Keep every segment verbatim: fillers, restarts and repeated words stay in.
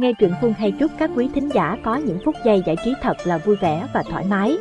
Nghe truyện Phương hay chúc các quý thính giả có những phút giây giải trí thật là vui vẻ và thoải mái.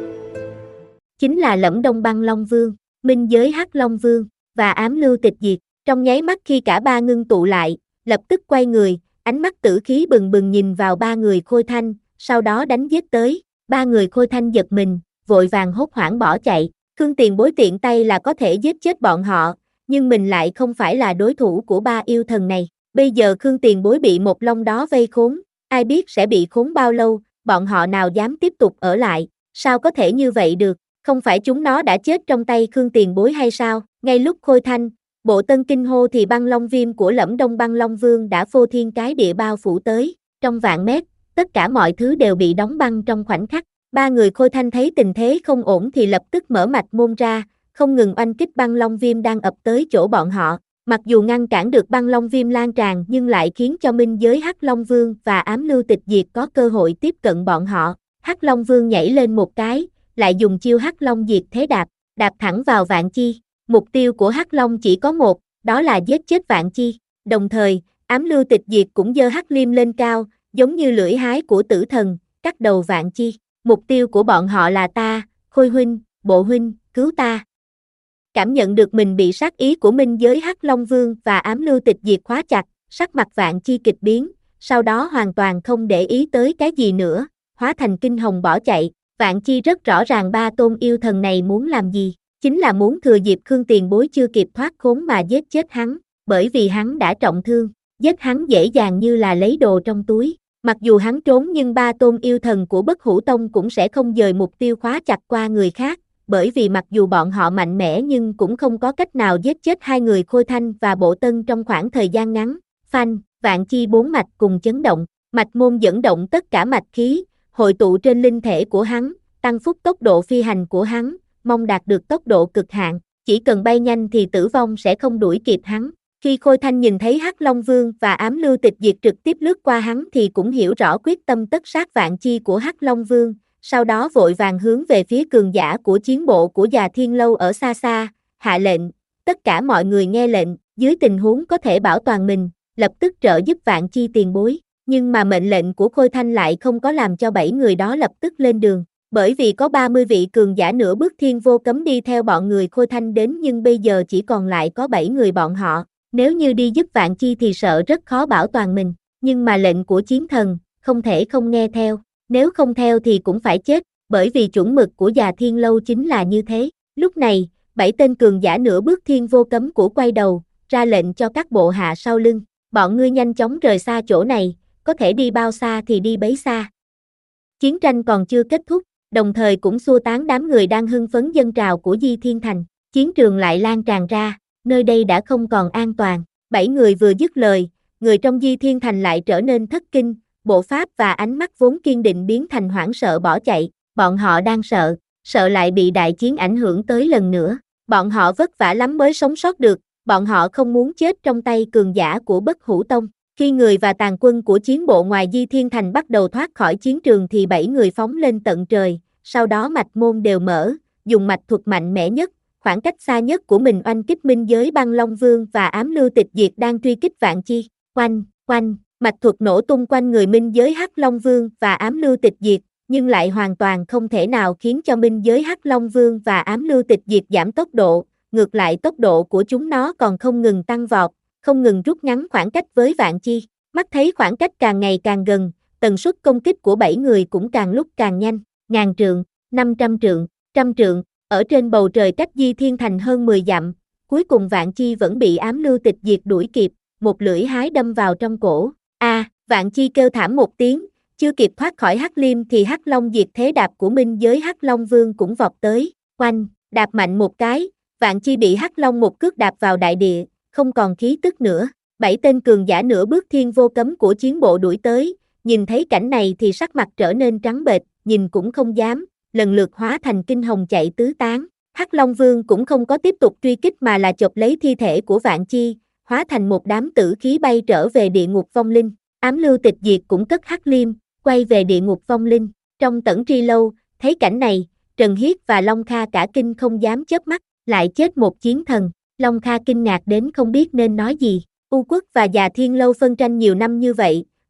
Chính là Lẫm Đông Băng Long Vương, Minh Giới Hắc Long Vương và Ám Lưu Tịch Diệt. Trong nháy mắt khi cả ba ngưng tụ lại, lập tức quay người, ánh mắt tử khí bừng bừng nhìn vào ba người Khôi Thanh, sau đó đánh giết tới. Ba người Khôi Thanh giật mình, vội vàng hốt hoảng bỏ chạy. Khương Tiền Bối tiện tay là có thể giết chết bọn họ, nhưng mình lại không phải là đối thủ của ba yêu thần này. Bây giờ Khương Tiền Bối bị một long đó vây khốn, ai biết sẽ bị khốn bao lâu, bọn họ nào dám tiếp tục ở lại, sao có thể như vậy được, không phải chúng nó đã chết trong tay Khương Tiền Bối hay sao? Ngay lúc Khôi Thanh, Bộ Tân kinh hô thì băng long viêm của Lẫm Đông Băng Long Vương đã phô thiên cái địa bao phủ tới, trong vạn mét, tất cả mọi thứ đều bị đóng băng trong khoảnh khắc. Ba người Khôi Thanh thấy tình thế không ổn thì lập tức mở mạch môn ra, không ngừng oanh kích băng long viêm đang ập tới chỗ bọn họ. Mặc dù ngăn cản được băng long viêm lan tràn nhưng lại khiến cho Minh Giới Hắc Long Vương và Ám Lưu Tịch Diệt có cơ hội tiếp cận bọn họ. Hắc Long Vương nhảy lên một cái, lại dùng chiêu Hắc Long Diệt Thế Đạp, đạp thẳng vào Vạn Chi. Mục tiêu của Hắc Long chỉ có một, đó là giết chết Vạn Chi. Đồng thời, Ám Lưu Tịch Diệt cũng giơ Hắc Liêm lên cao, giống như lưỡi hái của tử thần, cắt đầu Vạn Chi. Mục tiêu của bọn họ là ta, Khôi huynh, Bộ huynh, cứu ta. Cảm nhận được mình bị sát ý của Minh Giới Hắc Long Vương và Ám Lưu Tịch Diệt khóa chặt, sắc mặt Vạn Chi kịch biến, sau đó hoàn toàn không để ý tới cái gì nữa, hóa thành kinh hồng bỏ chạy. Vạn Chi rất rõ ràng ba tôn yêu thần này muốn làm gì, chính là muốn thừa dịp Khương Tiền Bối chưa kịp thoát khốn mà giết chết hắn, bởi vì hắn đã trọng thương, giết hắn dễ dàng như là lấy đồ trong túi. Mặc dù hắn trốn nhưng ba tôn yêu thần của Bất Hủ Tông cũng sẽ không dời mục tiêu khóa chặt qua người khác, bởi vì mặc dù bọn họ mạnh mẽ nhưng cũng không có cách nào giết chết hai người Khôi Thanh và Bộ Tân trong khoảng thời gian ngắn. Phanh, Vạn Chi bốn mạch cùng chấn động, mạch môn dẫn động tất cả mạch khí, hội tụ trên linh thể của hắn, tăng phúc tốc độ phi hành của hắn, mong đạt được tốc độ cực hạn, chỉ cần bay nhanh thì tử vong sẽ không đuổi kịp hắn. Khi Khôi Thanh nhìn thấy Hắc Long Vương và Ám Lưu Tịch Diệt trực tiếp lướt qua hắn thì cũng hiểu rõ quyết tâm tất sát Vạn Chi của Hắc Long Vương, sau đó vội vàng hướng về phía cường giả của chiến bộ của Già Thiên Lâu ở xa xa, hạ lệnh, tất cả mọi người nghe lệnh, dưới tình huống có thể bảo toàn mình, lập tức trợ giúp Vạn Chi tiền bối, nhưng mà mệnh lệnh của Khôi Thanh lại không có làm cho bảy người đó lập tức lên đường, bởi vì có ba mươi vị cường giả nửa bước thiên vô cấm đi theo bọn người Khôi Thanh đến nhưng bây giờ chỉ còn lại có bảy người bọn họ. Nếu như đi giúp Vạn Chi thì sợ rất khó bảo toàn mình, nhưng mà lệnh của chiến thần, không thể không nghe theo, nếu không theo thì cũng phải chết, bởi vì chuẩn mực của Già Thiên Lâu chính là như thế. Lúc này, bảy tên cường giả nửa bước thiên vô cấm của quay đầu, ra lệnh cho các bộ hạ sau lưng, bọn ngươi nhanh chóng rời xa chỗ này, có thể đi bao xa thì đi bấy xa. Chiến tranh còn chưa kết thúc, đồng thời cũng xua tán đám người đang hưng phấn dân trào của Di Thiên Thành, chiến trường lại lan tràn ra. Nơi đây đã không còn an toàn. Bảy người vừa dứt lời, người trong Di Thiên Thành lại trở nên thất kinh, bộ pháp và ánh mắt vốn kiên định biến thành hoảng sợ bỏ chạy. Bọn họ đang sợ, sợ lại bị đại chiến ảnh hưởng tới lần nữa. Bọn họ vất vả lắm mới sống sót được, bọn họ không muốn chết trong tay cường giả của Bất Hủ Tông. Khi người và tàn quân của chiến bộ ngoài Di Thiên Thành bắt đầu thoát khỏi chiến trường thì bảy người phóng lên tận trời, sau đó mạch môn đều mở, dùng mạch thuật mạnh mẽ nhất, khoảng cách xa nhất của mình oanh kích Minh Giới Băng Long Vương và Ám Lưu Tịch Diệt đang truy kích Vạn Chi. Oanh, oanh, mạch thuật nổ tung quanh người Minh Giới Hắc Long Vương và Ám Lưu Tịch Diệt, nhưng lại hoàn toàn không thể nào khiến cho Minh Giới Hắc Long Vương và Ám Lưu Tịch Diệt giảm tốc độ, ngược lại tốc độ của chúng nó còn không ngừng tăng vọt, không ngừng rút ngắn khoảng cách với Vạn Chi. Mắt thấy khoảng cách càng ngày càng gần, tần suất công kích của bảy người cũng càng lúc càng nhanh, ngàn trượng, năm trăm trượng, trăm trượng. Ở trên bầu trời cách Di Thiên Thành hơn mười dặm, cuối cùng Vạn Chi vẫn bị Ám Lưu Tịch Diệt đuổi kịp, một lưỡi hái đâm vào trong cổ. A, à, Vạn Chi kêu thảm một tiếng, chưa kịp thoát khỏi Hắc Liêm thì Hắc Long Diệt Thế Đạp của Minh Giới Hắc Long Vương cũng vọt tới, oanh, đạp mạnh một cái, Vạn Chi bị Hắc Long một cước đạp vào đại địa, không còn khí tức nữa. Bảy tên cường giả nửa bước thiên vô cấm của chiến bộ đuổi tới, nhìn thấy cảnh này thì sắc mặt trở nên trắng bệch, nhìn cũng không dám, lần lượt hóa thành kinh hồng chạy tứ tán. Hắc Long Vương cũng không có tiếp tục truy kích mà là chộp lấy thi thể của Vạn Chi, hóa thành một đám tử khí bay trở về địa ngục vong linh. Ám Lưu Tịch Diệt cũng cất Hắc Liêm, quay về địa ngục vong linh. Trong Tẩn Tri Lâu, thấy cảnh này, Trần Hiết và Long Kha cả kinh không dám chớp mắt, lại chết một chiến thần. Long Kha kinh ngạc đến không biết nên nói gì. U Quốc và Già Thiên Lâu phân tranh nhiều năm như vậy,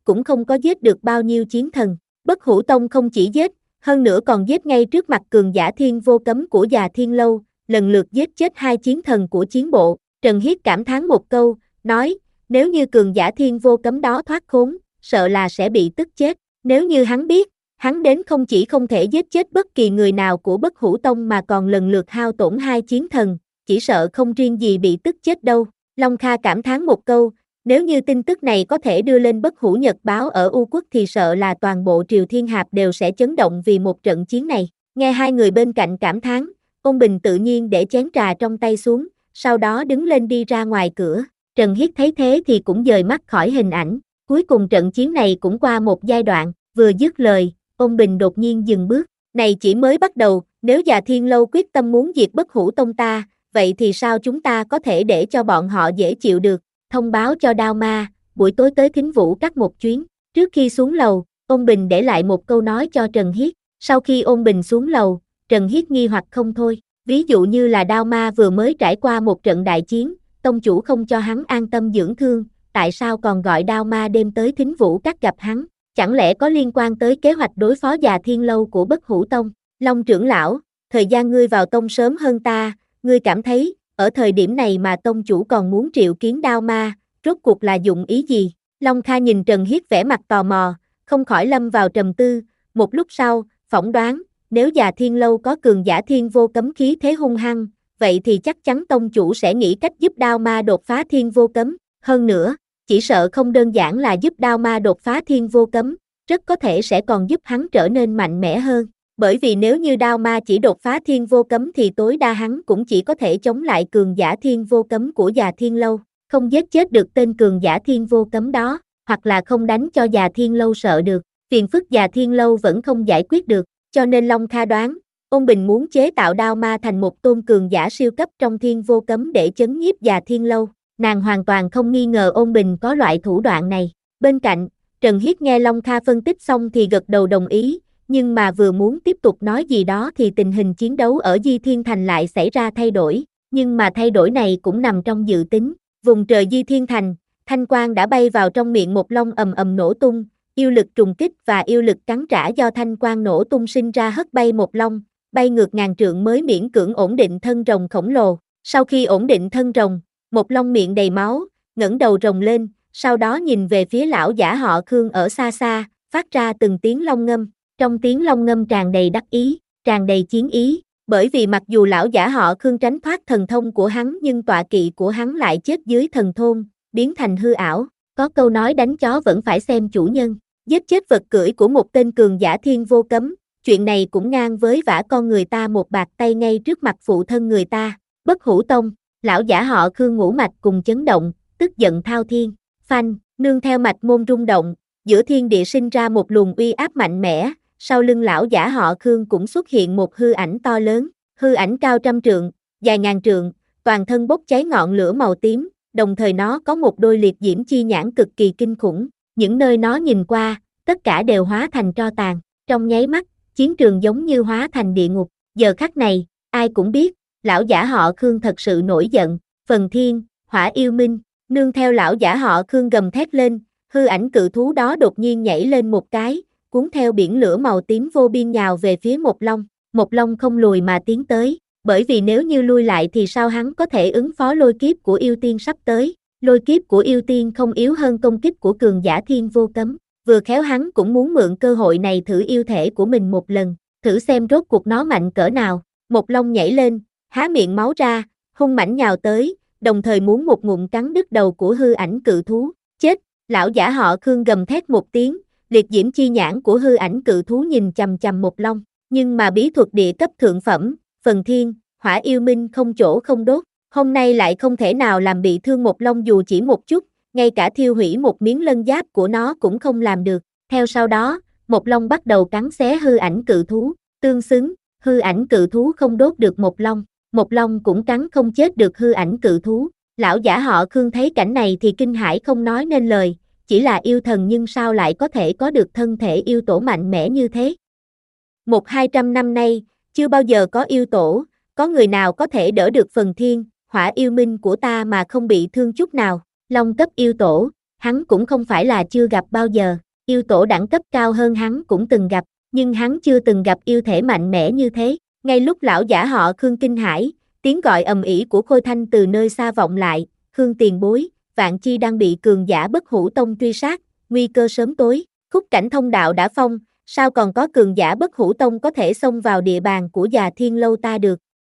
cũng không có giết được bao nhiêu chiến thần. Bất Hủ Tông không chỉ giết, hơn nữa còn giết ngay trước mặt cường giả Thiên Vô Cấm của Già Thiên Lâu, lần lượt giết chết hai chiến thần của chiến bộ. Trần Hiết cảm thán một câu, nói, nếu như cường giả Thiên Vô Cấm đó thoát khốn, sợ là sẽ bị tức chết. Nếu như hắn biết, hắn đến không chỉ không thể giết chết bất kỳ người nào của Bất Hủ Tông mà còn lần lượt hao tổn hai chiến thần, chỉ sợ không riêng gì bị tức chết đâu. Long Kha cảm thán một câu, nếu như tin tức này có thể đưa lên Bất Hủ Nhật báo ở U Quốc thì sợ là toàn bộ Triều Thiên Hạp đều sẽ chấn động vì một trận chiến này. Nghe hai người bên cạnh cảm thán, Ôn Bình tự nhiên để chén trà trong tay xuống, sau đó đứng lên đi ra ngoài cửa. Trần Hiết thấy thế thì cũng dời mắt khỏi hình ảnh. Cuối cùng trận chiến này cũng qua một giai đoạn, vừa dứt lời, Ôn Bình đột nhiên dừng bước. Này chỉ mới bắt đầu, nếu Già Thiên Lâu quyết tâm muốn diệt Bất Hủ Tông ta, vậy thì sao chúng ta có thể để cho bọn họ dễ chịu được? Thông báo cho Đao Ma, buổi tối tới Thính Vũ Các một chuyến. Trước khi xuống lầu, Ôn Bình để lại một câu nói cho Trần Hiết. Sau khi Ôn Bình xuống lầu, Trần Hiết nghi hoặc không thôi. Ví dụ như là Đao Ma vừa mới trải qua một trận đại chiến, tông chủ không cho hắn an tâm dưỡng thương, tại sao còn gọi Đao Ma đêm tới Thính Vũ Các gặp hắn? Chẳng lẽ có liên quan tới kế hoạch đối phó Già Thiên Lâu của Bất Hủ Tông? Long trưởng lão, thời gian ngươi vào tông sớm hơn ta, ngươi cảm thấy, ở thời điểm này mà tông chủ còn muốn triệu kiến Đao Ma, rốt cuộc là dụng ý gì? Long Kha nhìn Trần Hiết vẻ mặt tò mò, không khỏi lâm vào trầm tư, một lúc sau, phỏng đoán, nếu Già Thiên Lâu có cường giả Thiên Vô Cấm khí thế hung hăng, vậy thì chắc chắn tông chủ sẽ nghĩ cách giúp Đao Ma đột phá Thiên Vô Cấm, hơn nữa, chỉ sợ không đơn giản là giúp Đao Ma đột phá Thiên Vô Cấm, rất có thể sẽ còn giúp hắn trở nên mạnh mẽ hơn. Bởi vì nếu như Đao Ma chỉ đột phá Thiên Vô Cấm thì tối đa hắn cũng chỉ có thể chống lại cường giả Thiên Vô Cấm của Già Thiên Lâu, không giết chết được tên cường giả Thiên Vô Cấm đó, hoặc là không đánh cho Già Thiên Lâu sợ được, phiền phức Già Thiên Lâu vẫn không giải quyết được, cho nên Long Kha đoán, Ôn Bình muốn chế tạo Đao Ma thành một tôn cường giả siêu cấp trong Thiên Vô Cấm để chấn nhiếp Già Thiên Lâu. Nàng hoàn toàn không nghi ngờ Ôn Bình có loại thủ đoạn này. Bên cạnh, Trần Hiết nghe Long Kha phân tích xong thì gật đầu đồng ý, nhưng mà vừa muốn tiếp tục nói gì đó thì tình hình chiến đấu ở Di Thiên Thành lại xảy ra thay đổi, nhưng mà thay đổi này cũng nằm trong dự tính. Vùng trời Di Thiên Thành, thanh quang đã bay vào trong miệng một long ầm ầm nổ tung, yêu lực trùng kích và yêu lực cắn trả do thanh quang nổ tung sinh ra hất bay một long, bay ngược ngàn trượng mới miễn cưỡng ổn định thân rồng khổng lồ. Sau khi ổn định thân rồng, một long miệng đầy máu, ngẩng đầu rồng lên, sau đó nhìn về phía lão giả họ Khương ở xa xa, phát ra từng tiếng long ngâm. Trong tiếng long ngâm tràn đầy đắc ý, tràn đầy chiến ý, bởi vì mặc dù lão giả họ Khương tránh thoát thần thông của hắn nhưng tọa kỵ của hắn lại chết dưới thần thôn, biến thành hư ảo. Có câu nói đánh chó vẫn phải xem chủ nhân, giết chết vật cưỡi của một tên cường giả Thiên Vô Cấm, chuyện này cũng ngang với vả con người ta một bạt tay ngay trước mặt phụ thân người ta. Bất Hủ Tông, lão giả họ Khương ngũ mạch cùng chấn động, tức giận thao thiên, phanh, nương theo mạch môn rung động, giữa thiên địa sinh ra một luồng uy áp mạnh mẽ. Sau lưng lão giả họ Khương cũng xuất hiện một hư ảnh to lớn, hư ảnh cao trăm trượng, dài ngàn trượng, toàn thân bốc cháy ngọn lửa màu tím, đồng thời nó có một đôi liệt diễm chi nhãn cực kỳ kinh khủng, những nơi nó nhìn qua, tất cả đều hóa thành tro tàn, trong nháy mắt, chiến trường giống như hóa thành địa ngục. Giờ khắc này, ai cũng biết, lão giả họ Khương thật sự nổi giận, Phần Thiên, Hỏa Yêu Minh, nương theo lão giả họ Khương gầm thét lên, hư ảnh cự thú đó đột nhiên nhảy lên một cái, cuốn theo biển lửa màu tím vô biên nhào về phía Một Long. Một Long không lùi mà tiến tới, bởi vì nếu như lui lại thì sao hắn có thể ứng phó lôi kiếp của yêu tiên sắp tới. Lôi kiếp của yêu tiên không yếu hơn công kích của cường giả Thiên Vô Cấm, vừa khéo hắn cũng muốn mượn cơ hội này thử yêu thể của mình một lần, thử xem rốt cuộc nó mạnh cỡ nào. Một Long nhảy lên, há miệng máu ra, hung mãnh nhào tới, đồng thời muốn một ngụm cắn đứt đầu của hư ảnh cự thú. Chết! Lão giả họ Khương gầm thét một tiếng, liệt diễm chi nhãn của hư ảnh cự thú nhìn chằm chằm Một Long, nhưng mà bí thuật địa cấp thượng phẩm, Phần Thiên, Hỏa Yêu Minh không chỗ không đốt, hôm nay lại không thể nào làm bị thương Một Long dù chỉ một chút, ngay cả thiêu hủy một miếng lân giáp của nó cũng không làm được. Theo sau đó, Một Long bắt đầu cắn xé hư ảnh cự thú, tương xứng, hư ảnh cự thú không đốt được Một Long, Một Long cũng cắn không chết được hư ảnh cự thú. Lão giả họ Khương thấy cảnh này thì kinh hãi không nói nên lời, chỉ là yêu thần nhưng sao lại có thể có được thân thể yêu tổ mạnh mẽ như thế. Một hai trăm năm nay, chưa bao giờ có yêu tổ, có người nào có thể đỡ được Phần Thiên, Hỏa Yêu Minh của ta mà không bị thương chút nào. Long cấp yêu tổ, hắn cũng không phải là chưa gặp bao giờ, yêu tổ đẳng cấp cao hơn hắn cũng từng gặp, nhưng hắn chưa từng gặp yêu thể mạnh mẽ như thế. Ngay lúc lão giả họ Khương kinh hãi, tiếng gọi ầm ĩ của Khôi Thanh từ nơi xa vọng lại, Khương tiền bối, Vạn Chi đang bị cường giả Bất Hủ Tông truy sát, nguy cơ sớm tối, khúc cảnh thông đạo đã phong, sao còn có cường giả Bất Hủ Tông có thể xông vào địa bàn của Già Thiên Lâu ta được.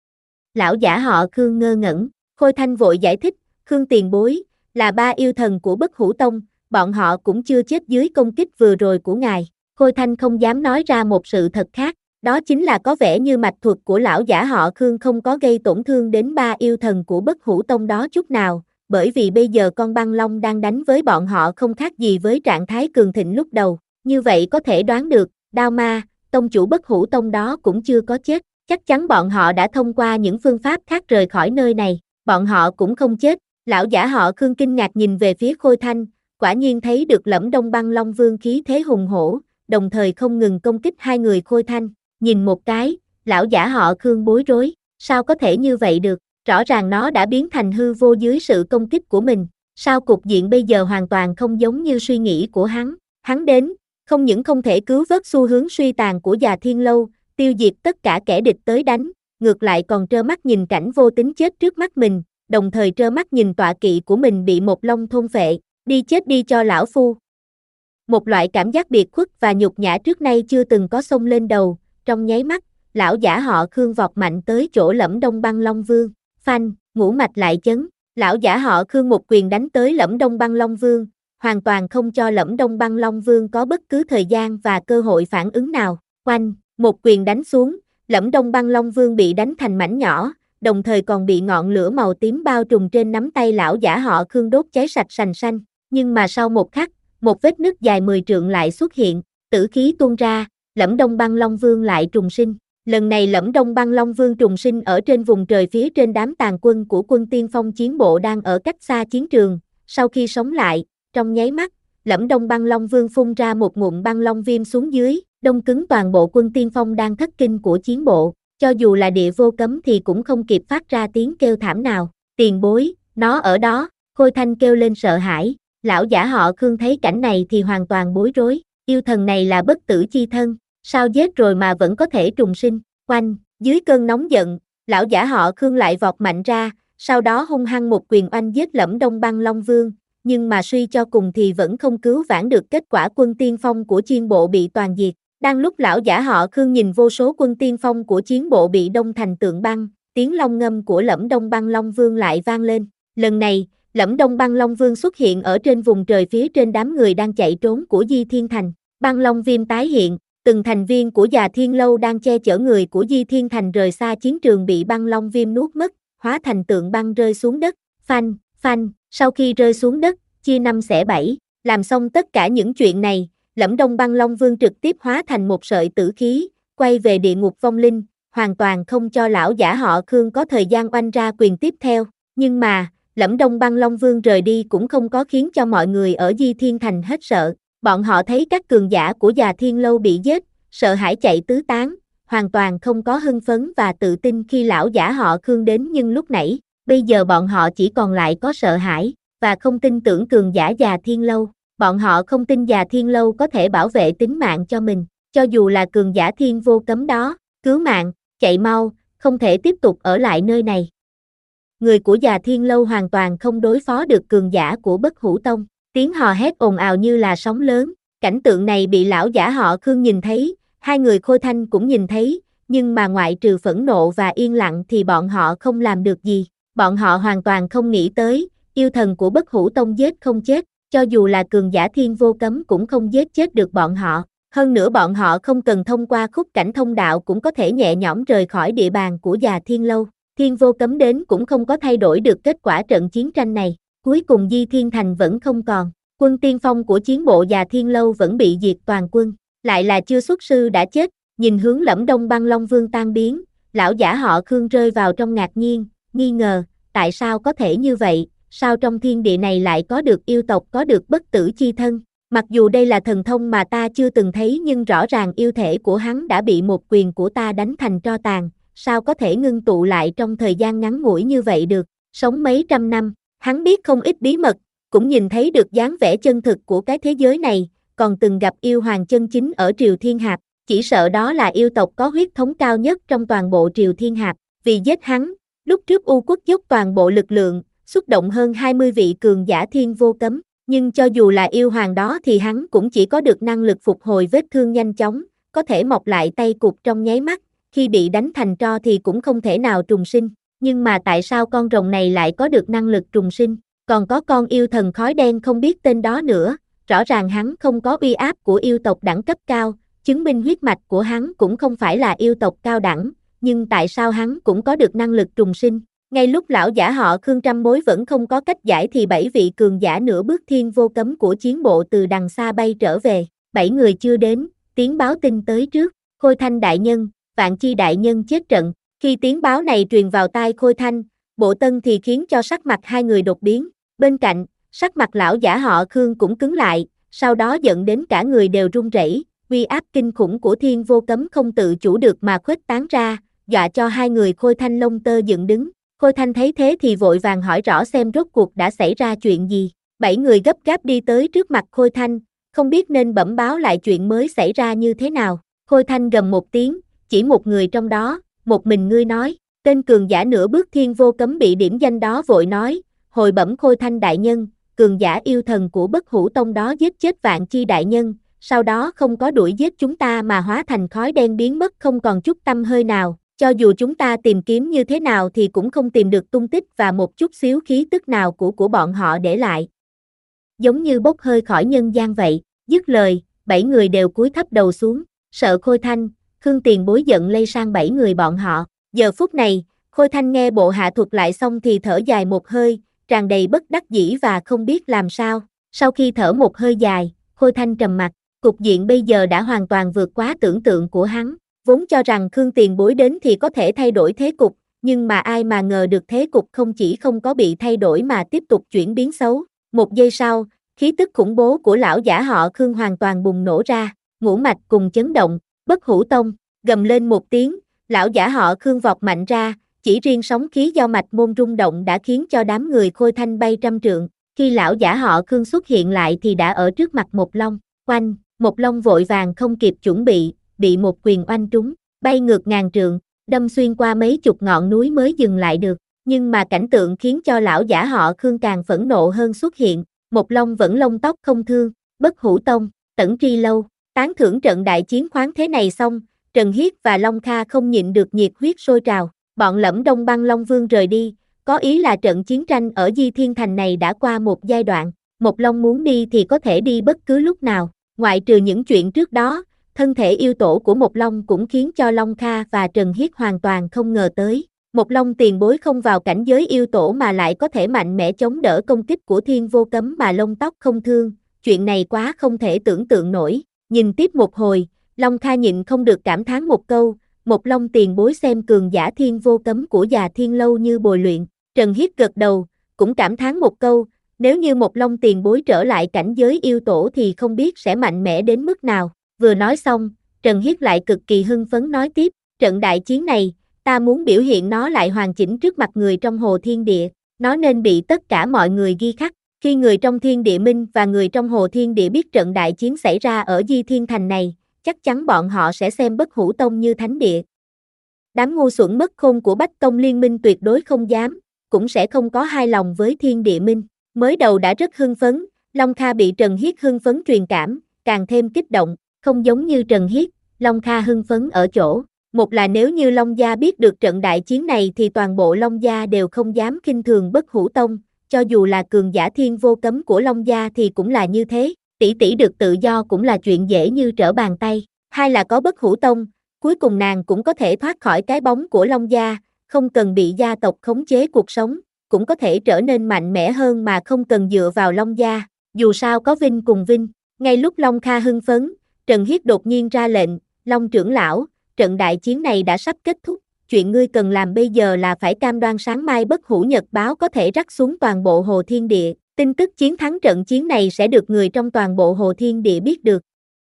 Lão giả họ Khương ngơ ngẩn, Khôi Thanh vội giải thích, Khương tiền bối, là ba yêu thần của Bất Hủ Tông, bọn họ cũng chưa chết dưới công kích vừa rồi của ngài. Khôi Thanh không dám nói ra một sự thật khác, đó chính là có vẻ như mạch thuật của lão giả họ Khương không có gây tổn thương đến ba yêu thần của Bất Hủ Tông đó chút nào, bởi vì bây giờ con băng long đang đánh với bọn họ không khác gì với trạng thái cường thịnh lúc đầu, như vậy có thể đoán được, Đao Ma, tông chủ Bất Hủ Tông đó cũng chưa có chết, chắc chắn bọn họ đã thông qua những phương pháp khác rời khỏi nơi này, bọn họ cũng không chết. Lão giả họ Khương kinh ngạc nhìn về phía Khôi Thanh, quả nhiên thấy được Lẫm Đông Băng Long Vương khí thế hùng hổ, đồng thời không ngừng công kích hai người Khôi Thanh, nhìn một cái, lão giả họ Khương bối rối, sao có thể như vậy được, rõ ràng nó đã biến thành hư vô dưới sự công kích của mình, sao cục diện bây giờ hoàn toàn không giống như suy nghĩ của hắn, hắn đến, không những không thể cứu vớt xu hướng suy tàn của Già Thiên Lâu, tiêu diệt tất cả kẻ địch tới đánh, ngược lại còn trơ mắt nhìn cảnh vô tính chết trước mắt mình, đồng thời trơ mắt nhìn tọa kỵ của mình bị một long thôn phệ, đi chết đi cho lão phu. Một loại cảm giác biệt khuất và nhục nhã trước nay chưa từng có xông lên đầu, trong nháy mắt, lão giả họ Khương vọt mạnh tới chỗ Lẫm Đông Băng Long Vương, phanh, ngũ mạch lại chấn, lão giả họ Khương một quyền đánh tới Lẫm Đông Băng Long Vương, hoàn toàn không cho Lẫm Đông Băng Long Vương có bất cứ thời gian và cơ hội phản ứng nào, oanh, một quyền đánh xuống, Lẫm Đông Băng Long Vương bị đánh thành mảnh nhỏ, đồng thời còn bị ngọn lửa màu tím bao trùm trên nắm tay lão giả họ Khương đốt cháy sạch sành xanh, nhưng mà sau một khắc, một vết nứt dài mười trượng lại xuất hiện, tử khí tuôn ra, Lẫm Đông Băng Long Vương lại trùng sinh. Lần này Lẫm Đông Băng Long Vương trùng sinh ở trên vùng trời phía trên đám tàn quân của quân tiên phong chiến bộ đang ở cách xa chiến trường, sau khi sống lại, trong nháy mắt, Lẫm Đông Băng Long Vương phun ra một ngụm băng long viêm xuống dưới, đông cứng toàn bộ quân tiên phong đang thất kinh của chiến bộ, cho dù là địa vô cấm thì cũng không kịp phát ra tiếng kêu thảm nào, tiền bối, nó ở đó, Khôi Thanh kêu lên sợ hãi, lão giả họ Khương thấy cảnh này thì hoàn toàn bối rối, yêu thần này là bất tử chi thân, sao giết rồi mà vẫn có thể trùng sinh, oanh, dưới cơn nóng giận, lão giả họ Khương lại vọt mạnh ra, sau đó hung hăng một quyền oanh giết Lẫm Đông Băng Long Vương, nhưng mà suy cho cùng thì vẫn không cứu vãn được kết quả quân tiên phong của chiến bộ bị toàn diệt. Đang lúc lão giả họ Khương nhìn vô số quân tiên phong của chiến bộ bị đông thành tượng băng, tiếng long ngâm của Lẫm Đông Băng Long Vương lại vang lên. Lần này, Lẫm Đông Băng Long Vương xuất hiện ở trên vùng trời phía trên đám người đang chạy trốn của Di Thiên Thành. Băng Long Viêm tái hiện, từng thành viên của Già Thiên Lâu đang che chở người của Di Thiên Thành rời xa chiến trường bị Băng Long Viêm nuốt mất, hóa thành tượng băng rơi xuống đất. Phanh, phanh, sau khi rơi xuống đất, chia năm xẻ bảy, làm xong tất cả những chuyện này. Lẫm Đông Băng Long Vương trực tiếp hóa thành một sợi tử khí, quay về địa ngục vong linh, hoàn toàn không cho lão giả họ Khương có thời gian oanh ra quyền tiếp theo. Nhưng mà, Lẫm Đông Băng Long Vương rời đi cũng không có khiến cho mọi người ở Di Thiên Thành hết sợ. Bọn họ thấy các cường giả của Già Thiên Lâu bị giết, sợ hãi chạy tứ tán, hoàn toàn không có hưng phấn và tự tin khi lão giả họ Khương đến nhưng lúc nãy, bây giờ bọn họ chỉ còn lại có sợ hãi, và không tin tưởng cường giả Già Thiên Lâu. Bọn họ không tin Già Thiên Lâu có thể bảo vệ tính mạng cho mình, cho dù là cường giả thiên vô cấm đó, cứu mạng, chạy mau, không thể tiếp tục ở lại nơi này. Người của Già Thiên Lâu hoàn toàn không đối phó được cường giả của Bất Hủ Tông, tiếng hò hét ồn ào như là sóng lớn, cảnh tượng này bị lão giả họ Khương nhìn thấy, hai người Khôi Thanh cũng nhìn thấy, nhưng mà ngoại trừ phẫn nộ và yên lặng thì bọn họ không làm được gì, bọn họ hoàn toàn không nghĩ tới, yêu thần của Bất Hủ Tông giết không chết. Cho dù là cường giả thiên vô cấm cũng không giết chết được bọn họ, hơn nữa bọn họ không cần thông qua khúc cảnh thông đạo cũng có thể nhẹ nhõm rời khỏi địa bàn của Già Thiên Lâu. Thiên vô cấm đến cũng không có thay đổi được kết quả trận chiến tranh này, cuối cùng Di Thiên Thành vẫn không còn, quân tiên phong của chiến bộ Già Thiên Lâu vẫn bị diệt toàn quân, lại là chưa xuất sư đã chết, nhìn hướng Lẫm Đông Băng Long Vương tan biến, lão giả họ Khương rơi vào trong ngạc nhiên, nghi ngờ, tại sao có thể như vậy? Sao trong thiên địa này lại có được yêu tộc có được bất tử chi thân? Mặc dù đây là thần thông mà ta chưa từng thấy nhưng rõ ràng yêu thể của hắn đã bị một quyền của ta đánh thành tro tàn, sao có thể ngưng tụ lại trong thời gian ngắn ngủi như vậy được? Sống mấy trăm năm, hắn biết không ít bí mật, cũng nhìn thấy được dáng vẻ chân thực của cái thế giới này, còn từng gặp yêu hoàng chân chính ở Triều Thiên Hạp, chỉ sợ đó là yêu tộc có huyết thống cao nhất trong toàn bộ Triều Thiên Hạp, vì giết hắn, lúc trước U Quốc dốc toàn bộ lực lượng, xúc động hơn hai mươi vị cường giả thiên vô cấm, nhưng cho dù là yêu hoàng đó thì hắn cũng chỉ có được năng lực phục hồi vết thương nhanh chóng, có thể mọc lại tay cụt trong nháy mắt, khi bị đánh thành tro thì cũng không thể nào trùng sinh, nhưng mà tại sao con rồng này lại có được năng lực trùng sinh, còn có con yêu thần khói đen không biết tên đó nữa, rõ ràng hắn không có uy áp của yêu tộc đẳng cấp cao, chứng minh huyết mạch của hắn cũng không phải là yêu tộc cao đẳng, nhưng tại sao hắn cũng có được năng lực trùng sinh? Ngay lúc lão giả họ Khương trăm mối vẫn không có cách giải thì bảy vị cường giả nửa bước thiên vô cấm của chiến bộ từ đằng xa bay trở về, bảy người chưa đến, tiếng báo tin tới trước, Khôi Thanh đại nhân, Vạn Chi đại nhân chết trận, khi tiếng báo này truyền vào tai Khôi Thanh, Bộ Tân thì khiến cho sắc mặt hai người đột biến, bên cạnh, sắc mặt lão giả họ Khương cũng cứng lại, sau đó giận đến cả người đều run rẩy, uy áp kinh khủng của thiên vô cấm không tự chủ được mà khuếch tán ra, dọa cho hai người Khôi Thanh lông tơ dựng đứng. Khôi Thanh thấy thế thì vội vàng hỏi rõ xem rốt cuộc đã xảy ra chuyện gì. Bảy người gấp gáp đi tới trước mặt Khôi Thanh, không biết nên bẩm báo lại chuyện mới xảy ra như thế nào. Khôi Thanh gầm một tiếng, chỉ một người trong đó, một mình ngươi nói. Tên cường giả nửa bước thiên vô cấm bị điểm danh đó vội nói, hồi bẩm Khôi Thanh đại nhân, cường giả yêu thần của Bất Hủ Tông đó giết chết Vạn Chi đại nhân, sau đó không có đuổi giết chúng ta mà hóa thành khói đen biến mất không còn chút tăm hơi nào. Cho dù chúng ta tìm kiếm như thế nào thì cũng không tìm được tung tích và một chút xíu khí tức nào của của bọn họ để lại. Giống như bốc hơi khỏi nhân gian vậy, dứt lời, bảy người đều cúi thấp đầu xuống, sợ Khôi Thanh, Khương Tiền Bối giận lây sang bảy người bọn họ. Giờ phút này, Khôi Thanh nghe bộ hạ thuật lại xong thì thở dài một hơi, tràn đầy bất đắc dĩ và không biết làm sao. Sau khi thở một hơi dài, Khôi Thanh trầm mặt, cục diện bây giờ đã hoàn toàn vượt quá tưởng tượng của hắn. Vốn cho rằng Khương Tiền Bối đến thì có thể thay đổi thế cục, nhưng mà ai mà ngờ được thế cục không chỉ không có bị thay đổi mà tiếp tục chuyển biến xấu. Một giây sau, khí tức khủng bố của lão giả họ Khương hoàn toàn bùng nổ ra, ngũ mạch cùng chấn động, Bất Hủ Tông, gầm lên một tiếng, lão giả họ Khương vọt mạnh ra, chỉ riêng sóng khí do mạch môn rung động đã khiến cho đám người Khôi Thanh bay trăm trượng. Khi lão giả họ Khương xuất hiện lại thì đã ở trước mặt Một Long, oanh, Một Long vội vàng không kịp chuẩn bị, bị một quyền oanh trúng, bay ngược ngàn trượng, đâm xuyên qua mấy chục ngọn núi mới dừng lại được, nhưng mà cảnh tượng khiến cho lão giả họ Khương càng phẫn nộ hơn xuất hiện, Một Long vẫn lông tóc không thương, Bất Hủ Tông, Tẩn Tri Lâu, tán thưởng trận đại chiến khoáng thế này xong, Trần Hiết và Long Kha không nhịn được nhiệt huyết sôi trào, bọn Lẫm Đông Băng Long Vương rời đi, có ý là trận chiến tranh ở Di Thiên Thành này đã qua một giai đoạn, Một Long muốn đi thì có thể đi bất cứ lúc nào, ngoại trừ những chuyện trước đó. Thân thể yêu tổ của Một Long cũng khiến cho Long Kha và Trần Hiết hoàn toàn không ngờ tới. Một Long tiền bối không vào cảnh giới yêu tổ mà lại có thể mạnh mẽ chống đỡ công kích của thiên vô cấm mà lông tóc không thương. Chuyện này quá không thể tưởng tượng nổi. Nhìn tiếp một hồi, Long Kha nhịn không được cảm thán một câu. Một Long tiền bối xem cường giả thiên vô cấm của già thiên lâu như bồi luyện. Trần Hiết gật đầu, cũng cảm thán một câu. Nếu như Một Long tiền bối trở lại cảnh giới yêu tổ thì không biết sẽ mạnh mẽ đến mức nào. Vừa nói xong, Trần Hiết lại cực kỳ hưng phấn nói tiếp, trận đại chiến này, ta muốn biểu hiện nó lại hoàn chỉnh trước mặt người trong Hồ Thiên Địa, nó nên bị tất cả mọi người ghi khắc, khi người trong Thiên Địa Minh và người trong Hồ Thiên Địa biết trận đại chiến xảy ra ở Di Thiên Thành này, chắc chắn bọn họ sẽ xem Bất Hủ Tông như thánh địa. Đám ngu xuẩn mất khôn của Bách Tông Liên Minh tuyệt đối không dám, cũng sẽ không có hài lòng với Thiên Địa Minh, mới đầu đã rất hưng phấn, Long Kha bị Trần Hiết hưng phấn truyền cảm, càng thêm kích động. Không giống như Trần Hiết, Long Kha hưng phấn ở chỗ, một là nếu như Long Gia biết được trận đại chiến này thì toàn bộ Long Gia đều không dám khinh thường Bất Hủ Tông, cho dù là cường giả thiên vô cấm của Long Gia thì cũng là như thế, tỷ tỷ được tự do cũng là chuyện dễ như trở bàn tay, hai là có Bất Hủ Tông, cuối cùng nàng cũng có thể thoát khỏi cái bóng của Long Gia, không cần bị gia tộc khống chế cuộc sống, cũng có thể trở nên mạnh mẽ hơn mà không cần dựa vào Long Gia, dù sao có Vinh cùng Vinh, ngay lúc Long Kha hưng phấn, Trần Hiết đột nhiên ra lệnh, Long trưởng lão, trận đại chiến này đã sắp kết thúc, chuyện ngươi cần làm bây giờ là phải cam đoan sáng mai Bất Hủ Nhật báo có thể rắc xuống toàn bộ Hồ Thiên Địa, tin tức chiến thắng trận chiến này sẽ được người trong toàn bộ Hồ Thiên Địa biết được.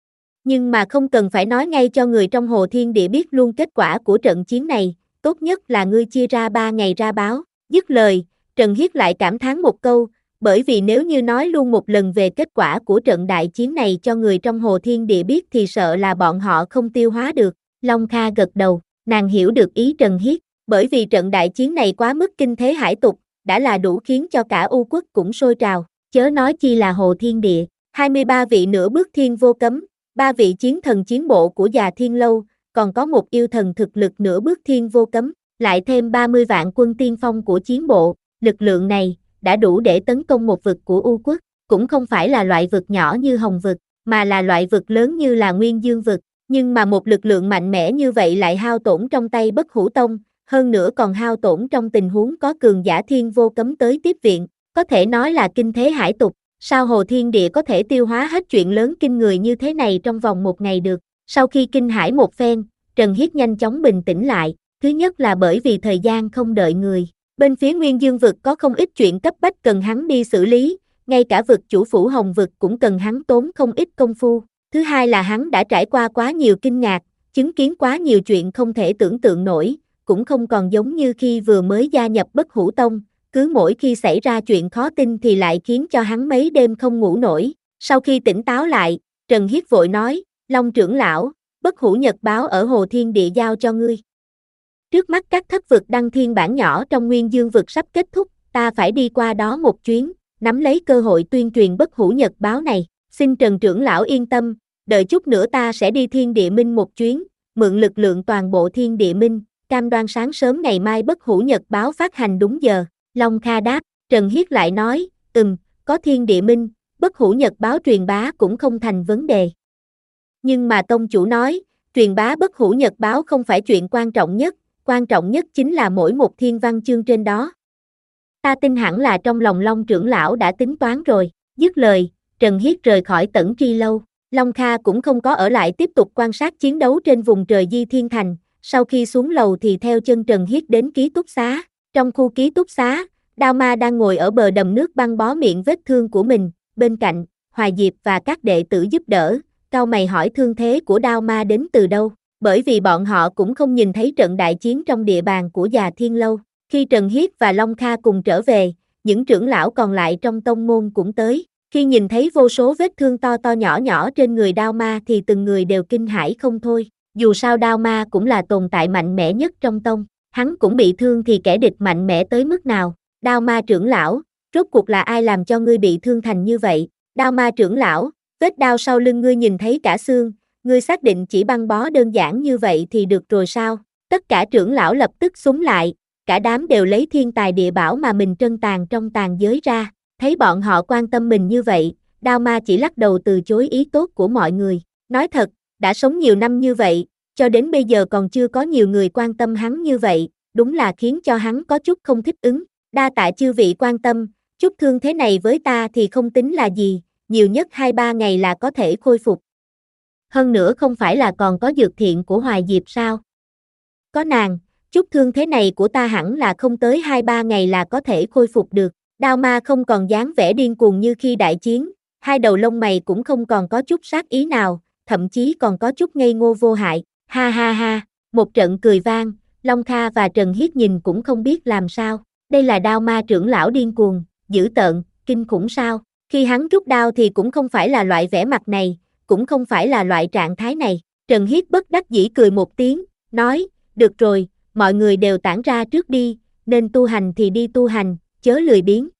Nhưng mà không cần phải nói ngay cho người trong Hồ Thiên Địa biết luôn kết quả của trận chiến này, tốt nhất là ngươi chia ra ba ngày ra báo, dứt lời, Trần Hiết lại cảm thán một câu, bởi vì nếu như nói luôn một lần về kết quả của trận đại chiến này cho người trong Hồ Thiên Địa biết thì sợ là bọn họ không tiêu hóa được. Long Kha gật đầu, nàng hiểu được ý Trần Hiết, bởi vì trận đại chiến này quá mức kinh thế hải tục, đã là đủ khiến cho cả U quốc cũng sôi trào, chớ nói chi là Hồ Thiên Địa, hai mươi ba vị nửa bước thiên vô cấm, ba vị chiến thần chiến bộ của Già Thiên Lâu, còn có một yêu thần thực lực nửa bước thiên vô cấm, lại thêm ba mươi vạn quân tiên phong của chiến bộ, lực lượng này đã đủ để tấn công một vực của U quốc, cũng không phải là loại vực nhỏ như Hồng vực, mà là loại vực lớn như là Nguyên Dương vực, nhưng mà một lực lượng mạnh mẽ như vậy lại hao tổn trong tay Bất Hủ Tông, hơn nữa còn hao tổn trong tình huống có cường giả thiên vô cấm tới tiếp viện, có thể nói là kinh thế hải tục, sao Hồ Thiên Địa có thể tiêu hóa hết chuyện lớn kinh người như thế này trong vòng một ngày được. Sau khi kinh hãi một phen, Trần Hiết nhanh chóng bình tĩnh lại, thứ nhất là bởi vì thời gian không đợi người, bên phía Nguyên Dương vực có không ít chuyện cấp bách cần hắn đi xử lý, ngay cả vực chủ phủ Hồng vực cũng cần hắn tốn không ít công phu, thứ hai là hắn đã trải qua quá nhiều kinh ngạc, chứng kiến quá nhiều chuyện không thể tưởng tượng nổi, cũng không còn giống như khi vừa mới gia nhập Bất Hủ Tông, cứ mỗi khi xảy ra chuyện khó tin thì lại khiến cho hắn mấy đêm không ngủ nổi. Sau khi tỉnh táo lại, Trần Hiết vội nói, Long trưởng lão, Bất Hủ Nhật báo ở Hồ Thiên Địa giao cho ngươi. Trước mắt các thất vực đăng thiên bản nhỏ trong Nguyên Dương vực sắp kết thúc, ta phải đi qua đó một chuyến, nắm lấy cơ hội tuyên truyền Bất Hủ Nhật báo này, xin Trần trưởng lão yên tâm, đợi chút nữa ta sẽ đi Thiên Địa Minh một chuyến, mượn lực lượng toàn bộ Thiên Địa Minh, cam đoan sáng sớm ngày mai Bất Hủ Nhật báo phát hành đúng giờ. Long Kha đáp, Trần Hiết lại nói, ừm, có Thiên Địa Minh, Bất Hủ Nhật báo truyền bá cũng không thành vấn đề. Nhưng mà tông chủ nói, truyền bá Bất Hủ Nhật báo không phải chuyện quan trọng nhất, quan trọng nhất chính là mỗi một thiên văn chương trên đó. Ta tin hẳn là trong lòng Long trưởng lão đã tính toán rồi. Dứt lời, Trần Hiết rời khỏi Tẩn Tri Lâu. Long Kha cũng không có ở lại tiếp tục quan sát chiến đấu trên vùng trời Di Thiên Thành. Sau khi xuống lầu thì theo chân Trần Hiết đến ký túc xá. Trong khu ký túc xá, Đao Ma đang ngồi ở bờ đầm nước băng bó miệng vết thương của mình. Bên cạnh, Hoài Diệp và các đệ tử giúp đỡ. Cau mày hỏi thương thế của Đao Ma đến từ đâu. Bởi vì bọn họ cũng không nhìn thấy trận đại chiến trong địa bàn của Già Thiên Lâu. Khi Trần Hiết và Long Kha cùng trở về, những trưởng lão còn lại trong tông môn cũng tới. Khi nhìn thấy vô số vết thương to to nhỏ nhỏ trên người Đao Ma thì từng người đều kinh hãi không thôi. Dù sao Đao Ma cũng là tồn tại mạnh mẽ nhất trong tông, hắn cũng bị thương thì kẻ địch mạnh mẽ tới mức nào. Đao Ma trưởng lão, rốt cuộc là ai làm cho ngươi bị thương thành như vậy? Đao Ma trưởng lão, vết đao sau lưng ngươi nhìn thấy cả xương, ngươi xác định chỉ băng bó đơn giản như vậy thì được rồi sao? Tất cả trưởng lão lập tức xúm lại, cả đám đều lấy thiên tài địa bảo mà mình trân tàng trong tàng giới ra, thấy bọn họ quan tâm mình như vậy, Đao Ma chỉ lắc đầu từ chối ý tốt của mọi người. Nói thật, đã sống nhiều năm như vậy, cho đến bây giờ còn chưa có nhiều người quan tâm hắn như vậy, đúng là khiến cho hắn có chút không thích ứng. Đa tạ chư vị quan tâm, chút thương thế này với ta thì không tính là gì, nhiều nhất hai ba ngày là có thể khôi phục. Hơn nữa không phải là còn có dược thiện của Hoài Diệp sao? Có nàng, chút thương thế này của ta hẳn là không tới hai ba ngày là có thể khôi phục được. Đao Ma không còn dáng vẻ điên cuồng như khi đại chiến, hai đầu lông mày cũng không còn có chút sát ý nào, thậm chí còn có chút ngây ngô vô hại. Ha ha ha, một trận cười vang, Long Kha và Trần Hiết nhìn cũng không biết làm sao. Đây là Đao Ma trưởng lão điên cuồng, dữ tợn, kinh khủng sao? Khi hắn rút đao thì cũng không phải là loại vẻ mặt này, cũng không phải là loại trạng thái này. Trần Hiết bất đắc dĩ cười một tiếng, nói, được rồi, mọi người đều tản ra trước đi, nên tu hành thì đi tu hành, chớ lười biếng.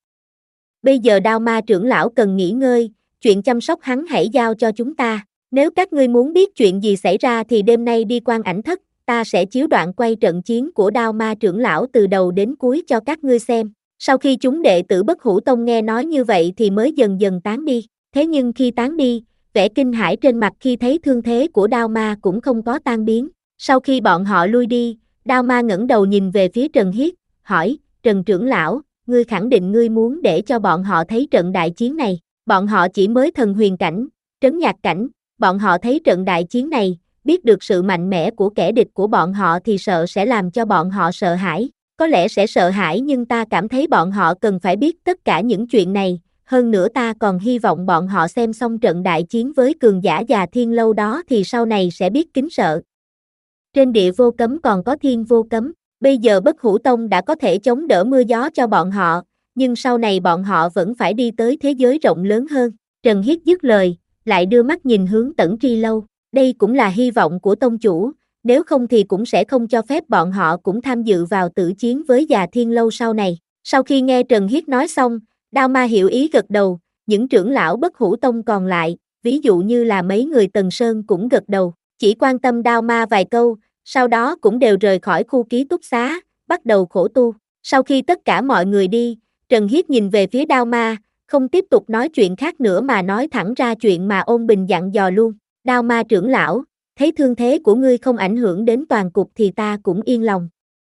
Bây giờ Đao Ma trưởng lão cần nghỉ ngơi, chuyện chăm sóc hắn hãy giao cho chúng ta. Nếu các ngươi muốn biết chuyện gì xảy ra thì đêm nay đi Quan Ảnh Thất, ta sẽ chiếu đoạn quay trận chiến của Đao Ma trưởng lão từ đầu đến cuối cho các ngươi xem. Sau khi chúng đệ tử Bất Hủ Tông nghe nói như vậy thì mới dần dần tán đi. Thế nhưng khi tán đi, vẻ kinh hãi trên mặt khi thấy thương thế của Đao Ma cũng không có tan biến. Sau khi bọn họ lui đi, Đao Ma ngẩng đầu nhìn về phía Trần Hiết, hỏi, Trần trưởng lão, ngươi khẳng định ngươi muốn để cho bọn họ thấy trận đại chiến này. Bọn họ chỉ mới thần huyền cảnh, trấn nhạc cảnh, bọn họ thấy trận đại chiến này, biết được sự mạnh mẽ của kẻ địch của bọn họ thì sợ sẽ làm cho bọn họ sợ hãi. Có lẽ sẽ sợ hãi nhưng ta cảm thấy bọn họ cần phải biết tất cả những chuyện này, hơn nữa ta còn hy vọng bọn họ xem xong trận đại chiến với cường giả Già Thiên Lâu đó thì sau này sẽ biết kính sợ. Trên địa vô cấm còn có thiên vô cấm, bây giờ Bất Hủ Tông đã có thể chống đỡ mưa gió cho bọn họ, nhưng sau này bọn họ vẫn phải đi tới thế giới rộng lớn hơn. Trần Hiết dứt lời, lại đưa mắt nhìn hướng Tẩn Tri Lâu, đây cũng là hy vọng của tông chủ, nếu không thì cũng sẽ không cho phép bọn họ cũng tham dự vào tử chiến với Già Thiên Lâu sau này. Sau khi nghe Trần Hiết nói xong, Đao Ma hiểu ý gật đầu, những trưởng lão Bất Hủ Tông còn lại, ví dụ như là mấy người Tần Sơn cũng gật đầu, chỉ quan tâm Đao Ma vài câu, sau đó cũng đều rời khỏi khu ký túc xá, bắt đầu khổ tu. Sau khi tất cả mọi người đi, Trần Hiết nhìn về phía Đao Ma, không tiếp tục nói chuyện khác nữa mà nói thẳng ra chuyện mà Ôn Bình dặn dò luôn. Đao Ma trưởng lão, thấy thương thế của ngươi không ảnh hưởng đến toàn cục thì ta cũng yên lòng.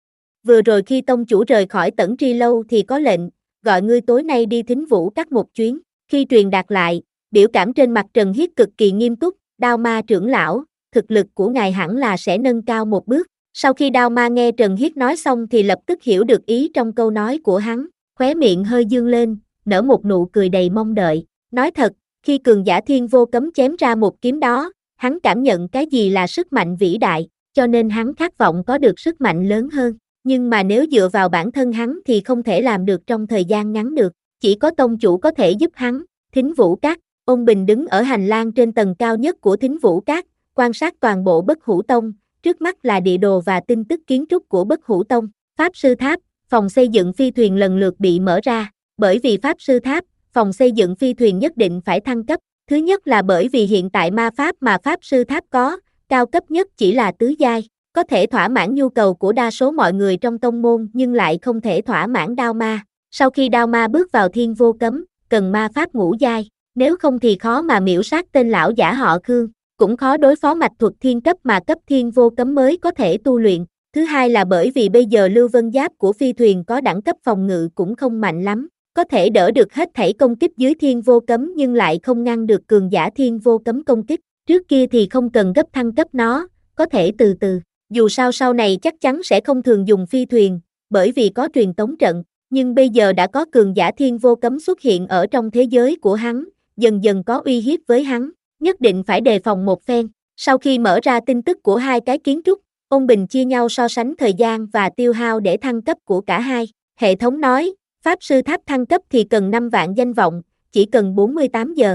Vừa rồi khi tông chủ rời khỏi Tẩn Tri Lâu thì có lệnh, gọi ngươi tối nay đi Thính Vũ Các một chuyến. Khi truyền đạt lại, biểu cảm trên mặt Trần Hiết cực kỳ nghiêm túc. Đao Ma trưởng lão, thực lực của ngài hẳn là sẽ nâng cao một bước. Sau khi Đao Ma nghe Trần Hiết nói xong thì lập tức hiểu được ý trong câu nói của hắn, khóe miệng hơi dương lên, nở một nụ cười đầy mong đợi. Nói thật, khi cường giả Thiên Vô Cấm chém ra một kiếm đó, hắn cảm nhận cái gì là sức mạnh vĩ đại, cho nên hắn khát vọng có được sức mạnh lớn hơn. Nhưng mà nếu dựa vào bản thân hắn thì không thể làm được trong thời gian ngắn được, chỉ có tông chủ có thể giúp hắn. Thính Vũ Các, Ôn Bình đứng ở hành lang trên tầng cao nhất của Thính Vũ Các, quan sát toàn bộ Bất Hủ Tông, trước mắt là địa đồ và tin tức kiến trúc của Bất Hủ Tông. Pháp Sư Tháp, phòng xây dựng phi thuyền lần lượt bị mở ra, bởi vì Pháp Sư Tháp, phòng xây dựng phi thuyền nhất định phải thăng cấp. Thứ nhất là bởi vì hiện tại ma pháp mà Pháp Sư Tháp có, cao cấp nhất chỉ là tứ giai, có thể thỏa mãn nhu cầu của đa số mọi người trong tông môn nhưng lại không thể thỏa mãn Đao Ma. Sau khi Đao Ma bước vào Thiên Vô Cấm, cần ma pháp ngũ giai, nếu không thì khó mà miễu sát tên lão giả họ Khương, cũng khó đối phó mạch thuật thiên cấp mà cấp Thiên Vô Cấm mới có thể tu luyện. Thứ hai là bởi vì bây giờ Lưu Vân Giáp của phi thuyền có đẳng cấp phòng ngự cũng không mạnh lắm, có thể đỡ được hết thảy công kích dưới Thiên Vô Cấm nhưng lại không ngăn được cường giả Thiên Vô Cấm công kích. Trước kia thì không cần gấp thăng cấp nó, có thể từ từ. Dù sao sau này chắc chắn sẽ không thường dùng phi thuyền, bởi vì có truyền tống trận, nhưng bây giờ đã có cường giả Thiên Vô Cấm xuất hiện ở trong thế giới của hắn, dần dần có uy hiếp với hắn, nhất định phải đề phòng một phen. Sau khi mở ra tin tức của hai cái kiến trúc, Ôn Bình chia nhau so sánh thời gian và tiêu hao để thăng cấp của cả hai. Hệ thống nói, Pháp Sư Tháp thăng cấp thì cần năm vạn danh vọng, chỉ cần bốn mươi tám giờ.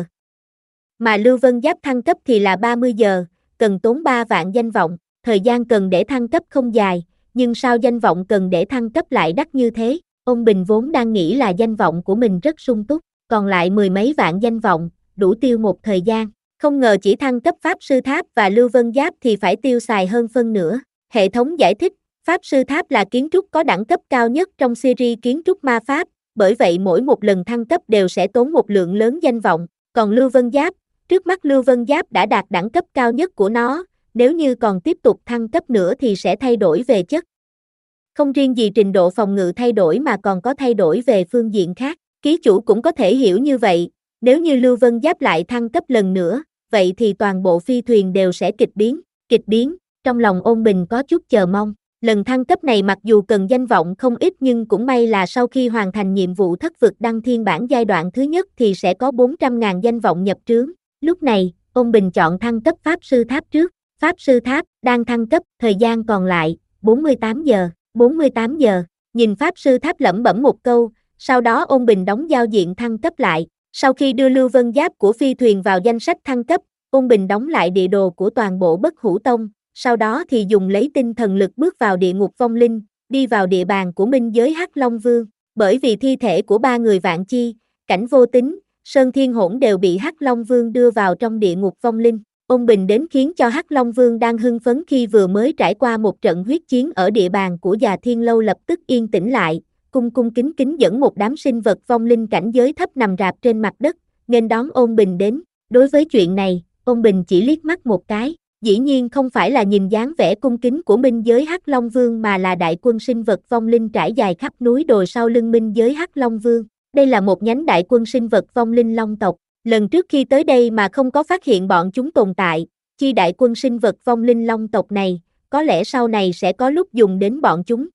Mà Lưu Vân Giáp thăng cấp thì là ba mươi giờ, cần tốn ba vạn danh vọng. Thời gian cần để thăng cấp không dài, nhưng sao danh vọng cần để thăng cấp lại đắt như thế? Ôn Bình vốn đang nghĩ là danh vọng của mình rất sung túc, còn lại mười mấy vạn danh vọng, đủ tiêu một thời gian. Không ngờ chỉ thăng cấp Pháp Sư Tháp và Lưu Vân Giáp thì phải tiêu xài hơn phân nửa. Hệ thống giải thích, Pháp Sư Tháp là kiến trúc có đẳng cấp cao nhất trong series kiến trúc ma pháp, bởi vậy mỗi một lần thăng cấp đều sẽ tốn một lượng lớn danh vọng. Còn Lưu Vân Giáp, trước mắt Lưu Vân Giáp đã đạt đẳng cấp cao nhất của nó, nếu như còn tiếp tục thăng cấp nữa thì sẽ thay đổi về chất. Không riêng gì trình độ phòng ngự thay đổi mà còn có thay đổi về phương diện khác. Ký chủ cũng có thể hiểu như vậy, nếu như Lưu Vân Giáp lại thăng cấp lần nữa, vậy thì toàn bộ phi thuyền đều sẽ kịch biến. Kịch biến, trong lòng Ôn Bình có chút chờ mong. Lần thăng cấp này mặc dù cần danh vọng không ít nhưng cũng may là sau khi hoàn thành nhiệm vụ thất vực đăng thiên bản giai đoạn thứ nhất thì sẽ có bốn trăm ngàn danh vọng nhập trướng. Lúc này, Ôn Bình chọn thăng cấp Pháp Sư Tháp trước. Pháp Sư Tháp đang thăng cấp, thời gian còn lại bốn mươi tám giờ. bốn mươi tám giờ, nhìn Pháp Sư Tháp lẩm bẩm một câu, sau đó Ôn Bình đóng giao diện thăng cấp lại. Sau khi đưa Lưu Vân Giáp của phi thuyền vào danh sách thăng cấp, Ôn Bình đóng lại địa đồ của toàn bộ Bất Hủ Tông, sau đó thì dùng lấy tinh thần lực bước vào địa ngục vong linh, đi vào địa bàn của minh giới Hắc Long Vương. Bởi vì thi thể của ba người Vạn Chi, Cảnh Vô Tính, Sơn Thiên Hỗn đều bị Hắc Long Vương đưa vào trong địa ngục vong linh. Ôn Bình đến khiến cho Hắc Long Vương đang hưng phấn khi vừa mới trải qua một trận huyết chiến ở địa bàn của Già Thiên Lâu lập tức yên tĩnh lại, cung cung kính kính dẫn một đám sinh vật vong linh cảnh giới thấp nằm rạp trên mặt đất, nghênh đón Ôn Bình đến. Đối với chuyện này, Ôn Bình chỉ liếc mắt một cái, dĩ nhiên không phải là nhìn dáng vẻ cung kính của minh giới Hắc Long Vương mà là đại quân sinh vật vong linh trải dài khắp núi đồi sau lưng minh giới Hắc Long Vương. Đây là một nhánh đại quân sinh vật vong linh long tộc. Lần trước khi tới đây mà không có phát hiện bọn chúng tồn tại, chi đại quân sinh vật vong linh long tộc này, có lẽ sau này sẽ có lúc dùng đến bọn chúng.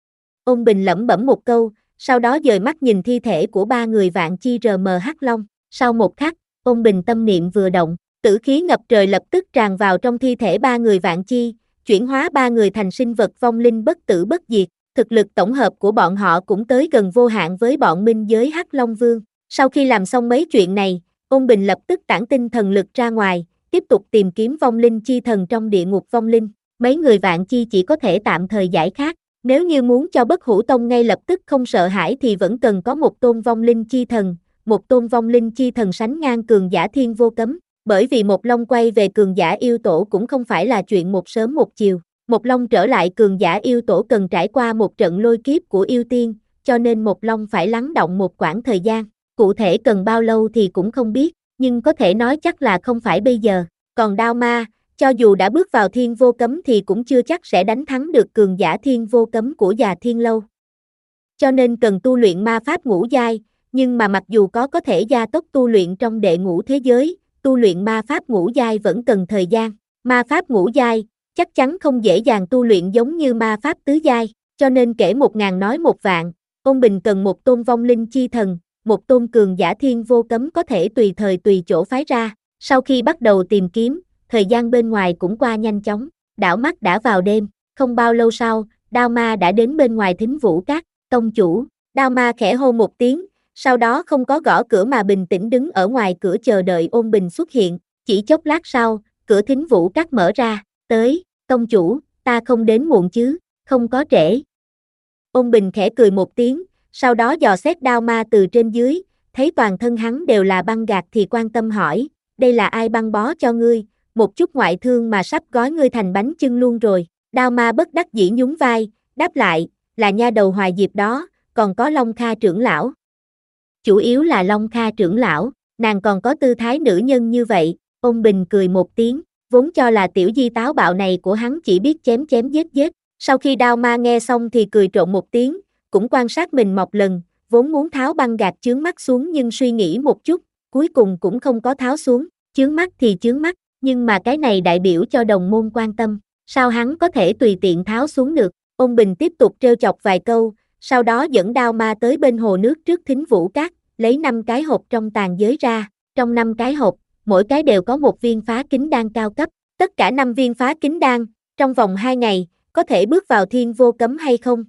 Ôn Bình lẩm bẩm một câu, sau đó dời mắt nhìn thi thể của ba người Vạn Chi rờ mờ Hắc Long. Sau một khắc, Ôn Bình tâm niệm vừa động, tử khí ngập trời lập tức tràn vào trong thi thể ba người Vạn Chi, chuyển hóa ba người thành sinh vật vong linh bất tử bất diệt. thực lực tổng hợp của bọn họ cũng tới gần vô hạn với bọn minh giới Hắc Long Vương. Sau khi làm xong mấy chuyện này, Ôn Bình lập tức tản tinh thần lực ra ngoài, tiếp tục tìm kiếm vong linh chi thần trong địa ngục vong linh. Mấy người Vạn Chi chỉ có thể tạm thời giải khác. Nếu như muốn cho Bất Hủ Tông ngay lập tức không sợ hãi thì vẫn cần có một tôn vong linh chi thần, một tôn vong linh chi thần sánh ngang cường giả Thiên Vô Cấm, bởi vì một long quay về cường giả yêu tổ cũng không phải là chuyện một sớm một chiều. Một long trở lại cường giả yêu tổ cần trải qua một trận lôi kiếp của yêu tiên, cho nên một long phải lắng đọng một quãng thời gian. Cụ thể cần bao lâu thì cũng không biết, nhưng có thể nói chắc là không phải bây giờ. Còn Đao Ma, cho dù đã bước vào Thiên Vô Cấm thì cũng chưa chắc sẽ đánh thắng được cường giả Thiên Vô Cấm của Già Thiên Lâu. Cho nên cần tu luyện ma pháp ngũ giai, nhưng mà mặc dù có có thể gia tốc tu luyện trong đệ ngũ thế giới, tu luyện ma pháp ngũ giai vẫn cần thời gian. Ma pháp ngũ giai chắc chắn không dễ dàng tu luyện giống như ma pháp tứ giai, cho nên kể một ngàn nói một vạn, Ôn Bình cần một tôn vong linh chi thần, một tôn cường giả Thiên Vô Cấm có thể tùy thời tùy chỗ phái ra. Sau khi bắt đầu tìm kiếm, thời gian bên ngoài cũng qua nhanh chóng, đảo mắt đã vào đêm, không bao lâu sau, Đao Ma đã đến bên ngoài Thính Vũ Các. Tông chủ. Đao Ma khẽ hô một tiếng, sau đó không có gõ cửa mà bình tĩnh đứng ở ngoài cửa chờ đợi Ôn Bình xuất hiện. Chỉ chốc lát sau, cửa Thính Vũ Các mở ra. Tới, tông chủ, ta không đến muộn chứ, không có trễ. Ôn Bình khẽ cười một tiếng, sau đó dò xét Đao Ma từ trên dưới, thấy toàn thân hắn đều là băng gạc thì quan tâm hỏi, đây là ai băng bó cho ngươi, một chút ngoại thương mà sắp gói ngươi thành bánh chưng luôn rồi. Đao Ma bất đắc dĩ nhún vai, đáp lại, là nha đầu Hoài Diệp đó, còn có Long Kha trưởng lão. Chủ yếu là Long Kha trưởng lão, nàng còn có tư thái nữ nhân như vậy. Ôn Bình cười một tiếng, vốn cho là tiểu di táo bạo này của hắn chỉ biết chém chém giết giết. Sau khi Đao Ma nghe xong thì cười trộn một tiếng, cũng quan sát mình một lần, vốn muốn tháo băng gạc chướng mắt xuống nhưng suy nghĩ một chút, cuối cùng cũng không có tháo xuống. Chướng mắt thì chướng mắt, nhưng mà cái này đại biểu cho đồng môn quan tâm, sao hắn có thể tùy tiện tháo xuống được. Ôn Bình tiếp tục trêu chọc vài câu, sau đó dẫn Đao Ma tới bên hồ nước trước Thính Vũ Các, lấy năm cái hộp trong tàn giới ra. Trong năm cái hộp, mỗi cái đều có một viên phá kính đan cao cấp. Tất cả năm viên phá kính đan, trong vòng hai ngày, có thể bước vào Thiên Vô Cấm hay không?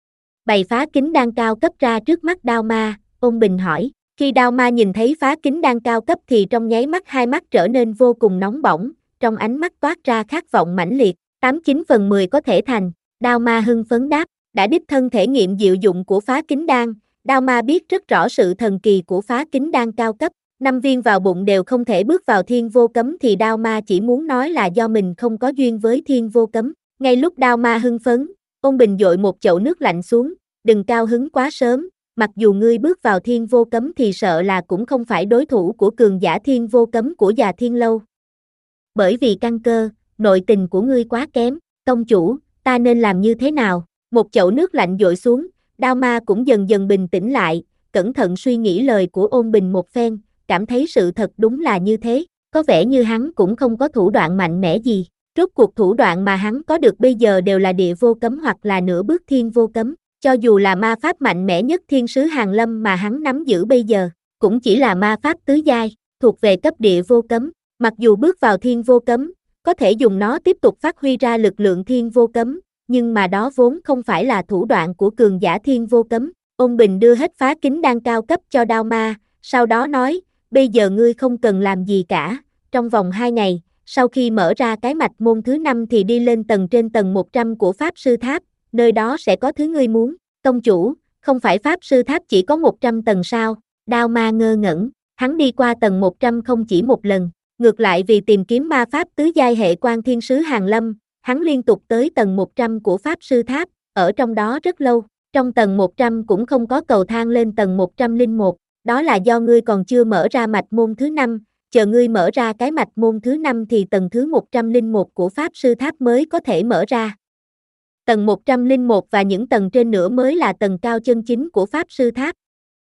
Bày phá kính đan cao cấp ra trước mắt Đao Ma, Ôn Bình hỏi. Khi Đao Ma nhìn thấy phá kính đan cao cấp thì trong nháy mắt hai mắt trở nên vô cùng nóng bỏng, trong ánh mắt toát ra khát vọng mãnh liệt, tám chín phần mười có thể thành. Đao Ma hưng phấn đáp, đã đích thân thể nghiệm diệu dụng của phá kính đan, Đao Ma biết rất rõ sự thần kỳ của phá kính đan cao cấp, năm viên vào bụng đều không thể bước vào Thiên Vô Cấm thì Đao Ma chỉ muốn nói là do mình không có duyên với Thiên Vô Cấm. Ngay lúc Đao Ma hưng phấn, Ôn Bình dội một chậu nước lạnh xuống, đừng cao hứng quá sớm, mặc dù ngươi bước vào Thiên Vô Cấm thì sợ là cũng không phải đối thủ của cường giả Thiên Vô Cấm của Già Thiên Lâu. Bởi vì căn cơ, nội tình của ngươi quá kém, tông chủ, ta nên làm như thế nào? Một chậu nước lạnh dội xuống, Đao Ma cũng dần dần bình tĩnh lại, cẩn thận suy nghĩ lời của Ôn Bình một phen, cảm thấy sự thật đúng là như thế, có vẻ như hắn cũng không có thủ đoạn mạnh mẽ gì. Rốt cuộc thủ đoạn mà hắn có được bây giờ đều là địa vô cấm hoặc là nửa bước Thiên Vô Cấm, cho dù là ma pháp mạnh mẽ nhất Thiên Sứ Hàn Lâm mà hắn nắm giữ bây giờ, cũng chỉ là ma pháp tứ giai, thuộc về cấp địa vô cấm, mặc dù bước vào Thiên Vô Cấm, có thể dùng nó tiếp tục phát huy ra lực lượng Thiên Vô Cấm, nhưng mà đó vốn không phải là thủ đoạn của cường giả Thiên Vô Cấm. Ôn Bình đưa hết phá kính đan cao cấp cho Đao Ma, sau đó nói, bây giờ ngươi không cần làm gì cả, trong vòng hai ngày, sau khi mở ra cái mạch môn thứ năm thì đi lên tầng trên tầng một trăm của Pháp Sư Tháp, nơi đó sẽ có thứ ngươi muốn. Tông chủ, không phải Pháp Sư Tháp chỉ có một trăm tầng sao? Đao Ma ngơ ngẩn, hắn đi qua tầng một trăm không chỉ một lần, ngược lại vì tìm kiếm ma pháp tứ giai hệ quan Thiên Sứ Hàn Lâm, hắn liên tục tới tầng một trăm của Pháp Sư Tháp, ở trong đó rất lâu. Trong tầng một trăm cũng không có cầu thang lên tầng một trăm lẻ một, đó là do ngươi còn chưa mở ra mạch môn thứ năm, chờ ngươi mở ra cái mạch môn thứ năm thì tầng thứ một trăm lẻ một của Pháp Sư Tháp mới có thể mở ra. Tầng một trăm lẻ một và những tầng trên nữa mới là tầng cao chân chính của Pháp Sư Tháp.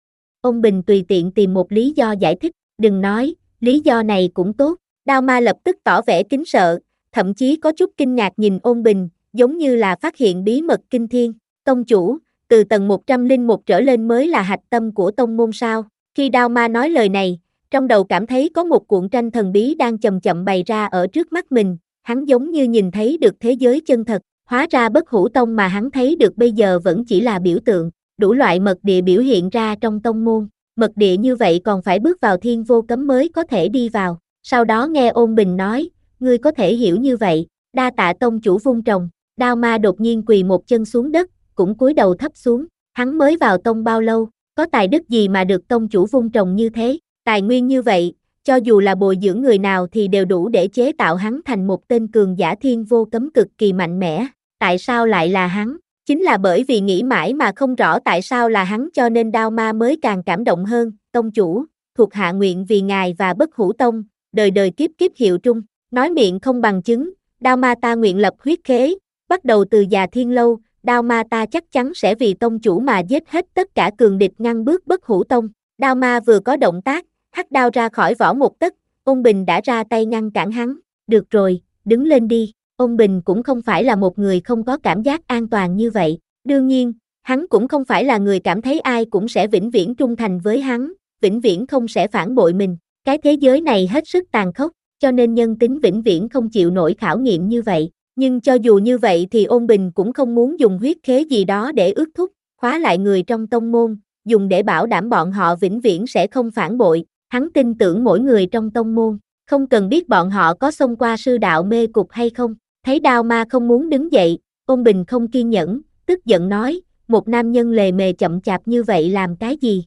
Ông Bình tùy tiện tìm một lý do giải thích, đừng nói, lý do này cũng tốt. Đao Ma lập tức tỏ vẻ kính sợ, thậm chí có chút kinh ngạc nhìn Ôn Bình, giống như là phát hiện bí mật kinh thiên. Tông chủ, từ tầng một trăm lẻ một trở lên mới là hạch tâm của tông môn sao? Khi Đao Ma nói lời này, trong đầu cảm thấy có một cuộn tranh thần bí đang chậm chậm bày ra ở trước mắt mình, hắn giống như nhìn thấy được thế giới chân thật. Hóa ra bất hủ tông mà hắn thấy được bây giờ vẫn chỉ là biểu tượng, đủ loại mật địa biểu hiện ra trong tông môn, mật địa như vậy còn phải bước vào thiên vô cấm mới có thể đi vào. Sau đó nghe Ôn Bình nói, ngươi có thể hiểu như vậy, đa tạ tông chủ vung trồng. Đao ma đột nhiên quỳ một chân xuống đất, cũng cúi đầu thấp xuống, hắn mới vào tông bao lâu, có tài đức gì mà được tông chủ vung trồng như thế, tài nguyên như vậy, cho dù là bồi dưỡng người nào thì đều đủ để chế tạo hắn thành một tên cường giả thiên vô cấm cực kỳ mạnh mẽ, tại sao lại là hắn, chính là bởi vì nghĩ mãi mà không rõ tại sao là hắn cho nên đao ma mới càng cảm động hơn, tông chủ, thuộc hạ nguyện vì ngài và bất hủ tông, đời đời kiếp kiếp hiệu trung, nói miệng không bằng chứng, đao ma ta nguyện lập huyết khế, bắt đầu từ già thiên lâu, đao ma ta chắc chắn sẽ vì tông chủ mà giết hết tất cả cường địch ngăn bước bất hủ tông. Đao ma vừa có động tác, hắc đao ra khỏi vỏ một tấc, Ôn Bình đã ra tay ngăn cản hắn, được rồi, đứng lên đi. Ôn Bình cũng không phải là một người không có cảm giác an toàn như vậy, đương nhiên, hắn cũng không phải là người cảm thấy ai cũng sẽ vĩnh viễn trung thành với hắn, vĩnh viễn không sẽ phản bội mình, cái thế giới này hết sức tàn khốc, cho nên nhân tính vĩnh viễn không chịu nổi khảo nghiệm như vậy. Nhưng cho dù như vậy thì Ôn Bình cũng không muốn dùng huyết khế gì đó để ước thúc, khóa lại người trong tông môn, dùng để bảo đảm bọn họ vĩnh viễn sẽ không phản bội. Hắn tin tưởng mỗi người trong tông môn, không cần biết bọn họ có xông qua sư đạo mê cục hay không. Thấy đao ma không muốn đứng dậy, Ôn Bình không kiên nhẫn, tức giận nói, một nam nhân lề mề chậm chạp như vậy làm cái gì?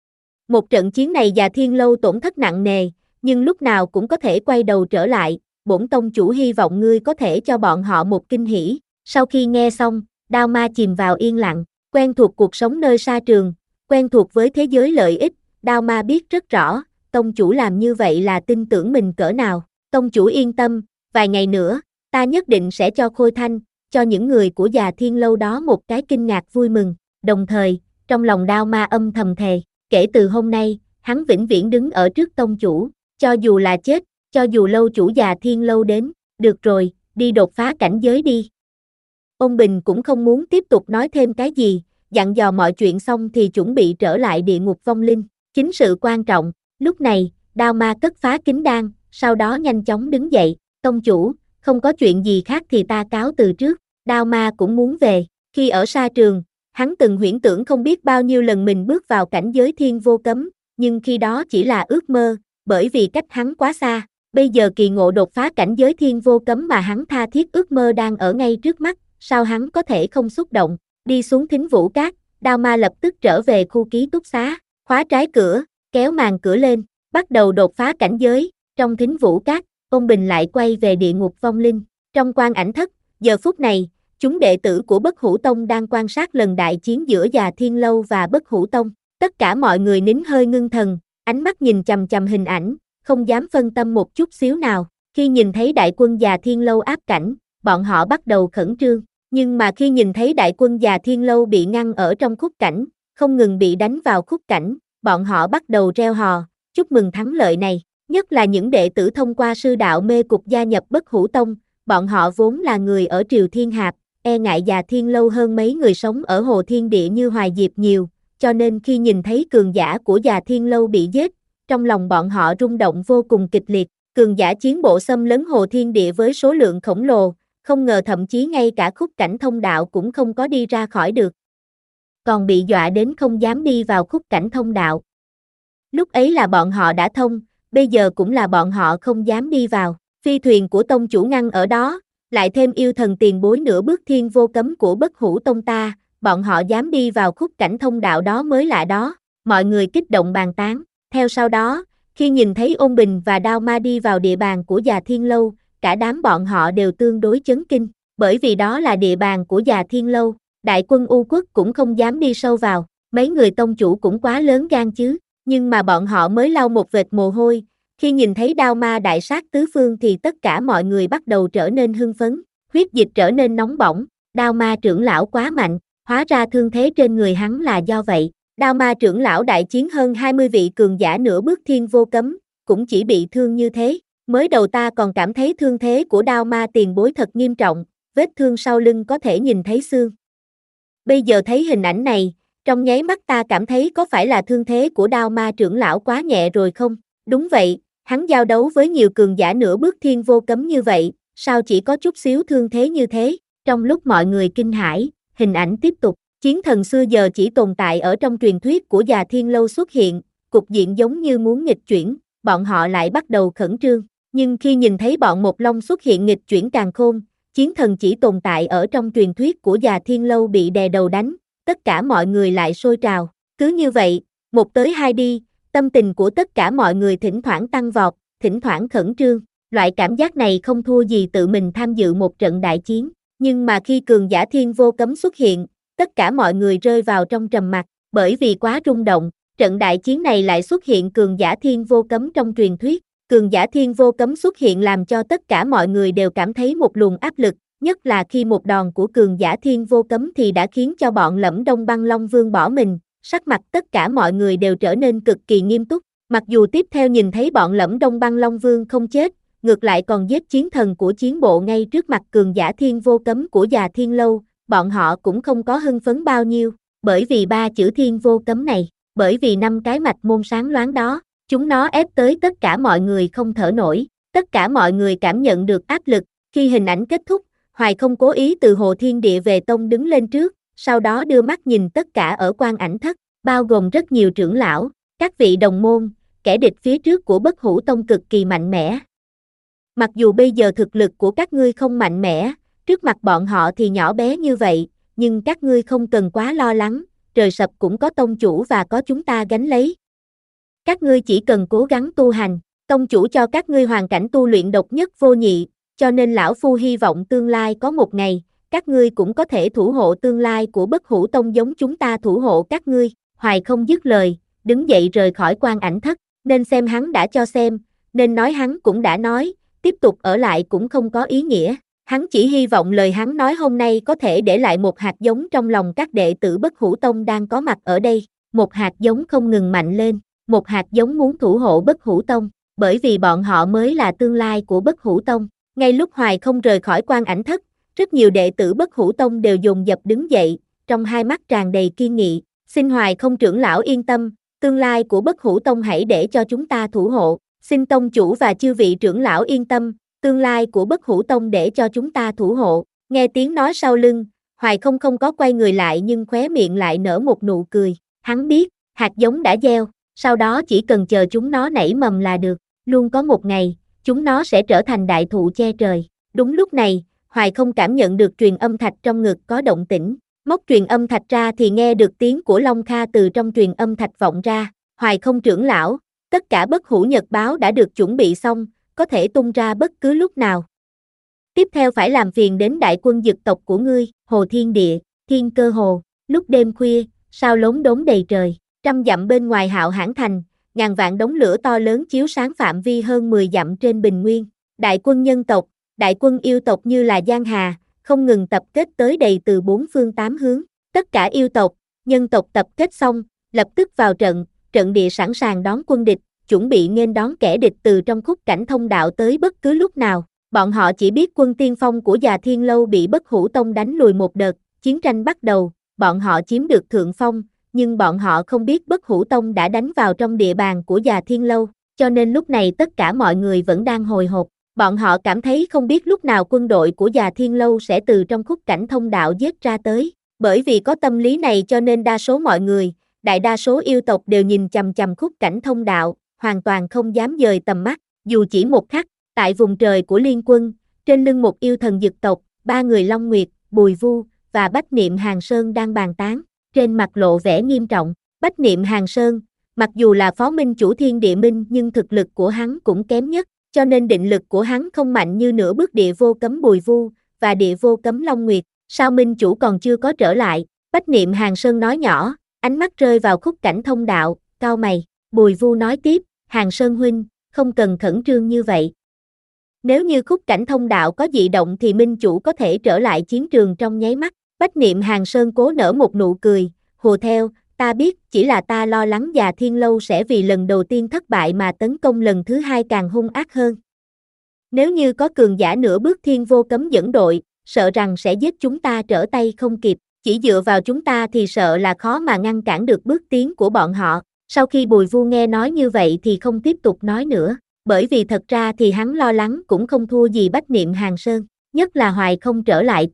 Một trận chiến này Già Thiên Lâu tổn thất nặng nề, nhưng lúc nào cũng có thể quay đầu trở lại. Bổn tông chủ hy vọng ngươi có thể cho bọn họ một kinh hỉ. Sau khi nghe xong, đao ma chìm vào yên lặng, quen thuộc cuộc sống nơi sa trường, quen thuộc với thế giới lợi ích, đao ma biết rất rõ, tông chủ làm như vậy là tin tưởng mình cỡ nào. Tông chủ yên tâm, vài ngày nữa, ta nhất định sẽ cho Khôi Thanh, cho những người của Già Thiên Lâu đó một cái kinh ngạc vui mừng. Đồng thời, trong lòng đao ma âm thầm thề, kể từ hôm nay, hắn vĩnh viễn đứng ở trước tông chủ, cho dù là chết, cho dù lâu chủ Già Thiên Lâu đến, được rồi, đi đột phá cảnh giới đi. Ôn Bình cũng không muốn tiếp tục nói thêm cái gì, dặn dò mọi chuyện xong thì chuẩn bị trở lại địa ngục vong linh. Chính sự quan trọng, lúc này, đao ma cất phá kính đan, sau đó nhanh chóng đứng dậy, tông chủ, không có chuyện gì khác thì ta cáo từ trước. Đao ma cũng muốn về, khi ở sa trường, hắn từng huyễn tưởng không biết bao nhiêu lần mình bước vào cảnh giới thiên vô cấm, nhưng khi đó chỉ là ước mơ, bởi vì cách hắn quá xa. Bây giờ kỳ ngộ đột phá cảnh giới thiên vô cấm mà hắn tha thiết ước mơ đang ở ngay trước mắt, sao hắn có thể không xúc động, đi xuống Thính Vũ Cát, đao ma lập tức trở về khu ký túc xá, khóa trái cửa, kéo màn cửa lên, bắt đầu đột phá cảnh giới. Trong Thính Vũ Cát, Ôn Bình lại quay về địa ngục vong linh, trong quan ảnh thất, giờ phút này, chúng đệ tử của Bất Hủ Tông đang quan sát lần đại chiến giữa Già Thiên Lâu và Bất Hủ Tông, tất cả mọi người nín hơi ngưng thần, ánh mắt nhìn chằm chằm hình ảnh, không dám phân tâm một chút xíu nào. Khi nhìn thấy đại quân Già Thiên Lâu áp cảnh, bọn họ bắt đầu khẩn trương, nhưng mà khi nhìn thấy đại quân Già Thiên Lâu bị ngăn ở trong khúc cảnh, không ngừng bị đánh vào khúc cảnh, bọn họ bắt đầu reo hò, chúc mừng thắng lợi này, nhất là những đệ tử thông qua sư đạo mê cục gia nhập Bất Hủ Tông, bọn họ vốn là người ở Triều Thiên Hạp, e ngại Già Thiên Lâu hơn mấy người sống ở Hồ Thiên Địa như Hoài Diệp nhiều, cho nên khi nhìn thấy cường giả của Già Thiên Lâu bị giết, trong lòng bọn họ rung động vô cùng kịch liệt, cường giả chiến bộ xâm lấn Hồ Thiên Địa với số lượng khổng lồ, không ngờ thậm chí ngay cả khúc cảnh thông đạo cũng không có đi ra khỏi được. Còn bị dọa đến không dám đi vào khúc cảnh thông đạo. Lúc ấy là bọn họ đã thông, bây giờ cũng là bọn họ không dám đi vào, phi thuyền của tông chủ ngăn ở đó, lại thêm yêu thần tiền bối nửa bước thiên vô cấm của Bất Hủ Tông ta, bọn họ dám đi vào khúc cảnh thông đạo đó mới lạ đó, mọi người kích động bàn tán. Theo sau đó, khi nhìn thấy Ôn Bình và đao ma đi vào địa bàn của Già Thiên Lâu, cả đám bọn họ đều tương đối chấn kinh, bởi vì đó là địa bàn của Già Thiên Lâu, đại quân U Quốc cũng không dám đi sâu vào, mấy người tông chủ cũng quá lớn gan chứ, nhưng mà bọn họ mới lau một vệt mồ hôi, khi nhìn thấy đao ma đại sát tứ phương thì tất cả mọi người bắt đầu trở nên hưng phấn, huyết dịch trở nên nóng bỏng, đao ma trưởng lão quá mạnh, hóa ra thương thế trên người hắn là do vậy. Đao ma trưởng lão đại chiến hơn hai mươi vị cường giả nửa bước thiên vô cấm, cũng chỉ bị thương như thế. Mới đầu ta còn cảm thấy thương thế của đao ma tiền bối thật nghiêm trọng, vết thương sau lưng có thể nhìn thấy xương. Bây giờ thấy hình ảnh này, trong nháy mắt ta cảm thấy có phải là thương thế của đao ma trưởng lão quá nhẹ rồi không? Đúng vậy, hắn giao đấu với nhiều cường giả nửa bước thiên vô cấm như vậy, sao chỉ có chút xíu thương thế như thế? Trong lúc mọi người kinh hãi, hình ảnh tiếp tục, chiến thần xưa giờ chỉ tồn tại ở trong truyền thuyết của Già Thiên Lâu xuất hiện, cục diện giống như muốn nghịch chuyển, bọn họ lại bắt đầu khẩn trương, nhưng khi nhìn thấy bọn Một Long xuất hiện nghịch chuyển càn khôn, chiến thần chỉ tồn tại ở trong truyền thuyết của Già Thiên Lâu bị đè đầu đánh, tất cả mọi người lại sôi trào, cứ như vậy, một tới hai đi, tâm tình của tất cả mọi người thỉnh thoảng tăng vọt, thỉnh thoảng khẩn trương, loại cảm giác này không thua gì tự mình tham dự một trận đại chiến, nhưng mà khi cường giả Thiên Vô Cấm xuất hiện, tất cả mọi người rơi vào trong trầm mặc, bởi vì quá rung động, trận đại chiến này lại xuất hiện cường giả Thiên Vô Cấm trong truyền thuyết, cường giả Thiên Vô Cấm xuất hiện làm cho tất cả mọi người đều cảm thấy một luồng áp lực, nhất là khi một đòn của cường giả Thiên Vô Cấm thì đã khiến cho bọn Lẫm Đông Băng Long Vương bỏ mình, sắc mặt tất cả mọi người đều trở nên cực kỳ nghiêm túc, mặc dù tiếp theo nhìn thấy bọn Lẫm Đông Băng Long Vương không chết, ngược lại còn giết chiến thần của chiến bộ ngay trước mặt cường giả Thiên Vô Cấm của Già Thiên Lâu, bọn họ cũng không có hưng phấn bao nhiêu, bởi vì ba chữ Thiên Vô Cấm này, bởi vì năm cái mạch môn sáng loáng đó, chúng nó ép tới tất cả mọi người không thở nổi, tất cả mọi người cảm nhận được áp lực, khi hình ảnh kết thúc, Hoài không cố ý từ Hồ Thiên Địa Về Tông đứng lên trước, sau đó đưa mắt nhìn tất cả ở quan ảnh thất, bao gồm rất nhiều trưởng lão, các vị đồng môn, kẻ địch phía trước của Bất Hủ Tông cực kỳ mạnh mẽ. Mặc dù bây giờ thực lực của các ngươi không mạnh mẽ, trước mặt bọn họ thì nhỏ bé như vậy, nhưng các ngươi không cần quá lo lắng, trời sập cũng có tông chủ và có chúng ta gánh lấy. Các ngươi chỉ cần cố gắng tu hành, tông chủ cho các ngươi hoàn cảnh tu luyện độc nhất vô nhị, cho nên lão phu hy vọng tương lai có một ngày, các ngươi cũng có thể thủ hộ tương lai của Bất Hủ Tông giống chúng ta thủ hộ các ngươi. Hoài không dứt lời, đứng dậy rời khỏi quan ảnh thất, nên xem hắn đã cho xem, nên nói hắn cũng đã nói, tiếp tục ở lại cũng không có ý nghĩa. Hắn chỉ hy vọng lời hắn nói hôm nay có thể để lại một hạt giống trong lòng các đệ tử Bất Hủ Tông đang có mặt ở đây, một hạt giống không ngừng mạnh lên, một hạt giống muốn thủ hộ Bất Hủ Tông, bởi vì bọn họ mới là tương lai của Bất Hủ Tông. Ngay lúc Hoài không rời khỏi quan ảnh thất, rất nhiều đệ tử Bất Hủ Tông đều dồn dập đứng dậy, trong hai mắt tràn đầy kiên nghị, xin Hoài không trưởng lão yên tâm, tương lai của Bất Hủ Tông hãy để cho chúng ta thủ hộ, xin tông chủ và chư vị trưởng lão yên tâm, tương lai của Bất Hủ Tông để cho chúng ta thủ hộ. Nghe tiếng nói sau lưng, Hoài không không có quay người lại nhưng khóe miệng lại nở một nụ cười, hắn biết, hạt giống đã gieo, sau đó chỉ cần chờ chúng nó nảy mầm là được, luôn có một ngày, chúng nó sẽ trở thành đại thụ che trời. Đúng lúc này, Hoài không cảm nhận được truyền âm thạch trong ngực có động tĩnh, móc truyền âm thạch ra thì nghe được tiếng của Long Kha từ trong truyền âm thạch vọng ra, Hoài không trưởng lão, tất cả Bất Hủ Nhật báo đã được chuẩn bị xong, có thể tung ra bất cứ lúc nào. Tiếp theo phải làm phiền đến đại quân dực tộc của ngươi, Hồ Thiên Địa, Thiên Cơ Hồ, lúc đêm khuya, sao lốm đốm đầy trời, trăm dặm bên ngoài Hạo Hãn Thành, ngàn vạn đống lửa to lớn chiếu sáng phạm vi hơn mười dặm trên bình nguyên, đại quân nhân tộc, đại quân yêu tộc như là giang hà, không ngừng tập kết tới đầy từ bốn phương tám hướng, tất cả yêu tộc, nhân tộc tập kết xong, lập tức vào trận, trận địa sẵn sàng đón quân địch, chuẩn bị nghênh đón kẻ địch từ trong khúc cảnh thông đạo tới bất cứ lúc nào. Bọn họ chỉ biết quân tiên phong của Già Thiên Lâu bị Bất Hủ Tông đánh lùi một đợt, chiến tranh bắt đầu, bọn họ chiếm được thượng phong, nhưng bọn họ không biết Bất Hủ Tông đã đánh vào trong địa bàn của Già Thiên Lâu, cho nên lúc này tất cả mọi người vẫn đang hồi hộp. Bọn họ cảm thấy không biết lúc nào quân đội của Già Thiên Lâu sẽ từ trong khúc cảnh thông đạo giết ra tới, bởi vì có tâm lý này cho nên đa số mọi người, đại đa số yêu tộc đều nhìn chằm chằm khúc cảnh thông đạo, hoàn toàn không dám dời tầm mắt, dù chỉ một khắc, tại vùng trời của liên quân, trên lưng một yêu thần dực tộc, ba người Long Nguyệt, Bùi Vu, và Bách Niệm Hàng Sơn đang bàn tán, trên mặt lộ vẻ nghiêm trọng. Bách Niệm Hàng Sơn, mặc dù là phó minh chủ Thiên Địa Minh nhưng thực lực của hắn cũng kém nhất, cho nên định lực của hắn không mạnh như nửa bước địa vô cấm Bùi Vu, và địa vô cấm Long Nguyệt. Sao minh chủ còn chưa có trở lại? Bách Niệm Hàng Sơn nói nhỏ, ánh mắt rơi vào khúc cảnh thông đạo, cau mày. Bùi Vu nói tiếp, Hàng Sơn huynh, không cần khẩn trương như vậy. Nếu như khúc cảnh thông đạo có dị động thì minh chủ có thể trở lại chiến trường trong nháy mắt. Bách Niệm Hàng Sơn cố nở một nụ cười, hùa theo, ta biết, chỉ là ta lo lắng Già Thiên Lâu sẽ vì lần đầu tiên thất bại mà tấn công lần thứ hai càng hung ác hơn. Nếu như có cường giả nửa bước Thiên Vô Cấm dẫn đội, sợ rằng sẽ giết chúng ta trở tay không kịp, chỉ dựa vào chúng ta thì sợ là khó mà ngăn cản được bước tiến của bọn họ. Sau khi Bùi Vu nghe nói như vậy thì không tiếp tục nói nữa, bởi vì thật ra thì hắn lo lắng cũng không thua gì Bách Niệm Hàng Sơn, nhất là Hoài không trở lại tông.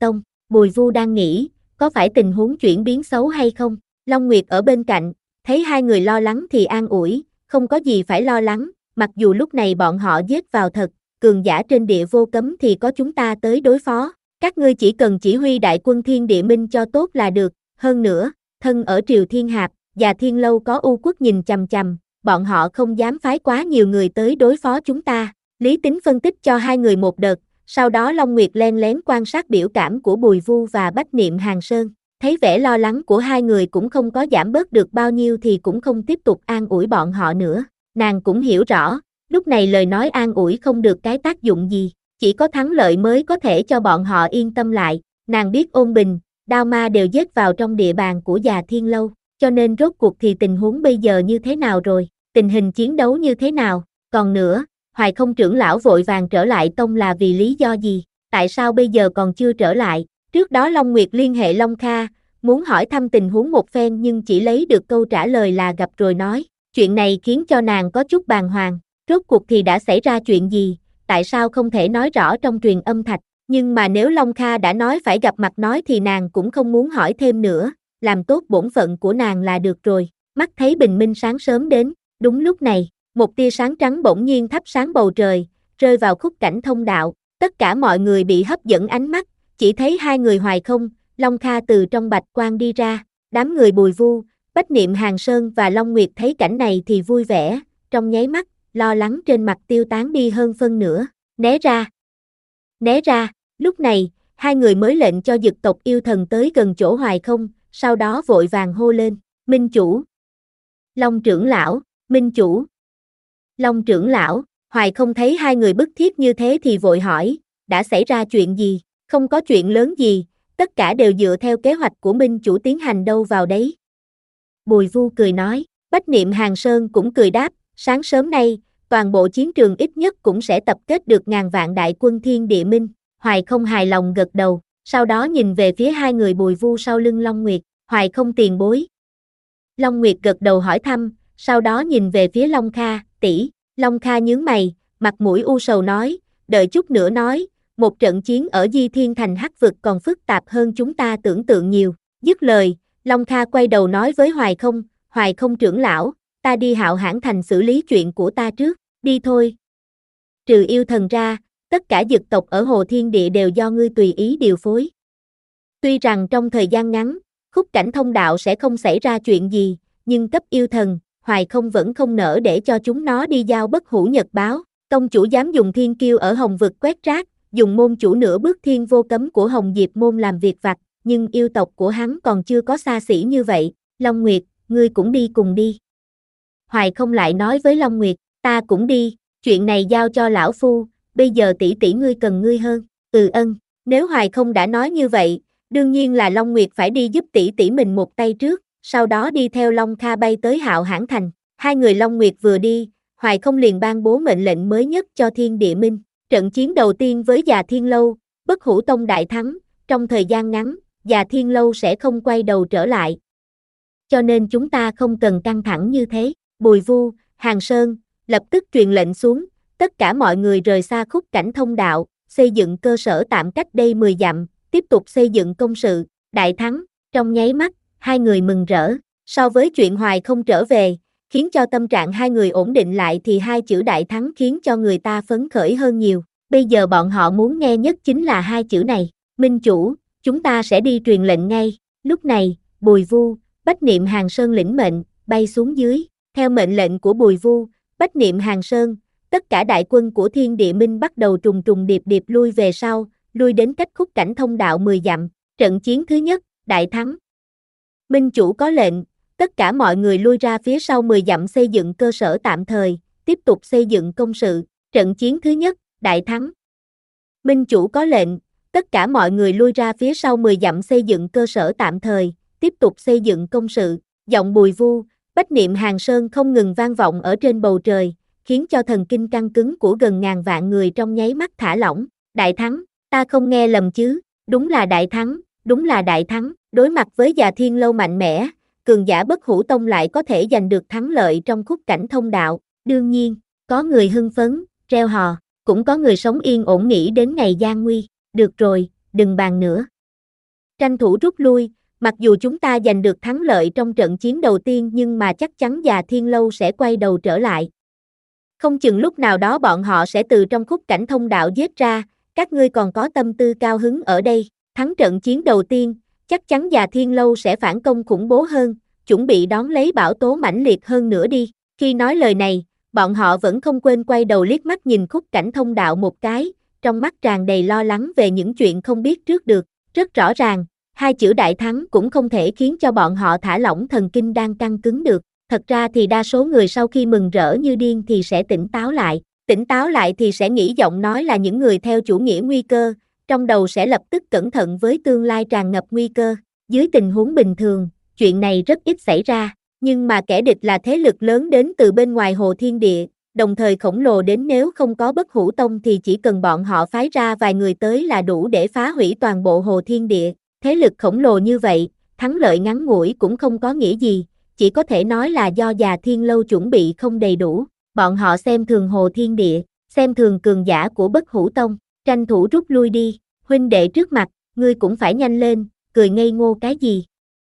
Bùi Vu đang nghĩ, có phải tình huống chuyển biến xấu hay không? Long Nguyệt ở bên cạnh, thấy hai người lo lắng thì an ủi, không có gì phải lo lắng, mặc dù lúc này bọn họ giết vào thật, cường giả trên địa vô cấm thì có chúng ta tới đối phó. Các ngươi chỉ cần chỉ huy đại quân Thiên Địa Minh cho tốt là được, hơn nữa, thân ở Triều Thiên Hạp, và Thiên Lâu có U Quốc nhìn chằm chằm, bọn họ không dám phái quá nhiều người tới đối phó chúng ta. Lý Tính phân tích cho hai người một đợt, sau đó Long Nguyệt len lén quan sát biểu cảm của Bùi Vu và Bách Niệm Hàn Sơn, thấy vẻ lo lắng của hai người cũng không có giảm bớt được bao nhiêu thì cũng không tiếp tục an ủi bọn họ nữa. Nàng cũng hiểu rõ, lúc này lời nói an ủi không được cái tác dụng gì, chỉ có thắng lợi mới có thể cho bọn họ yên tâm lại. Nàng biết Ôn Bình, Đao Ma đều giết vào trong địa bàn của già Thiên Lâu, cho nên rốt cuộc thì tình huống bây giờ như thế nào rồi, tình hình chiến đấu như thế nào, còn nữa, Hoài Không trưởng lão vội vàng trở lại tông là vì lý do gì, tại sao bây giờ còn chưa trở lại? Trước đó Long Nguyệt liên hệ Long Kha, muốn hỏi thăm tình huống một phen nhưng chỉ lấy được câu trả lời là gặp rồi nói. Chuyện này khiến cho nàng có chút bàng hoàng, rốt cuộc thì đã xảy ra chuyện gì, tại sao không thể nói rõ trong truyền âm thạch, nhưng mà nếu Long Kha đã nói phải gặp mặt nói thì nàng cũng không muốn hỏi thêm nữa, làm tốt bổn phận của nàng là được rồi. Mắt thấy bình minh sáng sớm đến, đúng lúc này, một tia sáng trắng bỗng nhiên thắp sáng bầu trời, rơi vào khúc cảnh thông đạo, tất cả mọi người bị hấp dẫn ánh mắt, chỉ thấy hai người Hoài Không, Long Kha từ trong bạch quang đi ra, đám người Bùi Vu, Bách Niệm Hàn Sơn và Long Nguyệt thấy cảnh này thì vui vẻ, trong nháy mắt, lo lắng trên mặt tiêu tán đi hơn phân nửa, né ra, né ra, lúc này, hai người mới lệnh cho dực tộc yêu thần tới gần chỗ Hoài Không, sau đó vội vàng hô lên, Minh chủ, Long trưởng lão, Minh chủ, Long trưởng lão. Hoài Không thấy hai người bức thiết như thế thì vội hỏi, đã xảy ra chuyện gì? Không có chuyện lớn gì, tất cả đều dựa theo kế hoạch của Minh chủ tiến hành đâu vào đấy. Bùi Vu cười nói, Bách Niệm Hàn Sơn cũng cười đáp, sáng sớm nay, toàn bộ chiến trường ít nhất cũng sẽ tập kết được ngàn vạn đại quân Thiên Địa Minh. Hoài Không hài lòng gật đầu, sau đó nhìn về phía hai người Bùi Vu sau lưng Long Nguyệt, Hoài Không tiền bối. Long Nguyệt gật đầu hỏi thăm, sau đó nhìn về phía Long Kha, tỷ. Long Kha nhướng mày, mặt mũi u sầu nói, đợi chút nữa nói, một trận chiến ở Di Thiên Thành Hắc Vực còn phức tạp hơn chúng ta tưởng tượng nhiều. Dứt lời, Long Kha quay đầu nói với Hoài Không, Hoài Không trưởng lão, ta đi Hạo Hãn Thành xử lý chuyện của ta trước, đi thôi. Trừ yêu thần ra, tất cả dực tộc ở Hồ Thiên Địa đều do ngươi tùy ý điều phối. Tuy rằng trong thời gian ngắn, khúc cảnh thông đạo sẽ không xảy ra chuyện gì, nhưng cấp yêu thần, Hoài Không vẫn không nỡ để cho chúng nó đi giao bất hủ nhật báo. Tông chủ dám dùng thiên kiêu ở Hồng Vực quét rác, dùng môn chủ nửa bước thiên vô cấm của Hồng Diệp môn làm việc vặt, nhưng yêu tộc của hắn còn chưa có xa xỉ như vậy. Long Nguyệt, ngươi cũng đi cùng đi. Hoài Không lại nói với Long Nguyệt, ta cũng đi, chuyện này giao cho lão phu, bây giờ tỷ tỷ ngươi cần ngươi hơn. Ừ ân, nếu Hoài Không đã nói như vậy, đương nhiên là Long Nguyệt phải đi giúp tỷ tỷ mình một tay trước, sau đó đi theo Long Kha bay tới Hạo Hãn Thành. Hai người Long Nguyệt vừa đi, Hoài Không liền ban bố mệnh lệnh mới nhất cho Thiên Địa Minh. Trận chiến đầu tiên với già Thiên Lâu, Bất Hủ Tông đại thắng, trong thời gian ngắn, già Thiên Lâu sẽ không quay đầu trở lại. Cho nên chúng ta không cần căng thẳng như thế. Bùi Vu, Hàn Sơn, lập tức truyền lệnh xuống, tất cả mọi người rời xa khúc cảnh thông đạo, xây dựng cơ sở tạm cách đây mười dặm, tiếp tục xây dựng công sự, đại thắng, trong nháy mắt, hai người mừng rỡ. So với chuyện Hoài Không trở về, khiến cho tâm trạng hai người ổn định lại thì hai chữ đại thắng khiến cho người ta phấn khởi hơn nhiều. Bây giờ bọn họ muốn nghe nhất chính là hai chữ này, Minh chủ, chúng ta sẽ đi truyền lệnh ngay. Lúc này, Bùi Vu, Bách Niệm Hàn Sơn lĩnh mệnh, bay xuống dưới. Theo mệnh lệnh của Bùi Vu, Bách Niệm Hàn Sơn, tất cả đại quân của Thiên Địa Minh bắt đầu trùng trùng điệp điệp lui về sau, lui đến cách khúc cảnh thông đạo mười dặm. Trận chiến thứ nhất, đại thắng. Minh chủ có lệnh, tất cả mọi người lui ra phía sau mười dặm xây dựng cơ sở tạm thời, tiếp tục xây dựng công sự. Trận chiến thứ nhất, đại thắng. Minh chủ có lệnh, tất cả mọi người lui ra phía sau mười dặm xây dựng cơ sở tạm thời, tiếp tục xây dựng công sự. Giọng Bùi Vu, Bách Niệm Hàn Sơn không ngừng vang vọng ở trên bầu trời, khiến cho thần kinh căng cứng của gần ngàn vạn người trong nháy mắt thả lỏng. Đại thắng, ta không nghe lầm chứ, đúng là đại thắng, đúng là đại thắng. Đối mặt với già Thiên Lâu mạnh mẽ, cường giả Bất Hủ Tông lại có thể giành được thắng lợi trong khúc cảnh thông đạo. Đương nhiên, có người hưng phấn, reo hò, cũng có người sống yên ổn nghĩ đến ngày gian nguy. Được rồi, đừng bàn nữa. tranh thủ rút lui, mặc dù chúng ta giành được thắng lợi trong trận chiến đầu tiên nhưng mà chắc chắn Già Thiên Lâu sẽ quay đầu trở lại. Không chừng lúc nào đó bọn họ sẽ từ trong khúc cảnh thông đạo giết ra, các ngươi còn có tâm tư cao hứng ở đây, thắng trận chiến đầu tiên, chắc chắn Già Thiên Lâu sẽ phản công khủng bố hơn, chuẩn bị đón lấy bão tố mãnh liệt hơn nữa đi. Khi nói lời này, bọn họ vẫn không quên quay đầu liếc mắt nhìn khúc cảnh thông đạo một cái, trong mắt tràn đầy lo lắng về những chuyện không biết trước được. Rất rõ ràng, hai chữ đại thắng cũng không thể khiến cho bọn họ thả lỏng thần kinh đang căng cứng được. Thật ra thì đa số người sau khi mừng rỡ như điên thì sẽ tỉnh táo lại. Tỉnh táo lại thì sẽ nghĩ giọng nói là những người theo chủ nghĩa nguy cơ, trong đầu sẽ lập tức cẩn thận với tương lai tràn ngập nguy cơ. Dưới tình huống bình thường, chuyện này rất ít xảy ra, nhưng mà kẻ địch là thế lực lớn đến từ bên ngoài Hồ Thiên Địa, đồng thời khổng lồ đến nếu không có Bất Hủ Tông thì chỉ cần bọn họ phái ra vài người tới là đủ để phá hủy toàn bộ Hồ Thiên Địa. Thế lực khổng lồ như vậy, thắng lợi ngắn ngủi cũng không có nghĩa gì, chỉ có thể nói là do Già Thiên Lâu chuẩn bị không đầy đủ. Bọn họ xem thường Hồ Thiên Địa, xem thường cường giả của Bất Hủ Tông, tranh thủ rút lui đi, huynh đệ trước mặt, ngươi cũng phải nhanh lên, cười ngây ngô cái gì.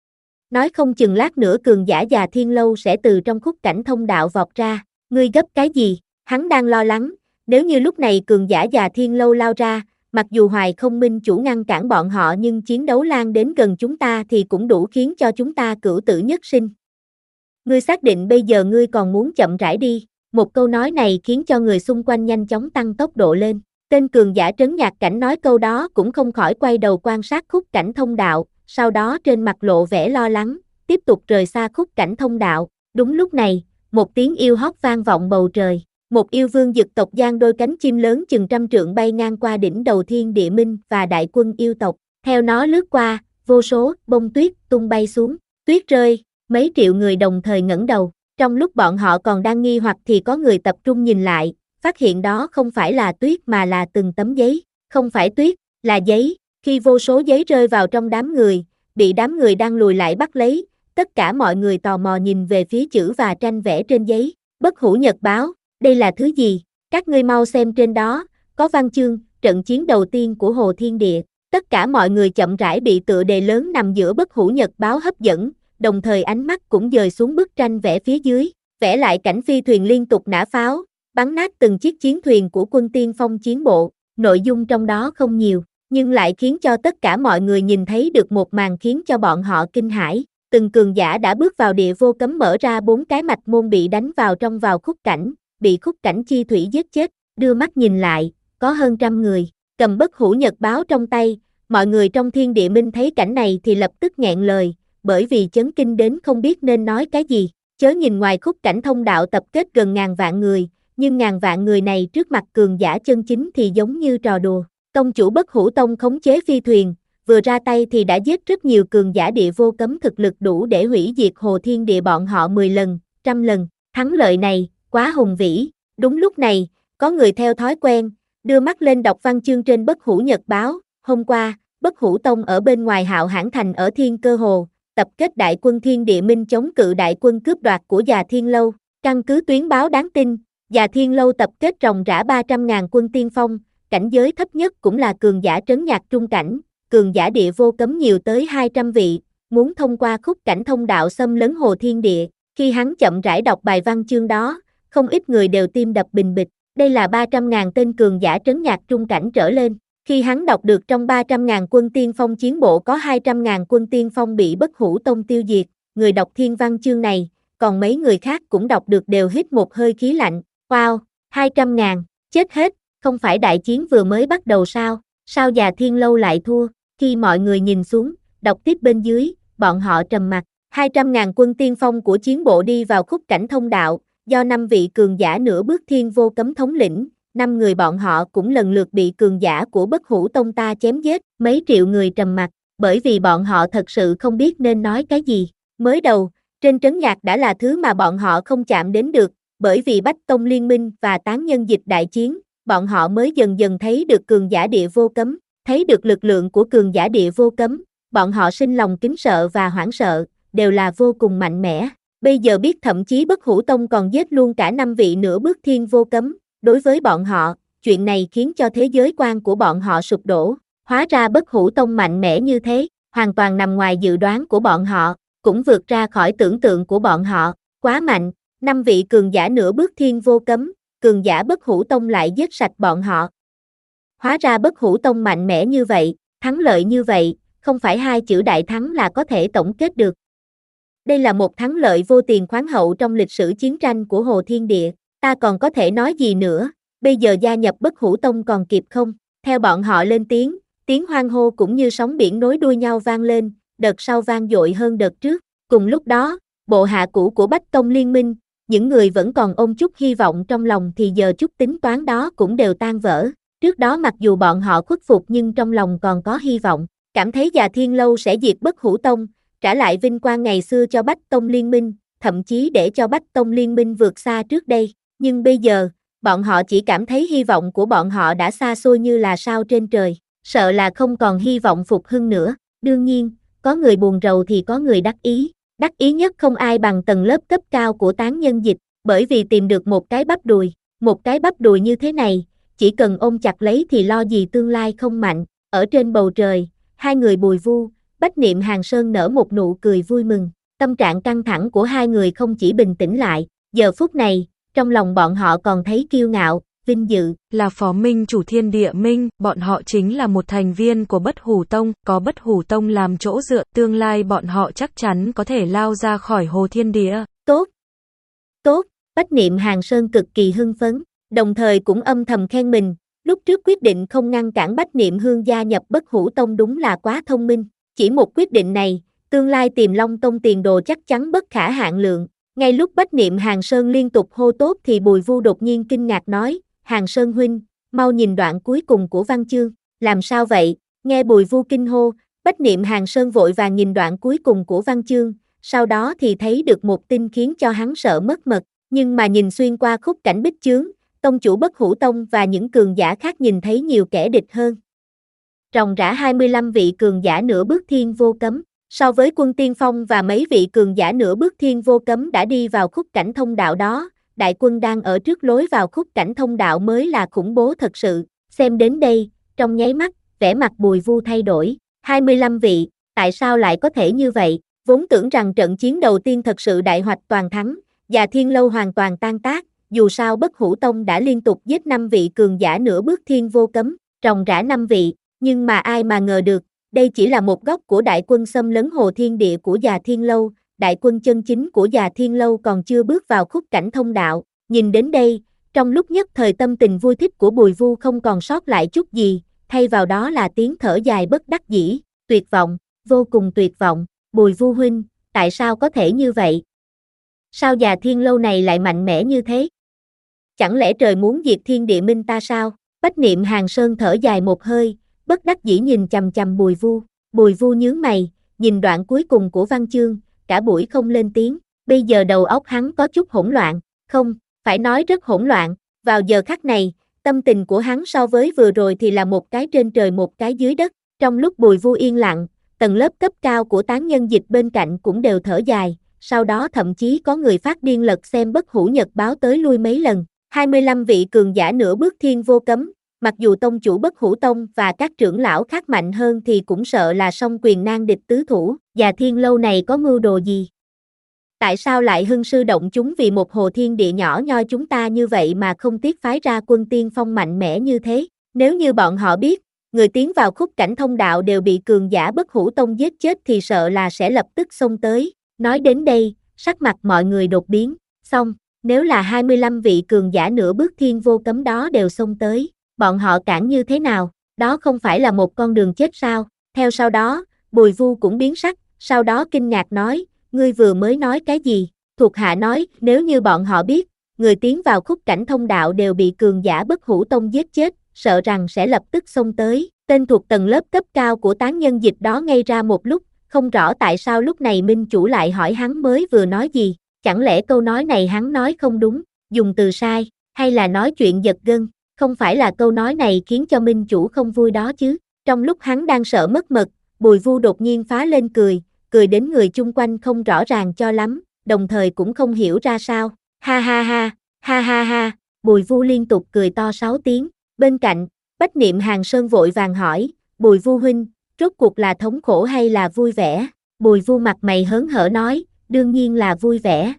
Nói không chừng lát nữa cường giả Già Thiên Lâu sẽ từ trong khúc cảnh thông đạo vọt ra, ngươi gấp cái gì, hắn đang lo lắng, nếu như lúc này cường giả Già Thiên Lâu lao ra, mặc dù Hoài Không Minh chủ ngăn cản bọn họ nhưng chiến đấu lan đến gần chúng ta thì cũng đủ khiến cho chúng ta cửu tử nhất sinh. Ngươi xác định bây giờ ngươi còn muốn chậm rãi đi, một câu nói này khiến cho người xung quanh nhanh chóng tăng tốc độ lên. Tên cường giả Trấn Nhạc Cảnh nói câu đó cũng không khỏi quay đầu quan sát khúc cảnh thông đạo, sau đó trên mặt lộ vẻ lo lắng, tiếp tục rời xa khúc cảnh thông đạo. Đúng lúc này, một tiếng yêu hót vang vọng bầu trời, một yêu vương dực tộc giang đôi cánh chim lớn chừng trăm trượng bay ngang qua đỉnh đầu Thiên Địa Minh và đại quân yêu tộc, theo nó lướt qua, vô số bông tuyết tung bay xuống, tuyết rơi, mấy triệu người đồng thời ngẩng đầu, trong lúc bọn họ còn đang nghi hoặc thì có người tập trung nhìn lại, phát hiện đó không phải là tuyết mà là từng tấm giấy, không phải tuyết, là giấy. Khi vô số giấy rơi vào trong đám người, bị đám người đang lùi lại bắt lấy, tất cả mọi người tò mò nhìn về phía chữ và tranh vẽ trên giấy. Bất Hủ Nhật Báo, đây là thứ gì? Các ngươi mau xem trên đó, có văn chương, trận chiến đầu tiên của Hồ Thiên Địa. Tất cả mọi người chậm rãi bị tựa đề lớn nằm giữa Bất Hủ Nhật Báo hấp dẫn, đồng thời ánh mắt cũng dời xuống bức tranh vẽ phía dưới, vẽ lại cảnh phi thuyền liên tục nã pháo, bắn nát từng chiếc chiến thuyền của quân tiên phong chiến bộ. Nội dung trong đó không nhiều, nhưng lại khiến cho tất cả mọi người nhìn thấy được một màn khiến cho bọn họ kinh hãi. Từng cường giả đã bước vào địa vô cấm mở ra bốn cái mạch môn bị đánh vào trong vào khúc cảnh, bị khúc cảnh chi thủy giết chết, đưa mắt nhìn lại, có hơn trăm người, cầm Bất Hủ Nhật Báo trong tay, mọi người trong Thiên Địa Minh thấy cảnh này thì lập tức nghẹn lời, bởi vì chấn kinh đến không biết nên nói cái gì. Chớ nhìn ngoài khúc cảnh thông đạo tập kết gần ngàn vạn người, nhưng ngàn vạn người này trước mặt cường giả chân chính thì giống như trò đùa. Tông chủ Bất Hủ Tông khống chế phi thuyền, vừa ra tay thì đã giết rất nhiều cường giả địa vô cấm thực lực đủ để hủy diệt Hồ Thiên Địa bọn họ mười lần, trăm lần. Thắng lợi này, quá hùng vĩ. Đúng lúc này, có người theo thói quen, đưa mắt lên đọc văn chương trên Bất Hủ Nhật Báo. Hôm qua, Bất Hủ Tông ở bên ngoài Hạo Hãn Thành ở Thiên Cơ Hồ, tập kết đại quân Thiên Địa Minh chống cự đại quân cướp đoạt của Già Thiên Lâu. Căn cứ tuyến báo đáng tin, Già Thiên Lâu tập kết ròng rã ba trăm ngàn quân tiên phong, cảnh giới thấp nhất cũng là cường giả trấn nhạc trung cảnh, cường giả địa vô cấm nhiều tới hai trăm vị, muốn thông qua khúc cảnh thông đạo xâm lấn Hồ Thiên Địa. Khi hắn chậm rãi đọc bài văn chương đó, không ít người đều tim đập bình bịch, đây là ba trăm ngàn tên cường giả trấn nhạc trung cảnh trở lên. Khi hắn đọc được trong ba trăm ngàn quân tiên phong chiến bộ có hai trăm ngàn quân tiên phong bị Bất Hủ Tông tiêu diệt, người đọc thiên văn chương này, còn mấy người khác cũng đọc được đều hít một hơi khí lạnh. Wow, hai trăm ngàn, chết hết, không phải đại chiến vừa mới bắt đầu sao, sao Già Thiên Lâu lại thua? Khi mọi người nhìn xuống, đọc tiếp bên dưới, bọn họ trầm mặc. hai trăm ngàn quân tiên phong của chiến bộ đi vào khúc cảnh thông đạo, do năm vị cường giả nửa bước thiên vô cấm thống lĩnh, năm người bọn họ cũng lần lượt bị cường giả của Bất Hủ Tông ta chém giết. Mấy triệu người trầm mặc, bởi vì bọn họ thật sự không biết nên nói cái gì. Mới đầu, trên trấn nhạc đã là thứ mà bọn họ không chạm đến được, bởi vì Bách Tông liên minh và tán nhân dịch đại chiến, bọn họ mới dần dần thấy được cường giả địa vô cấm, thấy được lực lượng của cường giả địa vô cấm, bọn họ sinh lòng kính sợ và hoảng sợ, đều là vô cùng mạnh mẽ. Bây giờ biết thậm chí Bất Hủ Tông còn giết luôn cả năm vị nửa bước thiên vô cấm, đối với bọn họ, chuyện này khiến cho thế giới quan của bọn họ sụp đổ. Hóa ra Bất Hủ Tông mạnh mẽ như thế, hoàn toàn nằm ngoài dự đoán của bọn họ, cũng vượt ra khỏi tưởng tượng của bọn họ, quá mạnh, năm vị cường giả nửa bước thiên vô cấm, cường giả bất hủ tông lại giết sạch bọn họ. Hóa ra bất hủ tông mạnh mẽ như vậy, thắng lợi như vậy, không phải hai chữ đại thắng là có thể tổng kết được. Đây là một thắng lợi vô tiền khoáng hậu trong lịch sử chiến tranh của Hồ Thiên Địa, ta còn có thể nói gì nữa, bây giờ gia nhập bất hủ tông còn kịp không? Theo bọn họ lên tiếng, tiếng hoan hô cũng như sóng biển nối đuôi nhau vang lên, đợt sau vang dội hơn đợt trước. Cùng lúc đó, bộ hạ cũ của Bách Tông Liên minh, những người vẫn còn ôm chút hy vọng trong lòng thì giờ chút tính toán đó cũng đều tan vỡ. Trước đó mặc dù bọn họ khuất phục nhưng trong lòng còn có hy vọng, cảm thấy Già Thiên Lâu sẽ diệt bất hủ tông, trả lại vinh quang ngày xưa cho Bách Tông Liên minh, thậm chí để cho Bách Tông Liên minh vượt xa trước đây. Nhưng bây giờ, bọn họ chỉ cảm thấy hy vọng của bọn họ đã xa xôi như là sao trên trời, sợ là không còn hy vọng phục hưng nữa. Đương nhiên, có người buồn rầu thì có người đắc ý, đắc ý nhất không ai bằng tầng lớp cấp cao của tán nhân dịch, bởi vì tìm được một cái bắp đùi, một cái bắp đùi như thế này, chỉ cần ôm chặt lấy thì lo gì tương lai không mạnh. Ở trên bầu trời, hai người Bùi Vu, Bách Niệm Hàn Sơn nở một nụ cười vui mừng, tâm trạng căng thẳng của hai người không chỉ bình tĩnh lại, giờ phút này, trong lòng bọn họ còn thấy kiêu ngạo, vinh dự. Là phó minh chủ Thiên Địa Minh, bọn họ chính là một thành viên của Bất Hủ Tông, có Bất Hủ Tông làm chỗ dựa, tương lai bọn họ chắc chắn có thể lao ra khỏi Hồ Thiên Địa. Tốt, tốt, Bách Niệm Hàn Sơn cực kỳ hưng phấn, đồng thời cũng âm thầm khen mình, lúc trước quyết định không ngăn cản Bách Niệm Hương gia nhập Bất Hủ Tông đúng là quá thông minh, chỉ một quyết định này, tương lai Tiềm Long Tông tiền đồ chắc chắn bất khả hạn lượng. Ngay lúc Bách Niệm Hàn Sơn liên tục hô tốt thì Bùi Vu đột nhiên kinh ngạc nói, Hàn Sơn huynh, mau nhìn đoạn cuối cùng của văn chương, làm sao vậy? Nghe Bùi Vu kinh hô, Bách Niệm Hàn Sơn vội vàng nhìn đoạn cuối cùng của văn chương, sau đó thì thấy được một tin khiến cho hắn sợ mất mật, nhưng mà nhìn xuyên qua khúc cảnh bích chướng, tông chủ Bất Hủ Tông và những cường giả khác nhìn thấy nhiều kẻ địch hơn. Ròng rã hai mươi lăm vị cường giả nửa bước thiên vô cấm. So với quân tiên phong và mấy vị cường giả nửa bước thiên vô cấm đã đi vào khúc cảnh thông đạo đó, đại quân đang ở trước lối vào khúc cảnh thông đạo mới là khủng bố thật sự. Xem đến đây, trong nháy mắt, vẻ mặt Bùi Vu thay đổi. hai mươi lăm vị, tại sao lại có thể như vậy? Vốn tưởng rằng trận chiến đầu tiên thật sự đại hoạch toàn thắng, Già Thiên Lâu hoàn toàn tan tác, dù sao Bất Hủ Tông đã liên tục giết năm vị cường giả nửa bước thiên vô cấm, ròng rã năm vị, nhưng mà ai mà ngờ được, đây chỉ là một góc của đại quân xâm lấn Hồ Thiên Địa của Già Thiên Lâu, đại quân chân chính của Già Thiên Lâu còn chưa bước vào khúc cảnh thông đạo. Nhìn đến đây, trong lúc nhất thời tâm tình vui thích của Bùi Vu không còn sót lại chút gì, thay vào đó là tiếng thở dài bất đắc dĩ, tuyệt vọng, vô cùng tuyệt vọng. Bùi Vu huynh, tại sao có thể như vậy? Sao Già Thiên Lâu này lại mạnh mẽ như thế? Chẳng lẽ trời muốn diệt Thiên Địa Minh ta sao? Bách Niệm Hàn Sơn thở dài một hơi, bất đắc dĩ nhìn chằm chằm Bùi Vu. Bùi Vu nhướng mày, nhìn đoạn cuối cùng của văn chương, cả buổi không lên tiếng. Bây giờ đầu óc hắn có chút hỗn loạn, không, phải nói rất hỗn loạn. Vào giờ khắc này, tâm tình của hắn so với vừa rồi thì là một cái trên trời một cái dưới đất. Trong lúc Bùi Vu yên lặng, tầng lớp cấp cao của tán nhân dịch bên cạnh cũng đều thở dài, sau đó thậm chí có người phát điên lật xem Bất Hủ Nhật báo tới lui mấy lần. hai mươi lăm vị cường giả nửa bước thiên vô cấm, mặc dù tông chủ Bất Hủ Tông và các trưởng lão khác mạnh hơn thì cũng sợ là song quyền nan địch tứ thủ. Già Thiên Lâu này có mưu đồ gì? Tại sao lại hưng sư động chúng vì một Hồ Thiên Địa nhỏ nhoi chúng ta như vậy mà không tiếc phái ra quân tiên phong mạnh mẽ như thế? Nếu như bọn họ biết, người tiến vào khúc cảnh thông đạo đều bị cường giả Bất Hủ Tông giết chết thì sợ là sẽ lập tức xông tới. Nói đến đây, sắc mặt mọi người đột biến, xong, nếu là hai mươi lăm vị cường giả nửa bước thiên vô cấm đó đều xông tới, bọn họ cản như thế nào? Đó không phải là một con đường chết sao? Theo sau đó, Bùi Vu cũng biến sắc, sau đó kinh ngạc nói, ngươi vừa mới nói cái gì? Thuộc hạ nói, nếu như bọn họ biết, người tiến vào khúc cảnh thông đạo đều bị cường giả Bất Hủ Tông giết chết, sợ rằng sẽ lập tức xông tới. Tên thuộc tầng lớp cấp cao của tán nhân dịch đó ngây ra một lúc, không rõ tại sao lúc này minh chủ lại hỏi hắn mới vừa nói gì, chẳng lẽ câu nói này hắn nói không đúng, dùng từ sai, hay là nói chuyện giật gân, không phải là câu nói này khiến cho minh chủ không vui đó chứ. Trong lúc hắn đang sợ mất mật, Bùi Vu đột nhiên phá lên cười, cười đến người chung quanh không rõ ràng cho lắm, đồng thời cũng không hiểu ra sao, ha ha ha, ha ha ha, Bùi Vu liên tục cười to sáu tiếng, bên cạnh, Bách Niệm Hàn Sơn vội vàng hỏi, Bùi Vu huynh, rốt cuộc là thống khổ hay là vui vẻ? Bùi Vu mặt mày hớn hở nói, đương nhiên là vui vẻ.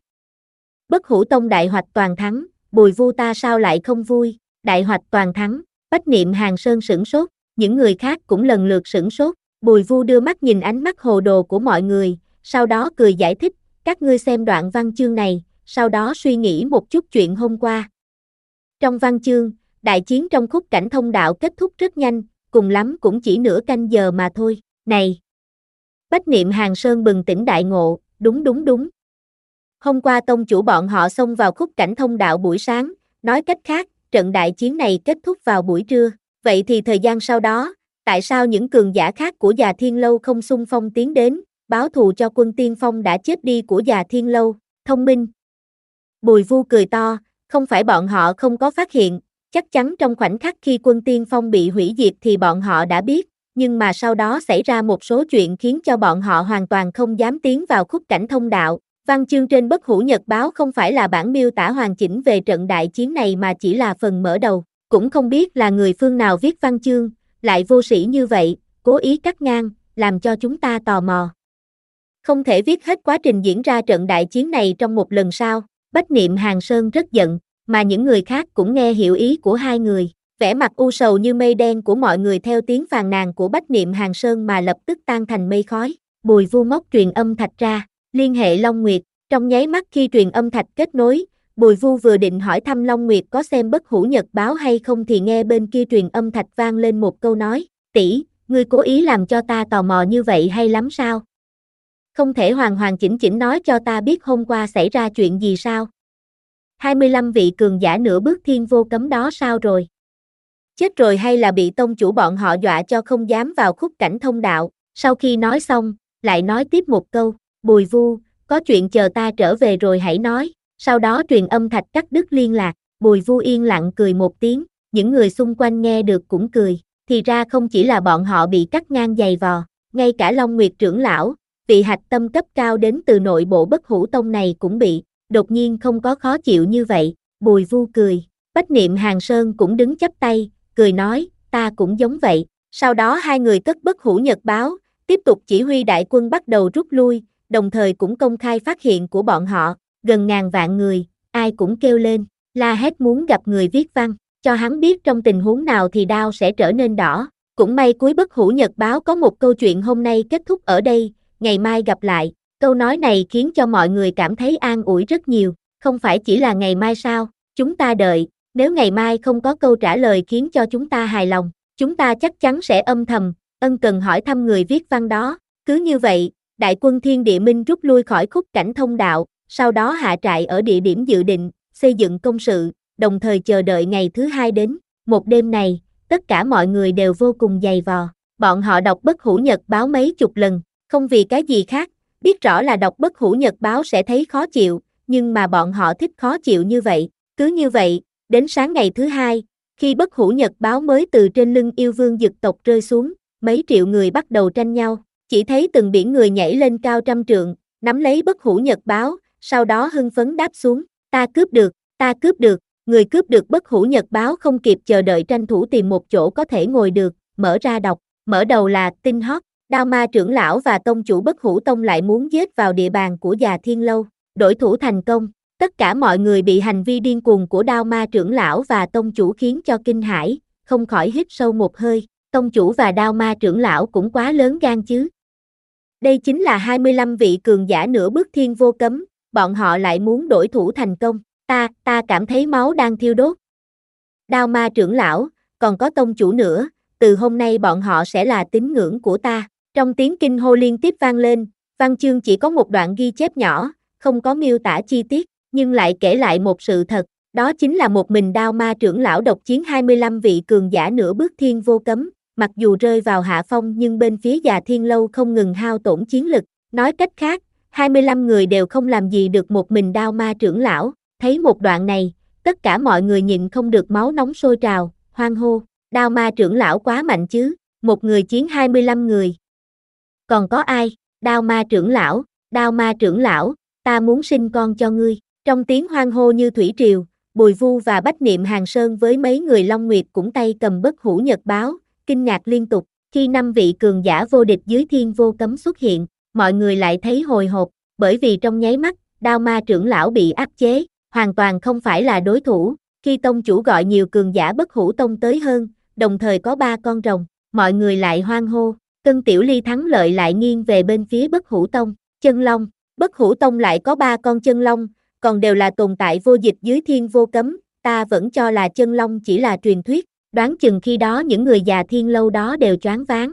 Bất Hủ Tông đại hoạch toàn thắng, Bùi Vu ta sao lại không vui? Đại hoạch toàn thắng, Bách Niệm Hàng Sơn sửng sốt, những người khác cũng lần lượt sửng sốt. Bùi Vu đưa mắt nhìn ánh mắt hồ đồ của mọi người, sau đó cười giải thích, các ngươi xem đoạn văn chương này, sau đó suy nghĩ một chút chuyện hôm qua. Trong văn chương, đại chiến trong khúc cảnh thông đạo kết thúc rất nhanh, cùng lắm cũng chỉ nửa canh giờ mà thôi. Này! Bách Niệm Hàng Sơn bừng tỉnh đại ngộ, đúng đúng đúng. Hôm qua tông chủ bọn họ xông vào khúc cảnh thông đạo buổi sáng, nói cách khác, trận đại chiến này kết thúc vào buổi trưa. Vậy thì thời gian sau đó, tại sao những cường giả khác của Già Thiên Lâu không xung phong tiến đến, báo thù cho quân tiên phong đã chết đi của Già Thiên Lâu? Thông minh. Bùi Vu cười to, không phải bọn họ không có phát hiện, chắc chắn trong khoảnh khắc khi quân tiên phong bị hủy diệt thì bọn họ đã biết, nhưng mà sau đó xảy ra một số chuyện khiến cho bọn họ hoàn toàn không dám tiến vào khúc cảnh thông đạo. Văn chương trên Bất Hủ Nhật báo không phải là bản miêu tả hoàn chỉnh về trận đại chiến này mà chỉ là phần mở đầu, cũng không biết là người phương nào viết văn chương, lại vô sĩ như vậy, cố ý cắt ngang, làm cho chúng ta tò mò. Không thể viết hết quá trình diễn ra trận đại chiến này trong một lần sao? Bách Niệm Hàng Sơn rất giận, mà những người khác cũng nghe hiểu ý của hai người. Vẻ mặt u sầu như mây đen của mọi người theo tiếng phàn nàn của Bách Niệm Hàng Sơn mà lập tức tan thành mây khói. Bùi Vu móc truyền âm thạch ra, liên hệ Long Nguyệt. Trong nháy mắt khi truyền âm thạch kết nối, Bùi Vu vừa định hỏi thăm Long Nguyệt có xem Bất Hủ Nhật báo hay không thì nghe bên kia truyền âm thạch vang lên một câu nói, tỷ, ngươi cố ý làm cho ta tò mò như vậy hay lắm sao? Không thể hoàn hoàn chỉnh chỉnh nói cho ta biết hôm qua xảy ra chuyện gì sao? hai mươi lăm vị cường giả nửa bước thiên vô cấm đó sao rồi? Chết rồi hay là bị tông chủ bọn họ dọa cho không dám vào khúc cảnh thông đạo? Sau khi nói xong, lại nói tiếp một câu, Bùi Vu, có chuyện chờ ta trở về rồi hãy nói. Sau đó truyền âm thạch cắt đứt liên lạc, Bùi Vu yên lặng cười một tiếng, những người xung quanh nghe được cũng cười, thì ra không chỉ là bọn họ bị cắt ngang giày vò, ngay cả Long Nguyệt trưởng lão, vị hạch tâm cấp cao đến từ nội bộ Bất Hủ Tông này cũng bị, đột nhiên không có khó chịu như vậy. Bùi Vu cười, Bách Niệm Hàng Sơn cũng đứng chắp tay, cười nói, ta cũng giống vậy. Sau đó hai người cất Bất Hủ Nhật báo, tiếp tục chỉ huy đại quân bắt đầu rút lui, đồng thời cũng công khai phát hiện của bọn họ, gần ngàn vạn người, ai cũng kêu lên, la hét muốn gặp người viết văn, cho hắn biết trong tình huống nào thì đao sẽ trở nên đỏ. Cũng may cuối Bất Hủ Nhật báo có một câu chuyện hôm nay kết thúc ở đây, ngày mai gặp lại. Câu nói này khiến cho mọi người cảm thấy an ủi rất nhiều, không phải chỉ là ngày mai sao, chúng ta đợi, nếu ngày mai không có câu trả lời khiến cho chúng ta hài lòng, chúng ta chắc chắn sẽ âm thầm, ân cần hỏi thăm người viết văn đó. Cứ như vậy, đại quân Thiên Địa Minh rút lui khỏi khúc cảnh thông đạo, sau đó hạ trại ở địa điểm dự định, xây dựng công sự, đồng thời chờ đợi ngày thứ hai đến. Một đêm này, tất cả mọi người đều vô cùng dày vò, bọn họ đọc Bất Hủ Nhật báo mấy chục lần, không vì cái gì khác, biết rõ là đọc Bất Hủ Nhật báo sẽ thấy khó chịu, nhưng mà bọn họ thích khó chịu như vậy. Cứ như vậy, đến sáng ngày thứ hai, khi Bất Hủ Nhật báo mới từ trên lưng yêu vương dực tộc rơi xuống, mấy triệu người bắt đầu tranh nhau, chỉ thấy từng biển người nhảy lên cao trăm trượng, nắm lấy Bất Hủ Nhật báo, sau đó hưng phấn đáp xuống, ta cướp được, ta cướp được. Người cướp được Bất Hủ Nhật báo không kịp chờ đợi tranh thủ tìm một chỗ có thể ngồi được, mở ra đọc. Mở đầu là tin hot, Đao Ma trưởng lão và tông chủ Bất Hủ Tông lại muốn giết vào địa bàn của Già Thiên Lâu, đổi thủ thành công. Tất cả mọi người bị hành vi điên cuồng của Đao Ma trưởng lão và tông chủ khiến cho kinh hãi, không khỏi hít sâu một hơi. Tông chủ và Đao Ma trưởng lão cũng quá lớn gan chứ. Đây chính là hai mươi lăm vị cường giả nửa bước thiên vô cấm, bọn họ lại muốn đổi thủ thành công. Ta, ta cảm thấy máu đang thiêu đốt. Đao Ma trưởng lão, còn có tông chủ nữa, từ hôm nay bọn họ sẽ là tín ngưỡng của ta. Trong tiếng kinh hô liên tiếp vang lên, văn chương chỉ có một đoạn ghi chép nhỏ, không có miêu tả chi tiết, nhưng lại kể lại một sự thật, đó chính là một mình Đao Ma trưởng lão độc chiến hai mươi lăm vị cường giả nửa bước thiên vô cấm, mặc dù rơi vào hạ phong nhưng bên phía Già Thiên Lâu không ngừng hao tổn chiến lực, nói cách khác, hai mươi lăm người đều không làm gì được một mình Đao Ma trưởng lão. Thấy một đoạn này, tất cả mọi người nhịn không được máu nóng sôi trào, hoan hô, Đao Ma trưởng lão quá mạnh chứ, một người chiến hai mươi lăm người. Còn có ai? Đao Ma trưởng lão, Đao Ma trưởng lão, ta muốn sinh con cho ngươi. Trong tiếng hoan hô như thủy triều, Bùi Vu và Bách Niệm Hàng Sơn với mấy người Long Nguyệt cũng tay cầm Bất Hủ Nhật báo, kinh ngạc liên tục. Khi năm vị cường giả vô địch dưới thiên vô cấm xuất hiện, mọi người lại thấy hồi hộp, bởi vì trong nháy mắt, đao ma trưởng lão bị áp chế, hoàn toàn không phải là đối thủ. Khi tông chủ gọi nhiều cường giả bất hủ tông tới hơn, đồng thời có ba con rồng, mọi người lại hoan hô. Cân Tiểu Ly thắng lợi lại nghiêng về bên phía bất hủ tông. Chân long, bất hủ tông lại có ba con chân long, còn đều là tồn tại vô địch dưới thiên vô cấm. Ta vẫn cho là chân long chỉ là truyền thuyết, đoán chừng khi đó những người già thiên lâu đó đều choáng váng.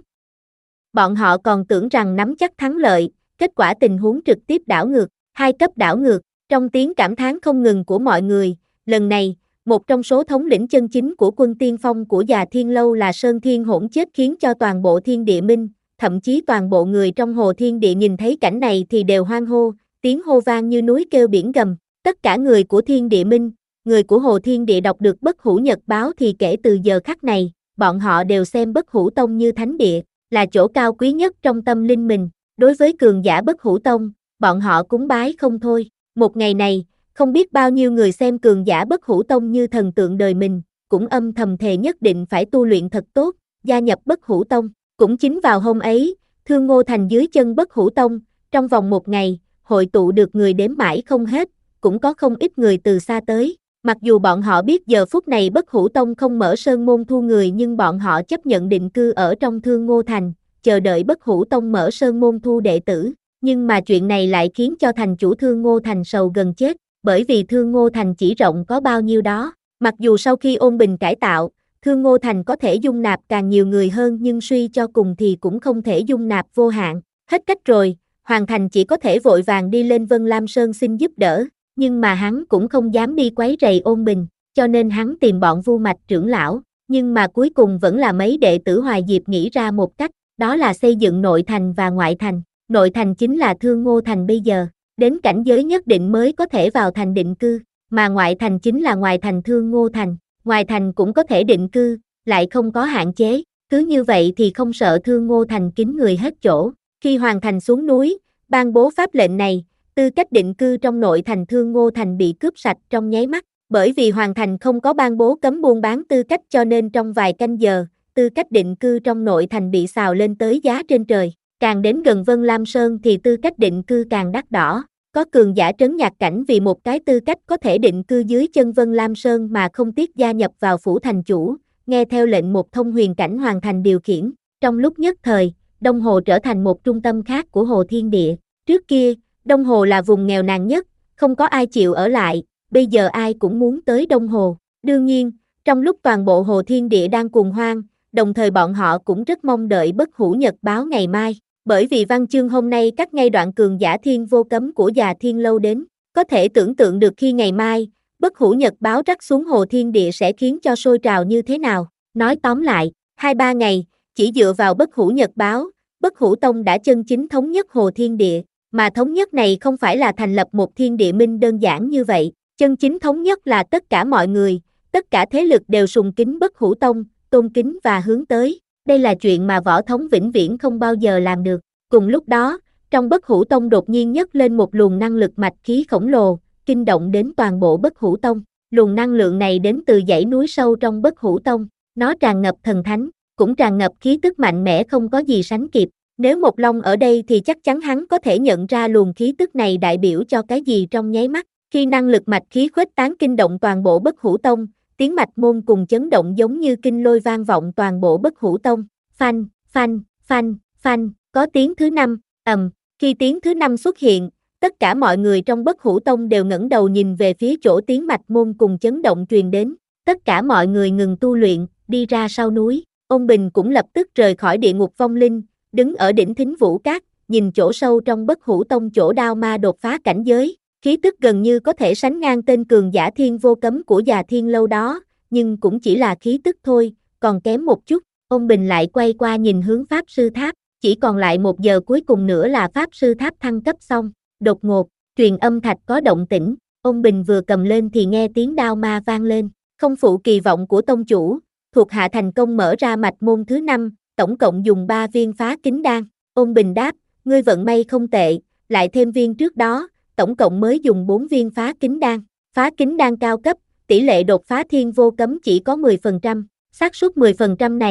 Bọn họ còn tưởng rằng nắm chắc thắng lợi, kết quả tình huống trực tiếp đảo ngược, hai cấp đảo ngược, trong tiếng cảm thán không ngừng của mọi người. Lần này, một trong số thống lĩnh chân chính của quân tiên phong của già thiên lâu là Sơn Thiên Hỗn chết khiến cho toàn bộ thiên địa minh, thậm chí toàn bộ người trong hồ thiên địa nhìn thấy cảnh này thì đều hoan hô, tiếng hô vang như núi kêu biển gầm. Tất cả người của thiên địa minh, người của hồ thiên địa đọc được bất hủ nhật báo thì kể từ giờ khắc này, bọn họ đều xem bất hủ tông như thánh địa, là chỗ cao quý nhất trong tâm linh mình. Đối với cường giả bất hủ tông, bọn họ cúng bái không thôi. Một ngày này, không biết bao nhiêu người xem cường giả bất hủ tông như thần tượng đời mình, cũng âm thầm thề nhất định phải tu luyện thật tốt, gia nhập bất hủ tông. Cũng chính vào hôm ấy, Thương Ngô Thành dưới chân bất hủ tông, trong vòng một ngày, hội tụ được người đếm mãi không hết, cũng có không ít người từ xa tới. Mặc dù bọn họ biết giờ phút này bất hủ tông không mở sơn môn thu người nhưng bọn họ chấp nhận định cư ở trong Thương Ngô Thành, chờ đợi bất hủ tông mở sơn môn thu đệ tử. Nhưng mà chuyện này lại khiến cho thành chủ Thương Ngô Thành sầu gần chết, bởi vì Thương Ngô Thành chỉ rộng có bao nhiêu đó. Mặc dù sau khi ôn bình cải tạo, Thương Ngô Thành có thể dung nạp càng nhiều người hơn nhưng suy cho cùng thì cũng không thể dung nạp vô hạn. Hết cách rồi, Hoàng Thành chỉ có thể vội vàng đi lên Vân Lam Sơn xin giúp đỡ, nhưng mà hắn cũng không dám đi quấy rầy ôn bình, cho nên hắn tìm bọn Vu Mạch trưởng lão, nhưng mà cuối cùng vẫn là mấy đệ tử Hoài Diệp nghĩ ra một cách, đó là xây dựng nội thành và ngoại thành. Nội thành chính là Thương Ngô Thành bây giờ, đến cảnh giới nhất định mới có thể vào thành định cư, mà ngoại thành chính là ngoài thành Thương Ngô Thành, ngoài thành cũng có thể định cư, lại không có hạn chế, cứ như vậy thì không sợ Thương Ngô Thành kín người hết chỗ. Khi Hoàng Thành xuống núi, ban bố pháp lệnh này, tư cách định cư trong nội thành Thương Ngô Thành bị cướp sạch trong nháy mắt, bởi vì Hoàng Thành không có ban bố cấm buôn bán tư cách cho nên trong vài canh giờ, tư cách định cư trong nội thành bị xào lên tới giá trên trời. Càng đến gần Vân Lam Sơn thì tư cách định cư càng đắt đỏ, có cường giả trấn nhạc cảnh vì một cái tư cách có thể định cư dưới chân Vân Lam Sơn mà không tiếc gia nhập vào phủ thành chủ, nghe theo lệnh một thông huyền cảnh hoàn thành điều khiển. Trong lúc nhất thời, Đông Hồ trở thành một trung tâm khác của hồ thiên địa. Trước kia, Đông Hồ là vùng nghèo nàn nhất, không có ai chịu ở lại, bây giờ ai cũng muốn tới Đông Hồ. Đương nhiên, trong lúc toàn bộ hồ thiên địa đang cuồng hoang, đồng thời bọn họ cũng rất mong đợi bất hủ nhật báo ngày mai. Bởi vì văn chương hôm nay cắt ngay đoạn cường giả thiên vô cấm của già thiên lâu đến, có thể tưởng tượng được khi ngày mai, bất hủ nhật báo rắc xuống hồ thiên địa sẽ khiến cho sôi trào như thế nào. Nói tóm lại, hai ba ngày, chỉ dựa vào bất hủ nhật báo, bất hủ tông đã chân chính thống nhất hồ thiên địa, mà thống nhất này không phải là thành lập một thiên địa minh đơn giản như vậy, chân chính thống nhất là tất cả mọi người, tất cả thế lực đều sùng kính bất hủ tông, tôn kính và hướng tới. Đây là chuyện mà Võ Thống vĩnh viễn không bao giờ làm được. Cùng lúc đó, trong bất hủ tông đột nhiên nhấc lên một luồng năng lực mạch khí khổng lồ, kinh động đến toàn bộ bất hủ tông. Luồng năng lượng này đến từ dãy núi sâu trong bất hủ tông, nó tràn ngập thần thánh, cũng tràn ngập khí tức mạnh mẽ không có gì sánh kịp. Nếu một Long ở đây thì chắc chắn hắn có thể nhận ra luồng khí tức này đại biểu cho cái gì trong nháy mắt. Khi năng lực mạch khí khuếch tán kinh động toàn bộ bất hủ tông, tiếng mạch môn cùng chấn động giống như kinh lôi vang vọng toàn bộ bất hủ tông. Phanh, phanh, phanh, phanh, có tiếng thứ năm, ầm. Khi tiếng thứ năm xuất hiện, tất cả mọi người trong bất hủ tông đều ngẩng đầu nhìn về phía chỗ tiếng mạch môn cùng chấn động truyền đến. Tất cả mọi người ngừng tu luyện, đi ra sau núi. Ôn Bình cũng lập tức rời khỏi địa ngục vong linh, đứng ở đỉnh Thính Vũ Cát, nhìn chỗ sâu trong bất hủ tông chỗ đao ma đột phá cảnh giới. Khí tức gần như có thể sánh ngang tên cường giả thiên vô cấm của già thiên lâu đó, nhưng cũng chỉ là khí tức thôi, còn kém một chút. Ôn Bình lại quay qua nhìn hướng Pháp Sư Tháp, chỉ còn lại một giờ cuối cùng nữa là Pháp Sư Tháp thăng cấp xong. Đột ngột, truyền âm thạch có động tĩnh, Ôn Bình vừa cầm lên thì nghe tiếng đao ma vang lên. Không phụ kỳ vọng của tông chủ, thuộc hạ thành công mở ra mạch môn thứ năm, tổng cộng dùng ba viên phá kính đan. Ôn Bình đáp, ngươi vận may không tệ, lại thêm viên trước đó, tổng cộng mới dùng bốn viên phá kính đan. Phá kính đan cao cấp, tỷ lệ đột phá thiên vô cấm chỉ có mười phần trăm, xác suất mười phần trăm này,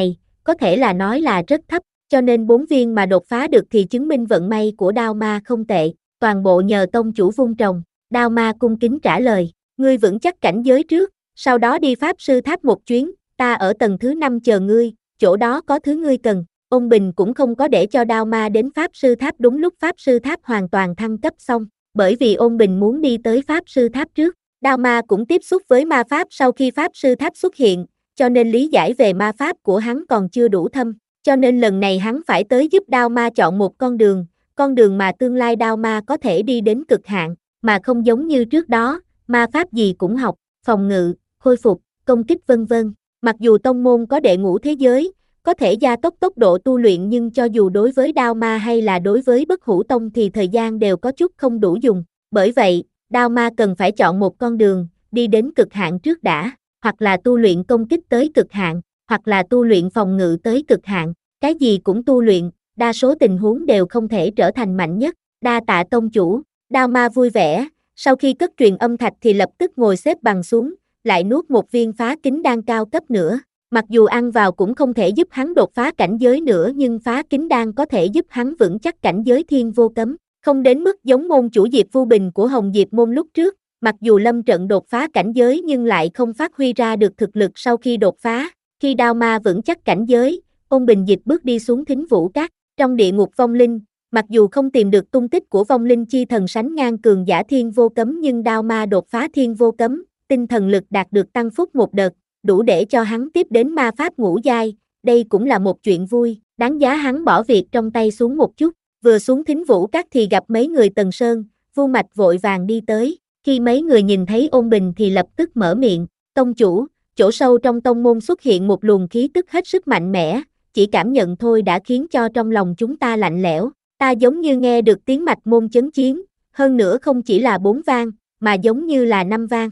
có thể là nói là rất thấp, cho nên bốn viên mà đột phá được thì chứng minh vận may của đao ma không tệ, toàn bộ nhờ tông chủ vun trồng. Đao ma cung kính trả lời, ngươi vững chắc cảnh giới trước, sau đó đi pháp sư tháp một chuyến, ta ở tầng thứ năm chờ ngươi, chỗ đó có thứ ngươi cần. Ôn Bình cũng không có để cho đao ma đến pháp sư tháp đúng lúc pháp sư tháp hoàn toàn thăng cấp xong, bởi vì Ôn Bình muốn đi tới pháp sư tháp trước. Đao ma cũng tiếp xúc với ma pháp sau khi pháp sư tháp xuất hiện, cho nên lý giải về ma pháp của hắn còn chưa đủ thâm, cho nên lần này hắn phải tới giúp đao ma chọn một con đường, con đường mà tương lai đao ma có thể đi đến cực hạn, mà không giống như trước đó, ma pháp gì cũng học, phòng ngự, khôi phục, công kích vân vân. Mặc dù tông môn có đệ ngũ thế giới, có thể gia tốc tốc độ tu luyện nhưng cho dù đối với đao ma hay là đối với bất hủ tông thì thời gian đều có chút không đủ dùng, bởi vậy, đao ma cần phải chọn một con đường, đi đến cực hạn trước đã, hoặc là tu luyện công kích tới cực hạn, hoặc là tu luyện phòng ngự tới cực hạn, cái gì cũng tu luyện, đa số tình huống đều không thể trở thành mạnh nhất. Đa tạ tông chủ. Đao ma vui vẻ, sau khi cất truyền âm thạch thì lập tức ngồi xếp bằng xuống, lại nuốt một viên phá kính đan cao cấp nữa. Mặc dù ăn vào cũng không thể giúp hắn đột phá cảnh giới nữa nhưng phá kính đan có thể giúp hắn vững chắc cảnh giới thiên vô cấm, không đến mức giống môn chủ Diệp Vu Bình của Hồng Diệp môn lúc trước, mặc dù lâm trận đột phá cảnh giới nhưng lại không phát huy ra được thực lực sau khi đột phá. Khi đao ma vững chắc cảnh giới, Ôn Bình dịch bước đi xuống Thính Vũ Các, trong địa ngục vong linh, mặc dù không tìm được tung tích của vong linh chi thần sánh ngang cường giả thiên vô cấm nhưng đao ma đột phá thiên vô cấm, tinh thần lực đạt được tăng phúc một đợt, đủ để cho hắn tiếp đến ma pháp ngũ giai, đây cũng là một chuyện vui, đáng giá hắn bỏ việc trong tay xuống một chút. Vừa xuống Thính Vũ Các thì gặp mấy người Tần Sơn, Vu Mạch vội vàng đi tới, khi mấy người nhìn thấy Ôn Bình thì lập tức mở miệng, tông chủ, chỗ sâu trong tông môn xuất hiện một luồng khí tức hết sức mạnh mẽ, chỉ cảm nhận thôi đã khiến cho trong lòng chúng ta lạnh lẽo, ta giống như nghe được tiếng mạch môn chấn chiến, hơn nữa không chỉ là bốn vang, mà giống như là năm vang.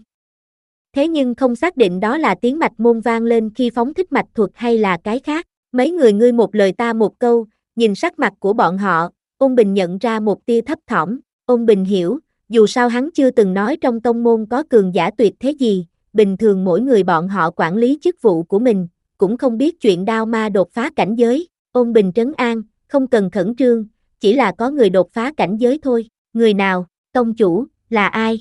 Thế nhưng không xác định đó là tiếng mạch môn vang lên khi phóng thích mạch thuật hay là cái khác, mấy người ngươi một lời ta một câu, nhìn sắc mặt của bọn họ, Ôn Bình nhận ra một tia thấp thỏm. Ôn Bình hiểu, dù sao hắn chưa từng nói trong tông môn có cường giả tuyệt thế gì, bình thường mỗi người bọn họ quản lý chức vụ của mình, cũng không biết chuyện đao ma đột phá cảnh giới. Ôn Bình trấn an, không cần khẩn trương, chỉ là có người đột phá cảnh giới thôi. Người nào? Tông chủ, là ai?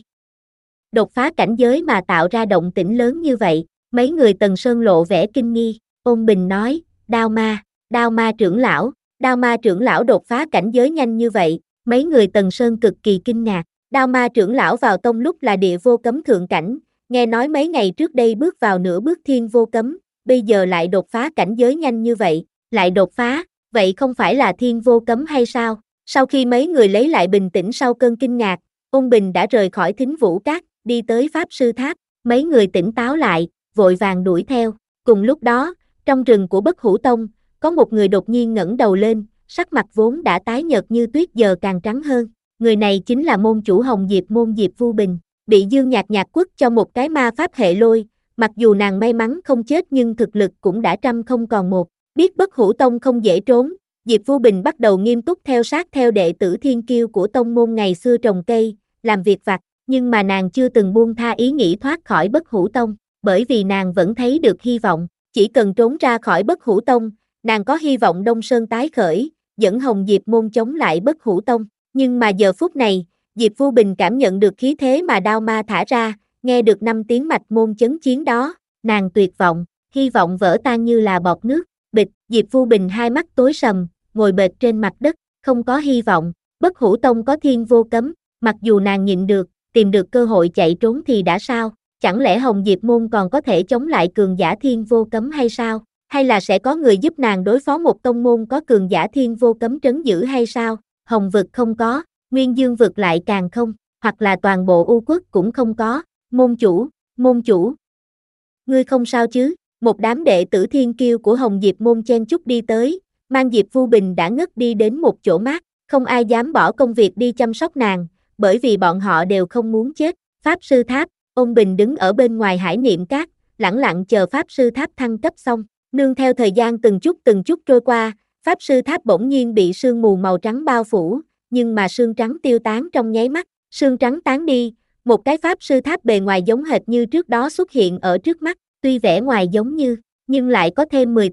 Đột phá cảnh giới mà tạo ra động tĩnh lớn như vậy, mấy người Tần Sơn lộ vẻ kinh nghi. Ôn Bình nói, đao ma, đao ma trưởng lão, đao ma trưởng lão đột phá cảnh giới nhanh như vậy, mấy người Tần Sơn cực kỳ kinh ngạc. Đao ma trưởng lão vào tông lúc là địa vô cấm thượng cảnh, nghe nói mấy ngày trước đây bước vào nửa bước thiên vô cấm, bây giờ lại đột phá cảnh giới nhanh như vậy, lại đột phá, vậy không phải là thiên vô cấm hay sao? Sau khi mấy người lấy lại bình tĩnh sau cơn kinh ngạc, Ôn Bình đã rời khỏi Thính Vũ Các, đi tới Pháp Sư Tháp, mấy người tỉnh táo lại, vội vàng đuổi theo. Cùng lúc đó, trong rừng của Bất Hủ Tông, có một người đột nhiên ngẩng đầu lên, sắc mặt vốn đã tái nhợt như tuyết giờ càng trắng hơn. Người này chính là môn chủ Hồng Diệp môn Diệp Vu Bình, bị Dương Nhạc Nhạc quất cho một cái ma pháp hệ lôi, mặc dù nàng may mắn không chết nhưng thực lực cũng đã trăm không còn một. Biết Bất Hủ Tông không dễ trốn, Diệp Vu Bình bắt đầu nghiêm túc theo sát theo đệ tử thiên kiêu của tông môn ngày xưa trồng cây, làm việc vặt, nhưng mà nàng chưa từng buông tha ý nghĩ thoát khỏi Bất Hủ Tông, bởi vì nàng vẫn thấy được hy vọng, chỉ cần trốn ra khỏi Bất Hủ Tông, nàng có hy vọng Đông Sơn tái khởi, dẫn Hồng Diệp môn chống lại Bất Hủ Tông. Nhưng mà giờ phút này, Diệp Vu Bình cảm nhận được khí thế mà đao ma thả ra, nghe được năm tiếng mạch môn chấn chiến đó, nàng tuyệt vọng, hy vọng vỡ tan như là bọt nước. Bịch, Diệp Vu Bình hai mắt tối sầm, ngồi bệt trên mặt đất, không có hy vọng. Bất Hủ Tông có thiên vô cấm, mặc dù nàng nhịn được, tìm được cơ hội chạy trốn thì đã sao? Chẳng lẽ Hồng Diệp môn còn có thể chống lại cường giả thiên vô cấm hay sao? Hay là sẽ có người giúp nàng đối phó một tông môn có cường giả thiên vô cấm trấn giữ hay sao? Hồng vực không có, Nguyên Dương vực lại càng không, hoặc là toàn bộ U quốc cũng không có. Môn chủ, môn chủ, ngươi không sao chứ? Một đám đệ tử thiên kiêu của Hồng Diệp môn chen chúc đi tới, mang Diệp Vu Bình đã ngất đi đến một chỗ mát, không ai dám bỏ công việc đi chăm sóc nàng, bởi vì bọn họ đều không muốn chết. Pháp Sư Tháp, Ôn Bình đứng ở bên ngoài Hải Niệm Các, lẳng lặng chờ Pháp Sư Tháp thăng cấp xong, nương theo thời gian từng chút từng chút trôi qua, Pháp Sư Tháp bỗng nhiên bị sương mù màu trắng bao phủ, nhưng mà sương trắng tiêu tán trong nháy mắt, sương trắng tán đi, một cái Pháp Sư Tháp bề ngoài giống hệt như trước đó xuất hiện ở trước mắt, tuy vẻ ngoài giống như, nhưng lại có thêm mười tầng,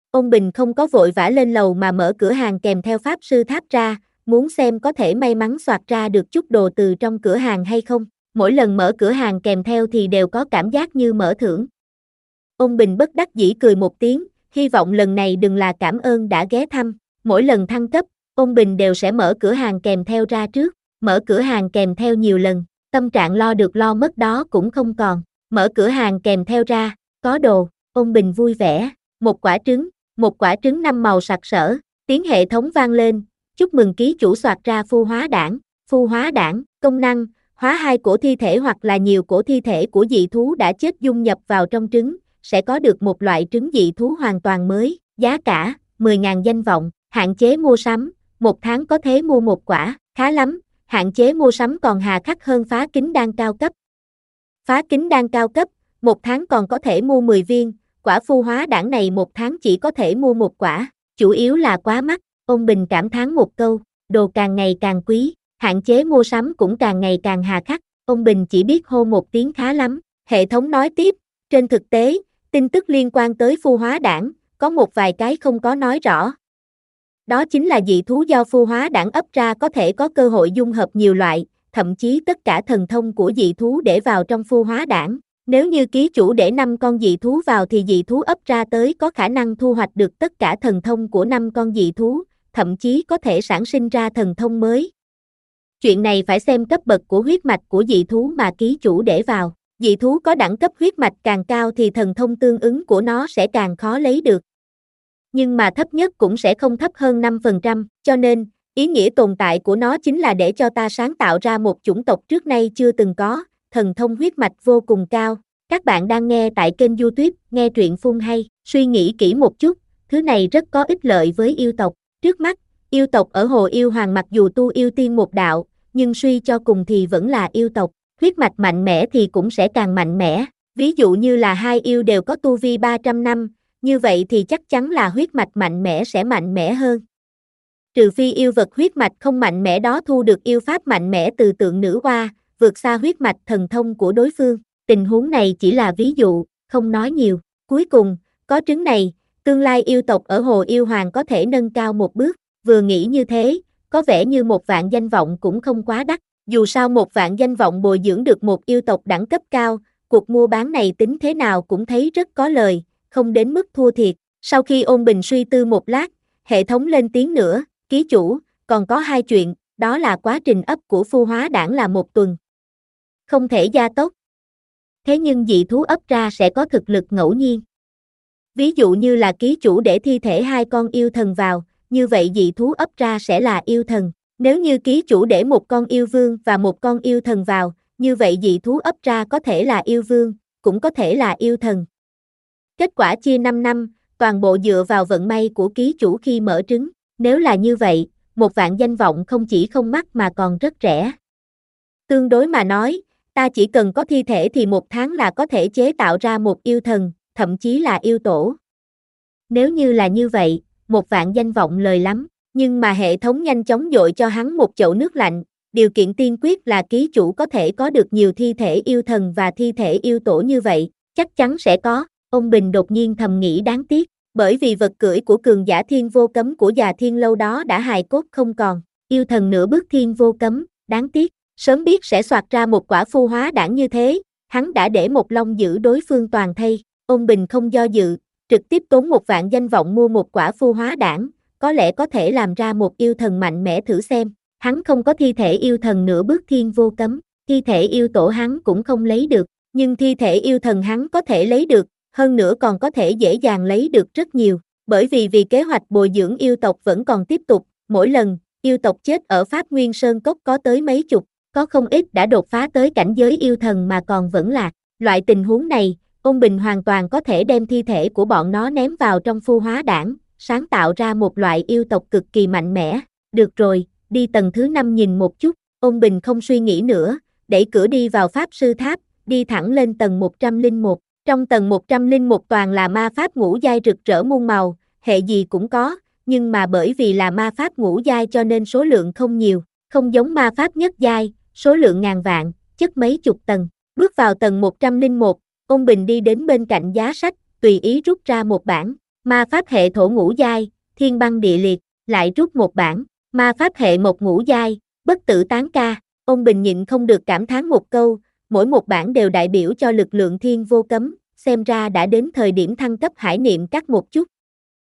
Ôn Bình không có vội vã lên lầu mà mở cửa hàng kèm theo pháp sư tháp ra, muốn xem có thể may mắn soạt ra được chút đồ từ trong cửa hàng hay không. Mỗi lần mở cửa hàng kèm theo thì đều có cảm giác như mở thưởng. Ôn Bình bất đắc dĩ cười một tiếng, hy vọng lần này đừng là cảm ơn đã ghé thăm. Mỗi lần thăng cấp, Ôn Bình đều sẽ mở cửa hàng kèm theo ra trước, mở cửa hàng kèm theo nhiều lần, tâm trạng lo được lo mất đó cũng không còn. Mở cửa hàng kèm theo ra, có đồ, Ôn Bình vui vẻ, một quả trứng, một quả trứng năm màu sặc sỡ, tiếng hệ thống vang lên, chúc mừng ký chủ soạt ra phu hóa đản. Phu hóa đản, công năng, hóa hai cổ thi thể hoặc là nhiều cổ thi thể của dị thú đã chết dung nhập vào trong trứng, sẽ có được một loại trứng dị thú hoàn toàn mới, giá cả, mười nghìn danh vọng, hạn chế mua sắm, một tháng có thể mua một quả, khá lắm, hạn chế mua sắm còn hà khắc hơn phá kính đan cao cấp. Phá kính đan cao cấp, một tháng còn có thể mua mười viên, quả phu hóa đản này một tháng chỉ có thể mua một quả, chủ yếu là quá mắc. Ôn Bình cảm thán một câu, đồ càng ngày càng quý, hạn chế mua sắm cũng càng ngày càng hà khắc. Ôn Bình chỉ biết hô một tiếng khá lắm. Hệ thống nói tiếp, trên thực tế, tin tức liên quan tới phu hóa đản, có một vài cái không có nói rõ. Đó chính là dị thú do phu hóa đản ấp ra có thể có cơ hội dung hợp nhiều loại, thậm chí tất cả thần thông của dị thú để vào trong phu hóa đản. Nếu như ký chủ để năm con dị thú vào thì dị thú ấp ra tới có khả năng thu hoạch được tất cả thần thông của năm con dị thú, thậm chí có thể sản sinh ra thần thông mới. Chuyện này phải xem cấp bậc của huyết mạch của dị thú mà ký chủ để vào. Dị thú có đẳng cấp huyết mạch càng cao thì thần thông tương ứng của nó sẽ càng khó lấy được. Nhưng mà thấp nhất cũng sẽ không thấp hơn năm phần trăm, cho nên, ý nghĩa tồn tại của nó chính là để cho ta sáng tạo ra một chủng tộc trước nay chưa từng có, thần thông huyết mạch vô cùng cao. Các bạn đang nghe tại kênh YouTube, nghe truyện phun hay, suy nghĩ kỹ một chút, thứ này rất có ích lợi với yêu tộc. Trước mắt, yêu tộc ở Hồ Yêu Hoàng mặc dù tu yêu tiên một đạo, nhưng suy cho cùng thì vẫn là yêu tộc, huyết mạch mạnh mẽ thì cũng sẽ càng mạnh mẽ. Ví dụ như là hai yêu đều có tu vi ba trăm năm, như vậy thì chắc chắn là huyết mạch mạnh mẽ sẽ mạnh mẽ hơn. Trừ phi yêu vật huyết mạch không mạnh mẽ đó thu được yêu pháp mạnh mẽ từ tượng nữ hoa, vượt xa huyết mạch thần thông của đối phương. Tình huống này chỉ là ví dụ, không nói nhiều. Cuối cùng, có trứng này, tương lai yêu tộc ở Hồ Yêu Hoàng có thể nâng cao một bước. Vừa nghĩ như thế, có vẻ như một vạn danh vọng cũng không quá đắt. Dù sao một vạn danh vọng bồi dưỡng được một yêu tộc đẳng cấp cao, cuộc mua bán này tính thế nào cũng thấy rất có lời, không đến mức thua thiệt. Sau khi Ôn Bình suy tư một lát, hệ thống lên tiếng nữa, ký chủ, còn có hai chuyện, đó là quá trình ấp của phu hóa đản là một tuần. Không thể gia tốc. Thế nhưng dị thú ấp ra sẽ có thực lực ngẫu nhiên. Ví dụ như là ký chủ để thi thể hai con yêu thần vào, như vậy dị thú ấp ra sẽ là yêu thần. Nếu như ký chủ để một con yêu vương và một con yêu thần vào, như vậy dị thú ấp ra có thể là yêu vương, cũng có thể là yêu thần. Kết quả chia năm năm, toàn bộ dựa vào vận may của ký chủ khi mở trứng. Nếu là như vậy, một vạn danh vọng không chỉ không mắc mà còn rất rẻ. Tương đối mà nói, ta chỉ cần có thi thể thì một tháng là có thể chế tạo ra một yêu thần, thậm chí là yêu tổ. Nếu như là như vậy, một vạn danh vọng lời lắm, nhưng mà hệ thống nhanh chóng dội cho hắn một chậu nước lạnh, điều kiện tiên quyết là ký chủ có thể có được nhiều thi thể yêu thần và thi thể yêu tổ như vậy, chắc chắn sẽ có. Ông Bình đột nhiên thầm nghĩ đáng tiếc, bởi vì vật cưỡi của cường giả thiên vô cấm của già thiên lâu đó đã hài cốt không còn, yêu thần nửa bước thiên vô cấm, đáng tiếc, sớm biết sẽ soạt ra một quả phu hóa đản như thế, hắn đã để một long giữ đối phương toàn thây. Ông Bình không do dự, trực tiếp tốn một vạn danh vọng mua một quả phu hóa đản, có lẽ có thể làm ra một yêu thần mạnh mẽ thử xem. Hắn không có thi thể yêu thần nửa bước thiên vô cấm, thi thể yêu tổ hắn cũng không lấy được, nhưng thi thể yêu thần hắn có thể lấy được, hơn nữa còn có thể dễ dàng lấy được rất nhiều, bởi vì vì kế hoạch bồi dưỡng yêu tộc vẫn còn tiếp tục, mỗi lần, yêu tộc chết ở Pháp Nguyên Sơn Cốc có tới mấy chục, có không ít đã đột phá tới cảnh giới yêu thần mà còn vẫn lạc. Loại tình huống này, Ôn Bình hoàn toàn có thể đem thi thể của bọn nó ném vào trong phu hóa đản, sáng tạo ra một loại yêu tộc cực kỳ mạnh mẽ. Được rồi, đi tầng thứ năm nhìn một chút. Ôn Bình không suy nghĩ nữa, đẩy cửa đi vào Pháp Sư Tháp, đi thẳng lên tầng một trăm lẻ một. Trong tầng một trăm lẻ một toàn là ma pháp ngũ giai rực rỡ muôn màu, hệ gì cũng có, nhưng mà bởi vì là ma pháp ngũ giai cho nên số lượng không nhiều, không giống ma pháp nhất giai, số lượng ngàn vạn, chất mấy chục tầng. Bước vào tầng một trăm lẻ một, Ôn Bình đi đến bên cạnh giá sách, tùy ý rút ra một bản. Ma pháp hệ thổ ngũ giai, thiên băng địa liệt, lại rút một bản. Ma pháp hệ mộc ngũ giai, bất tử tán ca. Ôn Bình nhịn không được cảm thán một câu, mỗi một bản đều đại biểu cho lực lượng thiên vô cấm, xem ra đã đến thời điểm thăng cấp hải niệm các một chút.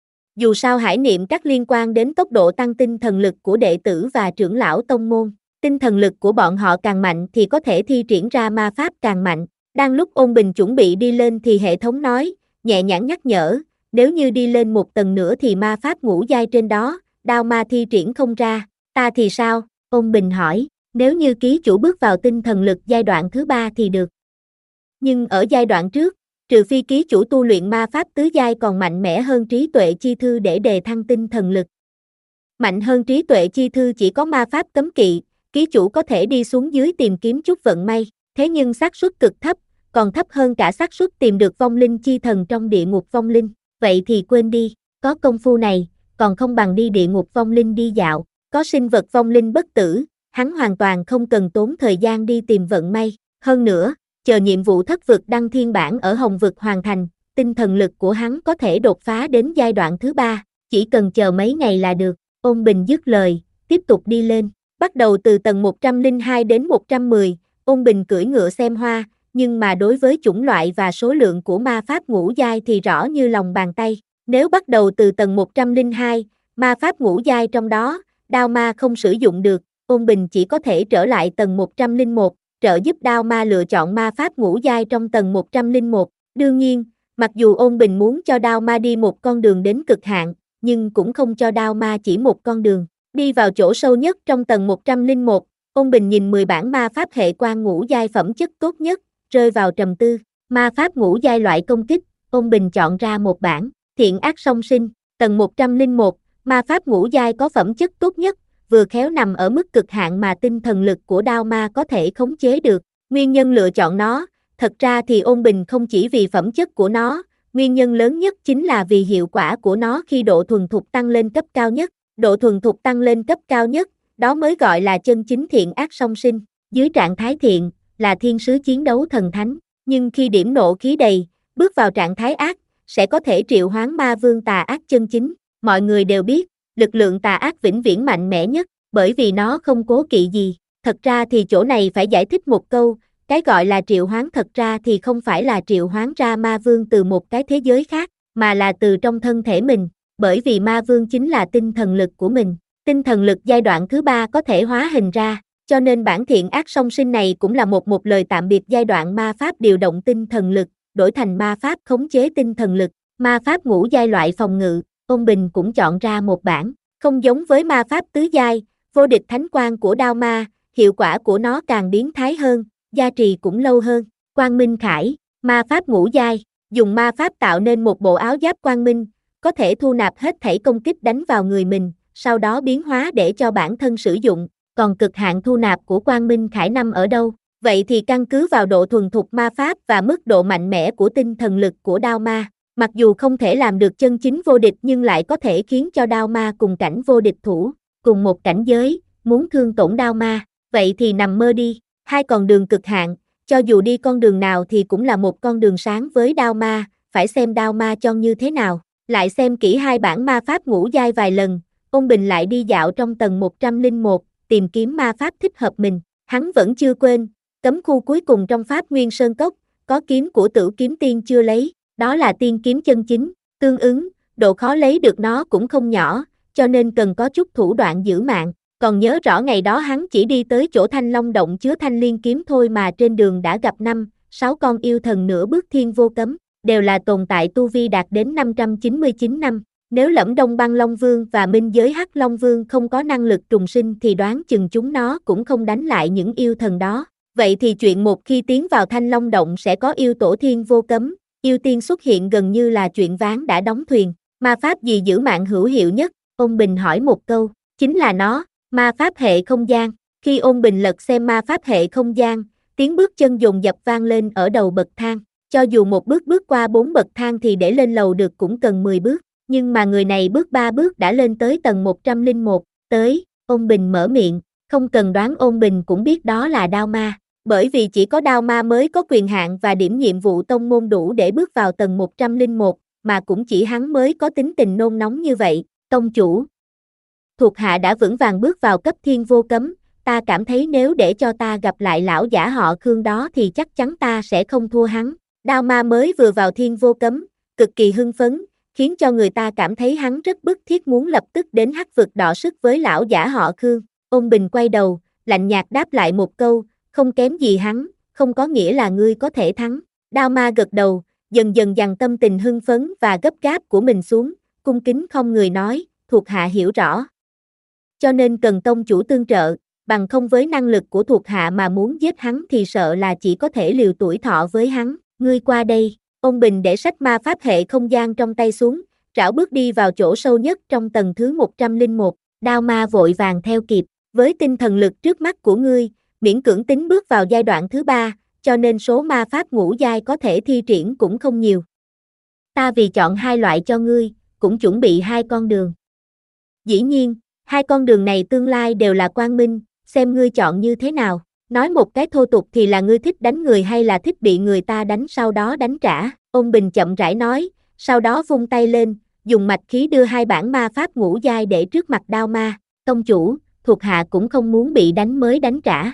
Dù sao hải niệm các liên quan đến tốc độ tăng tinh thần lực của đệ tử và trưởng lão tông môn, tinh thần lực của bọn họ càng mạnh thì có thể thi triển ra ma pháp càng mạnh. Đang lúc Ôn Bình chuẩn bị đi lên thì hệ thống nói, nhẹ nhàng nhắc nhở, nếu như đi lên một tầng nữa thì ma pháp ngũ giai trên đó, đao ma thi triển không ra, ta thì sao? Ôn Bình hỏi, nếu như ký chủ bước vào tinh thần lực giai đoạn thứ ba thì được. Nhưng ở giai đoạn trước, trừ phi ký chủ tu luyện ma pháp tứ giai còn mạnh mẽ hơn trí tuệ chi thư để đề thăng tinh thần lực. Mạnh hơn trí tuệ chi thư chỉ có ma pháp cấm kỵ, ký chủ có thể đi xuống dưới tìm kiếm chút vận may, thế nhưng xác suất cực thấp, còn thấp hơn cả xác suất tìm được vong linh chi thần trong địa ngục vong linh. Vậy thì quên đi, có công phu này, còn không bằng đi địa ngục vong linh đi dạo, có sinh vật vong linh bất tử, hắn hoàn toàn không cần tốn thời gian đi tìm vận may. Hơn nữa, chờ nhiệm vụ thất vực đăng thiên bản ở Hồng vực hoàn thành, tinh thần lực của hắn có thể đột phá đến giai đoạn thứ ba, chỉ cần chờ mấy ngày là được. Ôn Bình dứt lời, tiếp tục đi lên, bắt đầu từ tầng một trăm lẻ hai đến một trăm mười, Ôn Bình cưỡi ngựa xem hoa, nhưng mà đối với chủng loại và số lượng của ma pháp ngũ giai thì rõ như lòng bàn tay. Nếu bắt đầu từ tầng một trăm lẻ hai, ma pháp ngũ giai trong đó, đao ma không sử dụng được, Ôn Bình chỉ có thể trở lại tầng một trăm lẻ một, trợ giúp đao ma lựa chọn ma pháp ngũ giai trong tầng một trăm lẻ một. Đương nhiên, mặc dù Ôn Bình muốn cho đao ma đi một con đường đến cực hạn, nhưng cũng không cho đao ma chỉ một con đường. Đi vào chỗ sâu nhất trong tầng một trăm lẻ một, Ôn Bình nhìn mười bản ma pháp hệ quan ngũ giai phẩm chất tốt nhất, rơi vào trầm tư. Ma pháp ngũ giai loại công kích, Ôn Bình chọn ra một bản, thiện ác song sinh, tầng một trăm lẻ một, ma pháp ngũ giai có phẩm chất tốt nhất, vừa khéo nằm ở mức cực hạn mà tinh thần lực của đao ma có thể khống chế được. Nguyên nhân lựa chọn nó, thật ra thì Ôn Bình không chỉ vì phẩm chất của nó, nguyên nhân lớn nhất chính là vì hiệu quả của nó khi độ thuần thục tăng lên cấp cao nhất. Độ thuần thục tăng lên cấp cao nhất, đó mới gọi là chân chính thiện ác song sinh. Dưới trạng thái thiện, là thiên sứ chiến đấu thần thánh, nhưng khi điểm nộ khí đầy, bước vào trạng thái ác, sẽ có thể triệu hoán ma vương tà ác chân chính. Mọi người đều biết, lực lượng tà ác vĩnh viễn mạnh mẽ nhất, bởi vì nó không cố kỵ gì. Thật ra thì chỗ này phải giải thích một câu, cái gọi là triệu hoán thật ra thì không phải là triệu hoán ra ma vương từ một cái thế giới khác, mà là từ trong thân thể mình, bởi vì ma vương chính là tinh thần lực của mình. Tinh thần lực giai đoạn thứ ba có thể hóa hình ra, cho nên bản thiện ác song sinh này cũng là một một lời tạm biệt giai đoạn ma pháp điều động tinh thần lực, đổi thành ma pháp khống chế tinh thần lực. Ma pháp ngũ giai loại phòng ngự, Ôn Bình cũng chọn ra một bản, không giống với ma pháp tứ giai, vô địch thánh quang của đao ma, hiệu quả của nó càng biến thái hơn, gia trì cũng lâu hơn. Quang Minh Khải, ma pháp ngũ giai, dùng ma pháp tạo nên một bộ áo giáp quang minh, có thể thu nạp hết thảy công kích đánh vào người mình, sau đó biến hóa để cho bản thân sử dụng. Còn cực hạn thu nạp của Quang Minh Khải nằm ở đâu? Vậy thì căn cứ vào độ thuần thục ma pháp và mức độ mạnh mẽ của tinh thần lực của đao ma. Mặc dù không thể làm được chân chính vô địch nhưng lại có thể khiến cho đao ma cùng cảnh vô địch thủ, cùng một cảnh giới, muốn thương tổn đao ma, vậy thì nằm mơ đi. Hai con đường cực hạn, cho dù đi con đường nào thì cũng là một con đường sáng với đao ma, phải xem đao ma cho như thế nào. Lại xem kỹ hai bản ma pháp ngũ giai vài lần, Ôn Bình lại đi dạo trong tầng một trăm lẻ một, tìm kiếm ma pháp thích hợp mình. Hắn vẫn chưa quên, cấm khu cuối cùng trong Pháp Nguyên Sơn Cốc, có kiếm của Tửu Kiếm Tiên chưa lấy, đó là tiên kiếm chân chính, tương ứng, độ khó lấy được nó cũng không nhỏ, cho nên cần có chút thủ đoạn giữ mạng. Còn nhớ rõ ngày đó hắn chỉ đi tới chỗ Thanh Long động chứa thanh liên kiếm thôi mà trên đường đã gặp năm, sáu con yêu thần nửa bước thiên vô cấm, đều là tồn tại tu vi đạt đến năm trăm chín mươi chín năm. Nếu Lẫm Đông Băng Long Vương và Minh Giới Hắc Long Vương không có năng lực trùng sinh thì đoán chừng chúng nó cũng không đánh lại những yêu thần đó. Vậy thì chuyện một khi tiến vào Thanh Long Động sẽ có yêu tổ thiên vô cấm, yêu tiên xuất hiện gần như là chuyện ván đã đóng thuyền. Ma pháp gì giữ mạng hữu hiệu nhất? Ôn Bình hỏi một câu, chính là nó, ma pháp hệ không gian. Khi Ôn Bình lật xem ma pháp hệ không gian, tiếng bước chân dồn dập vang lên ở đầu bậc thang. Cho dù một bước bước qua bốn bậc thang thì để lên lầu được cũng cần mười bước. Nhưng mà người này bước ba bước đã lên tới tầng một trăm lẻ một, tới, Ôn Bình mở miệng, không cần đoán Ôn Bình cũng biết đó là đao ma, bởi vì chỉ có đao ma mới có quyền hạn và điểm nhiệm vụ tông môn đủ để bước vào tầng một trăm lẻ một, mà cũng chỉ hắn mới có tính tình nôn nóng như vậy, tông chủ. Thuộc hạ đã vững vàng bước vào cấp thiên vô cấm, ta cảm thấy nếu để cho ta gặp lại lão giả họ Khương đó thì chắc chắn ta sẽ không thua hắn. Đao ma mới vừa vào thiên vô cấm, cực kỳ hưng phấn, khiến cho người ta cảm thấy hắn rất bức thiết muốn lập tức đến hắc vực đọ sức với lão giả họ Khương. Ôn Bình quay đầu, lạnh nhạt đáp lại một câu, không kém gì hắn, không có nghĩa là ngươi có thể thắng. Đao ma gật đầu, dần dần dằn tâm tình hưng phấn và gấp gáp của mình xuống, cung kính không người nói, thuộc hạ hiểu rõ. Cho nên cần tông chủ tương trợ, bằng không với năng lực của thuộc hạ mà muốn giết hắn thì sợ là chỉ có thể liều tuổi thọ với hắn. Ngươi qua đây. Ôn Bình để sách ma pháp hệ không gian trong tay xuống, rảo bước đi vào chỗ sâu nhất trong tầng thứ một trăm lẻ một, đao ma vội vàng theo kịp, với tinh thần lực trước mắt của ngươi, miễn cưỡng tính bước vào giai đoạn thứ ba, cho nên số ma pháp ngũ giai có thể thi triển cũng không nhiều. Ta vì chọn hai loại cho ngươi, cũng chuẩn bị hai con đường. Dĩ nhiên, hai con đường này tương lai đều là quang minh, xem ngươi chọn như thế nào. Nói một cái thô tục thì là ngươi thích đánh người hay là thích bị người ta đánh sau đó đánh trả. Ôn Bình chậm rãi nói, sau đó vung tay lên, dùng mạch khí đưa hai bản ma pháp ngũ giai để trước mặt đao ma. Tông chủ, thuộc hạ cũng không muốn bị đánh mới đánh trả.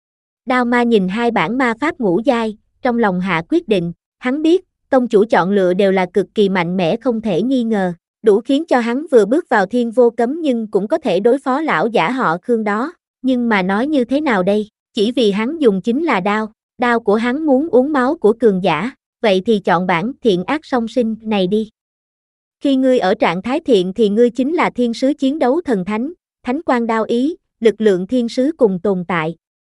Đao ma nhìn hai bản ma pháp ngũ giai, trong lòng hạ quyết định, hắn biết, tông chủ chọn lựa đều là cực kỳ mạnh mẽ không thể nghi ngờ, đủ khiến cho hắn vừa bước vào thiên vô cấm nhưng cũng có thể đối phó lão giả họ Khương đó. Nhưng mà nói như thế nào đây? Chỉ vì hắn dùng chính là đao, đao của hắn muốn uống máu của cường giả, vậy thì chọn bản thiện ác song sinh này đi. Khi ngươi ở trạng thái thiện thì ngươi chính là thiên sứ chiến đấu thần thánh, thánh quang đao ý, lực lượng thiên sứ cùng tồn tại.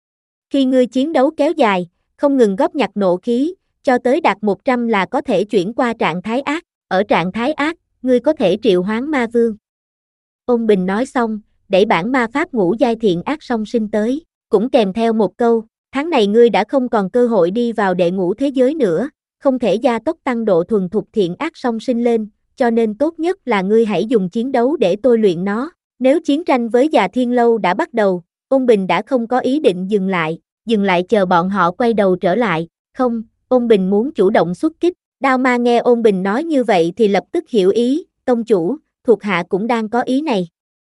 Khi ngươi chiến đấu kéo dài, không ngừng góp nhặt nộ khí, cho tới đạt một trăm là có thể chuyển qua trạng thái ác, ở trạng thái ác, ngươi có thể triệu hoán ma vương. Ôn Bình nói xong, đẩy bản ma pháp ngũ giai thiện ác song sinh tới. Cũng kèm theo một câu, tháng này ngươi đã không còn cơ hội đi vào đệ ngũ thế giới nữa, không thể gia tốc tăng độ thuần thục thiện ác song sinh lên, cho nên tốt nhất là ngươi hãy dùng chiến đấu để tôi luyện nó. Nếu chiến tranh với già thiên lâu đã bắt đầu, Ôn Bình đã không có ý định dừng lại, dừng lại chờ bọn họ quay đầu trở lại, không, Ôn Bình muốn chủ động xuất kích. Đao ma nghe Ôn Bình nói như vậy thì lập tức hiểu ý, tông chủ, thuộc hạ cũng đang có ý này.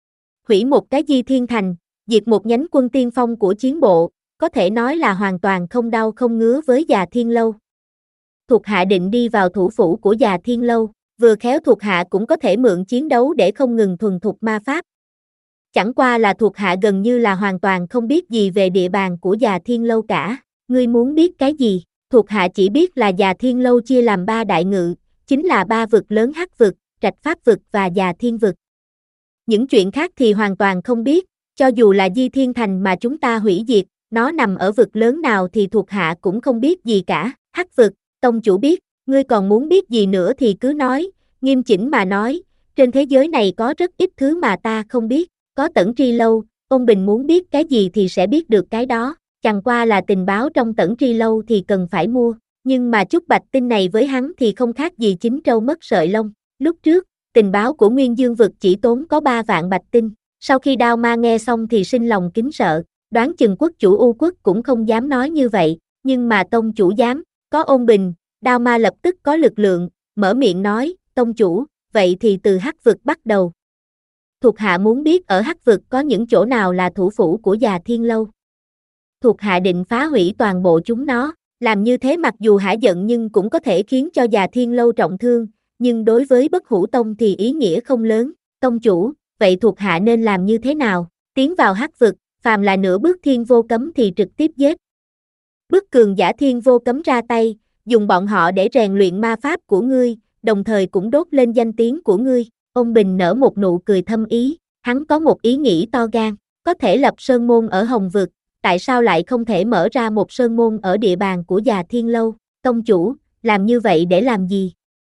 Hủy một cái Di Thiên Thành, diệt một nhánh quân tiên phong của chiến bộ, có thể nói là hoàn toàn không đau không ngứa với già thiên lâu. Thuộc hạ định đi vào thủ phủ của già thiên lâu, vừa khéo thuộc hạ cũng có thể mượn chiến đấu để không ngừng thuần thục ma pháp. Chẳng qua là thuộc hạ gần như là hoàn toàn không biết gì về địa bàn của già thiên lâu cả. Ngươi muốn biết cái gì? Thuộc hạ chỉ biết là già thiên lâu chia làm ba đại ngự, chính là ba vực lớn hắc vực, trạch pháp vực và già thiên vực. Những chuyện khác thì hoàn toàn không biết. Cho dù là Di Thiên Thành mà chúng ta hủy diệt, nó nằm ở vực lớn nào thì thuộc hạ cũng không biết gì cả. Hắc vực, tông chủ biết, ngươi còn muốn biết gì nữa thì cứ nói, nghiêm chỉnh mà nói, trên thế giới này có rất ít thứ mà ta không biết, có Tẩn Tri Lâu, Ôn Bình muốn biết cái gì thì sẽ biết được cái đó, chẳng qua là tình báo trong Tẩn Tri Lâu thì cần phải mua, nhưng mà chút bạch tinh này với hắn thì không khác gì chín trâu mất sợi lông. Lúc trước, tình báo của Nguyên Dương vực chỉ tốn có ba vạn bạch tinh. Sau khi đao ma nghe xong thì sinh lòng kính sợ, đoán chừng quốc chủ U quốc cũng không dám nói như vậy, nhưng mà tông chủ dám, có Ôn Bình, đao ma lập tức có lực lượng, mở miệng nói, tông chủ, vậy thì từ hắc vực bắt đầu. Thuộc hạ muốn biết ở hắc vực có những chỗ nào là thủ phủ của già thiên lâu. Thuộc hạ định phá hủy toàn bộ chúng nó, làm như thế mặc dù hả giận nhưng cũng có thể khiến cho già thiên lâu trọng thương, nhưng đối với bất hủ tông thì ý nghĩa không lớn, tông chủ. Vậy thuộc hạ nên làm như thế nào? Tiến vào hắc vực, phàm là nửa bước thiên vô cấm thì trực tiếp giết. Bước cường giả thiên vô cấm ra tay, dùng bọn họ để rèn luyện ma pháp của ngươi, đồng thời cũng đốt lên danh tiếng của ngươi. Ôn Bình nở một nụ cười thâm ý, hắn có một ý nghĩ to gan, có thể lập sơn môn ở Hồng vực, tại sao lại không thể mở ra một sơn môn ở địa bàn của già thiên lâu? Tông chủ, làm như vậy để làm gì?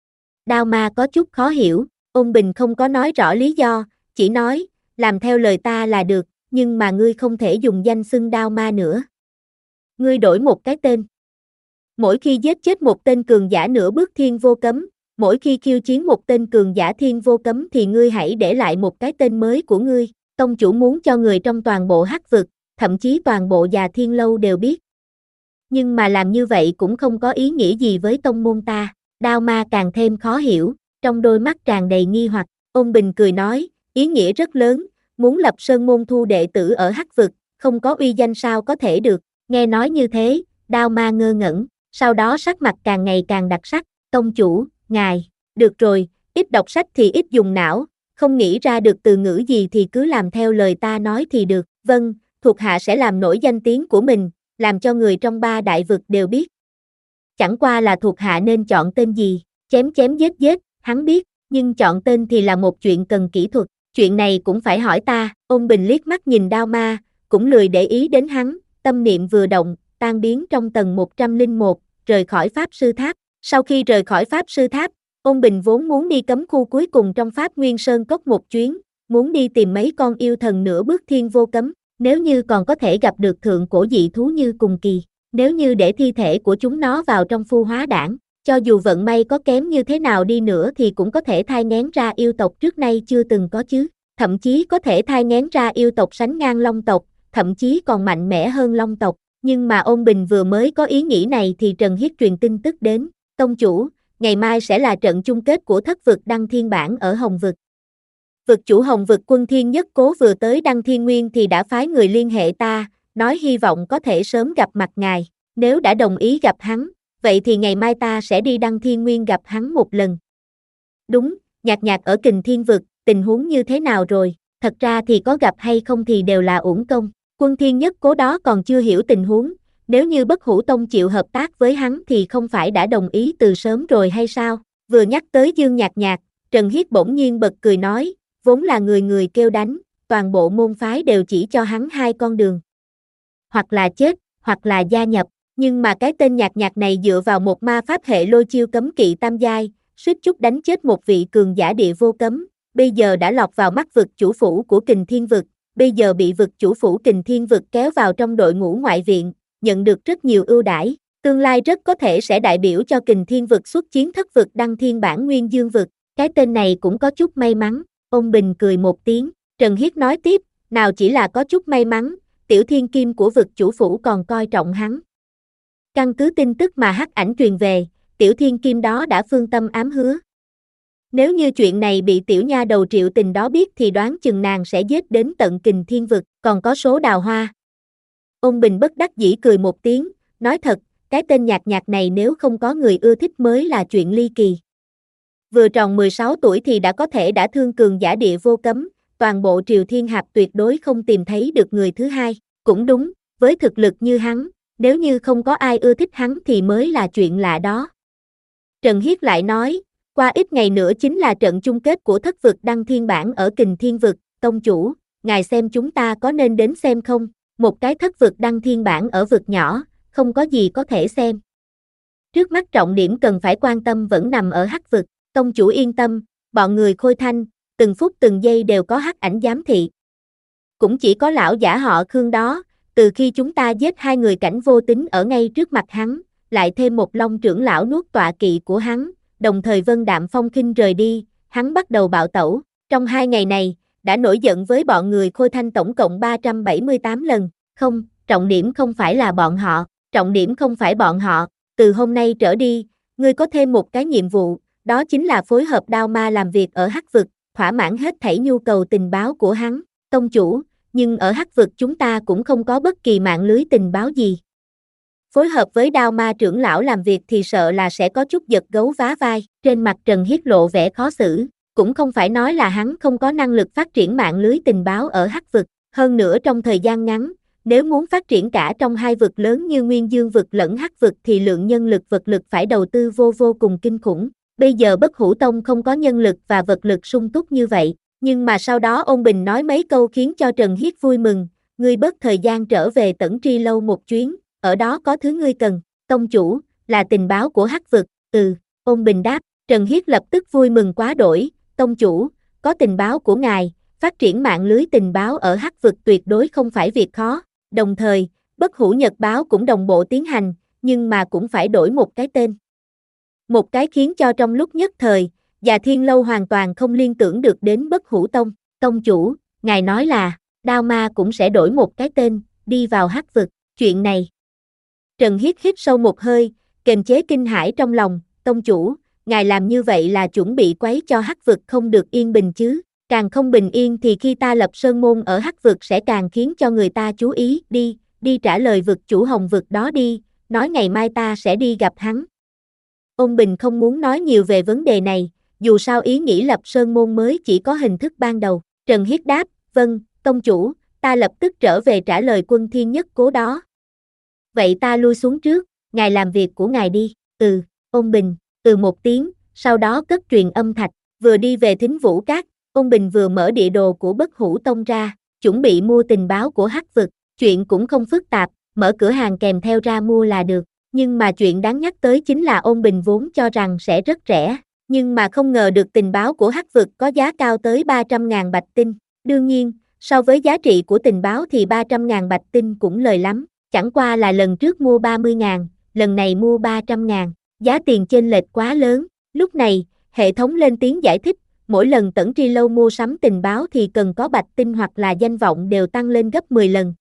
Đao ma có chút khó hiểu, Ôn Bình không có nói rõ lý do, chỉ nói, làm theo lời ta là được, nhưng mà ngươi không thể dùng danh xưng đao ma nữa. Ngươi đổi một cái tên. Mỗi khi giết chết một tên cường giả nửa bước thiên vô cấm, mỗi khi khiêu chiến một tên cường giả thiên vô cấm thì ngươi hãy để lại một cái tên mới của ngươi. Tông chủ muốn cho người trong toàn bộ hắc vực, thậm chí toàn bộ già thiên lâu đều biết. Nhưng mà làm như vậy cũng không có ý nghĩa gì với tông môn ta. Đao ma càng thêm khó hiểu, trong đôi mắt tràn đầy nghi hoặc, Ôn Bình cười nói, ý nghĩa rất lớn, muốn lập sơn môn thu đệ tử ở Hắc vực, không có uy danh sao có thể được, nghe nói như thế, Đao ma ngơ ngẩn, sau đó sắc mặt càng ngày càng đặc sắc, tông chủ, ngài, được rồi, ít đọc sách thì ít dùng não, không nghĩ ra được từ ngữ gì thì cứ làm theo lời ta nói thì được, vâng, thuộc hạ sẽ làm nổi danh tiếng của mình, làm cho người trong ba đại vực đều biết. Chẳng qua là thuộc hạ nên chọn tên gì, chém chém giết giết, hắn biết, nhưng chọn tên thì là một chuyện cần kỹ thuật, chuyện này cũng phải hỏi ta, Ôn Bình liếc mắt nhìn Đao ma, cũng lười để ý đến hắn, tâm niệm vừa động, tan biến trong tầng một trăm lẻ một, rời khỏi Pháp Sư Tháp, sau khi rời khỏi Pháp Sư Tháp, Ôn Bình vốn muốn đi cấm khu cuối cùng trong Pháp Nguyên Sơn Cốc một chuyến, muốn đi tìm mấy con yêu thần nửa bước thiên vô cấm, nếu như còn có thể gặp được thượng cổ dị thú như cùng kỳ, nếu như để thi thể của chúng nó vào trong phu hóa đảng, cho dù vận may có kém như thế nào đi nữa thì cũng có thể thai nghén ra yêu tộc trước nay chưa từng có chứ, thậm chí có thể thai nghén ra yêu tộc sánh ngang Long tộc, thậm chí còn mạnh mẽ hơn Long tộc, nhưng mà Ôn Bình vừa mới có ý nghĩ này thì Trần Hiết truyền tin tức đến, tông chủ, ngày mai sẽ là trận chung kết của thất vực Đăng Thiên Bản ở Hồng vực. Vực chủ Hồng vực Quân Thiên Nhất Cố vừa tới Đăng Thiên Nguyên thì đã phái người liên hệ ta, nói hy vọng có thể sớm gặp mặt ngài, nếu đã đồng ý gặp hắn, vậy thì ngày mai ta sẽ đi Đăng Thiên Nguyên gặp hắn một lần. Đúng, Nhạc Nhạc ở Kình Thiên vực, tình huống như thế nào rồi, thật ra thì có gặp hay không thì đều là uổng công, Quân Thiên Nhất Cố đó còn chưa hiểu tình huống, nếu như Bất Hủ Tông chịu hợp tác với hắn thì không phải đã đồng ý từ sớm rồi hay sao, vừa nhắc tới Dương Nhạc Nhạc, Trần Hiết bỗng nhiên bật cười nói, vốn là người người kêu đánh, toàn bộ môn phái đều chỉ cho hắn hai con đường. Hoặc là chết, hoặc là gia nhập, nhưng mà cái tên Nhạc Nhạc này dựa vào một ma pháp hệ lôi chiêu cấm kỵ tam giai, suýt chút đánh chết một vị cường giả địa vô cấm, bây giờ đã lọt vào mắt vực chủ phủ của Kình Thiên vực, bây giờ bị vực chủ phủ Kình Thiên vực kéo vào trong đội ngũ ngoại viện, nhận được rất nhiều ưu đãi, tương lai rất có thể sẽ đại biểu cho Kình Thiên vực xuất chiến thất vực Đăng Thiên Bản Nguyên Dương vực, cái tên này cũng có chút may mắn, Ôn Bình cười một tiếng, Trần Hiết nói tiếp, nào chỉ là có chút may mắn, Tiểu Thiên Kim của vực chủ phủ còn coi trọng hắn. Căn cứ tin tức mà Hắc Ảnh truyền về, Tiểu Thiên Kim đó đã phương tâm ám hứa. Nếu như chuyện này bị tiểu nha đầu Triệu Tình đó biết thì đoán chừng nàng sẽ giết đến tận Kình Thiên vực, còn có số Đào Hoa. Ôn Bình bất đắc dĩ cười một tiếng, nói thật, cái tên Nhạc Nhạc này nếu không có người ưa thích mới là chuyện ly kỳ. Vừa tròn mười sáu tuổi thì đã có thể đã thương cường giả địa vô cấm, toàn bộ Triều Thiên Hạp tuyệt đối không tìm thấy được người thứ hai, cũng đúng, với thực lực như hắn, nếu như không có ai ưa thích hắn thì mới là chuyện lạ đó. Trần Hiết lại nói, qua ít ngày nữa chính là trận chung kết của thất vực Đăng Thiên Bản ở Kình Thiên vực, tông chủ, ngài xem chúng ta có nên đến xem không, một cái thất vực Đăng Thiên Bản ở vực nhỏ, không có gì có thể xem. Trước mắt trọng điểm cần phải quan tâm vẫn nằm ở Hắc vực, tông chủ yên tâm, bọn người Khôi Thanh, từng phút từng giây đều có Hắc Ảnh giám thị. Cũng chỉ có lão giả họ Khương đó, từ khi chúng ta giết hai người cảnh vô tính ở ngay trước mặt hắn, lại thêm một Long trưởng lão nuốt tọa kỵ của hắn, đồng thời Vân Đạm Phong Khinh rời đi, hắn bắt đầu bạo tẩu, trong hai ngày này, đã nổi giận với bọn người Khôi Thanh tổng cộng ba trăm bảy mươi tám lần, không, trọng điểm không phải là bọn họ, trọng điểm không phải bọn họ, từ hôm nay trở đi, ngươi có thêm một cái nhiệm vụ, đó chính là phối hợp Đao Ma làm việc ở Hắc vực, thỏa mãn hết thảy nhu cầu tình báo của hắn, tông chủ, nhưng ở Hắc vực chúng ta cũng không có bất kỳ mạng lưới tình báo gì. Phối hợp với Đao Ma trưởng lão làm việc thì sợ là sẽ có chút giật gấu vá vai, trên mặt Trần Hiết lộ vẻ khó xử, cũng không phải nói là hắn không có năng lực phát triển mạng lưới tình báo ở Hắc vực, hơn nữa trong thời gian ngắn, nếu muốn phát triển cả trong hai vực lớn như Nguyên Dương vực lẫn Hắc vực thì lượng nhân lực vật lực phải đầu tư vô vô cùng kinh khủng, bây giờ Bất Hủ Tông không có nhân lực và vật lực sung túc như vậy, nhưng mà sau đó Ôn Bình nói mấy câu khiến cho Trần Hiết vui mừng, ngươi bớt thời gian trở về Tẩn Tri Lâu một chuyến, ở đó có thứ ngươi cần, tông chủ, là tình báo của Hắc vực, ừ, Ôn Bình đáp, Trần Hiết lập tức vui mừng quá đổi, tông chủ, có tình báo của ngài, phát triển mạng lưới tình báo ở Hắc vực tuyệt đối không phải việc khó, đồng thời, Bất Hủ Nhật báo cũng đồng bộ tiến hành, nhưng mà cũng phải đổi một cái tên. Một cái khiến cho trong lúc nhất thời, Già Thiên Lâu hoàn toàn không liên tưởng được đến Bất Hủ Tông, tông chủ, ngài nói là, Đao Ma cũng sẽ đổi một cái tên, đi vào Hắc vực, chuyện này. Trần Hiết hít sâu một hơi, kềm chế kinh hãi trong lòng, tông chủ, ngài làm như vậy là chuẩn bị quấy cho Hắc vực không được yên bình chứ, càng không bình yên thì khi ta lập sơn môn ở Hắc vực sẽ càng khiến cho người ta chú ý, đi, đi trả lời vực chủ Hồng vực đó đi, nói ngày mai ta sẽ đi gặp hắn. Ôn Bình không muốn nói nhiều về vấn đề này, dù sao ý nghĩ lập sơn môn mới chỉ có hình thức ban đầu. Trần Hiết đáp, vâng, tông chủ, ta lập tức trở về trả lời Quân Thiên Nhất Cố đó. Vậy ta lui xuống trước, ngài làm việc của ngài đi. Ừ, Ôn Bình, từ một tiếng, sau đó cất truyền âm thạch, vừa đi về Thính Vũ Các, Ôn Bình vừa mở địa đồ của Bất Hủ Tông ra, chuẩn bị mua tình báo của Hắc vực, chuyện cũng không phức tạp, mở cửa hàng kèm theo ra mua là được. Nhưng mà chuyện đáng nhắc tới chính là Ôn Bình vốn cho rằng sẽ rất rẻ, nhưng mà không ngờ được tình báo của Hắc vực có giá cao tới ba trăm ngàn bạch tinh. Đương nhiên, so với giá trị của tình báo thì ba trăm ngàn bạch tinh cũng lời lắm, chẳng qua là lần trước mua ba mươi ngàn, lần này mua ba trăm ngàn, giá tiền chênh lệch quá lớn. Lúc này, hệ thống lên tiếng giải thích, mỗi lần Tẩn Tri Lâu mua sắm tình báo thì cần có bạch tinh hoặc là danh vọng đều tăng lên gấp mười lần.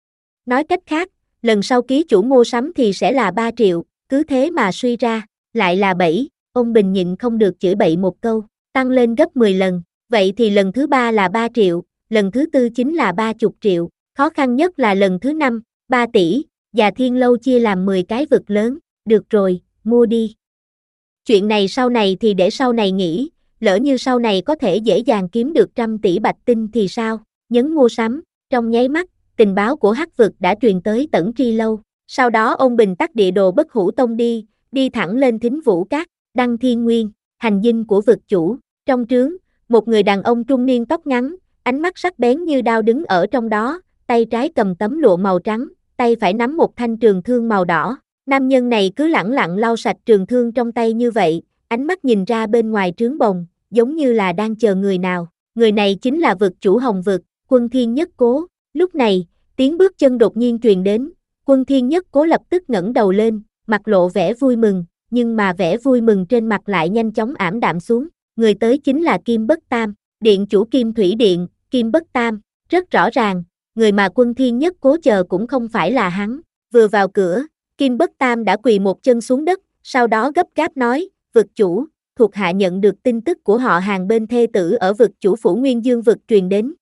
Nói cách khác, lần sau ký chủ mua sắm thì sẽ là ba triệu, cứ thế mà suy ra, lại là bảy, Ôn Bình nhịn không được chửi bậy một câu, tăng lên gấp mười lần, vậy thì lần thứ ba là ba triệu, lần thứ tư chính là ba mươi triệu, khó khăn nhất là lần thứ năm, ba tỷ, và Thiên Lâu chia làm mười cái vực lớn, được rồi, mua đi. Chuyện này sau này thì để sau này nghĩ, lỡ như sau này có thể dễ dàng kiếm được trăm tỷ bạch tinh thì sao, nhấn mua sắm, trong nháy mắt, tình báo của Hắc vực đã truyền tới Tẩn Tri Lâu, sau đó Ôn Bình tắt địa đồ Bất Hủ Tông đi, đi thẳng lên Thính Vũ Các, Đăng Thiên Nguyên, hành dinh của vực chủ, trong trướng, một người đàn ông trung niên tóc ngắn, ánh mắt sắc bén như đao đứng ở trong đó, tay trái cầm tấm lụa màu trắng, tay phải nắm một thanh trường thương màu đỏ, nam nhân này cứ lẳng lặng lau sạch trường thương trong tay như vậy, ánh mắt nhìn ra bên ngoài trướng bồng, giống như là đang chờ người nào, người này chính là vực chủ Hồng vực, Quân Thiên Nhất Cố. Lúc này, tiếng bước chân đột nhiên truyền đến, Quân Thiên Nhất Cố lập tức ngẩng đầu lên, mặt lộ vẻ vui mừng, nhưng mà vẻ vui mừng trên mặt lại nhanh chóng ảm đạm xuống, người tới chính là Kim Bất Tam, điện chủ Kim Thủy Điện, Kim Bất Tam, rất rõ ràng, người mà Quân Thiên Nhất Cố chờ cũng không phải là hắn, vừa vào cửa, Kim Bất Tam đã quỳ một chân xuống đất, sau đó gấp gáp nói, vực chủ, thuộc hạ nhận được tin tức của họ hàng bên thê tử ở vực chủ phủ Nguyên Dương vực truyền đến.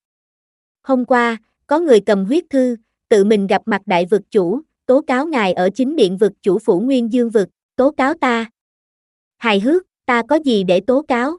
Hôm qua, có người cầm huyết thư, tự mình gặp mặt đại vực chủ, tố cáo ngài ở chính điện vực chủ phủ Nguyên Dương vực, tố cáo ta. Hài hước, ta có gì để tố cáo?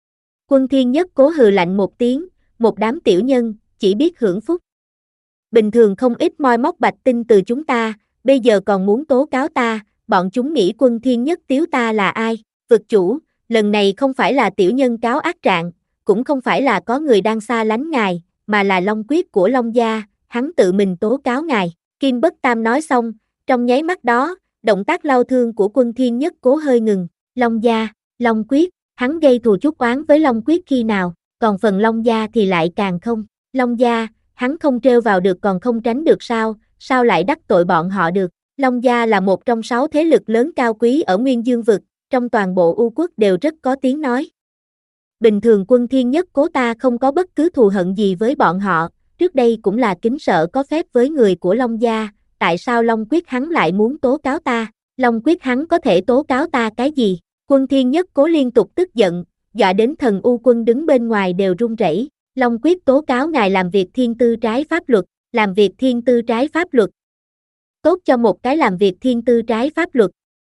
Quân Thiên Nhất Cố hừ lạnh một tiếng, một đám tiểu nhân, chỉ biết hưởng phúc. Bình thường không ít moi móc bạch tinh từ chúng ta, bây giờ còn muốn tố cáo ta, bọn chúng nghĩ Quân Thiên Nhất Tiếu ta là ai? Vực chủ, lần này không phải là tiểu nhân cáo ác trạng, cũng không phải là có người đang xa lánh ngài, mà là Long Quyết của Long gia, hắn tự mình tố cáo ngài. Kim Bất Tam nói xong, trong nháy mắt đó, động tác lau thương của Quân Thiên Nhất Cố hơi ngừng. Long gia, Long Quyết, hắn gây thù chuốc oán với Long Quyết khi nào, còn phần Long gia thì lại càng không. Long gia, hắn không trêu vào được còn không tránh được sao, sao lại đắc tội bọn họ được. Long gia là một trong sáu thế lực lớn cao quý ở Nguyên Dương vực, trong toàn bộ U quốc đều rất có tiếng nói. Bình thường Quân Thiên Nhất Cố ta không có bất cứ thù hận gì với bọn họ, trước đây cũng là kính sợ có phép với người của Long gia, tại sao Long Quyết hắn lại muốn tố cáo ta? Long Quyết hắn có thể tố cáo ta cái gì? Quân Thiên Nhất Cố liên tục tức giận, dọa đến thần U quân đứng bên ngoài đều run rẩy. Long Quyết tố cáo ngài làm việc thiên tư trái pháp luật, làm việc thiên tư trái pháp luật. Tốt cho một cái làm việc thiên tư trái pháp luật.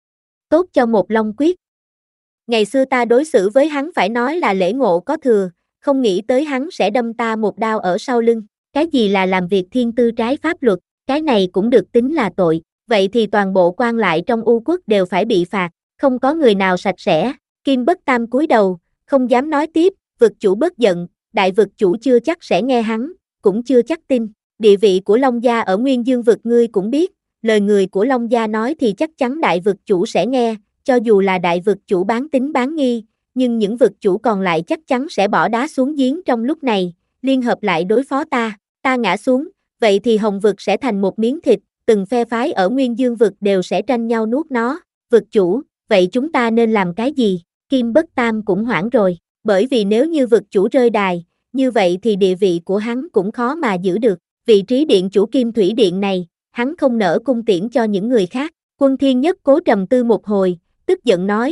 Tốt cho một Long Quyết. Ngày xưa ta đối xử với hắn phải nói là lễ ngộ có thừa, không nghĩ tới hắn sẽ đâm ta một đao ở sau lưng. Cái gì là làm việc thiên tư trái pháp luật, cái này cũng được tính là tội. Vậy thì toàn bộ quan lại trong U quốc đều phải bị phạt, không có người nào sạch sẽ. Kim Bất Tam cúi đầu, không dám nói tiếp, vực chủ bất giận, đại vực chủ chưa chắc sẽ nghe hắn, cũng chưa chắc tin. Địa vị của Long gia ở Nguyên Dương vực ngươi cũng biết, lời người của Long gia nói thì chắc chắn đại vực chủ sẽ nghe, cho dù là đại vực chủ bán tín bán nghi, nhưng những vực chủ còn lại chắc chắn sẽ bỏ đá xuống giếng trong lúc này, liên hợp lại đối phó ta, ta ngã xuống, vậy thì Hồng vực sẽ thành một miếng thịt, từng phe phái ở Nguyên Dương vực đều sẽ tranh nhau nuốt nó. Vực chủ, vậy chúng ta nên làm cái gì? Kim Bất Tam cũng hoảng rồi, bởi vì nếu như vực chủ rơi đài, như vậy thì địa vị của hắn cũng khó mà giữ được. Vị trí điện chủ Kim Thủy Điện này, hắn không nỡ cung tiễn cho những người khác. Quân Thiên Nhất Cố trầm tư một hồi, tức giận nói,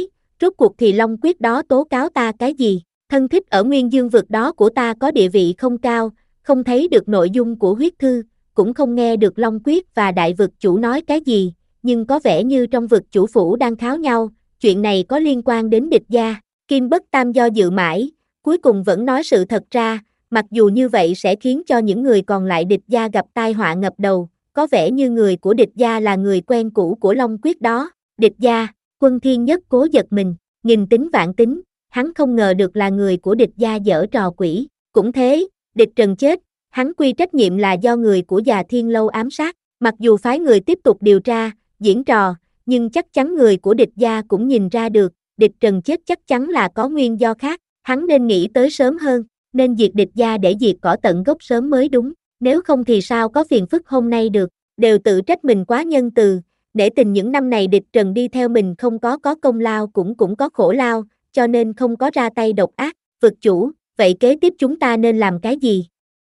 rốt cuộc thì Long Quyết đó tố cáo ta cái gì? Thân thích ở Nguyên Dương vực đó của ta có địa vị không cao, không thấy được nội dung của huyết thư, cũng không nghe được Long Quyết và đại vực chủ nói cái gì, nhưng có vẻ như trong vực chủ phủ đang kháo nhau, chuyện này có liên quan đến địch gia. Kim Bất Tam do dự mãi, cuối cùng vẫn nói sự thật ra, mặc dù như vậy sẽ khiến cho những người còn lại địch gia gặp tai họa ngập đầu, có vẻ như người của địch gia là người quen cũ của Long Quyết đó. Địch gia, Quân Thiên Nhất Cố giật mình, nghìn tính vạn tính, hắn không ngờ được là người của địch gia giở trò quỷ. Cũng thế, địch Trần chết, hắn quy trách nhiệm là do người của Già Thiên Lâu ám sát, mặc dù phái người tiếp tục điều tra, diễn trò, nhưng chắc chắn người của địch gia cũng nhìn ra được, địch Trần chết chắc chắn là có nguyên do khác, hắn nên nghĩ tới sớm hơn, nên diệt địch gia để diệt cỏ tận gốc sớm mới đúng, nếu không thì sao có phiền phức hôm nay được, đều tự trách mình quá nhân từ, để tình những năm này địch Trần đi theo mình không có có công lao cũng cũng có khổ lao, cho nên không có ra tay độc ác. Vực chủ, vậy kế tiếp chúng ta nên làm cái gì?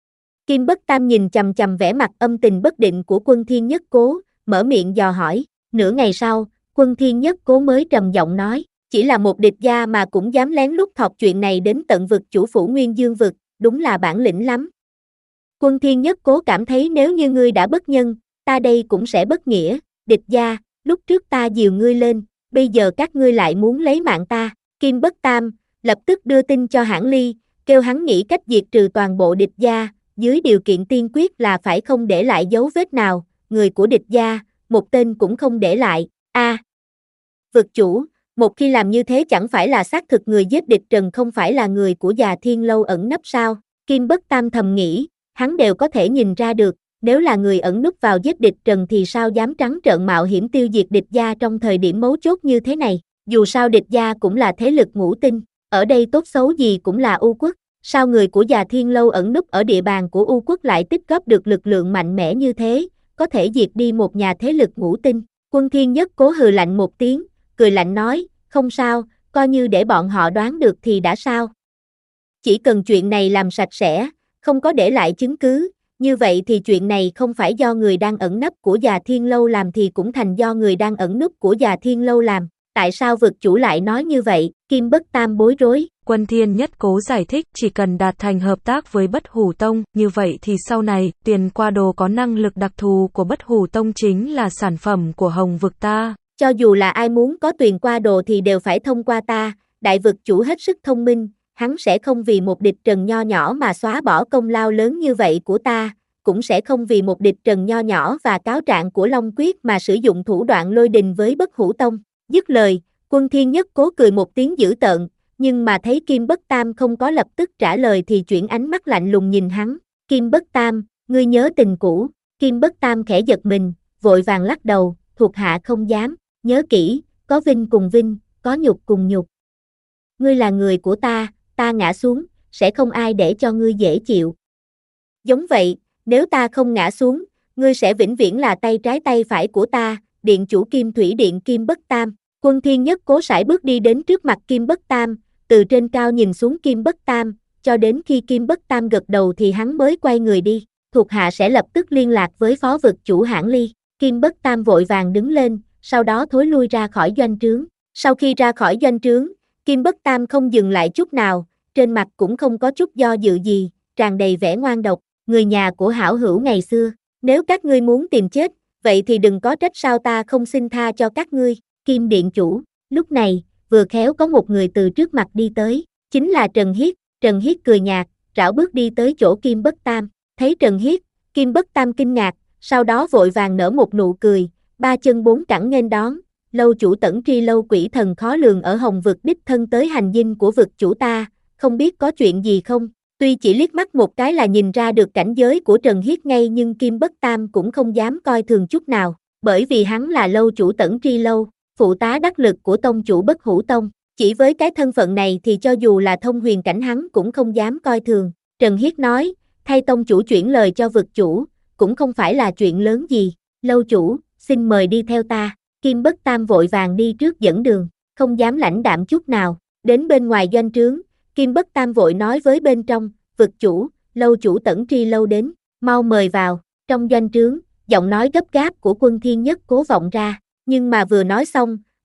Kim Bất Tam nhìn chằm chằm vẻ mặt âm tình bất định của Quân Thiên Nhất Cố, mở miệng dò hỏi. Nửa ngày sau, Quân Thiên Nhất Cố mới trầm giọng nói, chỉ là một địch gia mà cũng dám lén lút thọc chuyện này đến tận vực chủ phủ Nguyên Dương vực, đúng là bản lĩnh lắm. Quân Thiên Nhất Cố cảm thấy nếu như ngươi đã bất nhân, ta đây cũng sẽ bất nghĩa. Địch gia, lúc trước ta dìu ngươi lên, bây giờ các ngươi lại muốn lấy mạng ta. Kim Bất Tam lập tức đưa tin cho Hãn Ly, kêu hắn nghĩ cách diệt trừ toàn bộ địch gia, dưới điều kiện tiên quyết là phải không để lại dấu vết nào, người của địch gia, một tên cũng không để lại. A, à, vực chủ, một khi làm như thế chẳng phải là xác thực người giết địch Trần không phải là người của Già Thiên Lâu ẩn nấp sao? Kim Bất Tam thầm nghĩ, hắn đều có thể nhìn ra được, nếu là người ẩn núp vào giết địch Trần thì sao dám trắng trợn mạo hiểm tiêu diệt địch gia trong thời điểm mấu chốt như thế này, dù sao địch gia cũng là thế lực ngũ tinh, ở đây tốt xấu gì cũng là U Quốc, sao người của Già Thiên Lâu ẩn núp ở địa bàn của U Quốc lại tích góp được lực lượng mạnh mẽ như thế, có thể diệt đi một nhà thế lực ngũ tinh. Quân Thiên Nhất Cố hừ lạnh một tiếng, cười lạnh nói, không sao, coi như để bọn họ đoán được thì đã sao. Chỉ cần chuyện này làm sạch sẽ, không có để lại chứng cứ, như vậy thì chuyện này không phải do người đang ẩn nấp của Già Thiên Lâu làm thì cũng thành do người đang ẩn núp của Già Thiên Lâu làm. Tại sao vực chủ lại nói như vậy? Kim Bất Tam bối rối. Quân Thiên Nhất Cố giải thích, chỉ cần đạt thành hợp tác với Bất Hủ Tông, như vậy thì sau này, tiền qua đồ có năng lực đặc thù của Bất Hủ Tông chính là sản phẩm của Hồng vực ta. Cho dù là ai muốn có tuyền qua đồ thì đều phải thông qua ta, đại vực chủ hết sức thông minh, hắn sẽ không vì một địch Trần nho nhỏ mà xóa bỏ công lao lớn như vậy của ta, cũng sẽ không vì một địch Trần nho nhỏ và cáo trạng của Long Quyết mà sử dụng thủ đoạn lôi đình với Bất Hủ Tông. Dứt lời, Quân Thiên Nhất Cố cười một tiếng dữ tợn, nhưng mà thấy Kim Bất Tam không có lập tức trả lời thì chuyển ánh mắt lạnh lùng nhìn hắn. Kim Bất Tam, ngươi nhớ tình cũ. Kim Bất Tam khẽ giật mình, vội vàng lắc đầu, thuộc hạ không dám, nhớ kỹ, có vinh cùng vinh, có nhục cùng nhục. Ngươi là người của ta, ta ngã xuống, sẽ không ai để cho ngươi dễ chịu. Giống vậy, nếu ta không ngã xuống, ngươi sẽ vĩnh viễn là tay trái tay phải của ta, điện chủ Kim Thủy Điện Kim Bất Tam. Quân Thiên Nhất Cố sải bước đi đến trước mặt Kim Bất Tam, từ trên cao nhìn xuống Kim Bất Tam, cho đến khi Kim Bất Tam gật đầu thì hắn mới quay người đi, thuộc hạ sẽ lập tức liên lạc với phó vực chủ Hãn Ly. Kim Bất Tam vội vàng đứng lên, sau đó thối lui ra khỏi doanh trướng. Sau khi ra khỏi doanh trướng, Kim Bất Tam không dừng lại chút nào, trên mặt cũng không có chút do dự gì, tràn đầy vẻ ngoan độc, người nhà của hảo hữu ngày xưa, nếu các ngươi muốn tìm chết, vậy thì đừng có trách sao ta không xin tha cho các ngươi. Kim Điện chủ, lúc này, vừa khéo có một người từ trước mặt đi tới, chính là Trần Hiết. Trần Hiết cười nhạt, rảo bước đi tới chỗ Kim Bất Tam, thấy Trần Hiết, Kim Bất Tam kinh ngạc, sau đó vội vàng nở một nụ cười, ba chân bốn cẳng nghênh đón, lâu chủ Tẩn Tri Lâu quỷ thần khó lường ở Hồng vực đích thân tới hành dinh của vực chủ ta, không biết có chuyện gì không? Tuy chỉ liếc mắt một cái là nhìn ra được cảnh giới của Trần Hiết ngay nhưng Kim Bất Tam cũng không dám coi thường chút nào, bởi vì hắn là lâu chủ Tẩn Tri Lâu, phụ tá đắc lực của tông chủ Bất Hủ Tông, chỉ với cái thân phận này thì cho dù là thông huyền cảnh hắn cũng không dám coi thường. Trần Hiết nói, thay tông chủ chuyển lời cho vực chủ, cũng không phải là chuyện lớn gì, lâu chủ, xin mời đi theo ta. Kim Bất Tam vội vàng đi trước dẫn đường, không dám lãnh đạm chút nào, đến bên ngoài doanh trướng, Kim Bất Tam vội nói với bên trong, vực chủ, lâu chủ Tẩn Tri Lâu đến, mau mời vào. Trong doanh trướng, giọng nói gấp gáp của Quân Thiên Nhất Cố vọng ra, nhưng mà vừa nói xong,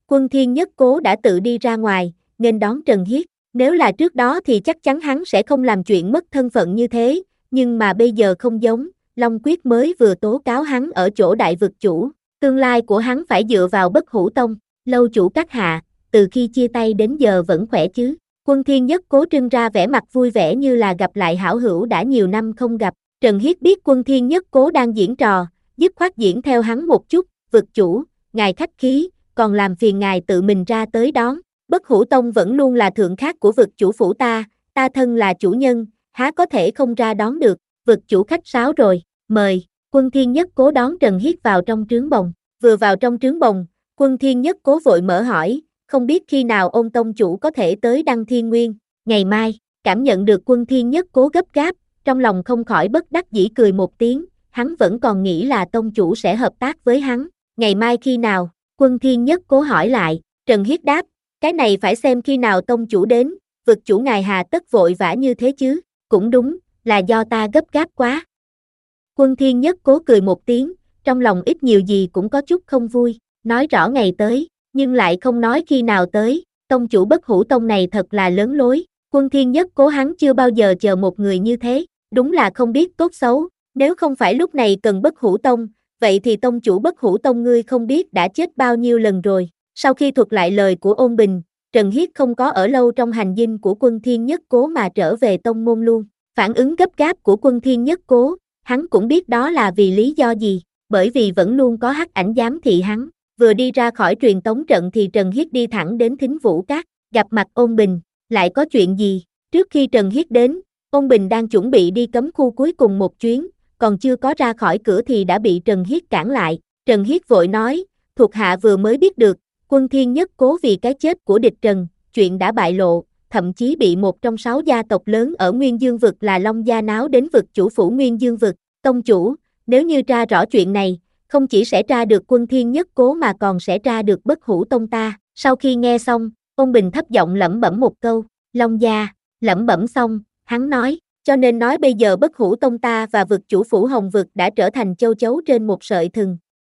Quân Thiên Nhất Cố đã tự đi ra ngoài, nghênh đón Trần Hiết. Nếu là trước đó thì chắc chắn hắn sẽ không làm chuyện mất thân phận như thế, nhưng mà bây giờ không giống, Long Quyết mới vừa tố cáo hắn ở chỗ đại vực chủ, tương lai của hắn phải dựa vào Bất Hủ Tông. Lâu chủ các hạ, từ khi chia tay đến giờ vẫn khỏe chứ? Quân Thiên Nhất Cố trưng ra vẻ mặt vui vẻ như là gặp lại hảo hữu đã nhiều năm không gặp. Trần Hiết biết Quân Thiên Nhất Cố đang diễn trò, dứt khoát diễn theo hắn một chút. Vực chủ, ngài khách khí, còn làm phiền ngài tự mình ra tới đón. Bất Hủ Tông vẫn luôn là thượng khác của vực chủ phủ ta, ta thân là chủ nhân, há có thể không ra đón được. Vực chủ khách sáo rồi, mời. Quân Thiên Nhất Cố đón Trần Hiết vào trong trướng bồng. Vừa vào trong trướng bồng, Quân Thiên Nhất Cố vội mở hỏi, không biết khi nào Ôn tông chủ có thể tới Đăng Thiên Nguyên. Ngày mai. Cảm nhận được Quân Thiên Nhất Cố gấp gáp, trong lòng không khỏi bất đắc dĩ cười một tiếng, hắn vẫn còn nghĩ là tông chủ sẽ hợp tác với hắn. Ngày mai khi nào? Quân Thiên Nhất Cố hỏi lại. Trần Hiết đáp, cái này phải xem khi nào tông chủ đến, vực chủ ngài hà tất vội vã như thế chứ? Cũng đúng, là do ta gấp gáp quá. Quân Thiên Nhất Cố cười một tiếng, trong lòng ít nhiều gì cũng có chút không vui, nói rõ ngày tới, nhưng lại không nói khi nào tới. Tông chủ Bất Hủ Tông này thật là lớn lối. Quân Thiên Nhất Cố hắn chưa bao giờ chờ một người như thế, đúng là không biết tốt xấu. Nếu không phải lúc này cần Bất Hủ Tông, vậy thì tông chủ Bất Hủ Tông ngươi không biết đã chết bao nhiêu lần rồi. Sau khi thuật lại lời của Ôn Bình, Trần Hiết không có ở lâu trong hành dinh của Quân Thiên Nhất Cố mà trở về tông môn luôn. Phản ứng gấp gáp của Quân Thiên Nhất Cố, hắn cũng biết đó là vì lý do gì, bởi vì vẫn luôn có hắc ảnh giám thị hắn. Vừa đi ra khỏi truyền tống trận thì Trần Hiết đi thẳng đến Thính Vũ Các, gặp mặt Ôn Bình. Lại có chuyện gì? Trước khi Trần Hiết đến, Ôn Bình đang chuẩn bị đi cấm khu cuối cùng một chuyến, còn chưa có ra khỏi cửa thì đã bị Trần Hiết cản lại. Trần Hiết vội nói, thuộc hạ vừa mới biết được, Quân Thiên Nhất Cố vì cái chết của địch Trần, chuyện đã bại lộ, thậm chí bị một trong sáu gia tộc lớn ở Nguyên Dương Vực là Long Gia náo đến vực chủ phủ Nguyên Dương Vực. Tông chủ, nếu như tra rõ chuyện này, không chỉ sẽ tra được Quân Thiên Nhất Cố mà còn sẽ tra được Bất Hủ Tông ta. Sau khi nghe xong, Ôn Bình thấp giọng lẩm bẩm một câu, Long Gia. Lẩm bẩm xong, hắn nói, cho nên nói bây giờ Bất Hủ Tông ta và vực chủ phủ Hồng Vực đã trở thành châu chấu trên một sợi thừng.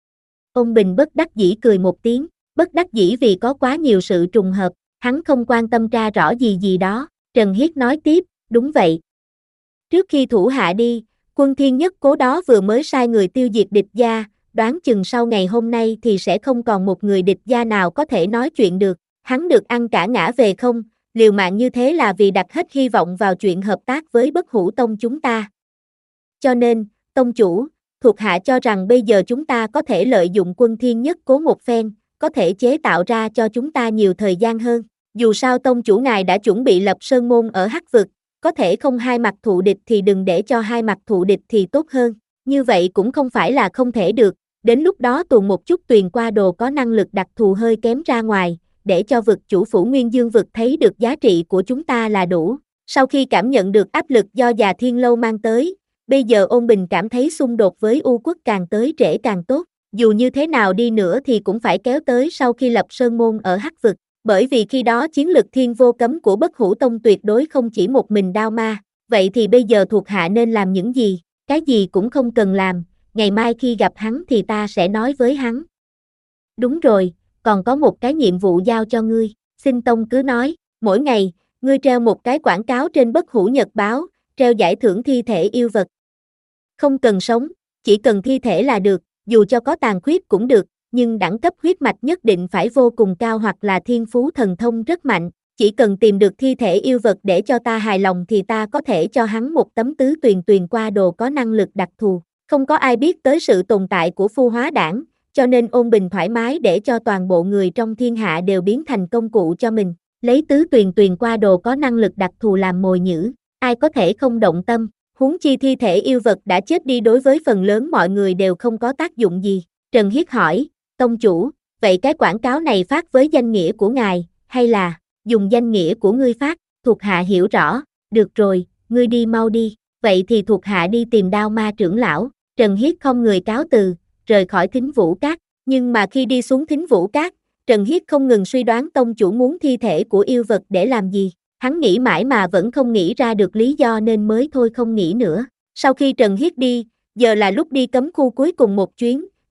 Ôn Bình bất đắc dĩ cười một tiếng, bất đắc dĩ vì có quá nhiều sự trùng hợp, hắn không quan tâm tra rõ gì gì đó. Trần Hiết nói tiếp, đúng vậy. Trước khi thủ hạ đi, Quân Thiên Nhất Cố đó vừa mới sai người tiêu diệt địch gia, đoán chừng sau ngày hôm nay thì sẽ không còn một người địch gia nào có thể nói chuyện được. Hắn được ăn cả ngã về không, liều mạng như thế là vì đặt hết hy vọng vào chuyện hợp tác với Bất Hủ Tông chúng ta. Cho nên, tông chủ, thuộc hạ cho rằng bây giờ chúng ta có thể lợi dụng Quân Thiên Nhất Cố một phen, có thể chế tạo ra cho chúng ta nhiều thời gian hơn. Dù sao tông chủ ngài đã chuẩn bị lập sơn môn ở Hắc Vực, có thể không hai mặt thù địch thì đừng để cho hai mặt thù địch thì tốt hơn. Như vậy cũng không phải là không thể được, đến lúc đó tuồn một chút tuyền qua đồ có năng lực đặc thù hơi kém ra ngoài, để cho vực chủ phủ Nguyên Dương Vực thấy được giá trị của chúng ta là đủ. Sau khi cảm nhận được áp lực do Già Thiên Lâu mang tới, bây giờ Ôn Bình cảm thấy xung đột với U Quốc càng tới trễ càng tốt, dù như thế nào đi nữa thì cũng phải kéo tới sau khi lập sơn môn ở Hắc Vực, bởi vì khi đó chiến lực thiên vô cấm của Bất Hủ Tông tuyệt đối không chỉ một mình Đao Ma. Vậy thì bây giờ thuộc hạ nên làm những gì? Cái gì cũng không cần làm, ngày mai khi gặp hắn thì ta sẽ nói với hắn. Đúng rồi, còn có một cái nhiệm vụ giao cho ngươi, xin tông cứ nói. Mỗi ngày, ngươi treo một cái quảng cáo trên Bất Hủ Nhật Báo, treo giải thưởng thi thể yêu vật. Không cần sống, chỉ cần thi thể là được, dù cho có tàn khuyết cũng được, nhưng đẳng cấp huyết mạch nhất định phải vô cùng cao hoặc là thiên phú thần thông rất mạnh. Chỉ cần tìm được thi thể yêu vật để cho ta hài lòng thì ta có thể cho hắn một tấm tứ tuyền tuyền qua đồ có năng lực đặc thù. Không có ai biết tới sự tồn tại của Phu Hóa Đảng, cho nên Ôn Bình thoải mái để cho toàn bộ người trong thiên hạ đều biến thành công cụ cho mình. Lấy tứ tuyền tuyền qua đồ có năng lực đặc thù làm mồi nhử, ai có thể không động tâm, huống chi thi thể yêu vật đã chết đi đối với phần lớn mọi người đều không có tác dụng gì. Trần Hiết hỏi, tông chủ, vậy cái quảng cáo này phát với danh nghĩa của ngài, hay là dùng danh nghĩa của ngươi phát? Thuộc hạ hiểu rõ, được rồi, ngươi đi mau đi, vậy thì thuộc hạ đi tìm Đao Ma trưởng lão. Trần Hiết không người cáo từ, rời khỏi Thính Vũ Các, nhưng mà khi đi xuống Thính Vũ Các, Trần Hiết không ngừng suy đoán tông chủ muốn thi thể của yêu vật để làm gì. Hắn nghĩ mãi mà vẫn không nghĩ ra được lý do nên mới thôi không nghĩ nữa. Sau khi Trần Hiết đi, giờ là lúc đi cấm khu cuối cùng một chuyến,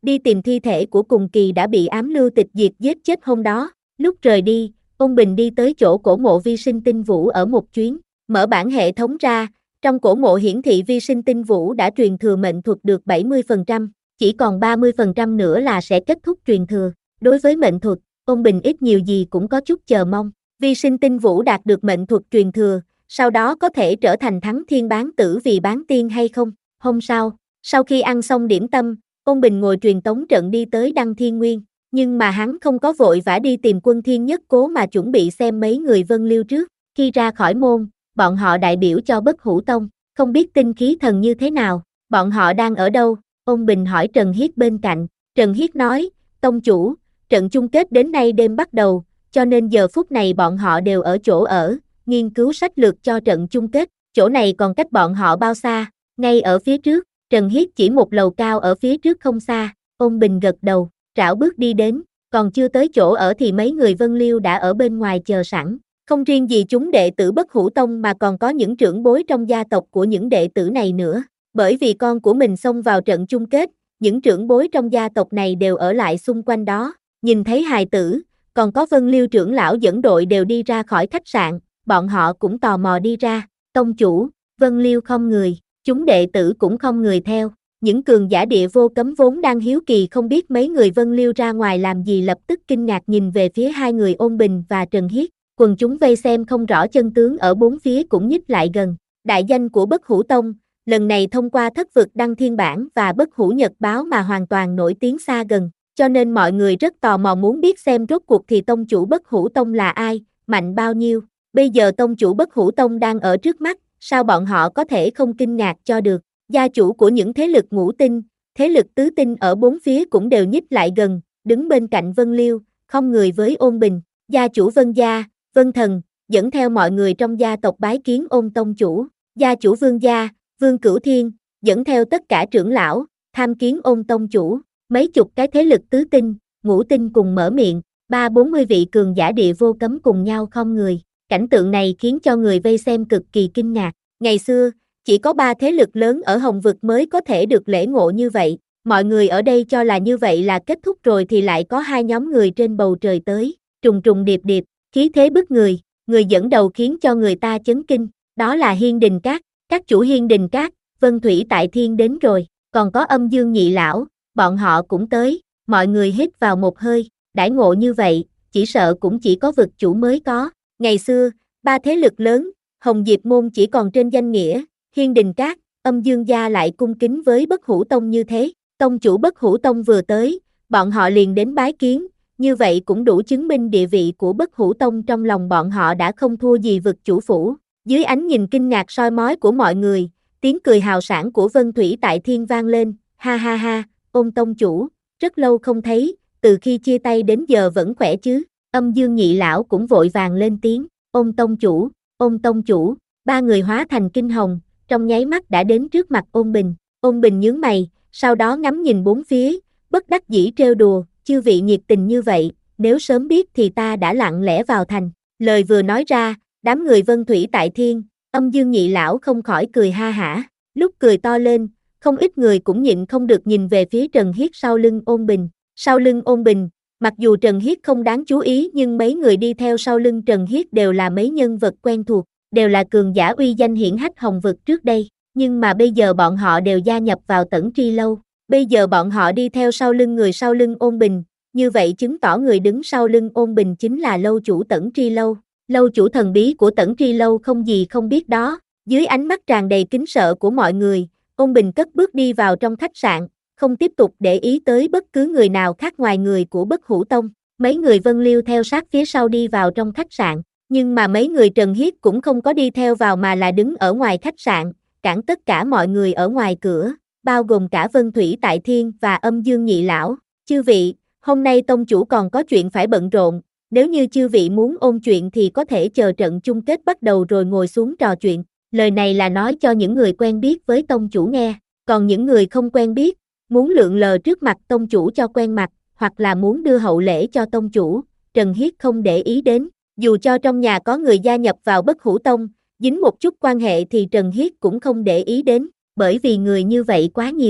đi tìm thi thể của cùng kỳ đã bị ám lưu tịch diệt giết chết hôm đó. Lúc rời đi, Ôn Bình đi tới chỗ cổ mộ vi sinh tinh vũ ở một chuyến, mở bản hệ thống ra, trong cổ mộ hiển thị vi sinh tinh vũ đã truyền thừa mệnh thuật được bảy mươi phần trăm, chỉ còn ba mươi phần trăm nữa là sẽ kết thúc truyền thừa. Đối với mệnh thuật, Ôn Bình ít nhiều gì cũng có chút chờ mong. Vi sinh tinh vũ đạt được mệnh thuật truyền thừa, sau đó có thể trở thành thắng thiên bán tử vì bán tiên hay không? Hôm sau, sau khi ăn xong điểm tâm, Ôn Bình ngồi truyền tống trận đi tới Đăng Thiên Nguyên, nhưng mà hắn không có vội vã đi tìm Quân Thiên Nhất Cố mà chuẩn bị xem mấy người Vân Liêu trước. Khi ra khỏi môn, bọn họ đại biểu cho Bất Hủ Tông, không biết tinh khí thần như thế nào, bọn họ đang ở đâu? Ôn Bình hỏi Trần Hiết bên cạnh. Trần Hiết nói, tông chủ, trận chung kết đến nay đêm bắt đầu, cho nên giờ phút này bọn họ đều ở chỗ ở, nghiên cứu sách lược cho trận chung kết. Chỗ này còn cách bọn họ bao xa? Ngay ở phía trước. Trần Hiết chỉ một lầu cao ở phía trước không xa. Ôn Bình gật đầu, rảo bước đi đến, còn chưa tới chỗ ở thì mấy người Vân Liêu đã ở bên ngoài chờ sẵn. Không riêng gì chúng đệ tử Bất Hủ Tông mà còn có những trưởng bối trong gia tộc của những đệ tử này nữa. Bởi vì con của mình xông vào trận chung kết, những trưởng bối trong gia tộc này đều ở lại xung quanh đó. Nhìn thấy hài tử, còn có Vân Liêu trưởng lão dẫn đội đều đi ra khỏi khách sạn, bọn họ cũng tò mò đi ra. Tông chủ, Vân Liêu không người, chúng đệ tử cũng không người theo. Những cường giả địa vô cấm vốn đang hiếu kỳ không biết mấy người Vân Liêu ra ngoài làm gì lập tức kinh ngạc nhìn về phía hai người Ôn Bình và Trần Hiết. Quần chúng vây xem không rõ chân tướng ở bốn phía cũng nhích lại gần. Đại danh của Bất Hủ Tông, lần này thông qua thất vực Đăng Thiên Bản và Bất Hủ Nhật Báo mà hoàn toàn nổi tiếng xa gần, cho nên mọi người rất tò mò muốn biết xem rốt cuộc thì tông chủ Bất Hủ Tông là ai, mạnh bao nhiêu. Bây giờ tông chủ Bất Hủ Tông đang ở trước mắt, sao bọn họ có thể không kinh ngạc cho được. Gia chủ của những thế lực ngũ tinh, thế lực tứ tinh ở bốn phía cũng đều nhích lại gần, đứng bên cạnh Vân Liêu, không người với Ôn Bình. Gia chủ Vân Gia, Vân Thần, dẫn theo mọi người trong gia tộc bái kiến Ôn tông chủ. Gia chủ Vương Gia, Vương Cửu Thiên, dẫn theo tất cả trưởng lão, tham kiến Ôn tông chủ. Mấy chục cái thế lực tứ tinh, ngũ tinh cùng mở miệng, ba bốn mươi vị cường giả địa vô cấm cùng nhau không người. Cảnh tượng này khiến cho người vây xem cực kỳ kinh ngạc. Ngày xưa, chỉ có ba thế lực lớn ở Hồng Vực mới có thể được lễ ngộ như vậy. Mọi người ở đây cho là như vậy là kết thúc rồi thì lại có hai nhóm người trên bầu trời tới, trùng trùng điệp điệp, khí thế bức người, người dẫn đầu khiến cho người ta chấn kinh, đó là Hiên Đình Các, các chủ Hiên Đình Các, Vân Thủy Tại Thiên đến rồi, còn có Âm Dương Nhị Lão, bọn họ cũng tới, mọi người hít vào một hơi, đãi ngộ như vậy, chỉ sợ cũng chỉ có vực chủ mới có. Ngày xưa, ba thế lực lớn, Hồng Diệp Môn chỉ còn trên danh nghĩa, Hiên Đình Các, Âm Dương Gia lại cung kính với Bất Hủ Tông như thế. Tông chủ Bất Hủ Tông vừa tới, bọn họ liền đến bái kiến, như vậy cũng đủ chứng minh địa vị của Bất Hủ Tông trong lòng bọn họ đã không thua gì vực chủ phủ. Dưới ánh nhìn kinh ngạc soi mói của mọi người, tiếng cười hào sảng của Vân Thủy Tại Thiên vang lên, ha ha ha, Ôn tông chủ, rất lâu không thấy, từ khi chia tay đến giờ vẫn khỏe chứ. Âm Dương Nhị Lão cũng vội vàng lên tiếng, Ôn tông chủ, Ôn tông chủ, ba người hóa thành kinh hồng, trong nháy mắt đã đến trước mặt Ôn Bình. Ôn Bình nhướng mày, sau đó ngắm nhìn bốn phía, bất đắc dĩ trêu đùa, chư vị nhiệt tình như vậy, nếu sớm biết thì ta đã lặng lẽ vào thành. Lời vừa nói ra, đám người Vân Thủy Tại Thiên, Âm Dương Nhị Lão không khỏi cười ha hả, lúc cười to lên, không ít người cũng nhịn không được nhìn về phía Trần Hiết sau lưng Ôn Bình. Sau lưng Ôn Bình, mặc dù Trần Hiết không đáng chú ý nhưng mấy người đi theo sau lưng Trần Hiết đều là mấy nhân vật quen thuộc, đều là cường giả uy danh hiển hách Hồng Vực trước đây, nhưng mà bây giờ bọn họ đều gia nhập vào Tẩn Tri Lâu, bây giờ bọn họ đi theo sau lưng người sau lưng Ôn Bình, như vậy chứng tỏ người đứng sau lưng Ôn Bình chính là lâu chủ Tẩn Tri Lâu, lâu chủ thần bí của Tẩn Tri Lâu không gì không biết đó. Dưới ánh mắt tràn đầy kính sợ của mọi người, Ôn Bình cất bước đi vào trong khách sạn, không tiếp tục để ý tới bất cứ người nào khác ngoài người của Bất Hủ Tông. Mấy người Vân Liêu theo sát phía sau đi vào trong khách sạn, nhưng mà mấy người Trần Hiết cũng không có đi theo vào mà là đứng ở ngoài khách sạn, cản tất cả mọi người ở ngoài cửa, bao gồm cả Vân Thủy Tại Thiên và Âm Dương Nhị Lão. Chư vị, hôm nay tông chủ còn có chuyện phải bận rộn, nếu như chư vị muốn ôn chuyện thì có thể chờ trận chung kết bắt đầu rồi ngồi xuống trò chuyện. Lời này là nói cho những người quen biết với tông chủ nghe, còn những người không quen biết, muốn lượn lờ trước mặt tông chủ cho quen mặt, hoặc là muốn đưa hậu lễ cho tông chủ, Trần Hiết không để ý đến. Dù cho trong nhà có người gia nhập vào Bất Hủ Tông, dính một chút quan hệ thì Trần Hiết cũng không để ý đến, bởi vì người như vậy quá nhiều.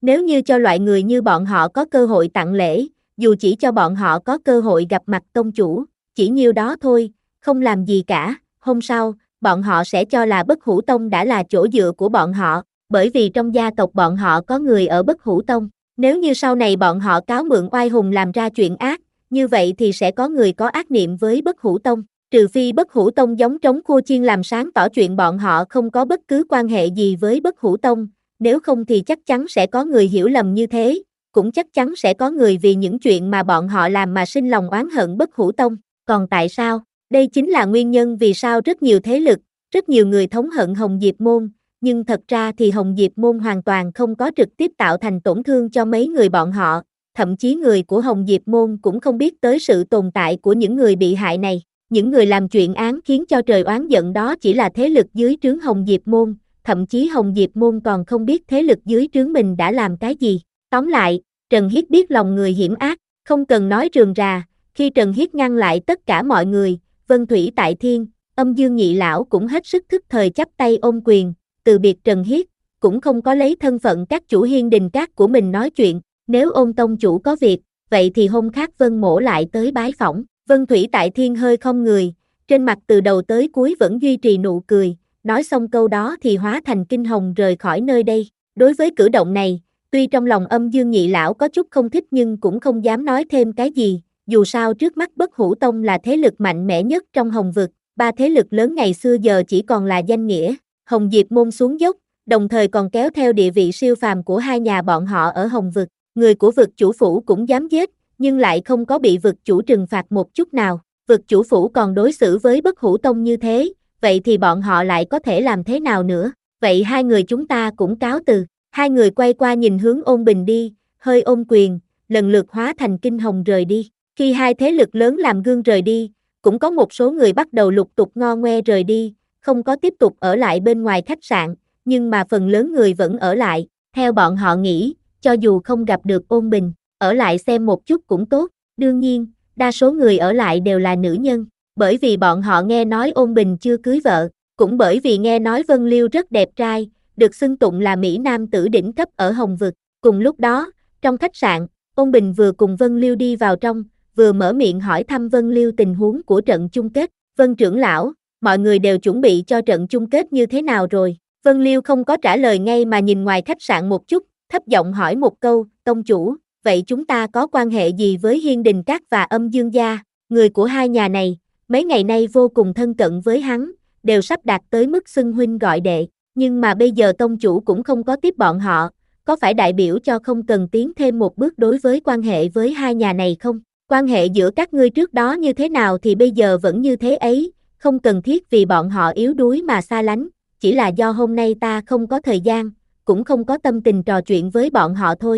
Nếu như cho loại người như bọn họ có cơ hội tặng lễ, dù chỉ cho bọn họ có cơ hội gặp mặt tông chủ, chỉ nhiêu đó thôi, không làm gì cả, hôm sau, bọn họ sẽ cho là Bất Hủ Tông đã là chỗ dựa của bọn họ, bởi vì trong gia tộc bọn họ có người ở Bất Hủ Tông. Nếu như sau này bọn họ cáo mượn oai hùng làm ra chuyện ác, như vậy thì sẽ có người có ác niệm với Bất Hủ Tông, trừ phi Bất Hủ Tông giống trống khua chiên làm sáng tỏ chuyện bọn họ không có bất cứ quan hệ gì với Bất Hủ Tông, nếu không thì chắc chắn sẽ có người hiểu lầm như thế, cũng chắc chắn sẽ có người vì những chuyện mà bọn họ làm mà sinh lòng oán hận Bất Hủ Tông. Còn tại sao? Đây chính là nguyên nhân vì sao rất nhiều thế lực, rất nhiều người thống hận Hồng Diệp Môn, nhưng thật ra thì Hồng Diệp Môn hoàn toàn không có trực tiếp tạo thành tổn thương cho mấy người bọn họ, thậm chí người của Hồng Diệp Môn cũng không biết tới sự tồn tại của những người bị hại này. Những người làm chuyện án khiến cho trời oán giận đó chỉ là thế lực dưới trướng Hồng Diệp Môn, thậm chí Hồng Diệp Môn còn không biết thế lực dưới trướng mình đã làm cái gì. Tóm lại, Trần Hiết biết lòng người hiểm ác, không cần nói rườm rà, khi Trần Hiết ngăn lại tất cả mọi người, Vân Thủy Tại Thiên, Âm Dương Nhị Lão cũng hết sức thức thời chắp tay ôm quyền, từ biệt Trần Hiết, cũng không có lấy thân phận các chủ hiên đình các của mình nói chuyện, nếu Ôn tông chủ có việc, vậy thì hôm khác Vân Mỗ lại tới bái phỏng. Vân Thủy Tại Thiên hơi không người, trên mặt từ đầu tới cuối vẫn duy trì nụ cười, nói xong câu đó thì hóa thành kinh hồng rời khỏi nơi đây. Đối với cử động này, tuy trong lòng Âm Dương Nhị Lão có chút không thích nhưng cũng không dám nói thêm cái gì, dù sao trước mắt Bất Hủ Tông là thế lực mạnh mẽ nhất trong Hồng Vực, ba thế lực lớn ngày xưa giờ chỉ còn là danh nghĩa. Hồng Diệp Môn xuống dốc, đồng thời còn kéo theo địa vị siêu phàm của hai nhà bọn họ ở Hồng Vực, người của vực chủ phủ cũng dám giết, nhưng lại không có bị vực chủ trừng phạt một chút nào. Vực chủ phủ còn đối xử với Bất Hủ Tông như thế, vậy thì bọn họ lại có thể làm thế nào nữa? Vậy hai người chúng ta cũng cáo từ. Hai người quay qua nhìn hướng Ôn Bình đi, hơi ôm quyền, lần lượt hóa thành kinh hồng rời đi. Khi hai thế lực lớn làm gương rời đi, cũng có một số người bắt đầu lục tục ngo ngoe rời đi, không có tiếp tục ở lại bên ngoài khách sạn, nhưng mà phần lớn người vẫn ở lại. Theo bọn họ nghĩ, cho dù không gặp được Ôn Bình, ở lại xem một chút cũng tốt. Đương nhiên, đa số người ở lại đều là nữ nhân, bởi vì bọn họ nghe nói Ôn Bình chưa cưới vợ, cũng bởi vì nghe nói Vân Liêu rất đẹp trai, được xưng tụng là Mỹ Nam tử đỉnh cấp ở Hồng Vực. Cùng lúc đó, trong khách sạn, Ôn Bình vừa cùng Vân Liêu đi vào trong, vừa mở miệng hỏi thăm Vân Liêu tình huống của trận chung kết. Vân trưởng lão, mọi người đều chuẩn bị cho trận chung kết như thế nào rồi? Vân Liêu không có trả lời ngay mà nhìn ngoài khách sạn một chút, thấp giọng hỏi một câu, tông chủ, vậy chúng ta có quan hệ gì với Hiên Đình Các và Âm Dương gia? Người của hai nhà này, mấy ngày nay vô cùng thân cận với hắn, đều sắp đạt tới mức xưng huynh gọi đệ, nhưng mà bây giờ tông chủ cũng không có tiếp bọn họ, có phải đại biểu cho không cần tiến thêm một bước đối với quan hệ với hai nhà này không? Quan hệ giữa các ngươi trước đó như thế nào thì bây giờ vẫn như thế ấy, không cần thiết vì bọn họ yếu đuối mà xa lánh, chỉ là do hôm nay ta không có thời gian, cũng không có tâm tình trò chuyện với bọn họ thôi.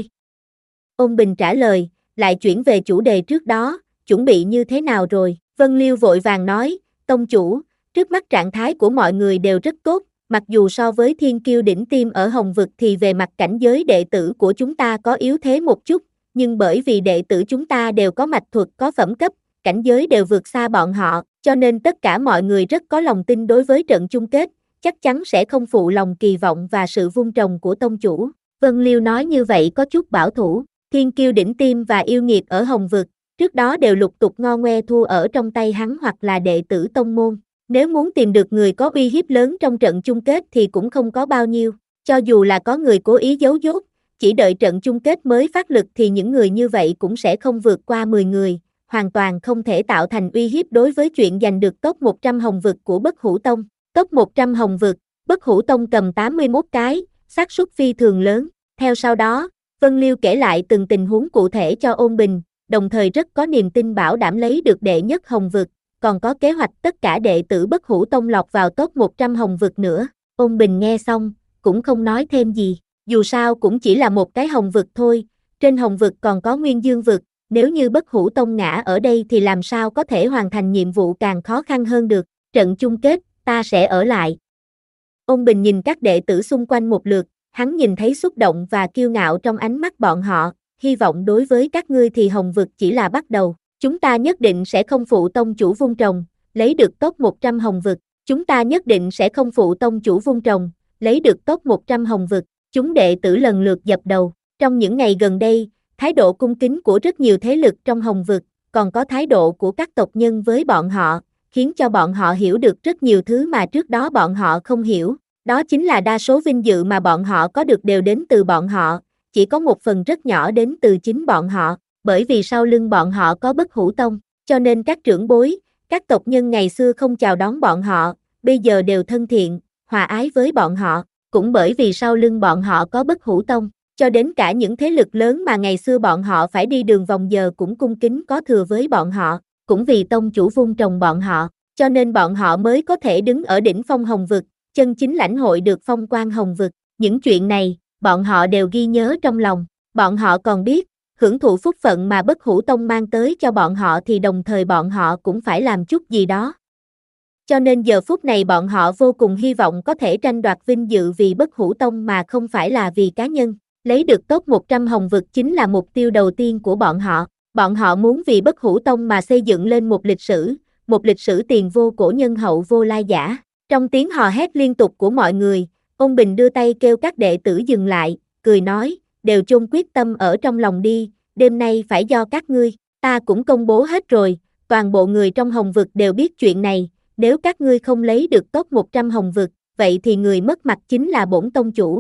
Ôn Bình trả lời, lại chuyển về chủ đề trước đó, chuẩn bị như thế nào rồi? Vân Liêu vội vàng nói, tông chủ, trước mắt trạng thái của mọi người đều rất tốt, mặc dù so với thiên kiêu đỉnh tiêm ở Hồng Vực thì về mặt cảnh giới đệ tử của chúng ta có yếu thế một chút, nhưng bởi vì đệ tử chúng ta đều có mạch thuật có phẩm cấp, cảnh giới đều vượt xa bọn họ, cho nên tất cả mọi người rất có lòng tin đối với trận chung kết, chắc chắn sẽ không phụ lòng kỳ vọng và sự vun trồng của tông chủ. Vân Liêu nói như vậy có chút bảo thủ, thiên kiêu đỉnh tiêm và yêu nghiệt ở Hồng Vực, trước đó đều lục tục ngo ngoe thua ở trong tay hắn hoặc là đệ tử tông môn. Nếu muốn tìm được người có uy hiếp lớn trong trận chung kết thì cũng không có bao nhiêu, cho dù là có người cố ý giấu dốt, chỉ đợi trận chung kết mới phát lực thì những người như vậy cũng sẽ không vượt qua mười người, hoàn toàn không thể tạo thành uy hiếp đối với chuyện giành được top một trăm Hồng Vực của Bất Hủ Tông. Top một trăm Hồng Vực, Bất Hủ Tông cầm tám mươi mốt cái, xác suất phi thường lớn. Theo sau đó, Vân Liêu kể lại từng tình huống cụ thể cho Ôn Bình, đồng thời rất có niềm tin bảo đảm lấy được đệ nhất Hồng Vực, còn có kế hoạch tất cả đệ tử Bất Hủ Tông lọt vào top một trăm Hồng Vực nữa. Ôn Bình nghe xong, cũng không nói thêm gì, dù sao cũng chỉ là một cái Hồng Vực thôi, trên Hồng Vực còn có Nguyên Dương Vực, nếu như Bất Hủ Tông ngã ở đây thì làm sao có thể hoàn thành nhiệm vụ càng khó khăn hơn được. Trận chung kết, ta sẽ ở lại. Ôn Bình nhìn các đệ tử xung quanh một lượt, hắn nhìn thấy xúc động và kiêu ngạo trong ánh mắt bọn họ, hy vọng đối với các ngươi thì Hồng Vực chỉ là bắt đầu, chúng ta nhất định sẽ không phụ tông chủ vun trồng, lấy được top một trăm Hồng Vực, chúng ta nhất định sẽ không phụ tông chủ vun trồng, lấy được top một trăm Hồng Vực, chúng đệ tử lần lượt dập đầu. Trong những ngày gần đây, thái độ cung kính của rất nhiều thế lực trong Hồng Vực, còn có thái độ của các tộc nhân với bọn họ, khiến cho bọn họ hiểu được rất nhiều thứ mà trước đó bọn họ không hiểu. Đó chính là đa số vinh dự mà bọn họ có được đều đến từ bọn họ, chỉ có một phần rất nhỏ đến từ chính bọn họ, bởi vì sau lưng bọn họ có Bất Hủ Tông, cho nên các trưởng bối, các tộc nhân ngày xưa không chào đón bọn họ, bây giờ đều thân thiện, hòa ái với bọn họ, cũng bởi vì sau lưng bọn họ có Bất Hủ Tông, cho đến cả những thế lực lớn mà ngày xưa bọn họ phải đi đường vòng giờ cũng cung kính có thừa với bọn họ, cũng vì tông chủ vun trồng bọn họ, cho nên bọn họ mới có thể đứng ở đỉnh phong Hồng Vực, chân chính lãnh hội được phong quang Hồng Vực. Những chuyện này, bọn họ đều ghi nhớ trong lòng, bọn họ còn biết, hưởng thụ phúc phận mà Bất Hủ Tông mang tới cho bọn họ thì đồng thời bọn họ cũng phải làm chút gì đó. Cho nên giờ phút này bọn họ vô cùng hy vọng có thể tranh đoạt vinh dự vì Bất Hủ Tông mà không phải là vì cá nhân. Lấy được top một trăm Hồng Vực chính là mục tiêu đầu tiên của bọn họ. Bọn họ muốn vì Bất Hủ Tông mà xây dựng lên một lịch sử, một lịch sử tiền vô cổ nhân hậu vô lai giả. Trong tiếng hò hét liên tục của mọi người, Ôn Bình đưa tay kêu các đệ tử dừng lại, cười nói, đều chôn quyết tâm ở trong lòng đi, đêm nay phải do các ngươi, ta cũng công bố hết rồi, toàn bộ người trong Hồng Vực đều biết chuyện này, nếu các ngươi không lấy được top một trăm Hồng Vực, vậy thì người mất mặt chính là bổn tông chủ.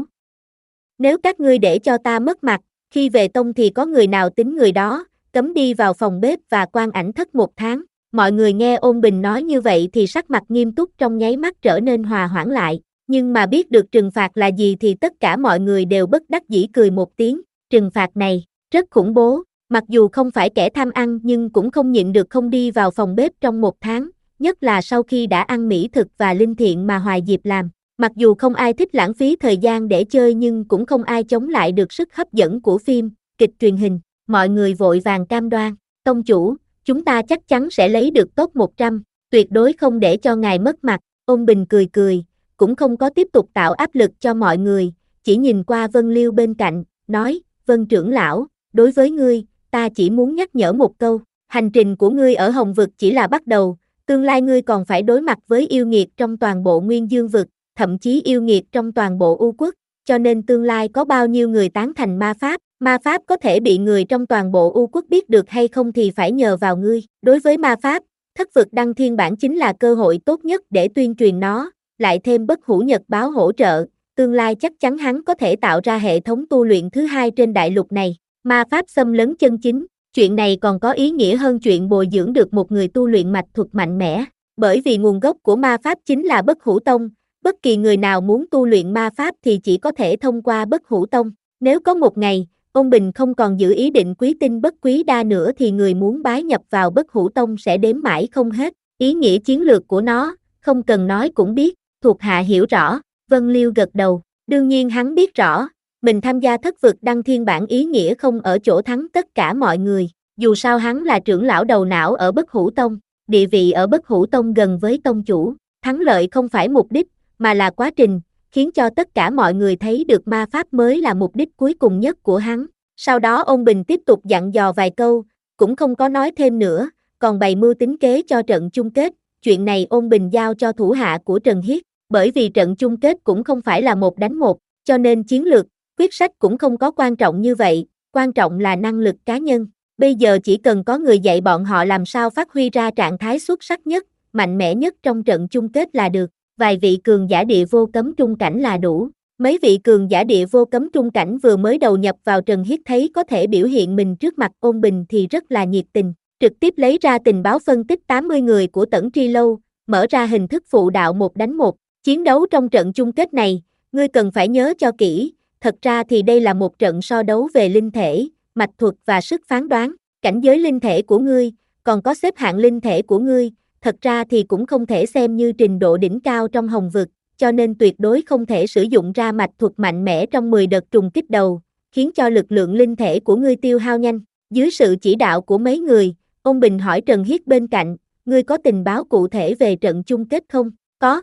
Nếu các ngươi để cho ta mất mặt, khi về tông thì có người nào tính người đó, cấm đi vào phòng bếp và quan ảnh thất một tháng. Mọi người nghe Ôn Bình nói như vậy thì sắc mặt nghiêm túc trong nháy mắt trở nên hòa hoãn lại, nhưng mà biết được trừng phạt là gì thì tất cả mọi người đều bất đắc dĩ cười một tiếng, trừng phạt này, rất khủng bố, mặc dù không phải kẻ tham ăn nhưng cũng không nhịn được không đi vào phòng bếp trong một tháng, nhất là sau khi đã ăn mỹ thực và linh thiện mà Hoài Diệp làm. Mặc dù không ai thích lãng phí thời gian để chơi nhưng cũng không ai chống lại được sức hấp dẫn của phim, kịch truyền hình, mọi người vội vàng cam đoan, tông chủ, chúng ta chắc chắn sẽ lấy được top một trăm, tuyệt đối không để cho ngài mất mặt. Ôn Bình cười cười, cũng không có tiếp tục tạo áp lực cho mọi người, chỉ nhìn qua Vân Liêu bên cạnh, nói, Vân trưởng lão, đối với ngươi, ta chỉ muốn nhắc nhở một câu, hành trình của ngươi ở Hồng Vực chỉ là bắt đầu, tương lai ngươi còn phải đối mặt với yêu nghiệt trong toàn bộ Nguyên Dương Vực, thậm chí yêu nghiệt trong toàn bộ U Quốc, cho nên tương lai có bao nhiêu người tán thành ma pháp, ma pháp có thể bị người trong toàn bộ U Quốc biết được hay không thì phải nhờ vào ngươi. Đối với ma pháp, Thất Vực Đăng Thiên Bản chính là cơ hội tốt nhất để tuyên truyền nó, lại thêm Bất Hủ Nhật báo hỗ trợ, tương lai chắc chắn hắn có thể tạo ra hệ thống tu luyện thứ hai trên đại lục này. Ma pháp xâm lấn chân chính, chuyện này còn có ý nghĩa hơn chuyện bồi dưỡng được một người tu luyện mạch thuật mạnh mẽ, bởi vì nguồn gốc của ma pháp chính là Bất Hủ Tông. Bất kỳ người nào muốn tu luyện ma pháp thì chỉ có thể thông qua Bất Hủ Tông. Nếu có một ngày, Ôn Bình không còn giữ ý định quý tinh bất quý đa nữa thì người muốn bái nhập vào Bất Hủ Tông sẽ đếm mãi không hết. Ý nghĩa chiến lược của nó, không cần nói cũng biết, thuộc hạ hiểu rõ. Vân Liêu gật đầu, đương nhiên hắn biết rõ, mình tham gia Thất Vực Đăng Thiên Bản ý nghĩa không ở chỗ thắng tất cả mọi người. Dù sao hắn là trưởng lão đầu não ở Bất Hủ Tông, địa vị ở Bất Hủ Tông gần với tông chủ, thắng lợi không phải mục đích, mà là quá trình, khiến cho tất cả mọi người thấy được ma pháp mới là mục đích cuối cùng nhất của hắn. Sau đó Ôn Bình tiếp tục dặn dò vài câu, cũng không có nói thêm nữa, còn bày mưu tính kế cho trận chung kết. Chuyện này Ôn Bình giao cho thủ hạ của Trần Hiết, bởi vì trận chung kết cũng không phải là một đánh một, cho nên chiến lược, quyết sách cũng không có quan trọng như vậy, quan trọng là năng lực cá nhân. Bây giờ chỉ cần có người dạy bọn họ làm sao phát huy ra trạng thái xuất sắc nhất, mạnh mẽ nhất trong trận chung kết là được. Vài vị cường giả địa vô cấm trung cảnh là đủ. Mấy vị cường giả địa vô cấm trung cảnh vừa mới đầu nhập vào Trần Hiết thấy có thể biểu hiện mình trước mặt Ôn Bình thì rất là nhiệt tình, trực tiếp lấy ra tình báo phân tích tám mươi người của Tẩn Tri Lâu, mở ra hình thức phụ đạo một đánh một. Chiến đấu trong trận chung kết này, ngươi cần phải nhớ cho kỹ, thật ra thì đây là một trận so đấu về linh thể, mạch thuật và sức phán đoán, cảnh giới linh thể của ngươi, còn có xếp hạng linh thể của ngươi, thật ra thì cũng không thể xem như trình độ đỉnh cao trong Hồng Vực, cho nên tuyệt đối không thể sử dụng ra mạch thuật mạnh mẽ trong mười đợt trùng kích đầu, khiến cho lực lượng linh thể của ngươi tiêu hao nhanh. Dưới sự chỉ đạo của mấy người, Ôn Bình hỏi Trần Hiết bên cạnh, ngươi có tình báo cụ thể về trận chung kết không? Có.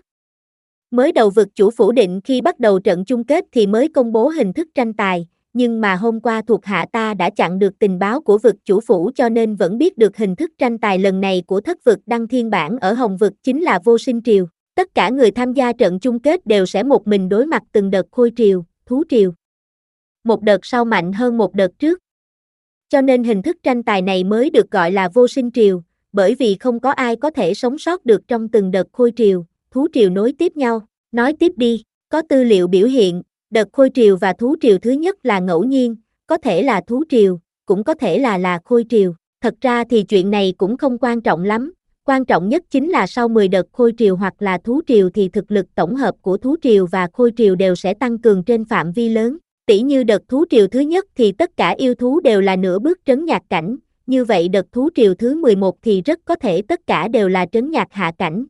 Mới đầu vực chủ phủ định khi bắt đầu trận chung kết thì mới công bố hình thức tranh tài, nhưng mà hôm qua thuộc hạ ta đã chặn được tình báo của vực chủ phủ cho nên vẫn biết được hình thức tranh tài lần này của Thất Vực Đăng Thiên Bản ở Hồng Vực chính là vô sinh triều. Tất cả người tham gia trận chung kết đều sẽ một mình đối mặt từng đợt khôi triều, thú triều. một đợt sau mạnh hơn một đợt trước. Cho nên hình thức tranh tài này mới được gọi là vô sinh triều, bởi vì không có ai có thể sống sót được trong từng đợt khôi triều, thú triều nối tiếp nhau. Nói tiếp đi, có tư liệu biểu hiện, đợt khôi triều và thú triều thứ nhất là ngẫu nhiên, có thể là thú triều, cũng có thể là là khôi triều. Thật ra thì chuyện này cũng không quan trọng lắm, quan trọng nhất chính là sau mười đợt khôi triều hoặc là thú triều thì thực lực tổng hợp của thú triều và khôi triều đều sẽ tăng cường trên phạm vi lớn. Tỷ như đợt thú triều thứ nhất thì tất cả yêu thú đều là nửa bước trấn nhạc cảnh, như vậy đợt thú triều thứ mười một thì rất có thể tất cả đều là trấn nhạc hạ cảnh.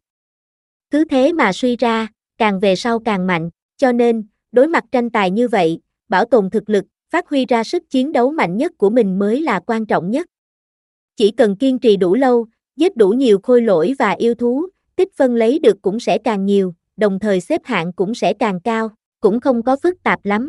Cứ thế mà suy ra, càng về sau càng mạnh, cho nên, đối mặt tranh tài như vậy, bảo tồn thực lực, phát huy ra sức chiến đấu mạnh nhất của mình mới là quan trọng nhất. Chỉ cần kiên trì đủ lâu, giết đủ nhiều khôi lỗi và yêu thú, tích phân lấy được cũng sẽ càng nhiều, đồng thời xếp hạng cũng sẽ càng cao, cũng không có phức tạp lắm.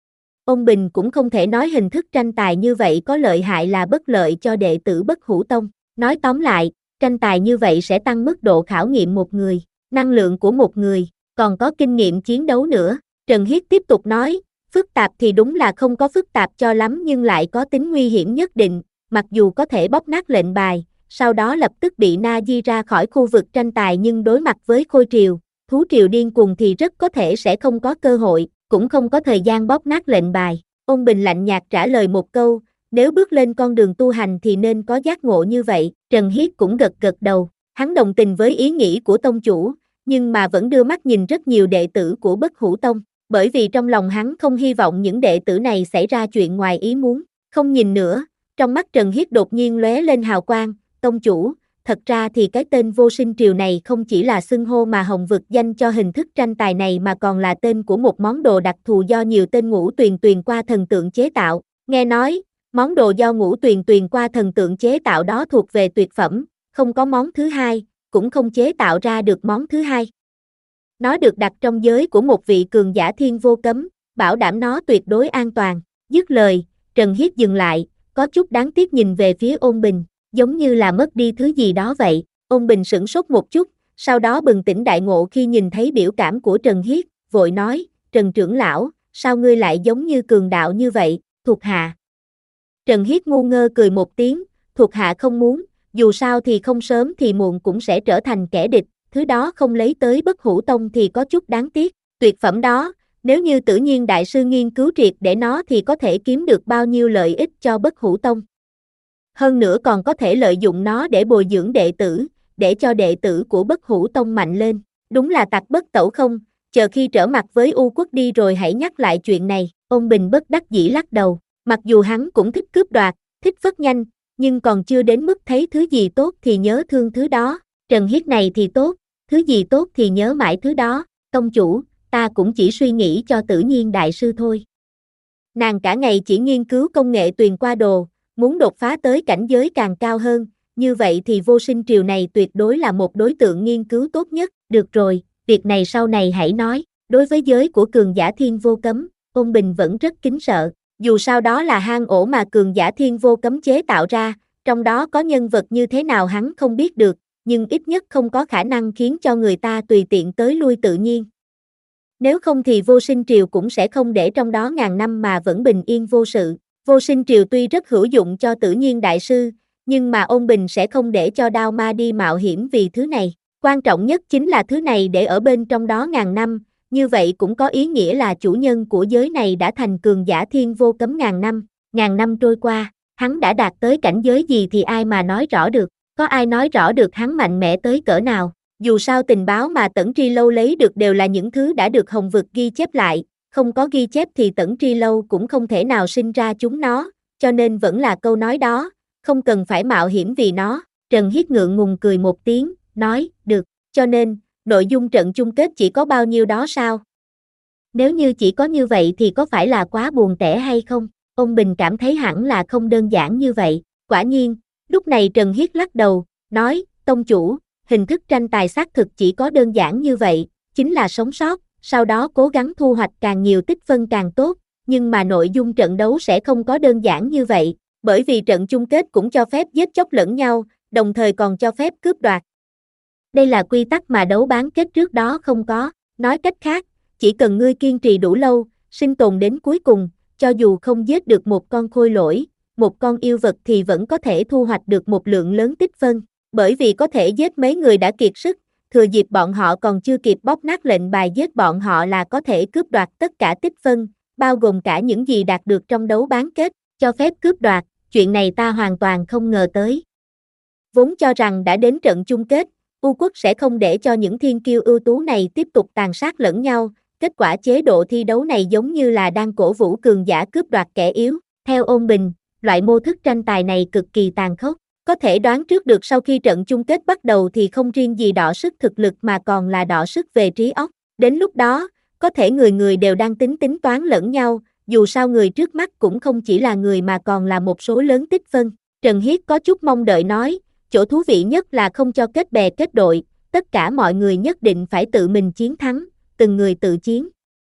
Ông Bình cũng không thể nói hình thức tranh tài như vậy có lợi hại là bất lợi cho đệ tử Bất Hủ Tông. Nói tóm lại, tranh tài như vậy sẽ tăng mức độ khảo nghiệm một người, năng lượng của một người, còn có kinh nghiệm chiến đấu nữa. Trần Hiết tiếp tục nói, phức tạp thì đúng là không có phức tạp cho lắm nhưng lại có tính nguy hiểm nhất định, mặc dù có thể bóp nát lệnh bài, sau đó lập tức bị na di ra khỏi khu vực tranh tài nhưng đối mặt với khôi triều, thú triều điên cuồng thì rất có thể sẽ không có cơ hội, cũng không có thời gian bóp nát lệnh bài. Ôn Bình lạnh nhạt trả lời một câu, nếu bước lên con đường tu hành thì nên có giác ngộ như vậy. Trần Hiết cũng gật gật đầu, hắn đồng tình với ý nghĩ của tông chủ, nhưng mà vẫn đưa mắt nhìn rất nhiều đệ tử của Bất Hủ Tông, bởi vì trong lòng hắn không hy vọng những đệ tử này xảy ra chuyện ngoài ý muốn. Không nhìn nữa, trong mắt Trần Hiết đột nhiên lóe lên hào quang, tông chủ, thật ra thì cái tên vô sinh triều này không chỉ là xưng hô mà Hồng vực danh cho hình thức tranh tài này mà còn là tên của một món đồ đặc thù do nhiều tên ngũ tuyền tuyền qua thần tượng chế tạo. Nghe nói, món đồ do ngũ tuyền tuyền qua thần tượng chế tạo đó thuộc về tuyệt phẩm, không có món thứ hai, cũng không chế tạo ra được món thứ hai. Nó được đặt trong giới của một vị cường giả thiên vô cấm, bảo đảm nó tuyệt đối an toàn. Dứt lời, Trần Hiết dừng lại, có chút đáng tiếc nhìn về phía Ôn Bình, giống như là mất đi thứ gì đó vậy. Ôn Bình sửng sốt một chút, sau đó bừng tỉnh đại ngộ khi nhìn thấy biểu cảm của Trần Hiết, vội nói, Trần trưởng lão, sao ngươi lại giống như cường đạo như vậy, thuộc hạ. Trần Hiết ngu ngơ cười một tiếng, thuộc hạ không muốn, dù sao thì không sớm thì muộn cũng sẽ trở thành kẻ địch, thứ đó không lấy tới Bất Hủ Tông thì có chút đáng tiếc, tuyệt phẩm đó, nếu như Tử Nhiên đại sư nghiên cứu triệt để nó thì có thể kiếm được bao nhiêu lợi ích cho Bất Hủ Tông. Hơn nữa còn có thể lợi dụng nó để bồi dưỡng đệ tử, để cho đệ tử của Bất Hủ Tông mạnh lên, đúng là tặc bất tẩu không, chờ khi trở mặt với U Quốc đi rồi hãy nhắc lại chuyện này. Ôn Bình bất đắc dĩ lắc đầu, mặc dù hắn cũng thích cướp đoạt, thích phất nhanh, nhưng còn chưa đến mức thấy thứ gì tốt thì nhớ thương thứ đó. Trần Hiết này thì tốt, thứ gì tốt thì nhớ mãi thứ đó. Tông chủ, ta cũng chỉ suy nghĩ cho Tử Nhiên đại sư thôi. Nàng cả ngày chỉ nghiên cứu công nghệ tuyền qua đồ, muốn đột phá tới cảnh giới càng cao hơn, như vậy thì vô sinh triều này tuyệt đối là một đối tượng nghiên cứu tốt nhất. Được rồi, việc này sau này hãy nói. Đối với giới của cường giả thiên vô cấm, Ôn Bình vẫn rất kính sợ, dù sao đó là hang ổ mà cường giả thiên vô cấm chế tạo ra, trong đó có nhân vật như thế nào hắn không biết được, nhưng ít nhất không có khả năng khiến cho người ta tùy tiện tới lui tự nhiên. Nếu không thì vô sinh triều cũng sẽ không để trong đó ngàn năm mà vẫn bình yên vô sự. Vô sinh triều tuy rất hữu dụng cho Tử Nhiên đại sư, nhưng mà Ôn Bình sẽ không để cho Đao Ma đi mạo hiểm vì thứ này. Quan trọng nhất chính là thứ này để ở bên trong đó ngàn năm, như vậy cũng có ý nghĩa là chủ nhân của giới này đã thành cường giả thiên vô cấm ngàn năm. Ngàn năm trôi qua, hắn đã đạt tới cảnh giới gì thì ai mà nói rõ được, có ai nói rõ được hắn mạnh mẽ tới cỡ nào. Dù sao tình báo mà Tẩn Tri Lâu lấy được đều là những thứ đã được Hồng vực ghi chép lại, không có ghi chép thì Tẩn Tri Lâu cũng không thể nào sinh ra chúng nó, cho nên vẫn là câu nói đó, không cần phải mạo hiểm vì nó. Trần Hiết ngượng ngùng cười một tiếng, nói, được, cho nên, nội dung trận chung kết chỉ có bao nhiêu đó sao? Nếu như chỉ có như vậy thì có phải là quá buồn tẻ hay không? Ông Bình cảm thấy hẳn là không đơn giản như vậy. Quả nhiên, lúc này Trần Hiết lắc đầu, nói, tông chủ, hình thức tranh tài xác thực chỉ có đơn giản như vậy, chính là sống sót, sau đó cố gắng thu hoạch càng nhiều tích phân càng tốt, nhưng mà nội dung trận đấu sẽ không có đơn giản như vậy, bởi vì trận chung kết cũng cho phép giết chóc lẫn nhau, đồng thời còn cho phép cướp đoạt. Đây là quy tắc mà đấu bán kết trước đó không có, nói cách khác, chỉ cần ngươi kiên trì đủ lâu, sinh tồn đến cuối cùng, cho dù không giết được một con khôi lỗi, một con yêu vật thì vẫn có thể thu hoạch được một lượng lớn tích phân, bởi vì có thể giết mấy người đã kiệt sức, thừa dịp bọn họ còn chưa kịp bóp nát lệnh bài giết bọn họ là có thể cướp đoạt tất cả tích phân, bao gồm cả những gì đạt được trong đấu bán kết, cho phép cướp đoạt, chuyện này ta hoàn toàn không ngờ tới. Vốn cho rằng đã đến trận chung kết, U Quốc sẽ không để cho những thiên kiêu ưu tú này tiếp tục tàn sát lẫn nhau, kết quả chế độ thi đấu này giống như là đang cổ vũ cường giả cướp đoạt kẻ yếu. Theo Ôn Bình, loại mô thức tranh tài này cực kỳ tàn khốc, có thể đoán trước được sau khi trận chung kết bắt đầu thì không riêng gì đọ sức thực lực mà còn là đọ sức về trí óc. Đến lúc đó, có thể người người đều đang tính tính toán lẫn nhau, dù sao người trước mắt cũng không chỉ là người mà còn là một số lớn tích phân. Trần Hiết có chút mong đợi nói, chỗ thú vị nhất là không cho kết bè kết đội, tất cả mọi người nhất định phải tự mình chiến thắng, từng người tự chiến.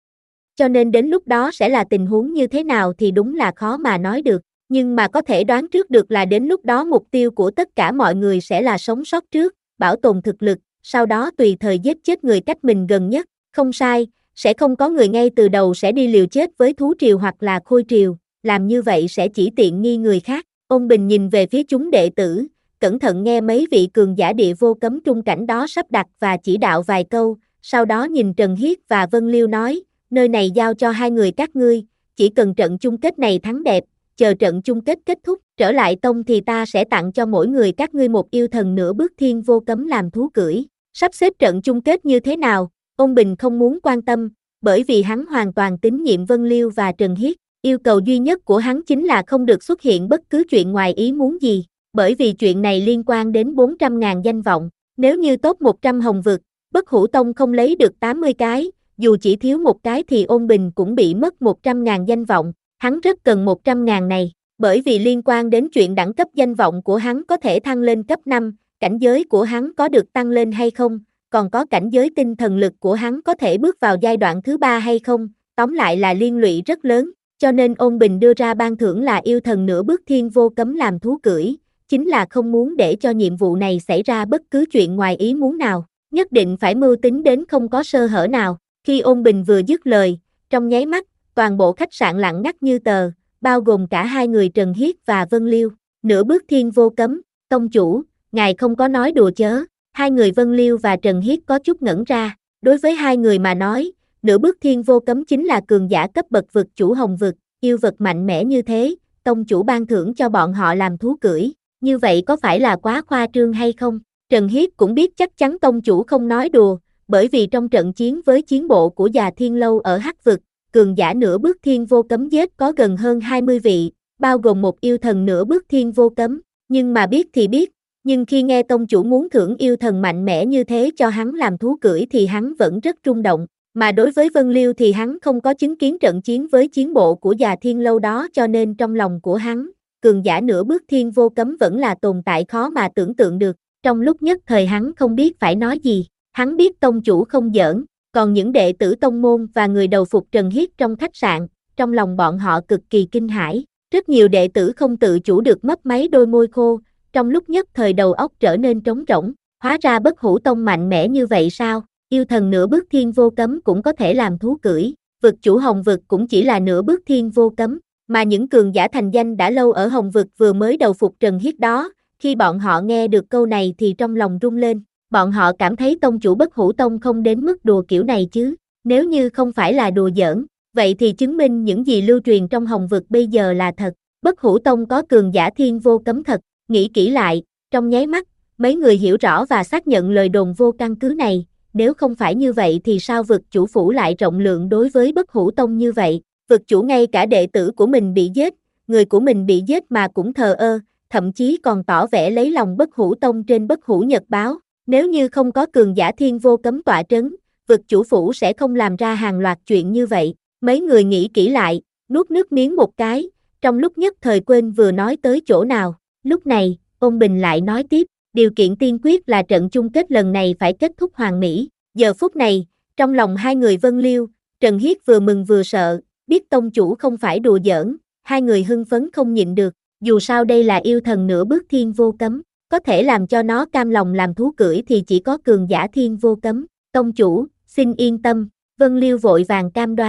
Cho nên đến lúc đó sẽ là tình huống như thế nào thì đúng là khó mà nói được, nhưng mà có thể đoán trước được là đến lúc đó mục tiêu của tất cả mọi người sẽ là sống sót trước, bảo tồn thực lực, sau đó tùy thời giết chết người cách mình gần nhất, không sai, sẽ không có người ngay từ đầu sẽ đi liều chết với thú triều hoặc là khôi triều, làm như vậy sẽ chỉ tiện nghi người khác. Ôn Bình nhìn về phía chúng đệ tử, cẩn thận nghe mấy vị cường giả địa vô cấm trung cảnh đó sắp đặt và chỉ đạo vài câu, sau đó nhìn Trần Hiết và Vân Liêu nói, nơi này giao cho hai người các ngươi, chỉ cần trận chung kết này thắng đẹp, chờ trận chung kết kết thúc, trở lại tông thì ta sẽ tặng cho mỗi người các ngươi một yêu thần nửa bước thiên vô cấm làm thú cưỡi. Sắp xếp trận chung kết như thế nào, Ôn Bình không muốn quan tâm, bởi vì hắn hoàn toàn tín nhiệm Vân Liêu và Trần Hiết, yêu cầu duy nhất của hắn chính là không được xuất hiện bất cứ chuyện ngoài ý muốn gì, bởi vì chuyện này liên quan đến bốn trăm ngàn danh vọng, nếu như top một trăm hồng vực, Bất Hủ Tông không lấy được tám mươi cái, dù chỉ thiếu một cái thì Ôn Bình cũng bị mất một trăm ngàn danh vọng, hắn rất cần một trăm ngàn này, bởi vì liên quan đến chuyện đẳng cấp danh vọng của hắn có thể thăng lên cấp năm, cảnh giới của hắn có được tăng lên hay không, còn có cảnh giới tinh thần lực của hắn có thể bước vào giai đoạn thứ ba hay không, tóm lại là liên lụy rất lớn, cho nên Ôn Bình đưa ra ban thưởng là yêu thần nửa bước thiên vô cấm làm thú cưỡi, chính là không muốn để cho nhiệm vụ này xảy ra bất cứ chuyện ngoài ý muốn nào, nhất định phải mưu tính đến không có sơ hở nào. Khi Ôn Bình vừa dứt lời, trong nháy mắt, toàn bộ khách sạn lặng ngắt như tờ, bao gồm cả hai người Trần Hiết và Vân Liêu. Nửa bước thiên vô cấm, tông chủ, ngài không có nói đùa chớ. Hai người Vân Liêu và Trần Hiết có chút ngẩn ra, đối với hai người mà nói, nửa bước thiên vô cấm chính là cường giả cấp bậc vực chủ hồng vực, yêu vật mạnh mẽ như thế, tông chủ ban thưởng cho bọn họ làm thú cưỡi, như vậy có phải là quá khoa trương hay không? Trần Hiết cũng biết chắc chắn tông chủ không nói đùa, bởi vì trong trận chiến với chiến bộ của Già Thiên Lâu ở Hắc vực, cường giả nửa bước thiên vô cấm giết có gần hơn hai mươi vị, bao gồm một yêu thần nửa bước thiên vô cấm, nhưng mà biết thì biết, nhưng khi nghe tông chủ muốn thưởng yêu thần mạnh mẽ như thế cho hắn làm thú cưỡi thì hắn vẫn rất rung động, mà đối với Vân Liêu thì hắn không có chứng kiến trận chiến với chiến bộ của Già Thiên Lâu đó cho nên trong lòng của hắn, cường giả nửa bước thiên vô cấm vẫn là tồn tại khó mà tưởng tượng được, trong lúc nhất thời hắn không biết phải nói gì, hắn biết tông chủ không giỡn. Còn những đệ tử tông môn và người đầu phục Trần Hiết trong khách sạn, trong lòng bọn họ cực kỳ kinh hãi. Rất nhiều đệ tử không tự chủ được mấp máy đôi môi khô, trong lúc nhất thời đầu óc trở nên trống rỗng. Hóa ra Bất Hủ Tông mạnh mẽ như vậy sao? Yêu thần nửa bước thiên vô cấm cũng có thể làm thú cưỡi. Vực chủ hồng vực cũng chỉ là nửa bước thiên vô cấm. Mà những cường giả thành danh đã lâu ở hồng vực vừa mới đầu phục Trần Hiết đó, khi bọn họ nghe được câu này thì trong lòng rung lên. Bọn họ cảm thấy tông chủ Bất Hủ Tông không đến mức đùa kiểu này chứ, nếu như không phải là đùa giỡn, vậy thì chứng minh những gì lưu truyền trong hồng vực bây giờ là thật, Bất Hủ Tông có cường giả thiên vô cấm thật, nghĩ kỹ lại, trong nháy mắt, mấy người hiểu rõ và xác nhận lời đồn vô căn cứ này, nếu không phải như vậy thì sao vực chủ phủ lại rộng lượng đối với Bất Hủ Tông như vậy, vực chủ ngay cả đệ tử của mình bị giết, người của mình bị giết mà cũng thờ ơ, thậm chí còn tỏ vẻ lấy lòng Bất Hủ Tông trên Bất Hủ Nhật báo. Nếu như không có cường giả thiên vô cấm tọa trấn, vực chủ phủ sẽ không làm ra hàng loạt chuyện như vậy. Mấy người nghĩ kỹ lại, nuốt nước miếng một cái, trong lúc nhất thời quên vừa nói tới chỗ nào. Lúc này, Ôn Bình lại nói tiếp, điều kiện tiên quyết là trận chung kết lần này phải kết thúc hoàn mỹ. Giờ phút này, trong lòng hai người Vân Liêu, Trần Hiết vừa mừng vừa sợ, biết tông chủ không phải đùa giỡn, hai người hưng phấn không nhịn được, dù sao đây là yêu thần nửa bước thiên vô cấm. Có thể làm cho nó cam lòng làm thú cưỡi thì chỉ có cường giả thiên vô cấm. Tông chủ, xin yên tâm, Vân Liêu vội vàng cam đoan,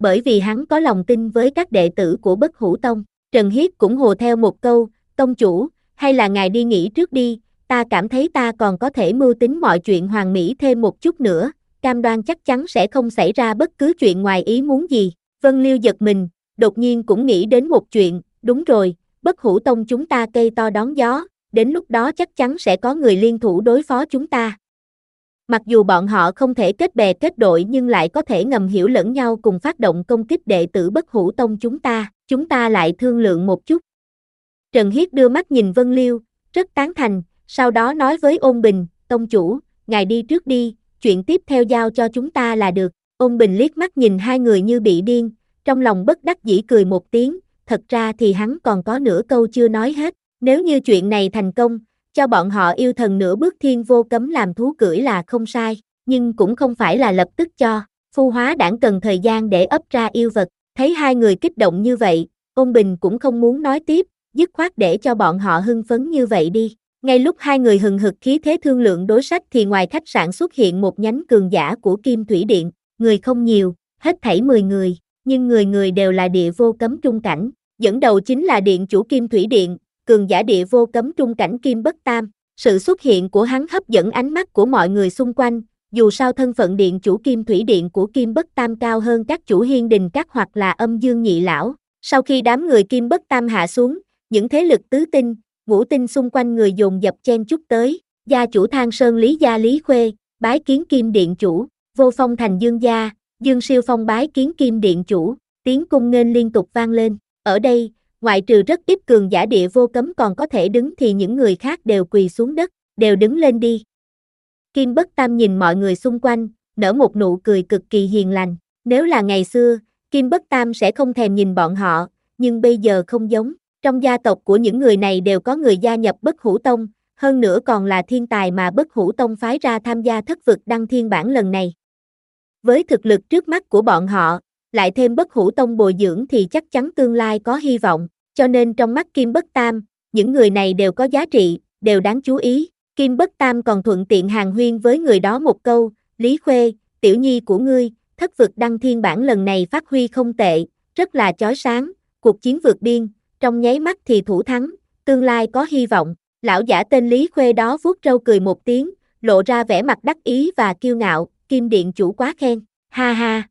bởi vì hắn có lòng tin với các đệ tử của Bất Hủ Tông. Trần Hiết cũng hồ theo một câu, tông chủ, hay là ngài đi nghỉ trước đi, ta cảm thấy ta còn có thể mưu tính mọi chuyện hoàn mỹ thêm một chút nữa, cam đoan chắc chắn sẽ không xảy ra bất cứ chuyện ngoài ý muốn gì. Vân Liêu giật mình, đột nhiên cũng nghĩ đến một chuyện, đúng rồi, Bất Hủ Tông chúng ta cây to đón gió, đến lúc đó chắc chắn sẽ có người liên thủ đối phó chúng ta. Mặc dù bọn họ không thể kết bè kết đội nhưng lại có thể ngầm hiểu lẫn nhau cùng phát động công kích đệ tử Bất Hủ Tông chúng ta, chúng ta lại thương lượng một chút. Trần Hiết đưa mắt nhìn Vân Liêu, rất tán thành, sau đó nói với Ôn Bình, tông chủ, ngài đi trước đi, chuyện tiếp theo giao cho chúng ta là được. Ôn Bình liếc mắt nhìn hai người như bị điên, trong lòng bất đắc dĩ cười một tiếng, thật ra thì hắn còn có nửa câu chưa nói hết, nếu như chuyện này thành công, cho bọn họ yêu thần nửa bước thiên vô cấm làm thú cưỡi là không sai, nhưng cũng không phải là lập tức cho, Phu Hóa Đảng cần thời gian để ấp ra yêu vật, thấy hai người kích động như vậy, Ôn Bình cũng không muốn nói tiếp, dứt khoát để cho bọn họ hưng phấn như vậy đi. Ngay lúc hai người hừng hực khí thế thương lượng đối sách thì ngoài khách sạn xuất hiện một nhánh cường giả của Kim Thủy Điện, người không nhiều, hết thảy mười người, nhưng người người đều là địa vô cấm trung cảnh, dẫn đầu chính là điện chủ Kim Thủy Điện, cường giả địa vô cấm trung cảnh Kim Bất Tam. Sự xuất hiện của hắn hấp dẫn ánh mắt của mọi người xung quanh, dù sao thân phận điện chủ Kim Thủy Điện của Kim Bất Tam cao hơn các chủ hiên đình các hoặc là âm dương nhị lão. Sau khi đám người Kim Bất Tam hạ xuống, những thế lực tứ tinh, ngũ tinh xung quanh người dồn dập chen chúc tới, gia chủ Thang Sơn Lý gia Lý Khuê, bái kiến Kim Điện chủ, Vô Phong thành Dương gia, Dương Siêu Phong bái kiến Kim Điện chủ, tiếng cung nghênh liên tục vang lên. Ở đây, ngoại trừ rất ít cường giả địa vô cấm còn có thể đứng thì những người khác đều quỳ xuống đất, đều đứng lên đi. Kim Bất Tam nhìn mọi người xung quanh, nở một nụ cười cực kỳ hiền lành. Nếu là ngày xưa, Kim Bất Tam sẽ không thèm nhìn bọn họ, nhưng bây giờ không giống. Trong gia tộc của những người này đều có người gia nhập Bất Hủ Tông, hơn nữa còn là thiên tài mà Bất Hủ Tông phái ra tham gia thất vực đăng thiên bản lần này. Với thực lực trước mắt của bọn họ, lại thêm Bất Hủ Tông bồi dưỡng thì chắc chắn tương lai có hy vọng, cho nên trong mắt Kim Bất Tam, những người này đều có giá trị, đều đáng chú ý. Kim Bất Tam còn thuận tiện hàn huyên với người đó một câu, Lý Khuê, tiểu nhi của ngươi, thất vực đăng thiên bản lần này phát huy không tệ, rất là chói sáng, cuộc chiến vượt biên, trong nháy mắt thì thủ thắng, tương lai có hy vọng. Lão giả tên Lý Khuê đó vuốt râu cười một tiếng, lộ ra vẻ mặt đắc ý và kiêu ngạo, Kim Điện chủ quá khen, ha ha.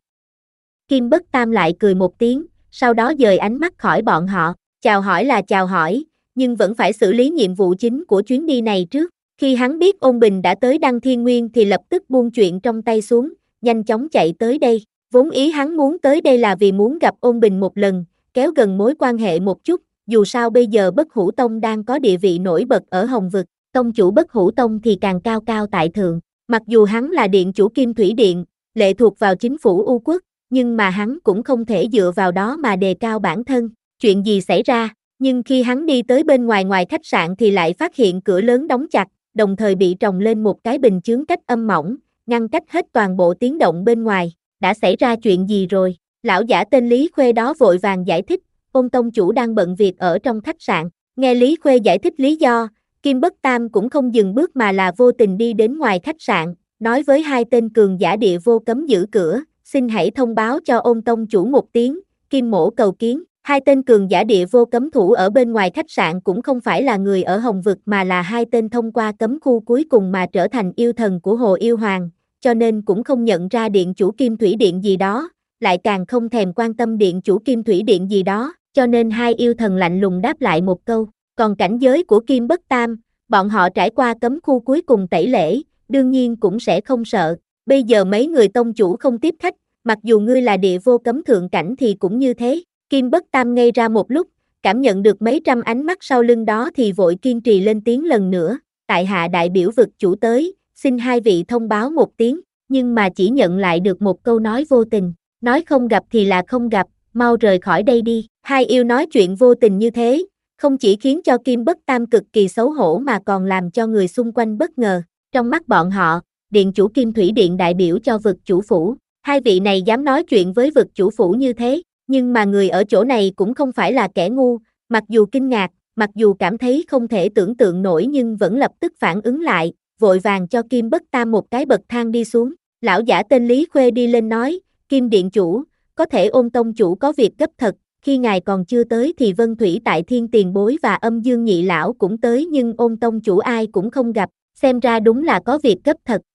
Kim Bất Tam lại cười một tiếng, sau đó dời ánh mắt khỏi bọn họ, chào hỏi là chào hỏi, nhưng vẫn phải xử lý nhiệm vụ chính của chuyến đi này trước. Khi hắn biết Ôn Bình đã tới Đăng Thiên Nguyên thì lập tức buông chuyện trong tay xuống, nhanh chóng chạy tới đây. Vốn ý hắn muốn tới đây là vì muốn gặp Ôn Bình một lần, kéo gần mối quan hệ một chút, dù sao bây giờ Bất Hủ Tông đang có địa vị nổi bật ở Hồng Vực, tông chủ Bất Hủ Tông thì càng cao cao tại thượng. Mặc dù hắn là điện chủ Kim Thủy Điện, lệ thuộc vào chính phủ U Quốc, nhưng mà hắn cũng không thể dựa vào đó mà đề cao bản thân. Chuyện gì xảy ra? Nhưng khi hắn đi tới bên ngoài ngoài khách sạn thì lại phát hiện cửa lớn đóng chặt, đồng thời bị trồng lên một cái bình chướng cách âm mỏng, ngăn cách hết toàn bộ tiếng động bên ngoài. Đã xảy ra chuyện gì rồi? Lão giả tên Lý Khuê đó vội vàng giải thích, Ôn tông chủ đang bận việc ở trong khách sạn. Nghe Lý Khuê giải thích lý do, Kim Bất Tam cũng không dừng bước mà là vô tình đi đến ngoài khách sạn, nói với hai tên cường giả địa vô cấm giữ cửa, xin hãy thông báo cho Ôn tông chủ một tiếng, Kim mỗ cầu kiến. Hai tên cường giả địa vô cấm thủ ở bên ngoài khách sạn cũng không phải là người ở Hồng Vực mà là hai tên thông qua cấm khu cuối cùng mà trở thành yêu thần của Hồ Yêu Hoàng, cho nên cũng không nhận ra điện chủ Kim Thủy Điện gì đó, lại càng không thèm quan tâm điện chủ Kim Thủy Điện gì đó, cho nên hai yêu thần lạnh lùng đáp lại một câu. Còn cảnh giới của Kim Bất Tam, bọn họ trải qua cấm khu cuối cùng tẩy lễ, đương nhiên cũng sẽ không sợ. Bây giờ mấy người tông chủ không tiếp khách, mặc dù ngươi là địa vô cấm thượng cảnh thì cũng như thế. Kim Bất Tam ngây ra một lúc, cảm nhận được mấy trăm ánh mắt sau lưng đó thì vội kiên trì lên tiếng lần nữa. Tại hạ đại biểu vực chủ tới, xin hai vị thông báo một tiếng, nhưng mà chỉ nhận lại được một câu nói vô tình. Nói không gặp thì là không gặp, mau rời khỏi đây đi. Hai yêu nói chuyện vô tình như thế, không chỉ khiến cho Kim Bất Tam cực kỳ xấu hổ mà còn làm cho người xung quanh bất ngờ. Trong mắt bọn họ, điện chủ Kim Thủy Điện đại biểu cho vực chủ phủ. Hai vị này dám nói chuyện với vực chủ phủ như thế, nhưng mà người ở chỗ này cũng không phải là kẻ ngu, mặc dù kinh ngạc, mặc dù cảm thấy không thể tưởng tượng nổi nhưng vẫn lập tức phản ứng lại, vội vàng cho Kim Bất Tam một cái bậc thang đi xuống. Lão giả tên Lý Khuê đi lên nói, Kim điện chủ, có thể Ôn tông chủ có việc gấp thật, khi ngài còn chưa tới thì Vân Thủy Tại Thiên tiền bối và Âm Dương nhị lão cũng tới nhưng Ôn tông chủ ai cũng không gặp, xem ra đúng là có việc gấp thật.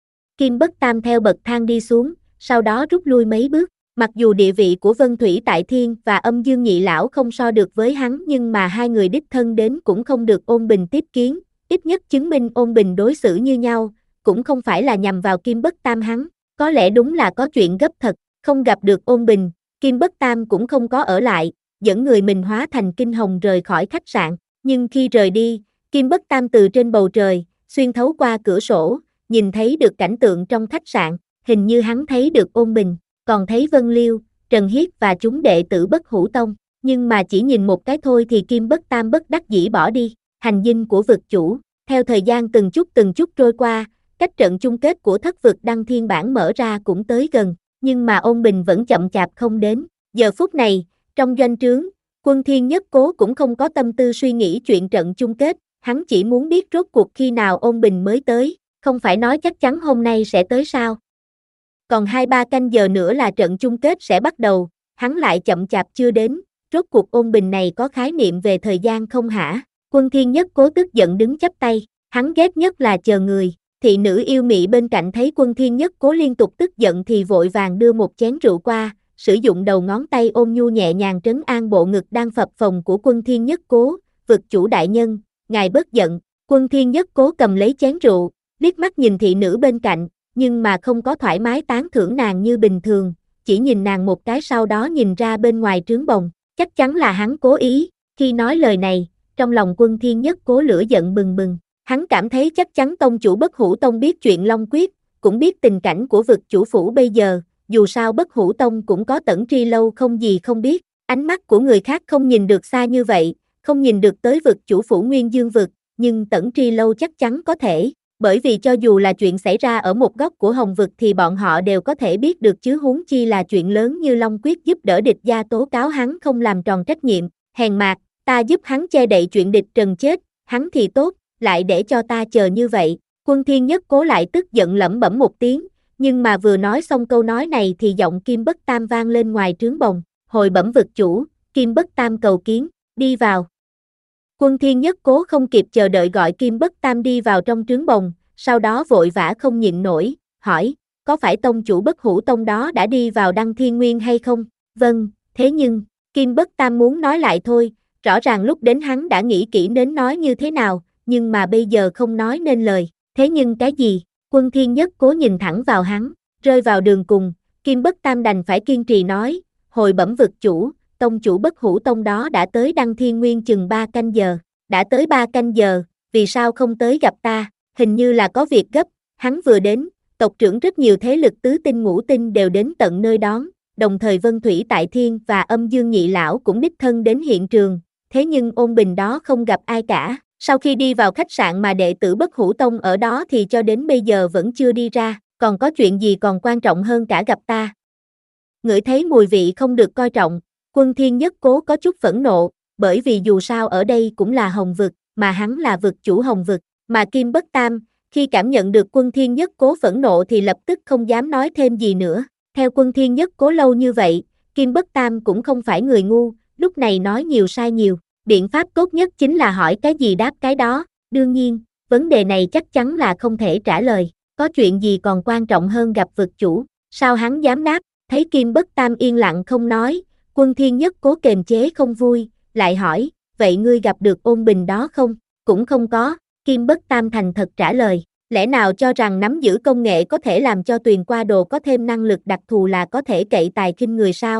Kim Bất Tam theo bậc thang đi xuống, sau đó rút lui mấy bước, mặc dù địa vị của Vân Thủy Tại Thiên và Âm Dương nhị lão không so được với hắn nhưng mà hai người đích thân đến cũng không được Ôn Bình tiếp kiến, ít nhất chứng minh Ôn Bình đối xử như nhau, cũng không phải là nhằm vào Kim Bất Tam hắn, có lẽ đúng là có chuyện gấp thật, không gặp được Ôn Bình, Kim Bất Tam cũng không có ở lại, dẫn người mình hóa thành kinh hồng rời khỏi khách sạn, nhưng khi rời đi, Kim Bất Tam từ trên bầu trời, xuyên thấu qua cửa sổ, nhìn thấy được cảnh tượng trong khách sạn, hình như hắn thấy được Ôn Bình, còn thấy Vân Liêu, Trần Hiết và chúng đệ tử Bất Hủ Tông, nhưng mà chỉ nhìn một cái thôi thì Kim Bất Tam bất đắc dĩ bỏ đi, hành dinh của vực chủ, theo thời gian từng chút từng chút trôi qua, cách trận chung kết của thất vực đăng thiên bản mở ra cũng tới gần, nhưng mà Ôn Bình vẫn chậm chạp không đến, giờ phút này, trong doanh trướng, Quân Thiên Nhất Cố cũng không có tâm tư suy nghĩ chuyện trận chung kết, hắn chỉ muốn biết rốt cuộc khi nào Ôn Bình mới tới, không phải nói chắc chắn hôm nay sẽ tới sao. Còn hai ba canh giờ nữa là trận chung kết sẽ bắt đầu, hắn lại chậm chạp chưa đến, rốt cuộc Ôn Bình này có khái niệm về thời gian không hả? Quân Thiên Nhất Cố tức giận đứng chắp tay, hắn ghét nhất là chờ người, thị nữ yêu mị bên cạnh thấy Quân Thiên Nhất Cố liên tục tức giận thì vội vàng đưa một chén rượu qua, sử dụng đầu ngón tay ôn nhu nhẹ nhàng trấn an bộ ngực đang phập phồng của Quân Thiên Nhất Cố, vực chủ đại nhân, ngài bớt giận, Quân Thiên Nhất Cố cầm lấy chén rượu, liếc mắt nhìn thị nữ bên cạnh, nhưng mà không có thoải mái tán thưởng nàng như bình thường, chỉ nhìn nàng một cái sau đó nhìn ra bên ngoài trướng bồng, chắc chắn là hắn cố ý, khi nói lời này, trong lòng Quân Thiên Nhất Cố lửa giận bừng bừng, hắn cảm thấy chắc chắn tông chủ Bất Hủ Tông biết chuyện Long Quyết, cũng biết tình cảnh của vực chủ phủ bây giờ, dù sao Bất Hủ Tông cũng có Tẩn Tri Lâu không gì không biết, ánh mắt của người khác không nhìn được xa như vậy, không nhìn được tới vực chủ phủ Nguyên Dương vực, nhưng Tẩn Tri Lâu chắc chắn có thể, bởi vì cho dù là chuyện xảy ra ở một góc của Hồng vực thì bọn họ đều có thể biết được chứ huống chi là chuyện lớn như Long Quyết giúp đỡ địch gia tố cáo hắn không làm tròn trách nhiệm, hèn mạt, ta giúp hắn che đậy chuyện địch trần chết, hắn thì tốt, lại để cho ta chờ như vậy, Quân Thiên Nhất Cố lại tức giận lẩm bẩm một tiếng, nhưng mà vừa nói xong câu nói này thì giọng Kim Bất Tam vang lên ngoài trướng bồng, hồi bẩm vực chủ, Kim Bất Tam cầu kiến, đi vào. Quân Thiên Nhất Cố không kịp chờ đợi gọi Kim Bất Tam đi vào trong trướng bồng, sau đó vội vã không nhịn nổi, hỏi, có phải tông chủ Bất Hủ Tông đó đã đi vào Đăng Thiên Nguyên hay không? Vâng, thế nhưng, Kim Bất Tam muốn nói lại thôi, rõ ràng lúc đến hắn đã nghĩ kỹ đến nói như thế nào, nhưng mà bây giờ không nói nên lời, thế nhưng cái gì? Quân Thiên Nhất Cố nhìn thẳng vào hắn, rơi vào đường cùng, Kim Bất Tam đành phải kiên trì nói, hồi bẩm vực chủ, tông chủ Bất Hủ Tông đó đã tới Đăng Thiên Nguyên chừng ba canh giờ, đã tới ba canh giờ, vì sao không tới gặp ta, hình như là có việc gấp, hắn vừa đến, tộc trưởng rất nhiều thế lực tứ tinh ngũ tinh đều đến tận nơi đón, đồng thời Vân Thủy Tại Thiên và Âm Dương nhị lão cũng đích thân đến hiện trường, thế nhưng Ôn Bình đó không gặp ai cả. Sau khi đi vào khách sạn mà đệ tử Bất Hủ Tông ở đó thì cho đến bây giờ vẫn chưa đi ra, còn có chuyện gì còn quan trọng hơn cả gặp ta. Ngửi thấy mùi vị không được coi trọng, Quân Thiên Nhất Cố có chút phẫn nộ, bởi vì dù sao ở đây cũng là Hồng vực, mà hắn là vực chủ Hồng vực, mà Kim Bất Tam, khi cảm nhận được Quân Thiên Nhất Cố phẫn nộ thì lập tức không dám nói thêm gì nữa. Theo Quân Thiên Nhất Cố lâu như vậy, Kim Bất Tam cũng không phải người ngu, lúc này nói nhiều sai nhiều. Biện pháp tốt nhất chính là hỏi cái gì đáp cái đó, đương nhiên, vấn đề này chắc chắn là không thể trả lời, có chuyện gì còn quan trọng hơn gặp vực chủ, sao hắn dám đáp, thấy Kim Bất Tam yên lặng không nói, Quân Thiên Nhất Cố kềm chế không vui, lại hỏi, vậy ngươi gặp được Ôn Bình đó không, cũng không có, Kim Bất Tam thành thật trả lời, lẽ nào cho rằng nắm giữ công nghệ có thể làm cho Tuyền Qua Đồ có thêm năng lực đặc thù là có thể cậy tài khinh người sao?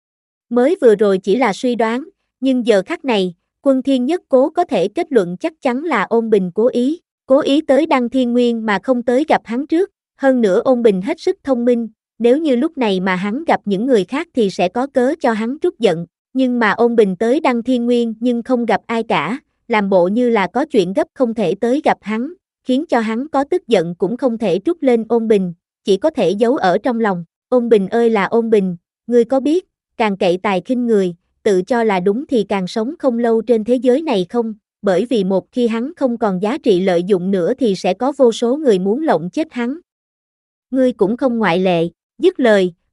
Mới vừa rồi chỉ là suy đoán, nhưng giờ khắc này, Quân Thiên Nhất Cố có thể kết luận chắc chắn là Ôn Bình cố ý, cố ý tới Đăng Thiên Nguyên mà không tới gặp hắn trước, hơn nữa Ôn Bình hết sức thông minh, nếu như lúc này mà hắn gặp những người khác thì sẽ có cớ cho hắn trút giận, nhưng mà Ôn Bình tới Đăng Thiên Nguyên nhưng không gặp ai cả, làm bộ như là có chuyện gấp không thể tới gặp hắn, khiến cho hắn có tức giận cũng không thể trút lên Ôn Bình, chỉ có thể giấu ở trong lòng, Ôn Bình ơi là Ôn Bình, ngươi có biết, càng cậy tài khinh người, tự cho là đúng thì càng sống không lâu trên thế giới này không, bởi vì một khi hắn không còn giá trị lợi dụng nữa thì sẽ có vô số người muốn lộng chết hắn. Ngươi cũng không ngoại lệ, dứt lời,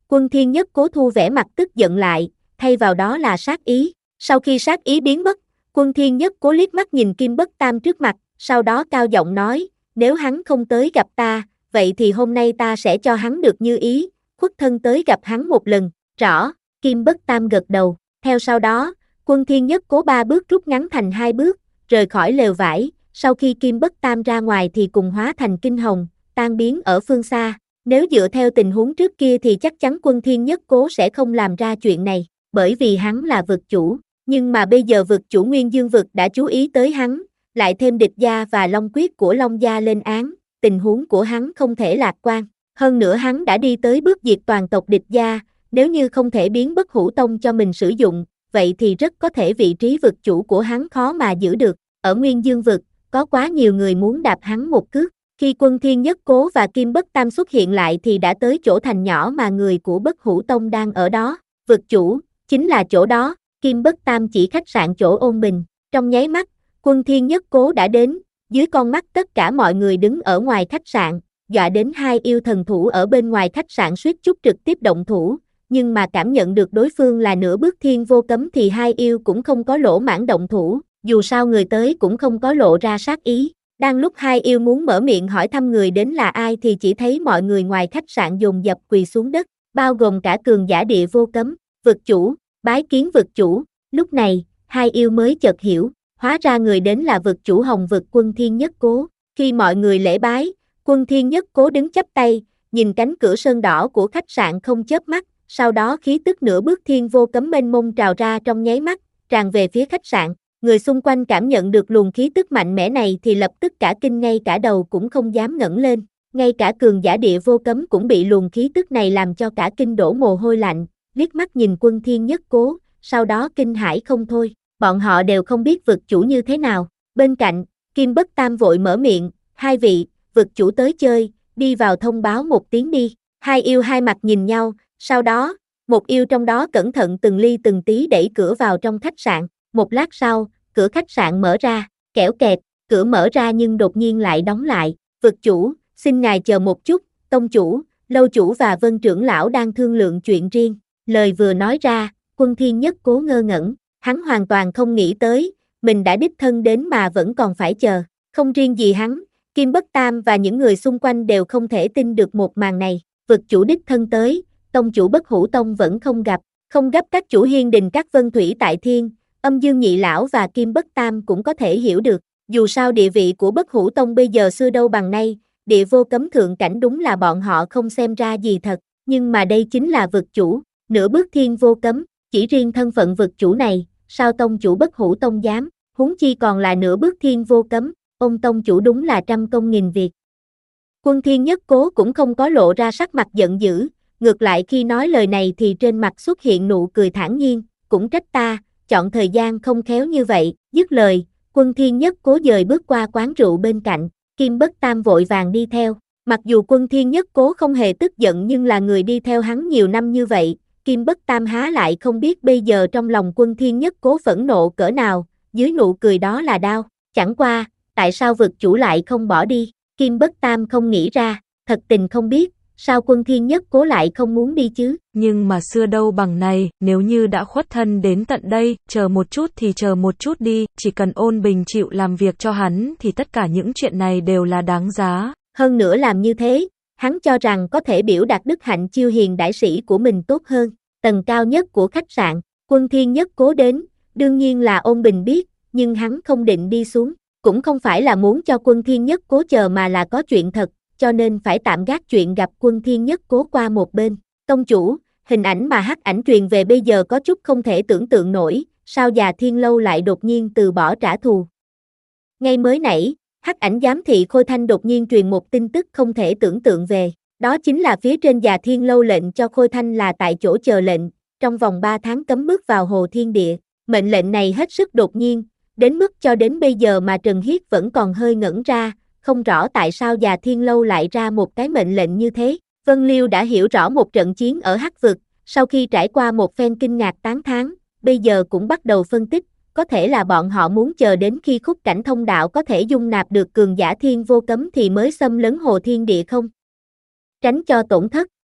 Quân Thiên Nhất Cố thu vẻ mặt tức giận lại, thay vào đó là sát ý. Sau khi sát ý biến mất, Quân Thiên Nhất Cố liếc mắt nhìn Kim Bất Tam trước mặt, sau đó cao giọng nói, nếu hắn không tới gặp ta, vậy thì hôm nay ta sẽ cho hắn được như ý, khuất thân tới gặp hắn một lần. Rõ, Kim Bất Tam gật đầu, theo sau đó, Quân Thiên Nhất Cố ba bước rút ngắn thành hai bước, rời khỏi lều vải, sau khi Kim Bất Tam ra ngoài thì cùng hóa thành kinh hồng, tan biến ở phương xa. Nếu dựa theo tình huống trước kia thì chắc chắn Quân Thiên Nhất Cố sẽ không làm ra chuyện này, bởi vì hắn là vực chủ, nhưng mà bây giờ vực chủ Nguyên Dương vực đã chú ý tới hắn, lại thêm địch gia và Long Quyết của Long gia lên án, tình huống của hắn không thể lạc quan. Hơn nữa hắn đã đi tới bước diệt toàn tộc địch gia, nếu như không thể biến Bất Hủ Tông cho mình sử dụng, vậy thì rất có thể vị trí vực chủ của hắn khó mà giữ được. Ở Nguyên Dương vực, có quá nhiều người muốn đạp hắn một cước. Khi Quân Thiên Nhất Cố và Kim Bất Tam xuất hiện lại thì đã tới chỗ thành nhỏ mà người của Bất Hủ Tông đang ở đó. Vực chủ, chính là chỗ đó. Kim Bất Tam chỉ khách sạn chỗ Ôn Bình. Trong nháy mắt, Quân Thiên Nhất Cố đã đến, dưới con mắt tất cả mọi người đứng ở ngoài khách sạn, dọa đến hai yêu thần thủ ở bên ngoài khách sạn suýt chút trực tiếp động thủ, nhưng mà cảm nhận được đối phương là nửa bước thiên vô cấm thì hai yêu cũng không có lỗ mãng động thủ, dù sao người tới cũng không có lộ ra sát ý. Đang lúc hai yêu muốn mở miệng hỏi thăm người đến là ai thì chỉ thấy mọi người ngoài khách sạn dồn dập quỳ xuống đất, bao gồm cả cường giả địa vô cấm, vực chủ, bái kiến vực chủ. Lúc này, hai yêu mới chợt hiểu, hóa ra người đến là vực chủ Hồng vực Quân Thiên Nhất Cố. Khi mọi người lễ bái, Quân Thiên Nhất Cố đứng chắp tay, nhìn cánh cửa sơn đỏ của khách sạn không chớp mắt, sau đó khí tức nửa bước thiên vô cấm mênh mông trào ra trong nháy mắt, tràn về phía khách sạn. Người xung quanh cảm nhận được luồng khí tức mạnh mẽ này thì lập tức cả kinh, ngay cả đầu cũng không dám ngẩng lên. Ngay cả cường giả địa vô cấm cũng bị luồng khí tức này làm cho cả kinh đổ mồ hôi lạnh, liếc mắt nhìn Quân Thiên Nhất Cố, sau đó kinh hãi không thôi. Bọn họ đều không biết vực chủ như thế nào. Bên cạnh, Kim Bất Tam vội mở miệng, hai vị, vực chủ tới chơi, đi vào thông báo một tiếng đi. Hai yêu hai mặt nhìn nhau, sau đó, một yêu trong đó cẩn thận từng ly từng tí đẩy cửa vào trong khách sạn. Một lát sau, cửa khách sạn mở ra, kẽo kẹt, cửa mở ra nhưng đột nhiên lại đóng lại. Vực chủ, xin ngài chờ một chút, tông chủ, lâu chủ và Vân trưởng lão đang thương lượng chuyện riêng. Lời vừa nói ra, Quân Thiên Nhất Cố ngơ ngẩn, hắn hoàn toàn không nghĩ tới, mình đã đích thân đến mà vẫn còn phải chờ. Không riêng gì hắn, Kim Bất Tam và những người xung quanh đều không thể tin được một màn này. Vực chủ đích thân tới, tông chủ Bất Hủ Tông vẫn không gặp, không gấp các chủ hiên đình các Vân Thủy Tại Thiên, Âm Dương Nhị Lão và Kim Bất Tam cũng có thể hiểu được. Dù sao địa vị của Bất Hủ Tông bây giờ xưa đâu bằng nay, địa vô cấm thượng cảnh đúng là bọn họ không xem ra gì thật, nhưng mà đây chính là vực chủ, nửa bước thiên vô cấm, chỉ riêng thân phận vực chủ này, sao tông chủ Bất Hủ Tông dám, huống chi còn là nửa bước thiên vô cấm, ông tông chủ đúng là trăm công nghìn việc. Quân Thiên Nhất Cố cũng không có lộ ra sắc mặt giận dữ, ngược lại khi nói lời này thì trên mặt xuất hiện nụ cười thản nhiên, cũng trách ta, chọn thời gian không khéo như vậy. Dứt lời, Quân Thiên Nhất Cố dời bước qua quán rượu bên cạnh, Kim Bất Tam vội vàng đi theo. Mặc dù Quân Thiên Nhất Cố không hề tức giận nhưng là người đi theo hắn nhiều năm như vậy, Kim Bất Tam há lại không biết bây giờ trong lòng Quân Thiên Nhất Cố phẫn nộ cỡ nào, dưới nụ cười đó là đau. Chẳng qua, tại sao vực chủ lại không bỏ đi? Kim Bất Tam không nghĩ ra, thật tình không biết, sao Quân Thiên Nhất Cố lại không muốn đi chứ? Nhưng mà xưa đâu bằng này, nếu như đã khuất thân đến tận đây, chờ một chút thì chờ một chút đi, chỉ cần Ôn Bình chịu làm việc cho hắn thì tất cả những chuyện này đều là đáng giá. Hơn nữa làm như thế, hắn cho rằng có thể biểu đạt đức hạnh chiêu hiền đại sĩ của mình tốt hơn. Tầng cao nhất của khách sạn, Quân Thiên Nhất Cố đến, đương nhiên là Ôn Bình biết, nhưng hắn không định đi xuống, cũng không phải là muốn cho Quân Thiên Nhất Cố chờ mà là có chuyện thật, cho nên phải tạm gác chuyện gặp Quân Thiên Nhất Cố qua một bên. Tông chủ, hình ảnh mà hắc ảnh truyền về bây giờ có chút không thể tưởng tượng nổi, sao Già Thiên Lâu lại đột nhiên từ bỏ trả thù. Ngay mới nãy, hắc ảnh giám thị Khôi Thanh đột nhiên truyền một tin tức không thể tưởng tượng về, đó chính là phía trên Già Thiên Lâu lệnh cho Khôi Thanh là tại chỗ chờ lệnh, trong vòng ba tháng cấm bước vào Hồ Thiên Địa. Mệnh lệnh này hết sức đột nhiên, đến mức cho đến bây giờ mà Trần Hiết vẫn còn hơi ngẩn ra, không rõ tại sao Già Thiên Lâu lại ra một cái mệnh lệnh như thế. Vân Liêu đã hiểu rõ một trận chiến ở Hắc vực, sau khi trải qua một phen kinh ngạc tán thán, bây giờ cũng bắt đầu phân tích, có thể là bọn họ muốn chờ đến khi khúc cảnh thông đạo có thể dung nạp được cường giả thiên vô cấm thì mới xâm lấn Hồ Thiên Địa không? Tránh cho tổn thất,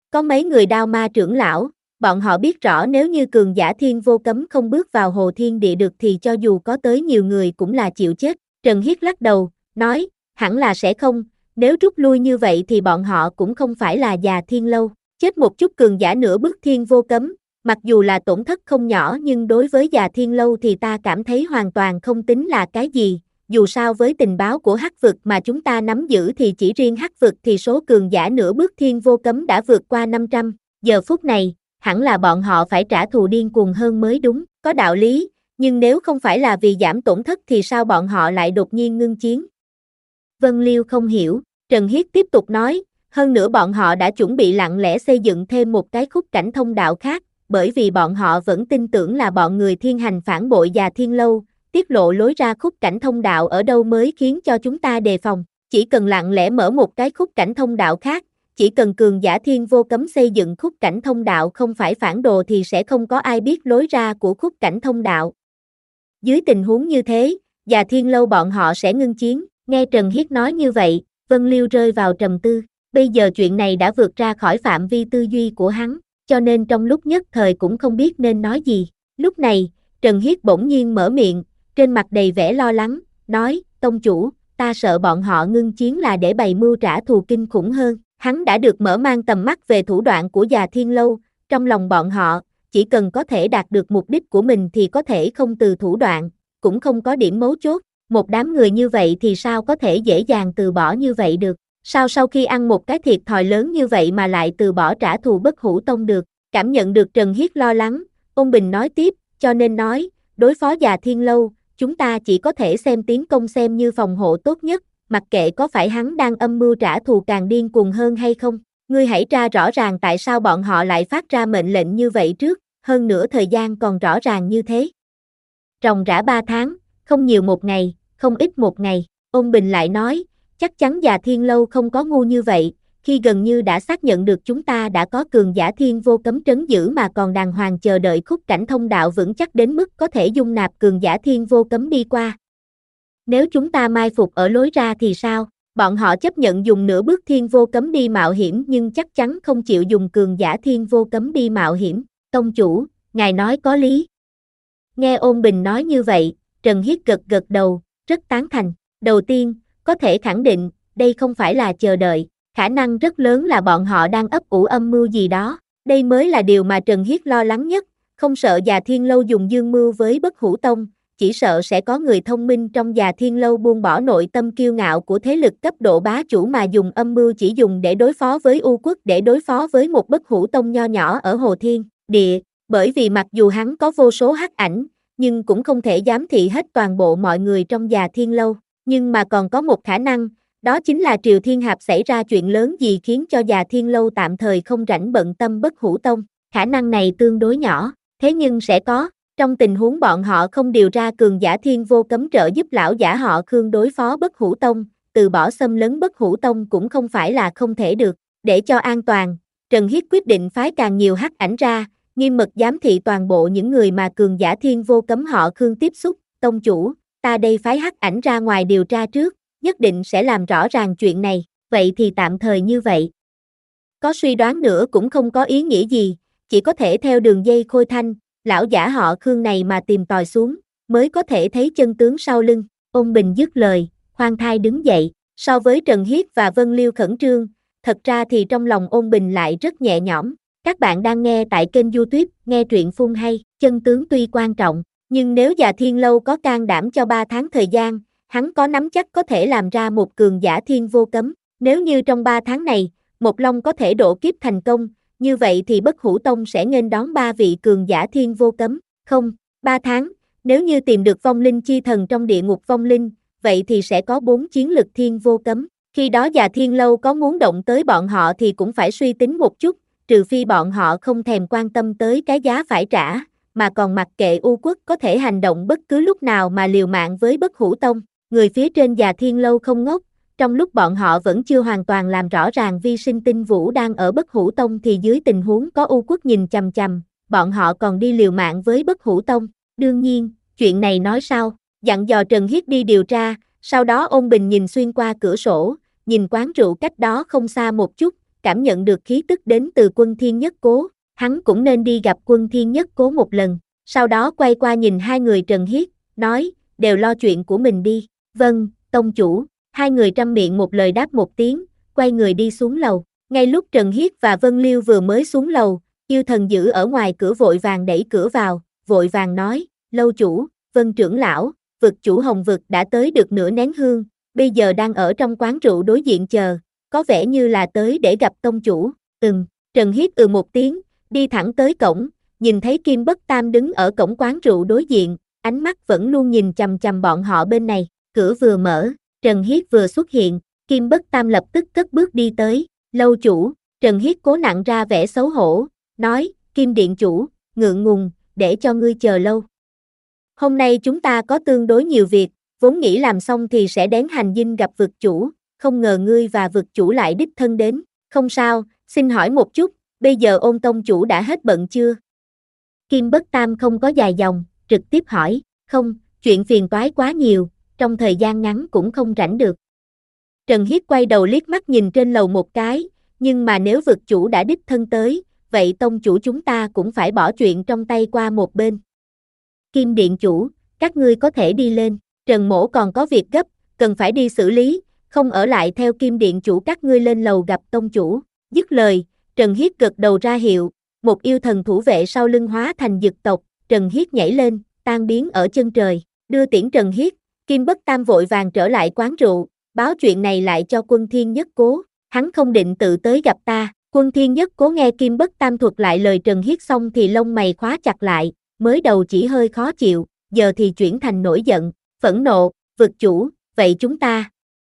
Có mấy người đao ma trưởng lão, bọn họ biết rõ nếu như cường giả thiên vô cấm không bước vào hồ thiên địa được thì cho dù có tới nhiều người cũng là chịu chết. Trần Hiết lắc đầu, nói, hẳn là sẽ không, nếu rút lui như vậy thì bọn họ cũng không phải là già thiên lâu. Chết một chút cường giả nửa bước thiên vô cấm, mặc dù là tổn thất không nhỏ nhưng đối với già thiên lâu thì ta cảm thấy hoàn toàn không tính là cái gì. Dù sao với tình báo của Hắc vực mà chúng ta nắm giữ thì chỉ riêng Hắc vực thì số cường giả nửa bước thiên vô cấm đã vượt qua năm trăm, giờ phút này, hẳn là bọn họ phải trả thù điên cuồng hơn mới đúng, có đạo lý, nhưng nếu không phải là vì giảm tổn thất thì sao bọn họ lại đột nhiên ngưng chiến? Vân Liêu không hiểu, Trần Hiết tiếp tục nói, hơn nữa bọn họ đã chuẩn bị lặng lẽ xây dựng thêm một cái khúc cảnh thông đạo khác, bởi vì bọn họ vẫn tin tưởng là bọn người thiên hành phản bội già thiên lâu, tiết lộ lối ra khúc cảnh thông đạo ở đâu mới khiến cho chúng ta đề phòng, chỉ cần lặng lẽ mở một cái khúc cảnh thông đạo khác, chỉ cần cường giả thiên vô cấm xây dựng khúc cảnh thông đạo không phải phản đồ thì sẽ không có ai biết lối ra của khúc cảnh thông đạo. Dưới tình huống như thế, già thiên lâu bọn họ sẽ ngưng chiến, nghe Trần Hiết nói như vậy, Vân Liêu rơi vào trầm tư, bây giờ chuyện này đã vượt ra khỏi phạm vi tư duy của hắn, cho nên trong lúc nhất thời cũng không biết nên nói gì. Lúc này, Trần Hiết bỗng nhiên mở miệng, trên mặt đầy vẻ lo lắng, nói, tông chủ, ta sợ bọn họ ngưng chiến là để bày mưu trả thù kinh khủng hơn. Hắn đã được mở mang tầm mắt về thủ đoạn của già thiên lâu, trong lòng bọn họ, chỉ cần có thể đạt được mục đích của mình thì có thể không từ thủ đoạn, cũng không có điểm mấu chốt. Một đám người như vậy thì sao có thể dễ dàng từ bỏ như vậy được? Sao sau khi ăn một cái thiệt thòi lớn như vậy mà lại từ bỏ trả thù Bất Hủ Tông được? Cảm nhận được Trần Hiết lo lắng, Ôn Bình nói tiếp, cho nên nói, đối phó già thiên lâu, chúng ta chỉ có thể xem tiến công xem như phòng hộ tốt nhất, mặc kệ có phải hắn đang âm mưu trả thù càng điên cuồng hơn hay không. Ngươi hãy tra rõ ràng tại sao bọn họ lại phát ra mệnh lệnh như vậy trước, hơn nữa thời gian còn rõ ràng như thế. Ròng rã ba tháng, không nhiều một ngày, không ít một ngày, Ôn Bình lại nói, chắc chắn già thiên lâu không có ngu như vậy, khi gần như đã xác nhận được chúng ta đã có cường giả thiên vô cấm trấn giữ mà còn đàng hoàng chờ đợi khúc cảnh thông đạo vững chắc đến mức có thể dung nạp cường giả thiên vô cấm đi qua. Nếu chúng ta mai phục ở lối ra thì sao? Bọn họ chấp nhận dùng nửa bước thiên vô cấm đi mạo hiểm nhưng chắc chắn không chịu dùng cường giả thiên vô cấm đi mạo hiểm. Tông chủ, ngài nói có lý. Nghe Ôn Bình nói như vậy, Trần Hiết gật gật đầu, rất tán thành. Đầu tiên, có thể khẳng định, đây không phải là chờ đợi, khả năng rất lớn là bọn họ đang ấp ủ âm mưu gì đó. Đây mới là điều mà Trần Hiết lo lắng nhất, không sợ già thiên lâu dùng dương mưu với Bất Hủ Tông, chỉ sợ sẽ có người thông minh trong già thiên lâu buông bỏ nội tâm kiêu ngạo của thế lực cấp độ bá chủ mà dùng âm mưu chỉ dùng để đối phó với U quốc, để đối phó với một Bất Hủ Tông nho nhỏ ở Hồ Thiên Địa, bởi vì mặc dù hắn có vô số hắc ảnh, nhưng cũng không thể giám thị hết toàn bộ mọi người trong già thiên lâu, nhưng mà còn có một khả năng, đó chính là Triều Thiên Hạp xảy ra chuyện lớn gì khiến cho già thiên lâu tạm thời không rảnh bận tâm Bất Hủ Tông, khả năng này tương đối nhỏ, thế nhưng sẽ có. Trong tình huống bọn họ không điều ra cường giả thiên vô cấm trợ giúp lão giả họ Khương đối phó Bất Hủ Tông, từ bỏ xâm lấn Bất Hủ Tông cũng không phải là không thể được. Để cho an toàn, Trần Hiết quyết định phái càng nhiều hắc ảnh ra, nghiêm mật giám thị toàn bộ những người mà cường giả thiên vô cấm họ Khương tiếp xúc. Tông chủ, ta đây phái hắc ảnh ra ngoài điều tra trước, nhất định sẽ làm rõ ràng chuyện này, vậy thì tạm thời như vậy. Có suy đoán nữa cũng không có ý nghĩa gì, chỉ có thể theo đường dây Khôi Thanh, lão giả họ Khương này mà tìm tòi xuống, mới có thể thấy chân tướng sau lưng. Ôn Bình dứt lời, khoan thai đứng dậy, so với Trần Hiết và Vân Liêu khẩn trương, thật ra thì trong lòng Ôn Bình lại rất nhẹ nhõm. Các bạn đang nghe tại kênh YouTube, nghe truyện phun hay, chân tướng tuy quan trọng, nhưng nếu già thiên lâu có can đảm cho ba tháng thời gian, hắn có nắm chắc có thể làm ra một cường giả thiên vô cấm. Nếu như trong ba tháng này, Một Long có thể độ kiếp thành công, như vậy thì Bất Hủ Tông sẽ nghênh đón ba vị cường giả thiên vô cấm. Không, ba tháng, nếu như tìm được vong linh chi thần trong địa ngục vong linh, vậy thì sẽ có bốn chiến lực thiên vô cấm. Khi đó già thiên lâu có muốn động tới bọn họ thì cũng phải suy tính một chút, trừ phi bọn họ không thèm quan tâm tới cái giá phải trả, mà còn mặc kệ U quốc có thể hành động bất cứ lúc nào mà liều mạng với Bất Hủ Tông. Người phía trên già thiên lâu không ngốc, trong lúc bọn họ vẫn chưa hoàn toàn làm rõ ràng vi sinh tinh vũ đang ở Bất Hủ Tông thì dưới tình huống có U quốc nhìn chằm chằm, bọn họ còn đi liều mạng với Bất Hủ Tông. Đương nhiên, chuyện này nói sau, dặn dò Trần Hiết đi điều tra, sau đó Ôn Bình nhìn xuyên qua cửa sổ, nhìn quán rượu cách đó không xa một chút, cảm nhận được khí tức đến từ Quân Thiên Nhất Cố, hắn cũng nên đi gặp Quân Thiên Nhất Cố một lần, sau đó quay qua nhìn hai người Trần Hiết, nói, đều lo chuyện của mình đi, vâng, tông chủ, hai người trăm miệng một lời đáp một tiếng, quay người đi xuống lầu, ngay lúc Trần Hiết và Vân Liêu vừa mới xuống lầu, yêu thần giữ ở ngoài cửa vội vàng đẩy cửa vào, vội vàng nói, lâu chủ, Vân trưởng lão, vực chủ Hồng vực đã tới được nửa nén hương, bây giờ đang ở trong quán rượu đối diện chờ, có vẻ như là tới để gặp tông chủ, ừm, Trần Hiết ừ một tiếng, đi thẳng tới cổng, nhìn thấy Kim Bất Tam đứng ở cổng quán rượu đối diện, ánh mắt vẫn luôn nhìn chằm chằm bọn họ bên này, cửa vừa mở, Trần Hiết vừa xuất hiện, Kim Bất Tam lập tức cất bước đi tới, lâu chủ, Trần Hiết cố nặng ra vẻ xấu hổ, nói, Kim điện chủ, ngượng ngùng, để cho ngươi chờ lâu. Hôm nay chúng ta có tương đối nhiều việc, vốn nghĩ làm xong thì sẽ đến hành dinh gặp vực chủ, không ngờ ngươi và vực chủ lại đích thân đến, không sao, xin hỏi một chút, bây giờ Ôn tông chủ đã hết bận chưa? Kim Bất Tam không có dài dòng, trực tiếp hỏi, không, chuyện phiền toái quá nhiều, trong thời gian ngắn cũng không rảnh được. Trần Hiết quay đầu liếc mắt nhìn trên lầu một cái, nhưng mà nếu vực chủ đã đích thân tới, vậy tông chủ chúng ta cũng phải bỏ chuyện trong tay qua một bên. Kim điện chủ, các ngươi có thể đi lên, Trần Mỗ còn có việc gấp, cần phải đi xử lý, không ở lại theo Kim điện chủ các ngươi lên lầu gặp tông chủ. Dứt lời, Trần Hiết gật đầu ra hiệu, một yêu thần thủ vệ sau lưng hóa thành dực tộc, Trần Hiết nhảy lên, tan biến ở chân trời, đưa tiễn Trần Hiết, Kim Bất Tam vội vàng trở lại quán rượu, báo chuyện này lại cho Quân Thiên Nhất Cố, hắn không định tự tới gặp ta. Quân Thiên Nhất Cố nghe Kim Bất Tam thuật lại lời Trần Hiết xong thì lông mày khóa chặt lại, mới đầu chỉ hơi khó chịu, giờ thì chuyển thành nổi giận, phẫn nộ, vực chủ, vậy chúng ta.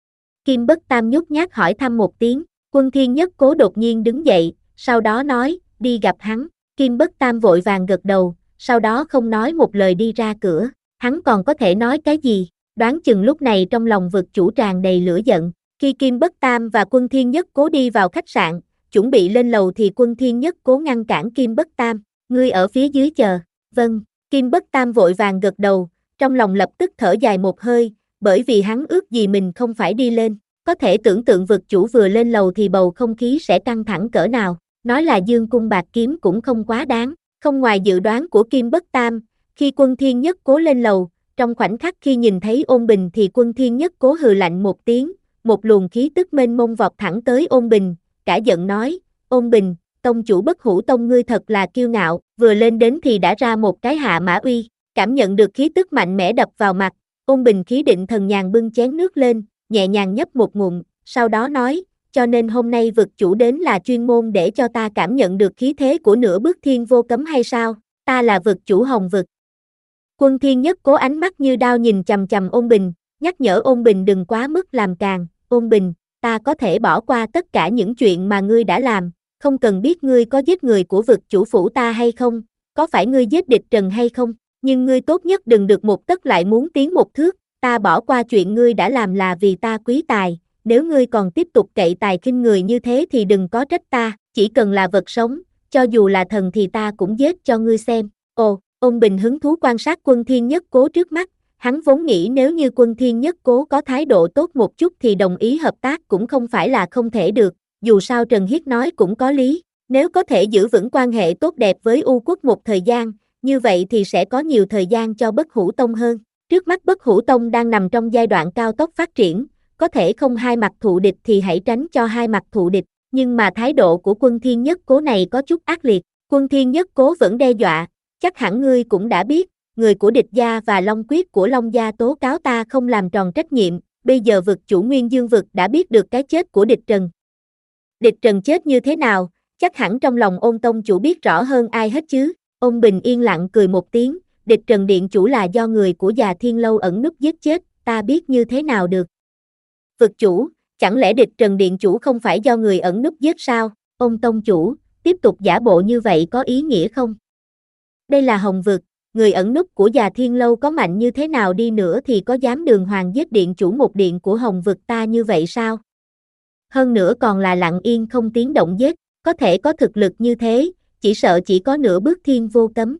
Kim Bất Tam nhút nhát hỏi thăm một tiếng, Quân Thiên Nhất Cố đột nhiên đứng dậy, sau đó nói, đi gặp hắn, Kim Bất Tam vội vàng gật đầu, sau đó không nói một lời đi ra cửa, hắn còn có thể nói cái gì, đoán chừng lúc này trong lòng vực chủ tràn đầy lửa giận, khi Kim Bất Tam và Quân Thiên Nhất Cố đi vào khách sạn, chuẩn bị lên lầu thì Quân Thiên Nhất Cố ngăn cản Kim Bất Tam, ngươi ở phía dưới chờ, vâng, Kim Bất Tam vội vàng gật đầu, trong lòng lập tức thở dài một hơi, bởi vì hắn ước gì mình không phải đi lên, có thể tưởng tượng vực chủ vừa lên lầu thì bầu không khí sẽ căng thẳng cỡ nào, nói là dương cung bạc kiếm cũng không quá đáng, không ngoài dự đoán của Kim Bất Tam, khi Quân Thiên Nhất Cố lên lầu, trong khoảnh khắc khi nhìn thấy Ôn Bình thì Quân Thiên Nhất Cố hừ lạnh một tiếng, một luồng khí tức mênh mông vọt thẳng tới Ôn Bình, cả giận nói, Ôn Bình, tông chủ Bất Hủ Tông ngươi thật là kiêu ngạo, vừa lên đến thì đã ra một cái hạ mã uy, cảm nhận được khí tức mạnh mẽ đập vào mặt, Ôn Bình khí định thần nhàn bưng chén nước lên, nhẹ nhàng nhấp một ngụm, sau đó nói, cho nên hôm nay vực chủ đến là chuyên môn để cho ta cảm nhận được khí thế của nửa bước thiên vô cấm hay sao, ta là vực chủ Hồng vực. Quân Thiên Nhất Cố ánh mắt như đao nhìn chằm chằm Ôn Bình, nhắc nhở Ôn Bình đừng quá mức làm càng, Ôn Bình, ta có thể bỏ qua tất cả những chuyện mà ngươi đã làm, không cần biết ngươi có giết người của vực chủ phủ ta hay không, có phải ngươi giết địch Trần hay không, nhưng ngươi tốt nhất đừng được một tấc lại muốn tiến một thước, ta bỏ qua chuyện ngươi đã làm là vì ta quý tài, nếu ngươi còn tiếp tục cậy tài khinh người như thế thì đừng có trách ta, chỉ cần là vật sống, cho dù là thần thì ta cũng giết cho ngươi xem. Ồ, Ôn Bình hứng thú quan sát Quân Thiên Nhất Cố trước mắt, hắn vốn nghĩ nếu như Quân Thiên Nhất Cố có thái độ tốt một chút thì đồng ý hợp tác cũng không phải là không thể được, dù sao Trần Hiết nói cũng có lý, nếu có thể giữ vững quan hệ tốt đẹp với U Quốc một thời gian, như vậy thì sẽ có nhiều thời gian cho Bất Hủ Tông hơn. Trước mắt Bất Hủ Tông đang nằm trong giai đoạn cao tốc phát triển, có thể không hai mặt thù địch thì hãy tránh cho hai mặt thù địch, nhưng mà thái độ của Quân Thiên Nhất Cố này có chút ác liệt, Quân Thiên Nhất Cố vẫn đe dọa, chắc hẳn ngươi cũng đã biết, người của địch gia và Long Quyết của Long gia tố cáo ta không làm tròn trách nhiệm, bây giờ vực chủ Nguyên Dương vực đã biết được cái chết của địch Trần. Địch Trần chết như thế nào, chắc hẳn trong lòng Ôn tông chủ biết rõ hơn ai hết chứ, Ôn Bình yên lặng cười một tiếng, địch Trần điện chủ là do người của Già Thiên Lâu ẩn núp giết chết, ta biết như thế nào được. Vực chủ, chẳng lẽ địch Trần điện chủ không phải do người ẩn núp giết sao, Ôn tông chủ, tiếp tục giả bộ như vậy có ý nghĩa không? Đây là Hồng vực, người ẩn núp của Già Thiên Lâu có mạnh như thế nào đi nữa thì có dám đường hoàng giết điện chủ một điện của Hồng vực ta như vậy sao? Hơn nữa còn là lặng yên không tiếng động giết, có thể có thực lực như thế, chỉ sợ chỉ có nửa bước thiên vô cấm.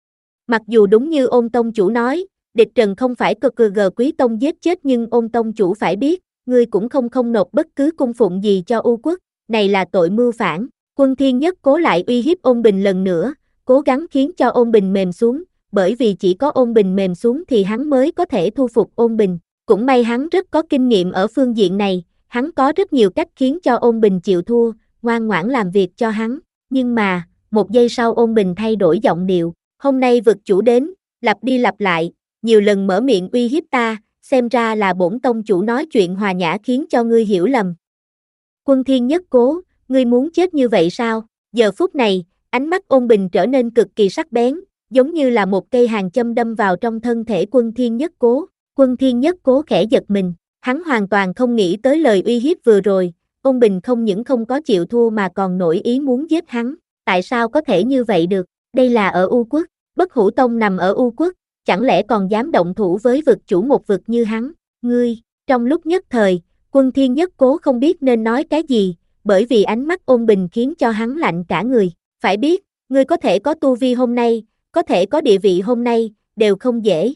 Mặc dù đúng như Ôn tông chủ nói, địch Trần không phải cực cừ gờ quý tông giết chết nhưng Ôn tông chủ phải biết, ngươi cũng không không nộp bất cứ cung phụng gì cho U Quốc, này là tội mưu phản. Quân Thiên Nhất Cố lại uy hiếp Ôn Bình lần nữa, cố gắng khiến cho Ôn Bình mềm xuống, bởi vì chỉ có Ôn Bình mềm xuống thì hắn mới có thể thu phục Ôn Bình. Cũng may hắn rất có kinh nghiệm ở phương diện này, hắn có rất nhiều cách khiến cho Ôn Bình chịu thua, ngoan ngoãn làm việc cho hắn. Nhưng mà, một giây sau Ôn Bình thay đổi giọng điệu, hôm nay vực chủ đến, lặp đi lặp lại, nhiều lần mở miệng uy hiếp ta, xem ra là bổn tông chủ nói chuyện hòa nhã khiến cho ngươi hiểu lầm. Quân Thiên Nhất Cố, ngươi muốn chết như vậy sao? Giờ phút này, ánh mắt Ôn Bình trở nên cực kỳ sắc bén, giống như là một cây hàn châm đâm vào trong thân thể Quân Thiên Nhất Cố. Quân Thiên Nhất Cố khẽ giật mình, hắn hoàn toàn không nghĩ tới lời uy hiếp vừa rồi, Ôn Bình không những không có chịu thua mà còn nổi ý muốn giết hắn, tại sao có thể như vậy được? Đây là ở U Quốc, Bất Hủ Tông nằm ở U Quốc, chẳng lẽ còn dám động thủ với vực chủ một vực như hắn? Ngươi, trong lúc nhất thời, Quân Thiên Nhất Cố không biết nên nói cái gì, bởi vì ánh mắt Ôn Bình khiến cho hắn lạnh cả người. Phải biết, ngươi có thể có tu vi hôm nay, có thể có địa vị hôm nay, đều không dễ.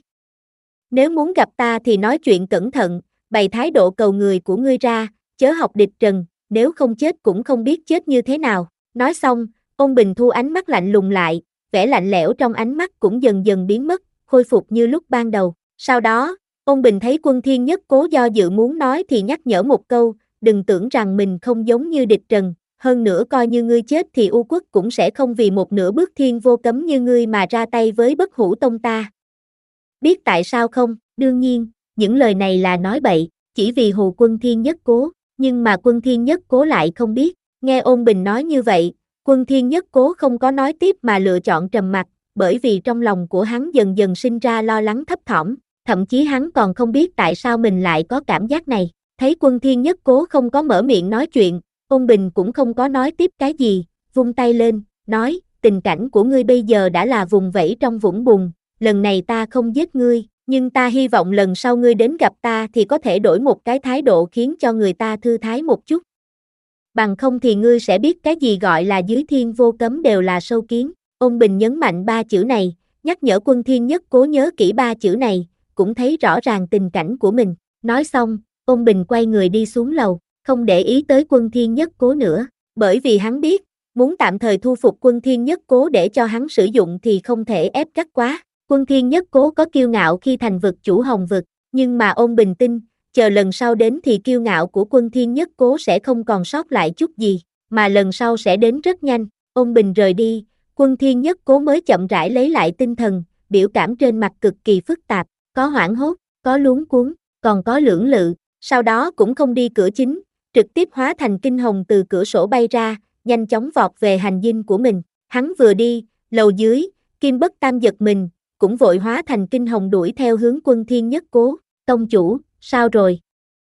Nếu muốn gặp ta thì nói chuyện cẩn thận, bày thái độ cầu người của ngươi ra, chớ học địch trần, nếu không chết cũng không biết chết như thế nào. Nói xong, Ôn Bình thu ánh mắt lạnh lùng lại, vẻ lạnh lẽo trong ánh mắt cũng dần dần biến mất, khôi phục như lúc ban đầu. Sau đó, Ôn Bình thấy Quân Thiên Nhất Cố do dự muốn nói thì nhắc nhở một câu, đừng tưởng rằng mình không giống như địch trần, hơn nữa coi như ngươi chết thì U Quốc cũng sẽ không vì một nửa bước thiên vô cấm như ngươi mà ra tay với Bất Hủ Tông ta. Biết tại sao không? Đương nhiên, những lời này là nói bậy, chỉ vì hù Quân Thiên Nhất Cố, nhưng mà Quân Thiên Nhất Cố lại không biết. Nghe Ôn Bình nói như vậy, Quân Thiên Nhất Cố không có nói tiếp mà lựa chọn trầm mặc, bởi vì trong lòng của hắn dần dần sinh ra lo lắng thấp thỏm, thậm chí hắn còn không biết tại sao mình lại có cảm giác này. Thấy Quân Thiên Nhất Cố không có mở miệng nói chuyện, Ôn Bình cũng không có nói tiếp cái gì, vung tay lên, nói, tình cảnh của ngươi bây giờ đã là vùng vẫy trong vũng bùn, lần này ta không giết ngươi, nhưng ta hy vọng lần sau ngươi đến gặp ta thì có thể đổi một cái thái độ khiến cho người ta thư thái một chút. Bằng không thì ngươi sẽ biết cái gì gọi là dưới thiên vô cấm đều là sâu kiến. Ôn Bình nhấn mạnh ba chữ này, nhắc nhở Quân Thiên Nhất Cố nhớ kỹ ba chữ này, cũng thấy rõ ràng tình cảnh của mình. Nói xong, Ôn Bình quay người đi xuống lầu, không để ý tới Quân Thiên Nhất Cố nữa, bởi vì hắn biết, muốn tạm thời thu phục Quân Thiên Nhất Cố để cho hắn sử dụng thì không thể ép gắt quá. Quân Thiên Nhất Cố có kiêu ngạo khi thành vực chủ Hồng vực, nhưng mà Ôn Bình tin, chờ lần sau đến thì kiêu ngạo của Quân Thiên Nhất Cố sẽ không còn sót lại chút gì, mà lần sau sẽ đến rất nhanh. Ôn Bình rời đi, Quân Thiên Nhất Cố mới chậm rãi lấy lại tinh thần, biểu cảm trên mặt cực kỳ phức tạp, có hoảng hốt, có luống cuống, còn có lưỡng lự, sau đó cũng không đi cửa chính, trực tiếp hóa thành kinh hồng từ cửa sổ bay ra, nhanh chóng vọt về hành dinh của mình. Hắn vừa đi, lầu dưới, Kim Bất Tam giật mình, cũng vội hóa thành kinh hồng đuổi theo hướng Quân Thiên Nhất Cố. Tông chủ, sao rồi?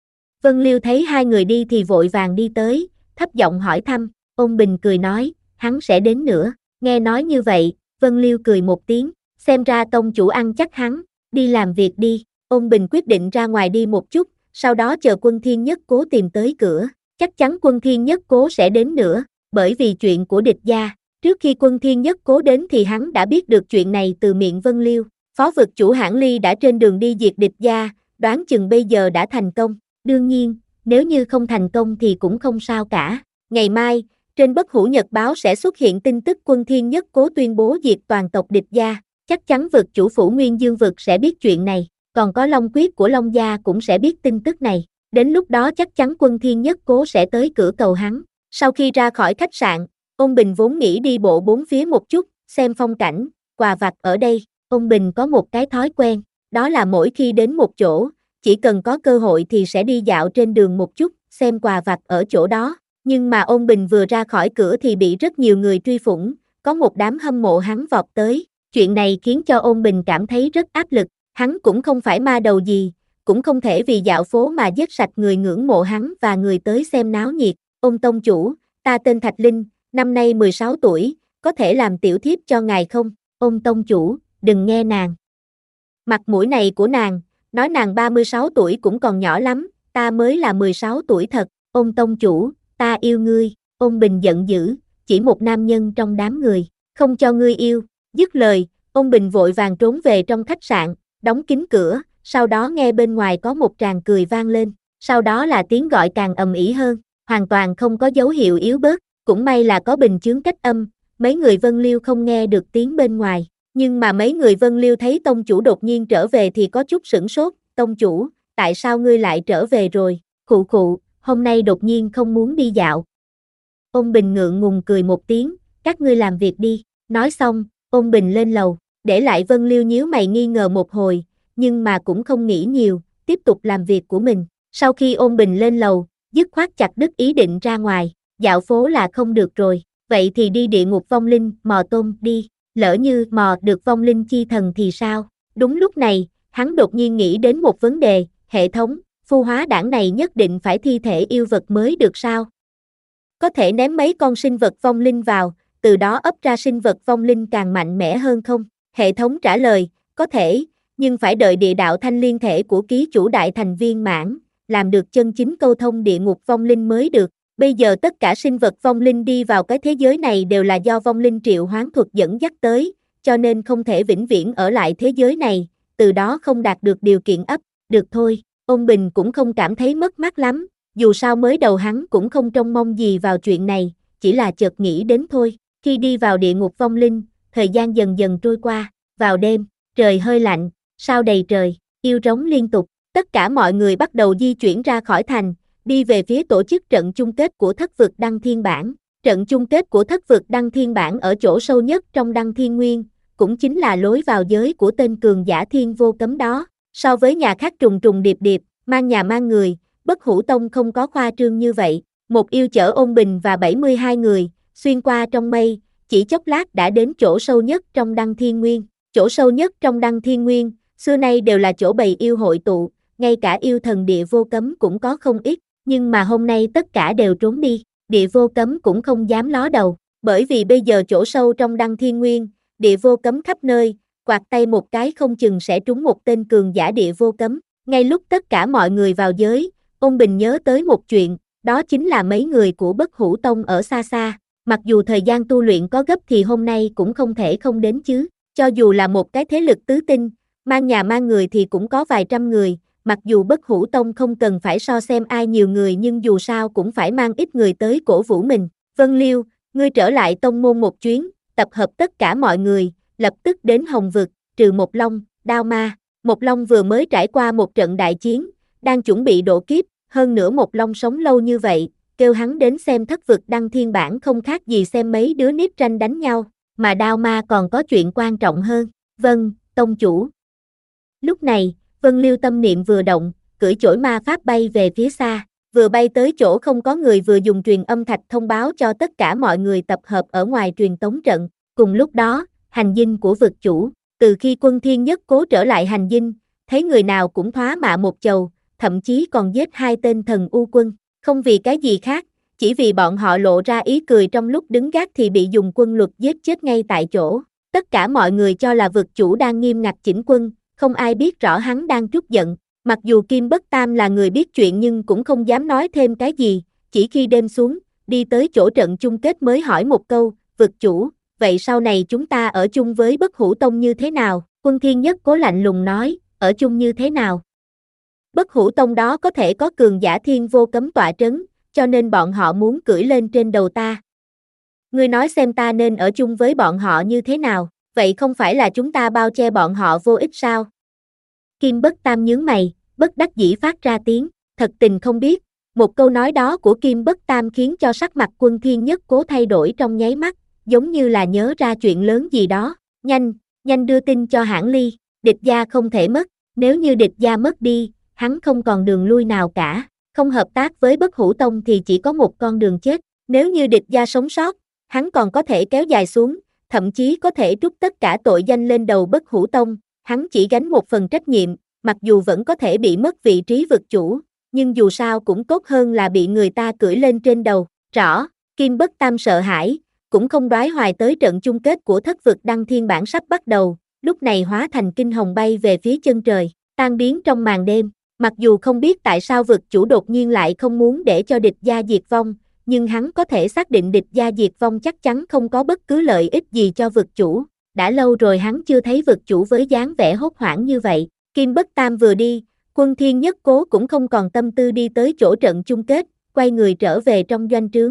Vân Liêu thấy hai người đi thì vội vàng đi tới, thấp giọng hỏi thăm. Ôn Bình cười nói, hắn sẽ đến nữa. Nghe nói như vậy, Vân Liêu cười một tiếng, xem ra tông chủ ăn chắc hắn, đi làm việc đi. Ôn Bình quyết định ra ngoài đi một chút, sau đó chờ Quân Thiên Nhất Cố tìm tới cửa. Chắc chắn Quân Thiên Nhất Cố sẽ đến nữa, bởi vì chuyện của địch gia. Trước khi Quân Thiên Nhất Cố đến thì hắn đã biết được chuyện này từ miệng Vân Liêu. Phó vực chủ Hãn Ly đã trên đường đi diệt địch gia, đoán chừng bây giờ đã thành công. Đương nhiên, nếu như không thành công thì cũng không sao cả. Ngày mai, trên Bất Hủ Nhật báo sẽ xuất hiện tin tức Quân Thiên Nhất Cố tuyên bố diệt toàn tộc địch gia. Chắc chắn vực chủ phủ Nguyên Dương vực sẽ biết chuyện này, còn có Long Quyết của Long gia cũng sẽ biết tin tức này. Đến lúc đó chắc chắn Quân Thiên Nhất Cố sẽ tới cửa cầu hắn. Sau khi ra khỏi khách sạn, Ôn Bình vốn nghĩ đi bộ bốn phía một chút, xem phong cảnh, quà vặt ở đây. Ôn Bình có một cái thói quen, đó là mỗi khi đến một chỗ, chỉ cần có cơ hội thì sẽ đi dạo trên đường một chút, xem quà vặt ở chỗ đó. Nhưng mà Ôn Bình vừa ra khỏi cửa thì bị rất nhiều người truy phủng, có một đám hâm mộ hắn vọt tới. Chuyện này khiến cho Ôn Bình cảm thấy rất áp lực, hắn cũng không phải ma đầu gì, cũng không thể vì dạo phố mà giết sạch người ngưỡng mộ hắn và người tới xem náo nhiệt. Ôn tông chủ, ta tên Thạch Linh, năm nay mười sáu tuổi, có thể làm tiểu thiếp cho ngài không? Ôn tông chủ, đừng nghe nàng. Mặt mũi này của nàng, nói nàng ba mươi sáu tuổi cũng còn nhỏ lắm, ta mới là mười sáu tuổi thật. Ôn tông chủ, ta yêu ngươi. Ôn Bình giận dữ, chỉ một nam nhân trong đám người, không cho ngươi yêu. Dứt lời, Ôn Bình vội vàng trốn về trong khách sạn, đóng kín cửa, sau đó nghe bên ngoài có một tràng cười vang lên, sau đó là tiếng gọi càng ầm ĩ hơn. hoàn toàn không có dấu hiệu yếu bớt, cũng may là có bình chướng cách âm, mấy người Vân Liêu không nghe được tiếng bên ngoài, nhưng mà mấy người Vân Liêu thấy tông chủ đột nhiên trở về thì có chút sửng sốt, tông chủ, tại sao ngươi lại trở về rồi, khụ khụ, hôm nay đột nhiên không muốn đi dạo. Ôn Bình ngượng ngùng cười một tiếng, các ngươi làm việc đi, nói xong, Ôn Bình lên lầu, để lại Vân Liêu nhíu mày nghi ngờ một hồi, nhưng mà cũng không nghĩ nhiều, tiếp tục làm việc của mình, sau khi Ôn Bình lên lầu, dứt khoát chặt đứt ý định ra ngoài, dạo phố là không được rồi, vậy thì đi địa ngục vong linh, mò tôm, đi, lỡ như mò được vong linh chi thần thì sao, đúng lúc này, hắn đột nhiên nghĩ đến một vấn đề, hệ thống, phu hóa đảng này nhất định phải thi thể yêu vật mới được sao? Có thể ném mấy con sinh vật vong linh vào, từ đó ấp ra sinh vật vong linh càng mạnh mẽ hơn không? Hệ thống trả lời, có thể, nhưng phải đợi địa đạo thanh liên thể của ký chủ đại thành viên mãn, làm được chân chính câu thông địa ngục vong linh mới được. Bây giờ tất cả sinh vật vong linh đi vào cái thế giới này đều là do vong linh triệu hoán thuật dẫn dắt tới, cho nên không thể vĩnh viễn ở lại thế giới này, từ đó không đạt được điều kiện ấp, được thôi, Ôn Bình cũng không cảm thấy mất mát lắm, dù sao mới đầu hắn cũng không trông mong gì vào chuyện này, chỉ là chợt nghĩ đến thôi, khi đi vào địa ngục vong linh, thời gian dần dần trôi qua, vào đêm, trời hơi lạnh, sao đầy trời, yêu rống liên tục, tất cả mọi người bắt đầu di chuyển ra khỏi thành, đi về phía tổ chức trận chung kết của thất vực Đăng Thiên Bản. Trận chung kết của thất vực Đăng Thiên Bản ở chỗ sâu nhất trong Đăng Thiên Nguyên, cũng chính là lối vào giới của tên cường giả thiên vô cấm đó. So với nhà khác trùng trùng điệp điệp, mang nhà mang người, Bất Hủ Tông không có khoa trương như vậy. Một yêu chở Ôn Bình và bảy mươi hai người, xuyên qua trong mây, chỉ chốc lát đã đến chỗ sâu nhất trong Đăng Thiên Nguyên. Chỗ sâu nhất trong Đăng Thiên Nguyên, xưa nay đều là chỗ bầy yêu hội tụ, ngay cả yêu thần địa vô cấm cũng có không ít. Nhưng mà hôm nay tất cả đều trốn đi, địa vô cấm cũng không dám ló đầu, bởi vì bây giờ chỗ sâu trong Đăng Thiên Nguyên, địa vô cấm khắp nơi, quạt tay một cái không chừng sẽ trúng một tên cường giả địa vô cấm. Ngay lúc tất cả mọi người vào giới, Ôn Bình nhớ tới một chuyện, đó chính là mấy người của Bất Hủ Tông ở xa xa, mặc dù thời gian tu luyện có gấp thì hôm nay cũng không thể không đến chứ, cho dù là một cái thế lực tứ tinh, mang nhà mang người thì cũng có vài trăm người. Mặc dù Bất Hủ Tông không cần phải so xem ai nhiều người nhưng dù sao cũng phải mang ít người tới cổ vũ mình. Vân Liêu, ngươi trở lại tông môn một chuyến, tập hợp tất cả mọi người, lập tức đến Hồng Vực, trừ Một Long, Đao Ma. Một Long vừa mới trải qua một trận đại chiến, đang chuẩn bị độ kiếp, hơn nữa Một Long sống lâu như vậy, kêu hắn đến xem thất vực Đăng Thiên Bản không khác gì xem mấy đứa nít tranh đánh nhau, mà Đao Ma còn có chuyện quan trọng hơn. Vâng, tông chủ. Lúc này, Vân Liêu tâm niệm vừa động, cưỡi chổi ma pháp bay về phía xa, vừa bay tới chỗ không có người vừa dùng truyền âm thạch thông báo cho tất cả mọi người tập hợp ở ngoài truyền tống trận. Cùng lúc đó, hành dinh của vực chủ, từ khi quân thiên nhất cố trở lại hành dinh, thấy người nào cũng thoá mạ một chầu, thậm chí còn giết hai tên thần u quân, không vì cái gì khác, chỉ vì bọn họ lộ ra ý cười trong lúc đứng gác thì bị dùng quân luật giết chết ngay tại chỗ. Tất cả mọi người cho là vực chủ đang nghiêm ngặt chỉnh quân, không ai biết rõ hắn đang trút giận, mặc dù Kim Bất Tam là người biết chuyện nhưng cũng không dám nói thêm cái gì, chỉ khi đêm xuống, đi tới chỗ trận chung kết mới hỏi một câu, vực chủ, vậy sau này chúng ta ở chung với Bất Hủ Tông như thế nào? Quân Thiên Nhất cố lạnh lùng nói, ở chung như thế nào? Bất Hủ Tông đó có thể có cường giả thiên vô cấm tọa trấn, cho nên bọn họ muốn cưỡi lên trên đầu ta. Ngươi nói xem ta nên ở chung với bọn họ như thế nào? Vậy không phải là chúng ta bao che bọn họ vô ích sao? Kim Bất Tam nhướng mày, bất đắc dĩ phát ra tiếng, thật tình không biết, một câu nói đó của Kim Bất Tam khiến cho sắc mặt Quân Thiên Nhất cố thay đổi trong nháy mắt, giống như là nhớ ra chuyện lớn gì đó, nhanh, nhanh đưa tin cho Hãn Ly, địch gia không thể mất, nếu như địch gia mất đi, hắn không còn đường lui nào cả, không hợp tác với Bất Hủ Tông thì chỉ có một con đường chết, nếu như địch gia sống sót, hắn còn có thể kéo dài xuống, thậm chí có thể trút tất cả tội danh lên đầu Bất Hủ Tông, hắn chỉ gánh một phần trách nhiệm, mặc dù vẫn có thể bị mất vị trí vực chủ, nhưng dù sao cũng tốt hơn là bị người ta cưỡi lên trên đầu, rõ, Kim Bất Tam sợ hãi, cũng không đoái hoài tới trận chung kết của thất vực Đăng Thiên Bản sắp bắt đầu, lúc này hóa thành kinh hồng bay về phía chân trời, tan biến trong màn đêm, mặc dù không biết tại sao vực chủ đột nhiên lại không muốn để cho địch gia diệt vong, nhưng hắn có thể xác định địch gia diệt vong chắc chắn không có bất cứ lợi ích gì cho vực chủ, đã lâu rồi hắn chưa thấy vực chủ với dáng vẻ hốt hoảng như vậy. Kim Bất Tam vừa đi, Quân Thiên Nhất Cố cũng không còn tâm tư đi tới chỗ trận chung kết, quay người trở về trong doanh trướng.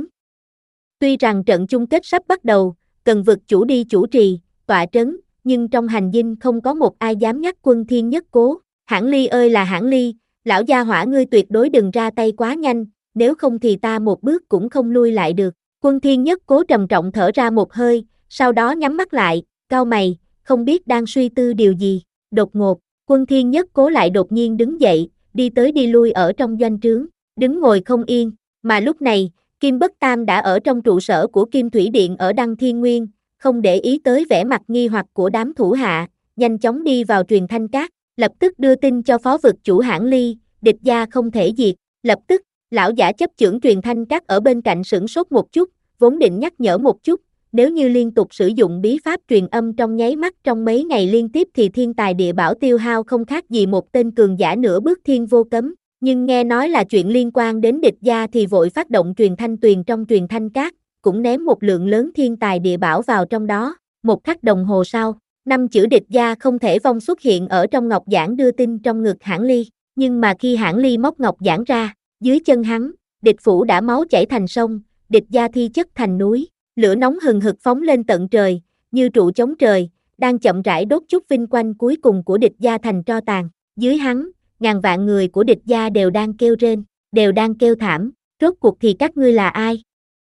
Tuy rằng trận chung kết sắp bắt đầu, cần vực chủ đi chủ trì, tọa trấn, nhưng trong hành dinh không có một ai dám nhắc Quân Thiên Nhất Cố. Hãn Ly ơi là Hãn Ly, lão gia hỏa ngươi tuyệt đối đừng ra tay quá nhanh, nếu không thì ta một bước cũng không lui lại được. Quân Thiên Nhất Cố trầm trọng thở ra một hơi, sau đó nhắm mắt lại, cau mày, không biết đang suy tư điều gì. Đột ngột, Quân Thiên Nhất Cố lại đột nhiên đứng dậy, đi tới đi lui ở trong doanh trướng, đứng ngồi không yên, mà lúc này, Kim Bất Tam đã ở trong trụ sở của Kim Thủy Điện ở Đăng Thiên Nguyên, không để ý tới vẻ mặt nghi hoặc của đám thủ hạ, nhanh chóng đi vào truyền thanh các, lập tức đưa tin cho phó vực chủ Hãn Ly, địch gia không thể diệt. Lập tức, lão giả chấp chưởng truyền thanh các ở bên cạnh sửng sốt một chút, vốn định nhắc nhở một chút, nếu như liên tục sử dụng bí pháp truyền âm trong nháy mắt trong mấy ngày liên tiếp thì thiên tài địa bảo tiêu hao không khác gì một tên cường giả nửa bước thiên vô cấm, nhưng nghe nói là chuyện liên quan đến địch gia thì vội phát động truyền thanh tuyền trong truyền thanh các, cũng ném một lượng lớn thiên tài địa bảo vào trong đó. Một khắc đồng hồ sau, năm chữ địch gia không thể vong xuất hiện ở trong ngọc giản đưa tin trong ngực Hãn Ly, nhưng mà khi Hãn Ly móc ngọc giản ra, dưới chân hắn, địch phủ đã máu chảy thành sông, địch gia thi chất thành núi, lửa nóng hừng hực phóng lên tận trời, như trụ chống trời, đang chậm rãi đốt chút vinh quanh cuối cùng của địch gia thành tro tàn. Dưới hắn, ngàn vạn người của địch gia đều đang kêu rên, đều đang kêu thảm, rốt cuộc thì các ngươi là ai?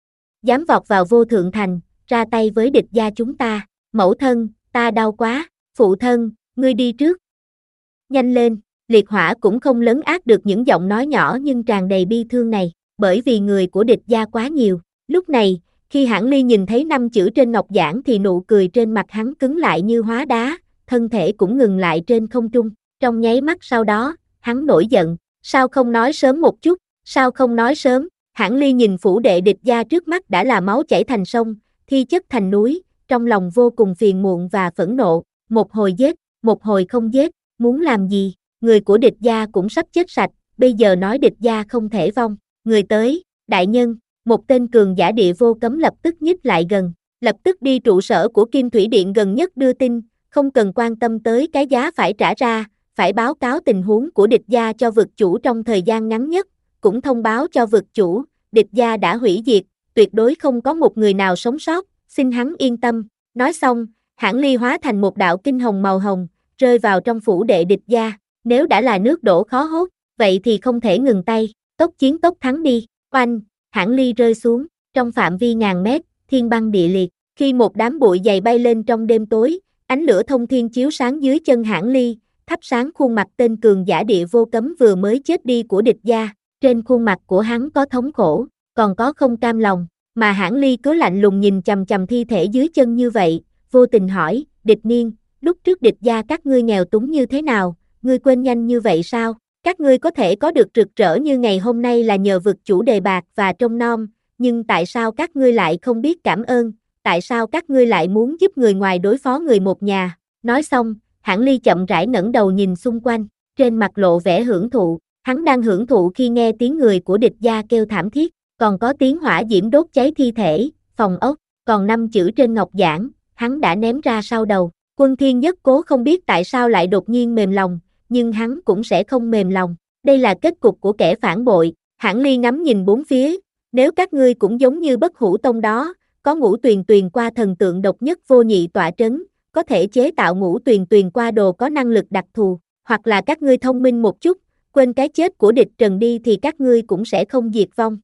Dám vọt vào Vô Thượng Thành, ra tay với địch gia chúng ta, mẫu thân, ta đau quá, phụ thân, ngươi đi trước. Nhanh lên, liệt hỏa cũng không lấn át được những giọng nói nhỏ nhưng tràn đầy bi thương này, bởi vì người của địch gia quá nhiều. Lúc này, khi Hãn Ly nhìn thấy năm chữ trên ngọc giản thì nụ cười trên mặt hắn cứng lại như hóa đá, thân thể cũng ngừng lại trên không trung. Trong nháy mắt sau đó, hắn nổi giận, sao không nói sớm một chút, sao không nói sớm? Hãn Ly nhìn phủ đệ địch gia trước mắt đã là máu chảy thành sông, thi chất thành núi, trong lòng vô cùng phiền muộn và phẫn nộ, một hồi giết, một hồi không giết, muốn làm gì? Người của địch gia cũng sắp chết sạch, bây giờ nói địch gia không thể vong. Người tới, đại nhân, một tên cường giả địa vô cấm lập tức nhích lại gần, lập tức đi trụ sở của Kim Thủy Điện gần nhất đưa tin, không cần quan tâm tới cái giá phải trả ra, phải báo cáo tình huống của địch gia cho vực chủ trong thời gian ngắn nhất, cũng thông báo cho vực chủ, địch gia đã hủy diệt, tuyệt đối không có một người nào sống sót, xin hắn yên tâm. Nói xong, Hãn Ly hóa thành một đạo kinh hồng màu hồng, rơi vào trong phủ đệ địch gia, nếu đã là nước đổ khó hốt, vậy thì không thể ngừng tay, tốc chiến tốc thắng đi. Oanh, Hãn Ly rơi xuống, trong phạm vi ngàn mét, thiên băng địa liệt, khi một đám bụi dày bay lên trong đêm tối, ánh lửa thông thiên chiếu sáng dưới chân Hãn Ly, thắp sáng khuôn mặt tên cường giả địa vô cấm vừa mới chết đi của địch gia, trên khuôn mặt của hắn có thống khổ, còn có không cam lòng, mà Hãn Ly cứ lạnh lùng nhìn chằm chằm thi thể dưới chân như vậy, vô tình hỏi, địch niên, lúc trước địch gia các ngươi nghèo túng như thế nào, ngươi quên nhanh như vậy sao? Các ngươi có thể có được rực rỡ như ngày hôm nay là nhờ vực chủ đề bạc và trông nom, nhưng tại sao các ngươi lại không biết cảm ơn, tại sao các ngươi lại muốn giúp người ngoài đối phó người một nhà? Nói xong, Hãn Ly chậm rãi ngẩng đầu nhìn xung quanh, trên mặt lộ vẻ hưởng thụ, hắn đang hưởng thụ khi nghe tiếng người của địch gia kêu thảm thiết, còn có tiếng hỏa diễm đốt cháy thi thể, phòng ốc, còn năm chữ trên ngọc giản, hắn đã ném ra sau đầu. Quân Thiên Nhất Cố không biết tại sao lại đột nhiên mềm lòng, nhưng hắn cũng sẽ không mềm lòng, đây là kết cục của kẻ phản bội. Hãn Ly ngắm nhìn bốn phía, nếu các ngươi cũng giống như Bất Hủ Tông đó, có Ngũ Tuyền Tuyền qua thần tượng độc nhất vô nhị tọa trấn, có thể chế tạo Ngũ Tuyền Tuyền qua đồ có năng lực đặc thù, hoặc là các ngươi thông minh một chút, quên cái chết của địch Trần đi thì các ngươi cũng sẽ không diệt vong.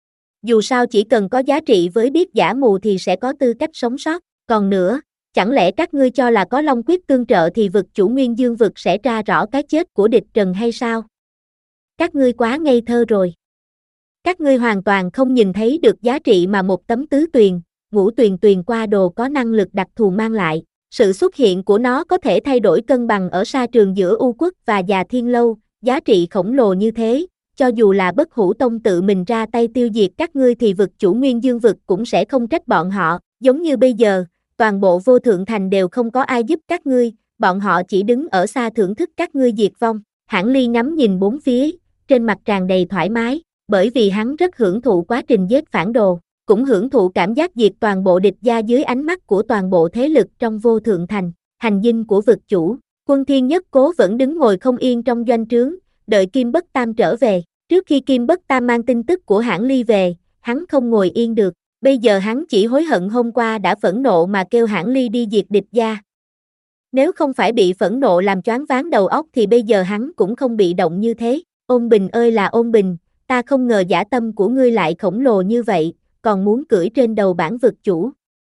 Dù sao chỉ cần có giá trị với biết giả mù thì sẽ có tư cách sống sót, còn nữa, chẳng lẽ các ngươi cho là có Long Quyết tương trợ thì vực chủ Nguyên Dương vực sẽ tra rõ cái chết của địch Trần hay sao? Các ngươi quá ngây thơ rồi. Các ngươi hoàn toàn không nhìn thấy được giá trị mà một tấm tứ tuyền, Ngũ Tuyền Tuyền qua đồ có năng lực đặc thù mang lại. Sự xuất hiện của nó có thể thay đổi cân bằng ở sa trường giữa U Quốc và Già Thiên Lâu, giá trị khổng lồ như thế, cho dù là Bất Hủ Tông tự mình ra tay tiêu diệt các ngươi thì vực chủ Nguyên Dương vực cũng sẽ không trách bọn họ, giống như bây giờ, toàn bộ Vô Thượng Thành đều không có ai giúp các ngươi, bọn họ chỉ đứng ở xa thưởng thức các ngươi diệt vong. Hãn Ly ngắm nhìn bốn phía, trên mặt tràn đầy thoải mái, bởi vì hắn rất hưởng thụ quá trình giết phản đồ, cũng hưởng thụ cảm giác diệt toàn bộ địch gia dưới ánh mắt của toàn bộ thế lực trong Vô Thượng Thành. Hành dinh của vực chủ, Quân Thiên Nhất Cố vẫn đứng ngồi không yên trong doanh trướng, đợi Kim Bất Tam trở về. Trước khi Kim Bất Tam mang tin tức của hãng Ly về, hắn không ngồi yên được, bây giờ hắn chỉ hối hận hôm qua đã phẫn nộ mà kêu hãng Ly đi diệt địch gia. Nếu không phải bị phẫn nộ làm choáng váng đầu óc thì bây giờ hắn cũng không bị động như thế. Ôn Bình ơi là Ôn Bình, ta không ngờ dã tâm của ngươi lại khổng lồ như vậy, còn muốn cưỡi trên đầu bản vực chủ.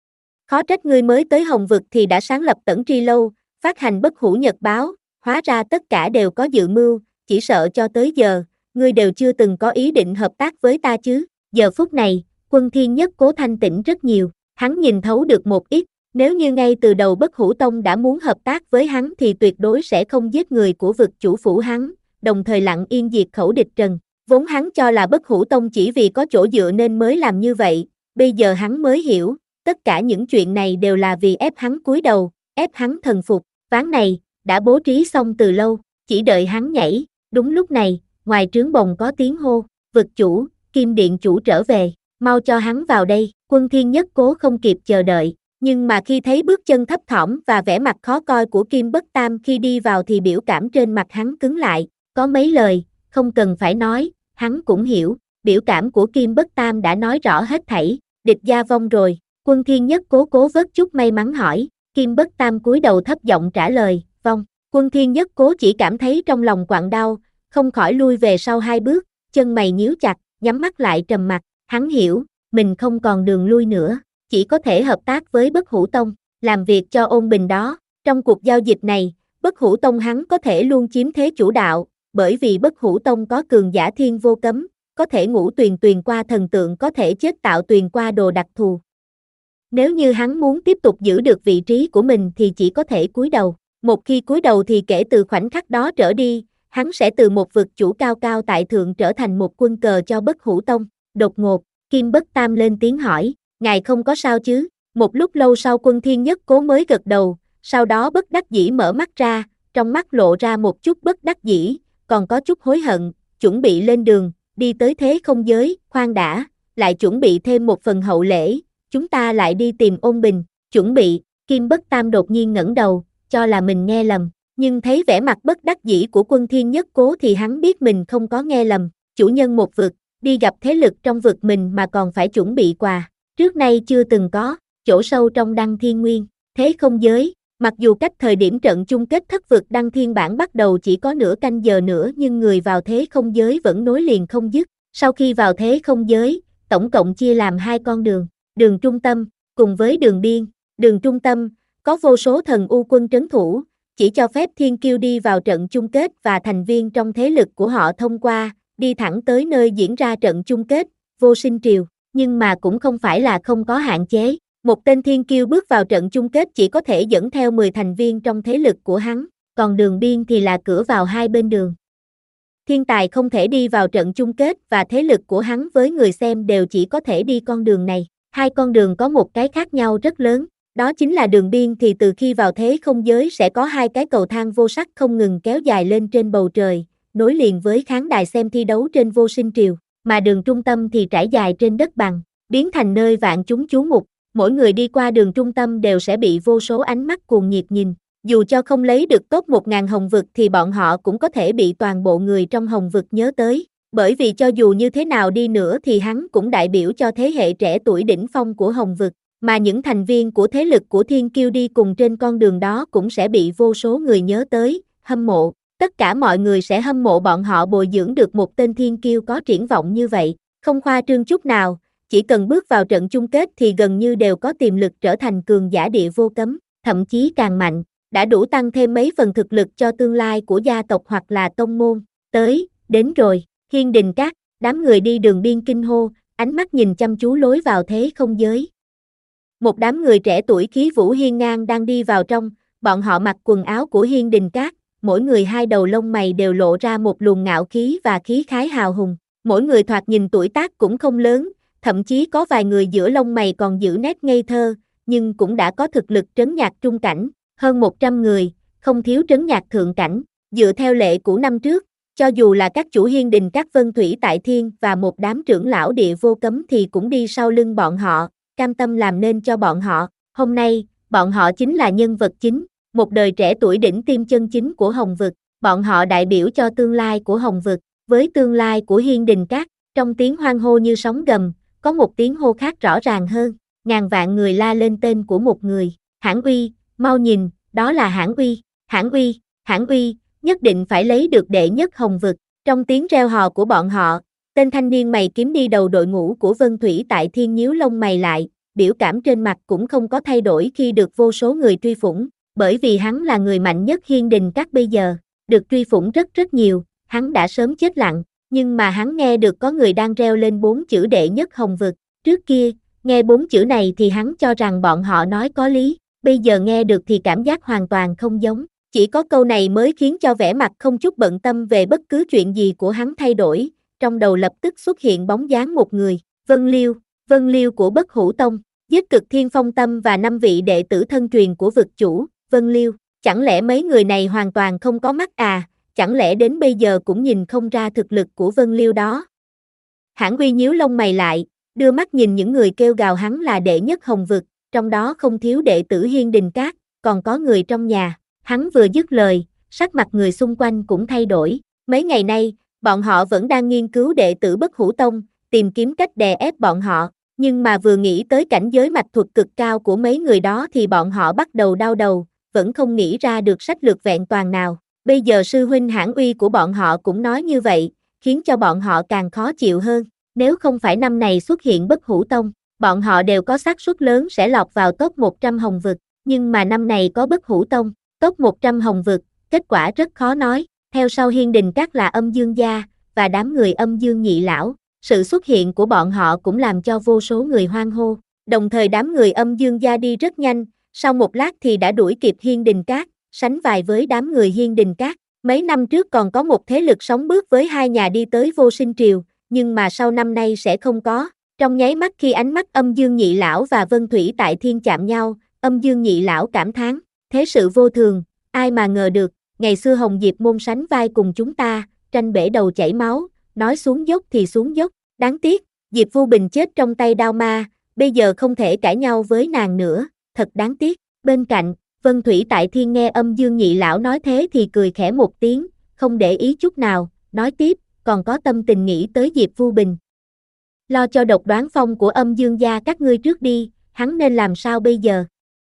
Khó trách ngươi mới tới Hồng vực thì đã sáng lập Tẩn Tri Lâu, phát hành Bất Hủ Nhật báo, hóa ra tất cả đều có dự mưu, chỉ sợ cho tới giờ, ngươi đều chưa từng có ý định hợp tác với ta chứ. Giờ phút này, Quân Thiên Nhất Cố thanh tĩnh rất nhiều, hắn nhìn thấu được một ít, nếu như ngay từ đầu Bất Hủ Tông đã muốn hợp tác với hắn thì tuyệt đối sẽ không giết người của vực chủ phủ hắn, đồng thời lặng yên diệt khẩu địch trần. Vốn hắn cho là Bất Hủ Tông chỉ vì có chỗ dựa nên mới làm như vậy, bây giờ hắn mới hiểu, tất cả những chuyện này đều là vì ép hắn cúi đầu, ép hắn thần phục. Ván này, đã bố trí xong từ lâu, chỉ đợi hắn nhảy. Đúng lúc này, ngoài trướng bồng có tiếng hô, vực chủ, Kim Điện chủ trở về, mau cho hắn vào đây. Quân Thiên Nhất Cố không kịp chờ đợi, nhưng mà khi thấy bước chân thấp thỏm và vẻ mặt khó coi của Kim Bất Tam khi đi vào thì biểu cảm trên mặt hắn cứng lại, có mấy lời, không cần phải nói, hắn cũng hiểu, biểu cảm của Kim Bất Tam đã nói rõ hết thảy, địch gia vong rồi. Quân Thiên Nhất Cố cố vớt chút may mắn hỏi, Kim Bất Tam cúi đầu thấp giọng trả lời, vong. Quân Thiên Nhất Cố chỉ cảm thấy trong lòng quặn đau, không khỏi lui về sau hai bước, chân mày nhíu chặt, nhắm mắt lại trầm mặc, hắn hiểu, mình không còn đường lui nữa, chỉ có thể hợp tác với Bất Hủ Tông, làm việc cho Ôn Bình đó. Trong cuộc giao dịch này, Bất Hủ Tông hắn có thể luôn chiếm thế chủ đạo, bởi vì Bất Hủ Tông có cường giả thiên vô cấm, có thể ngũ tuyền tuyền qua thần tượng, có thể chế tạo tuyền qua đồ đặc thù. Nếu như hắn muốn tiếp tục giữ được vị trí của mình thì chỉ có thể cúi đầu. Một khi cúi đầu thì kể từ khoảnh khắc đó trở đi, hắn sẽ từ một vực chủ cao cao tại thượng trở thành một quân cờ cho Bất Hủ Tông. Đột ngột, Kim Bất Tam lên tiếng hỏi, ngài không có sao chứ? Một lúc lâu sau Quân Thiên Nhất Cố mới gật đầu, sau đó bất đắc dĩ mở mắt ra, trong mắt lộ ra một chút bất đắc dĩ, còn có chút hối hận, chuẩn bị lên đường, đi tới thế không giới. Khoan đã, lại chuẩn bị thêm một phần hậu lễ, chúng ta lại đi tìm Ôn Bình. Chuẩn bị? Kim Bất Tam đột nhiên ngẩng đầu, cho là mình nghe lầm, nhưng thấy vẻ mặt bất đắc dĩ của Quân Thiên Nhất Cố thì hắn biết mình không có nghe lầm. Chủ nhân một vực, đi gặp thế lực trong vực mình mà còn phải chuẩn bị quà, trước nay chưa từng có. Chỗ sâu trong Đăng Thiên Nguyên, thế không giới, mặc dù cách thời điểm trận chung kết thất vực Đăng Thiên bản bắt đầu chỉ có nửa canh giờ nữa nhưng người vào thế không giới vẫn nối liền không dứt. Sau khi vào thế không giới, tổng cộng chia làm hai con đường, đường trung tâm, cùng với đường biên. Đường trung tâm, có vô số thần u quân trấn thủ, chỉ cho phép thiên kiêu đi vào trận chung kết và thành viên trong thế lực của họ thông qua, đi thẳng tới nơi diễn ra trận chung kết, Vô Sinh Triều. Nhưng mà cũng không phải là không có hạn chế. Một tên thiên kiêu bước vào trận chung kết chỉ có thể dẫn theo mười thành viên trong thế lực của hắn, còn đường biên thì là cửa vào hai bên đường. Thiên tài không thể đi vào trận chung kết và thế lực của hắn với người xem đều chỉ có thể đi con đường này. Hai con đường có một cái khác nhau rất lớn, đó chính là đường biên thì từ khi vào thế không giới sẽ có hai cái cầu thang vô sắc không ngừng kéo dài lên trên bầu trời, nối liền với khán đài xem thi đấu trên Vô Sinh Triều, mà đường trung tâm thì trải dài trên đất bằng, biến thành nơi vạn chúng chú mục. Mỗi người đi qua đường trung tâm đều sẽ bị vô số ánh mắt cuồng nhiệt nhìn, dù cho không lấy được top một nghìn hồng vực thì bọn họ cũng có thể bị toàn bộ người trong hồng vực nhớ tới, bởi vì cho dù như thế nào đi nữa thì hắn cũng đại biểu cho thế hệ trẻ tuổi đỉnh phong của hồng vực, mà những thành viên của thế lực của thiên kiêu đi cùng trên con đường đó cũng sẽ bị vô số người nhớ tới, hâm mộ, tất cả mọi người sẽ hâm mộ bọn họ bồi dưỡng được một tên thiên kiêu có triển vọng như vậy, không khoa trương chút nào. Chỉ cần bước vào trận chung kết thì gần như đều có tiềm lực trở thành cường giả địa vô cấm, thậm chí càng mạnh, đã đủ tăng thêm mấy phần thực lực cho tương lai của gia tộc hoặc là tông môn. Tới, đến rồi, Hiên Đình Các, đám người đi đường biên kinh hô, ánh mắt nhìn chăm chú lối vào thế không giới. Một đám người trẻ tuổi khí vũ hiên ngang đang đi vào trong, bọn họ mặc quần áo của Hiên Đình Các, mỗi người hai đầu lông mày đều lộ ra một luồng ngạo khí và khí khái hào hùng, mỗi người thoạt nhìn tuổi tác cũng không lớn. Thậm chí có vài người giữa lông mày còn giữ nét ngây thơ, nhưng cũng đã có thực lực trấn nhạc trung cảnh, hơn một trăm người, không thiếu trấn nhạc thượng cảnh. Dựa theo lệ của năm trước, cho dù là các chủ Hiên Đình Các Vân Thủy Tại Thiên và một đám trưởng lão địa vô cấm thì cũng đi sau lưng bọn họ, cam tâm làm nên cho bọn họ. Hôm nay, bọn họ chính là nhân vật chính, một đời trẻ tuổi đỉnh tiêm chân chính của hồng vực, bọn họ đại biểu cho tương lai của hồng vực. với tương lai của Hiên Đình Các. Trong tiếng hoan hô như sóng gầm, có một tiếng hô khác rõ ràng hơn, ngàn vạn người la lên tên của một người. Hãn Uy, mau nhìn, đó là Hãn Uy, Hãn Uy, Hãn Uy, nhất định phải lấy được đệ nhất hồng vực. Trong tiếng reo hò của bọn họ, tên thanh niên mày kiếm đi đầu đội ngũ của Vân Thủy Tại Thiên nhíu lông mày lại, biểu cảm trên mặt cũng không có thay đổi khi được vô số người truy phủng, bởi vì hắn là người mạnh nhất Hiên Đình Các bây giờ, được truy phủng rất rất nhiều, hắn đã sớm chết lặng, nhưng mà hắn nghe được có người đang reo lên bốn chữ đệ nhất hồng vực. Trước kia, nghe bốn chữ này thì hắn cho rằng bọn họ nói có lý, bây giờ nghe được thì cảm giác hoàn toàn không giống. Chỉ có câu này mới khiến cho vẻ mặt không chút bận tâm về bất cứ chuyện gì của hắn thay đổi, trong đầu lập tức xuất hiện bóng dáng một người, Vân Liêu, Vân Liêu của Bất Hủ Tông, giết Cực Thiên Phong Tâm và năm vị đệ tử thân truyền của vực chủ, Vân Liêu, chẳng lẽ mấy người này hoàn toàn không có mắt à, chẳng lẽ đến bây giờ cũng nhìn không ra thực lực của Vân Liêu đó. Hãn Uy nhíu lông mày lại, đưa mắt nhìn những người kêu gào hắn là đệ nhất hồng vực, trong đó không thiếu đệ tử Hiên Đình Các, còn có người trong nhà. Hắn vừa dứt lời, sắc mặt người xung quanh cũng thay đổi. Mấy ngày nay, bọn họ vẫn đang nghiên cứu đệ tử Bất Hủ Tông, tìm kiếm cách đè ép bọn họ, nhưng mà vừa nghĩ tới cảnh giới mạch thuật cực cao của mấy người đó thì bọn họ bắt đầu đau đầu, vẫn không nghĩ ra được sách lược vẹn toàn nào. Bây giờ sư huynh Hãn Uy của bọn họ cũng nói như vậy, khiến cho bọn họ càng khó chịu hơn. Nếu không phải năm này xuất hiện Bất Hủ Tông, bọn họ đều có xác suất lớn sẽ lọt vào top một trăm hồng vực, nhưng mà năm này có Bất Hủ Tông, top một trăm hồng vực, kết quả rất khó nói. Theo sau Hiên Đình Các là Âm Dương Gia, và đám người Âm Dương Nhị Lão, sự xuất hiện của bọn họ cũng làm cho vô số người hoan hô, đồng thời đám người Âm Dương Gia đi rất nhanh, sau một lát thì đã đuổi kịp Hiên Đình Các, sánh vai với đám người Hiên Đình Các. Mấy năm trước còn có một thế lực sóng bước với hai nhà đi tới Vô Sinh Triều, nhưng mà sau năm nay sẽ không có. Trong nháy mắt khi ánh mắt Âm Dương Nhị Lão và Vân Thủy Tại Thiên chạm nhau, Âm Dương Nhị Lão cảm thán, thế sự vô thường, ai mà ngờ được, ngày xưa Hồng Diệp môn sánh vai cùng chúng ta, tranh bể đầu chảy máu, nói xuống dốc thì xuống dốc, đáng tiếc, Diệp Vu Bình chết trong tay đao ma, bây giờ không thể cãi nhau với nàng nữa, thật đáng tiếc. Bên cạnh, Vân Thủy Tại Thiên nghe Âm Dương Nhị Lão nói thế thì cười khẽ một tiếng, không để ý chút nào, nói tiếp, còn có tâm tình nghĩ tới Diệp Vu Bình. Lo cho độc đoán phong của Âm Dương Gia các ngươi trước đi, hắn nên làm sao bây giờ?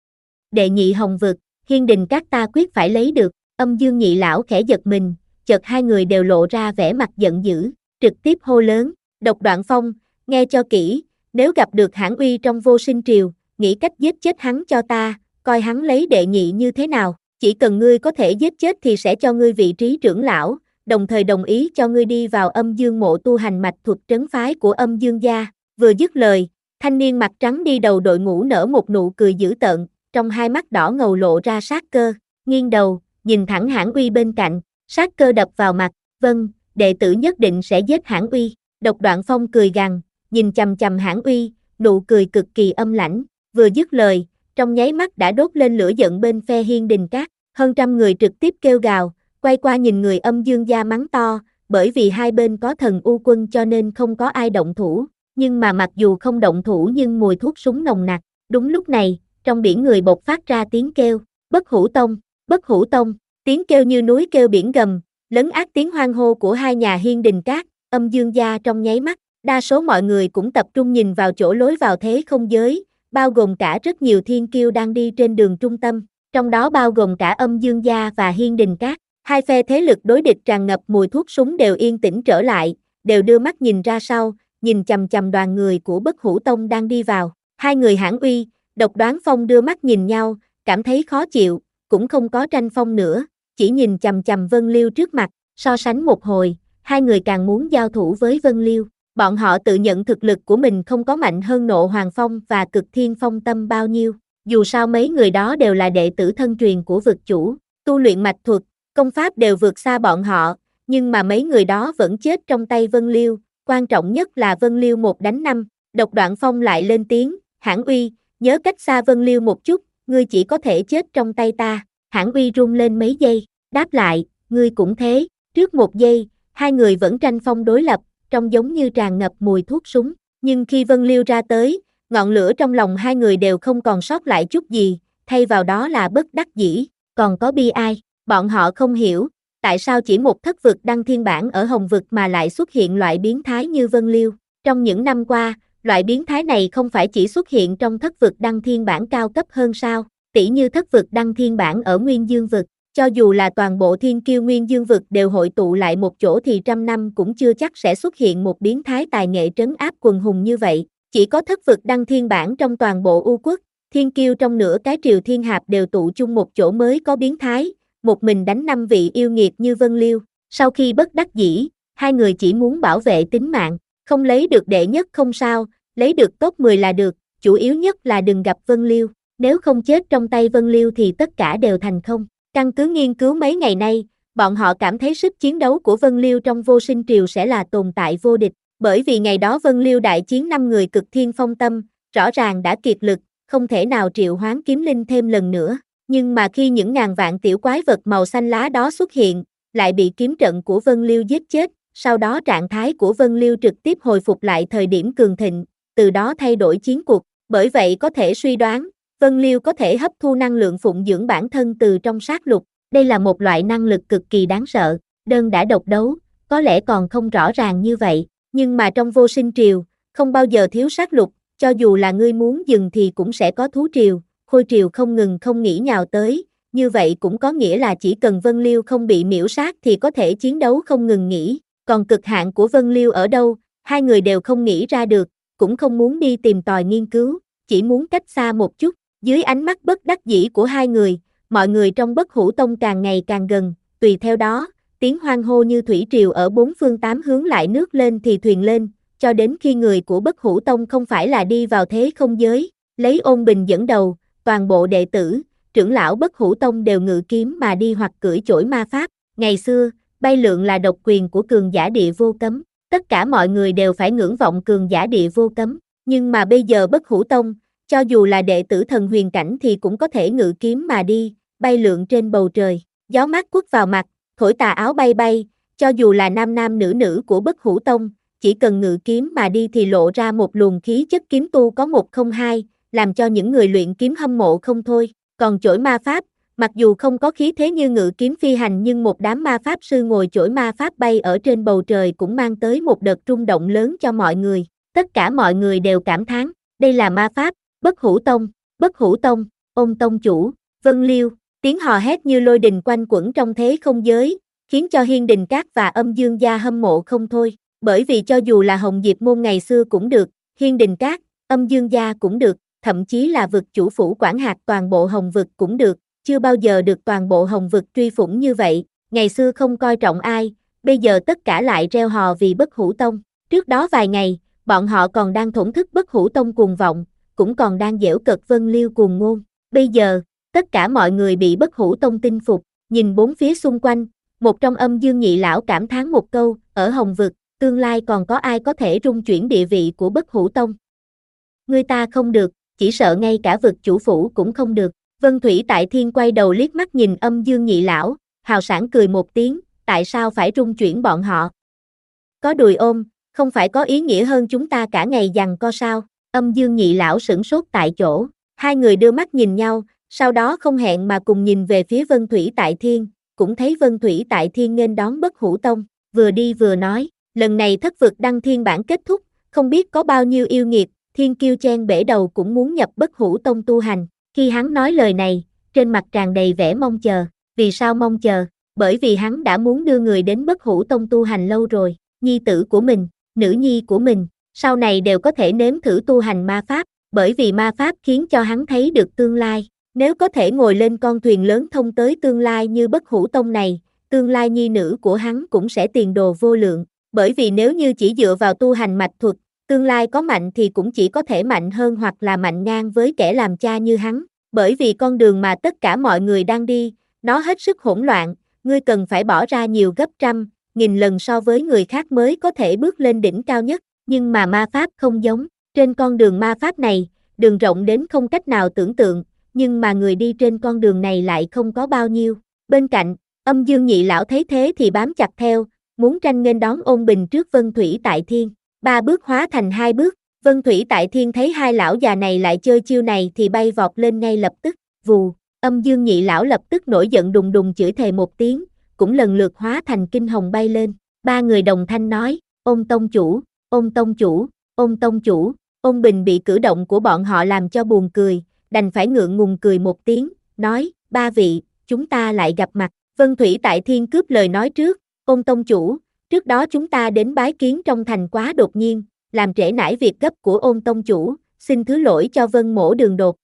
Đệ nhị hồng vực, Hiên Đình Các ta quyết phải lấy được. Âm Dương Nhị Lão khẽ giật mình, chợt hai người đều lộ ra vẻ mặt giận dữ, trực tiếp hô lớn, Độc Đoạn Phong, nghe cho kỹ, nếu gặp được Hãn Uy trong Vô Sinh Triều, nghĩ cách giết chết hắn cho ta, coi hắn lấy đệ nhị như thế nào, chỉ cần ngươi có thể giết chết thì sẽ cho ngươi vị trí trưởng lão, đồng thời đồng ý cho ngươi đi vào Âm Dương mộ tu hành mạch thuật trấn phái của Âm Dương Gia. Vừa dứt lời, thanh niên mặt trắng đi đầu đội ngũ nở một nụ cười dữ tợn, trong hai mắt đỏ ngầu lộ ra sát cơ, nghiêng đầu, nhìn thẳng Hãn Uy bên cạnh, sát cơ đập vào mặt, vâng, đệ tử nhất định sẽ giết Hãn Uy. Độc Đoạn Phong cười gằn, nhìn chằm chằm Hãn Uy, nụ cười cực kỳ âm lãnh, vừa dứt lời, trong nháy mắt đã đốt lên lửa giận bên phe Hiên Đình Các, hơn trăm người trực tiếp kêu gào, quay qua nhìn người Âm Dương Gia mắng to, bởi vì hai bên có thần U quân cho nên không có ai động thủ, nhưng mà mặc dù không động thủ nhưng mùi thuốc súng nồng nặc. Đúng lúc này, trong biển người bộc phát ra tiếng kêu, Bất Hủ Tông, Bất Hủ Tông, tiếng kêu như núi kêu biển gầm, lấn át tiếng hoan hô của hai nhà Hiên Đình Các, Âm Dương Gia trong nháy mắt, đa số mọi người cũng tập trung nhìn vào chỗ lối vào thế không giới, bao gồm cả rất nhiều thiên kiêu đang đi trên đường trung tâm, trong đó bao gồm cả Âm Dương Gia và Hiên Đình Các. Hai phe thế lực đối địch tràn ngập mùi thuốc súng đều yên tĩnh trở lại, đều đưa mắt nhìn ra sau, nhìn chằm chằm đoàn người của Bất Hủ Tông đang đi vào. Hai người Hãn Uy, Độc Đoán Phong đưa mắt nhìn nhau, cảm thấy khó chịu, cũng không có tranh phong nữa, chỉ nhìn chằm chằm Vân Liêu trước mặt, so sánh một hồi, hai người càng muốn giao thủ với Vân Liêu. Bọn họ tự nhận thực lực của mình không có mạnh hơn Nộ Hoàng Phong và Cực Thiên Phong Tâm bao nhiêu, dù sao mấy người đó đều là đệ tử thân truyền của vực chủ, tu luyện mạch thuật, công pháp đều vượt xa bọn họ, nhưng mà mấy người đó vẫn chết trong tay Vân Liêu, quan trọng nhất là Vân Liêu một đánh năm. Độc Đoạn Phong lại lên tiếng, Hãn Uy, nhớ cách xa Vân Liêu một chút, ngươi chỉ có thể chết trong tay ta. Hãn Uy run lên mấy giây, đáp lại, ngươi cũng thế. Trước một giây, hai người vẫn tranh phong đối lập, trông giống như tràn ngập mùi thuốc súng, nhưng khi Vân Liêu ra tới, ngọn lửa trong lòng hai người đều không còn sót lại chút gì, thay vào đó là bất đắc dĩ, còn có bi ai. Bọn họ không hiểu, tại sao chỉ một thất vực đăng thiên bản ở Hồng vực mà lại xuất hiện loại biến thái như Vân Liêu? Trong những năm qua, loại biến thái này không phải chỉ xuất hiện trong thất vực đăng thiên bản cao cấp hơn sao? Tỷ như thất vực đăng thiên bản ở Nguyên Dương vực, cho dù là toàn bộ thiên kiêu Nguyên Dương vực đều hội tụ lại một chỗ thì trăm năm cũng chưa chắc sẽ xuất hiện một biến thái tài nghệ trấn áp quần hùng như vậy. Chỉ có thất vực đăng thiên bản trong toàn bộ U quốc, thiên kiêu trong nửa cái triều thiên hạp đều tụ chung một chỗ mới có biến thái, một mình đánh năm vị yêu nghiệt như Vân Liêu. Sau khi bất đắc dĩ, hai người chỉ muốn bảo vệ tính mạng, không lấy được đệ nhất không sao, lấy được top mười là được, chủ yếu nhất là đừng gặp Vân Liêu, nếu không chết trong tay Vân Liêu thì tất cả đều thành không. Căn cứ nghiên cứu mấy ngày nay, bọn họ cảm thấy sức chiến đấu của Vân Liêu trong Vô Sinh Triều sẽ là tồn tại vô địch, bởi vì ngày đó Vân Liêu đại chiến năm người cực thiên phong tâm, rõ ràng đã kiệt lực, không thể nào triệu hoán kiếm linh thêm lần nữa. Nhưng mà khi những ngàn vạn tiểu quái vật màu xanh lá đó xuất hiện, lại bị kiếm trận của Vân Liêu giết chết, sau đó trạng thái của Vân Liêu trực tiếp hồi phục lại thời điểm cường thịnh, từ đó thay đổi chiến cuộc, bởi vậy có thể suy đoán, Vân Liêu có thể hấp thu năng lượng phụng dưỡng bản thân từ trong sát lục, đây là một loại năng lực cực kỳ đáng sợ, đơn đã độc đấu, có lẽ còn không rõ ràng như vậy, nhưng mà trong Vô Sinh Triều, không bao giờ thiếu sát lục, cho dù là ngươi muốn dừng thì cũng sẽ có thú triều, khôi triều không ngừng không nghỉ nhào tới, như vậy cũng có nghĩa là chỉ cần Vân Liêu không bị miễu sát thì có thể chiến đấu không ngừng nghỉ, còn cực hạn của Vân Liêu ở đâu, hai người đều không nghĩ ra được, cũng không muốn đi tìm tòi nghiên cứu, chỉ muốn cách xa một chút, dưới ánh mắt bất đắc dĩ của hai người, mọi người trong Bất Hủ Tông càng ngày càng gần, tùy theo đó, tiếng hoan hô như thủy triều ở bốn phương tám hướng lại nước lên thì thuyền lên, cho đến khi người của Bất Hủ Tông không phải là đi vào thế không giới, lấy Ôn Bình dẫn đầu, toàn bộ đệ tử, trưởng lão Bất Hủ Tông đều ngự kiếm mà đi hoặc cưỡi chổi ma pháp. Ngày xưa, bay lượn là độc quyền của cường giả địa vô cấm, tất cả mọi người đều phải ngưỡng vọng cường giả địa vô cấm, nhưng mà bây giờ Bất Hủ Tông, cho dù là đệ tử thần huyền cảnh thì cũng có thể ngự kiếm mà đi, bay lượn trên bầu trời, gió mát quất vào mặt, thổi tà áo bay bay, cho dù là nam nam nữ nữ của Bất Hủ Tông, chỉ cần ngự kiếm mà đi thì lộ ra một luồng khí chất kiếm tu có một không hai, làm cho những người luyện kiếm hâm mộ không thôi. Còn chổi ma pháp, mặc dù không có khí thế như ngự kiếm phi hành nhưng một đám ma pháp sư ngồi chổi ma pháp bay ở trên bầu trời cũng mang tới một đợt rung động lớn cho mọi người. Tất cả mọi người đều cảm thán, đây là ma pháp, Bất Hủ Tông, Bất Hủ Tông, Ôn Tông chủ, Vân Liêu, tiếng hò hét như lôi đình quanh quẩn trong thế không giới, khiến cho Hiên Đình Các và Âm Dương gia hâm mộ không thôi, bởi vì cho dù là Hồng Diệp môn ngày xưa cũng được, Hiên Đình Các, Âm Dương gia cũng được, thậm chí là vực chủ phủ quản hạt toàn bộ Hồng vực cũng được, chưa bao giờ được toàn bộ Hồng vực truy phủng như vậy, ngày xưa không coi trọng ai, bây giờ tất cả lại reo hò vì Bất Hủ Tông. Trước đó vài ngày, bọn họ còn đang thổn thức Bất Hủ Tông cuồng vọng, cũng còn đang giễu cợt Vân Liêu cuồng ngôn. Bây giờ, tất cả mọi người bị Bất Hủ Tông tinh phục, nhìn bốn phía xung quanh, một trong Âm Dương nhị lão cảm thán một câu, ở Hồng vực, tương lai còn có ai có thể rung chuyển địa vị của Bất Hủ Tông. Người ta không được, chỉ sợ ngay cả vực chủ phủ cũng không được. Vân Thủy Tại Thiên quay đầu liếc mắt nhìn Âm Dương nhị lão, hào sảng cười một tiếng, tại sao phải rung chuyển bọn họ? Có đùi ôm, không phải có ý nghĩa hơn chúng ta cả ngày giằng co sao? Âm Dương nhị lão sửng sốt tại chỗ, hai người đưa mắt nhìn nhau, sau đó không hẹn mà cùng nhìn về phía Vân Thủy Tại Thiên, cũng thấy Vân Thủy Tại Thiên nghênh đón Bất Hủ Tông, vừa đi vừa nói, lần này thất vực đăng thiên bản kết thúc, không biết có bao nhiêu yêu nghiệt, thiên kiêu chen bể đầu cũng muốn nhập Bất Hủ Tông tu hành. Khi hắn nói lời này, trên mặt tràn đầy vẻ mong chờ, vì sao mong chờ? Bởi vì hắn đã muốn đưa người đến Bất Hủ Tông tu hành lâu rồi, nhi tử của mình, nữ nhi của mình, sau này đều có thể nếm thử tu hành ma pháp, bởi vì ma pháp khiến cho hắn thấy được tương lai, nếu có thể ngồi lên con thuyền lớn thông tới tương lai như Bất Hủ Tông này, tương lai nhi nữ của hắn cũng sẽ tiền đồ vô lượng, bởi vì nếu như chỉ dựa vào tu hành mạch thuật, tương lai có mạnh thì cũng chỉ có thể mạnh hơn hoặc là mạnh ngang với kẻ làm cha như hắn, bởi vì con đường mà tất cả mọi người đang đi, nó hết sức hỗn loạn, ngươi cần phải bỏ ra nhiều gấp trăm, nghìn lần so với người khác mới có thể bước lên đỉnh cao nhất, nhưng mà ma pháp không giống, trên con đường ma pháp này, đường rộng đến không cách nào tưởng tượng, nhưng mà người đi trên con đường này lại không có bao nhiêu. Bên cạnh, Âm Dương nhị lão thấy thế thì bám chặt theo, muốn tranh nghênh đón Ôn Bình trước Vân Thủy Tại Thiên. Ba bước hóa thành hai bước, Vân Thủy Tại Thiên thấy hai lão già này lại chơi chiêu này thì bay vọt lên ngay lập tức, vù, Âm Dương nhị lão lập tức nổi giận đùng đùng chửi thề một tiếng, cũng lần lượt hóa thành kinh hồng bay lên. Ba người đồng thanh nói, ôn tông chủ, ôn tông chủ, ôn tông chủ. Ôn Bình bị cử động của bọn họ làm cho buồn cười, đành phải ngượng ngùng cười một tiếng, nói, ba vị, chúng ta lại gặp mặt. Vân Thủy Tại Thiên cướp lời nói trước, ôn tông chủ, trước đó chúng ta đến bái kiến trong thành quá đột nhiên, làm trễ nải việc gấp của ôn tông chủ, xin thứ lỗi cho Vân Mỗ đường đột.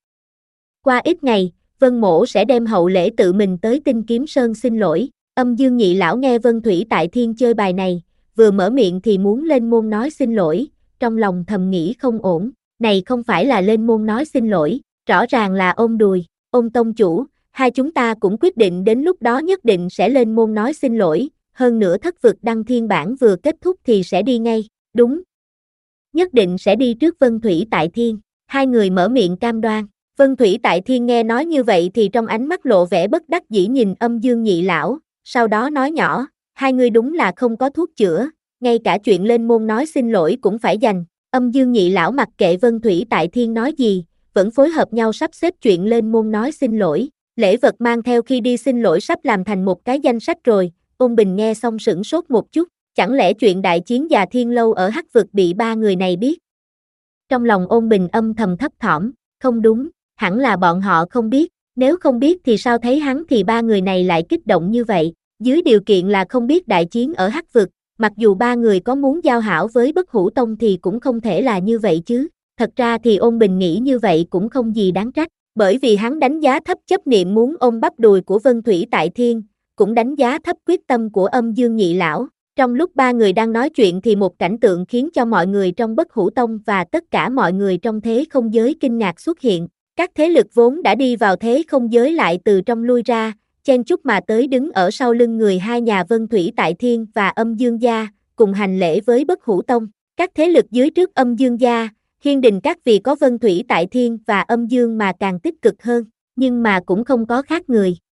Qua ít ngày, Vân Mỗ sẽ đem hậu lễ tự mình tới Tinh Kiếm Sơn xin lỗi. Âm Dương nhị lão nghe Vân Thủy Tại Thiên chơi bài này, vừa mở miệng thì muốn lên môn nói xin lỗi, trong lòng thầm nghĩ không ổn, này không phải là lên môn nói xin lỗi, rõ ràng là ôm đùi. Ôn tông chủ, hai chúng ta cũng quyết định đến lúc đó nhất định sẽ lên môn nói xin lỗi, hơn nữa thất vực đăng thiên bản vừa kết thúc thì sẽ đi ngay, đúng. Nhất định sẽ đi trước Vân Thủy Tại Thiên, hai người mở miệng cam đoan. Vân Thủy Tại Thiên nghe nói như vậy thì trong ánh mắt lộ vẻ bất đắc dĩ nhìn Âm Dương nhị lão, sau đó nói nhỏ, hai người đúng là không có thuốc chữa, ngay cả chuyện lên môn nói xin lỗi cũng phải dành. Âm Dương nhị lão mặc kệ Vân Thủy Tại Thiên nói gì, vẫn phối hợp nhau sắp xếp chuyện lên môn nói xin lỗi. Lễ vật mang theo khi đi xin lỗi sắp làm thành một cái danh sách rồi. Ôn Bình nghe xong sửng sốt một chút, chẳng lẽ chuyện đại chiến già thiên lâu ở Hắc vực bị ba người này biết? Trong lòng Ôn Bình âm thầm thấp thỏm, không đúng, hẳn là bọn họ không biết, nếu không biết thì sao thấy hắn thì ba người này lại kích động như vậy, dưới điều kiện là không biết đại chiến ở Hắc vực, mặc dù ba người có muốn giao hảo với Bất Hủ Tông thì cũng không thể là như vậy chứ. Thật ra thì Ôn Bình nghĩ như vậy cũng không gì đáng trách, bởi vì hắn đánh giá thấp chấp niệm muốn ôm bắp đùi của Vân Thủy Tại Thiên, cũng đánh giá thấp quyết tâm của Âm Dương nhị lão. Trong lúc ba người đang nói chuyện thì một cảnh tượng khiến cho mọi người trong Bất Hủ Tông và tất cả mọi người trong thế không giới kinh ngạc xuất hiện. Các thế lực vốn đã đi vào thế không giới lại từ trong lui ra, chen chúc mà tới đứng ở sau lưng người hai nhà Vân Thủy Tại Thiên và Âm Dương gia, cùng hành lễ với Bất Hủ Tông. Các thế lực dưới trước Âm Dương gia, Hiên Đình Các vì có Vân Thủy Tại Thiên và Âm Dương mà càng tích cực hơn, nhưng mà cũng không có khác người.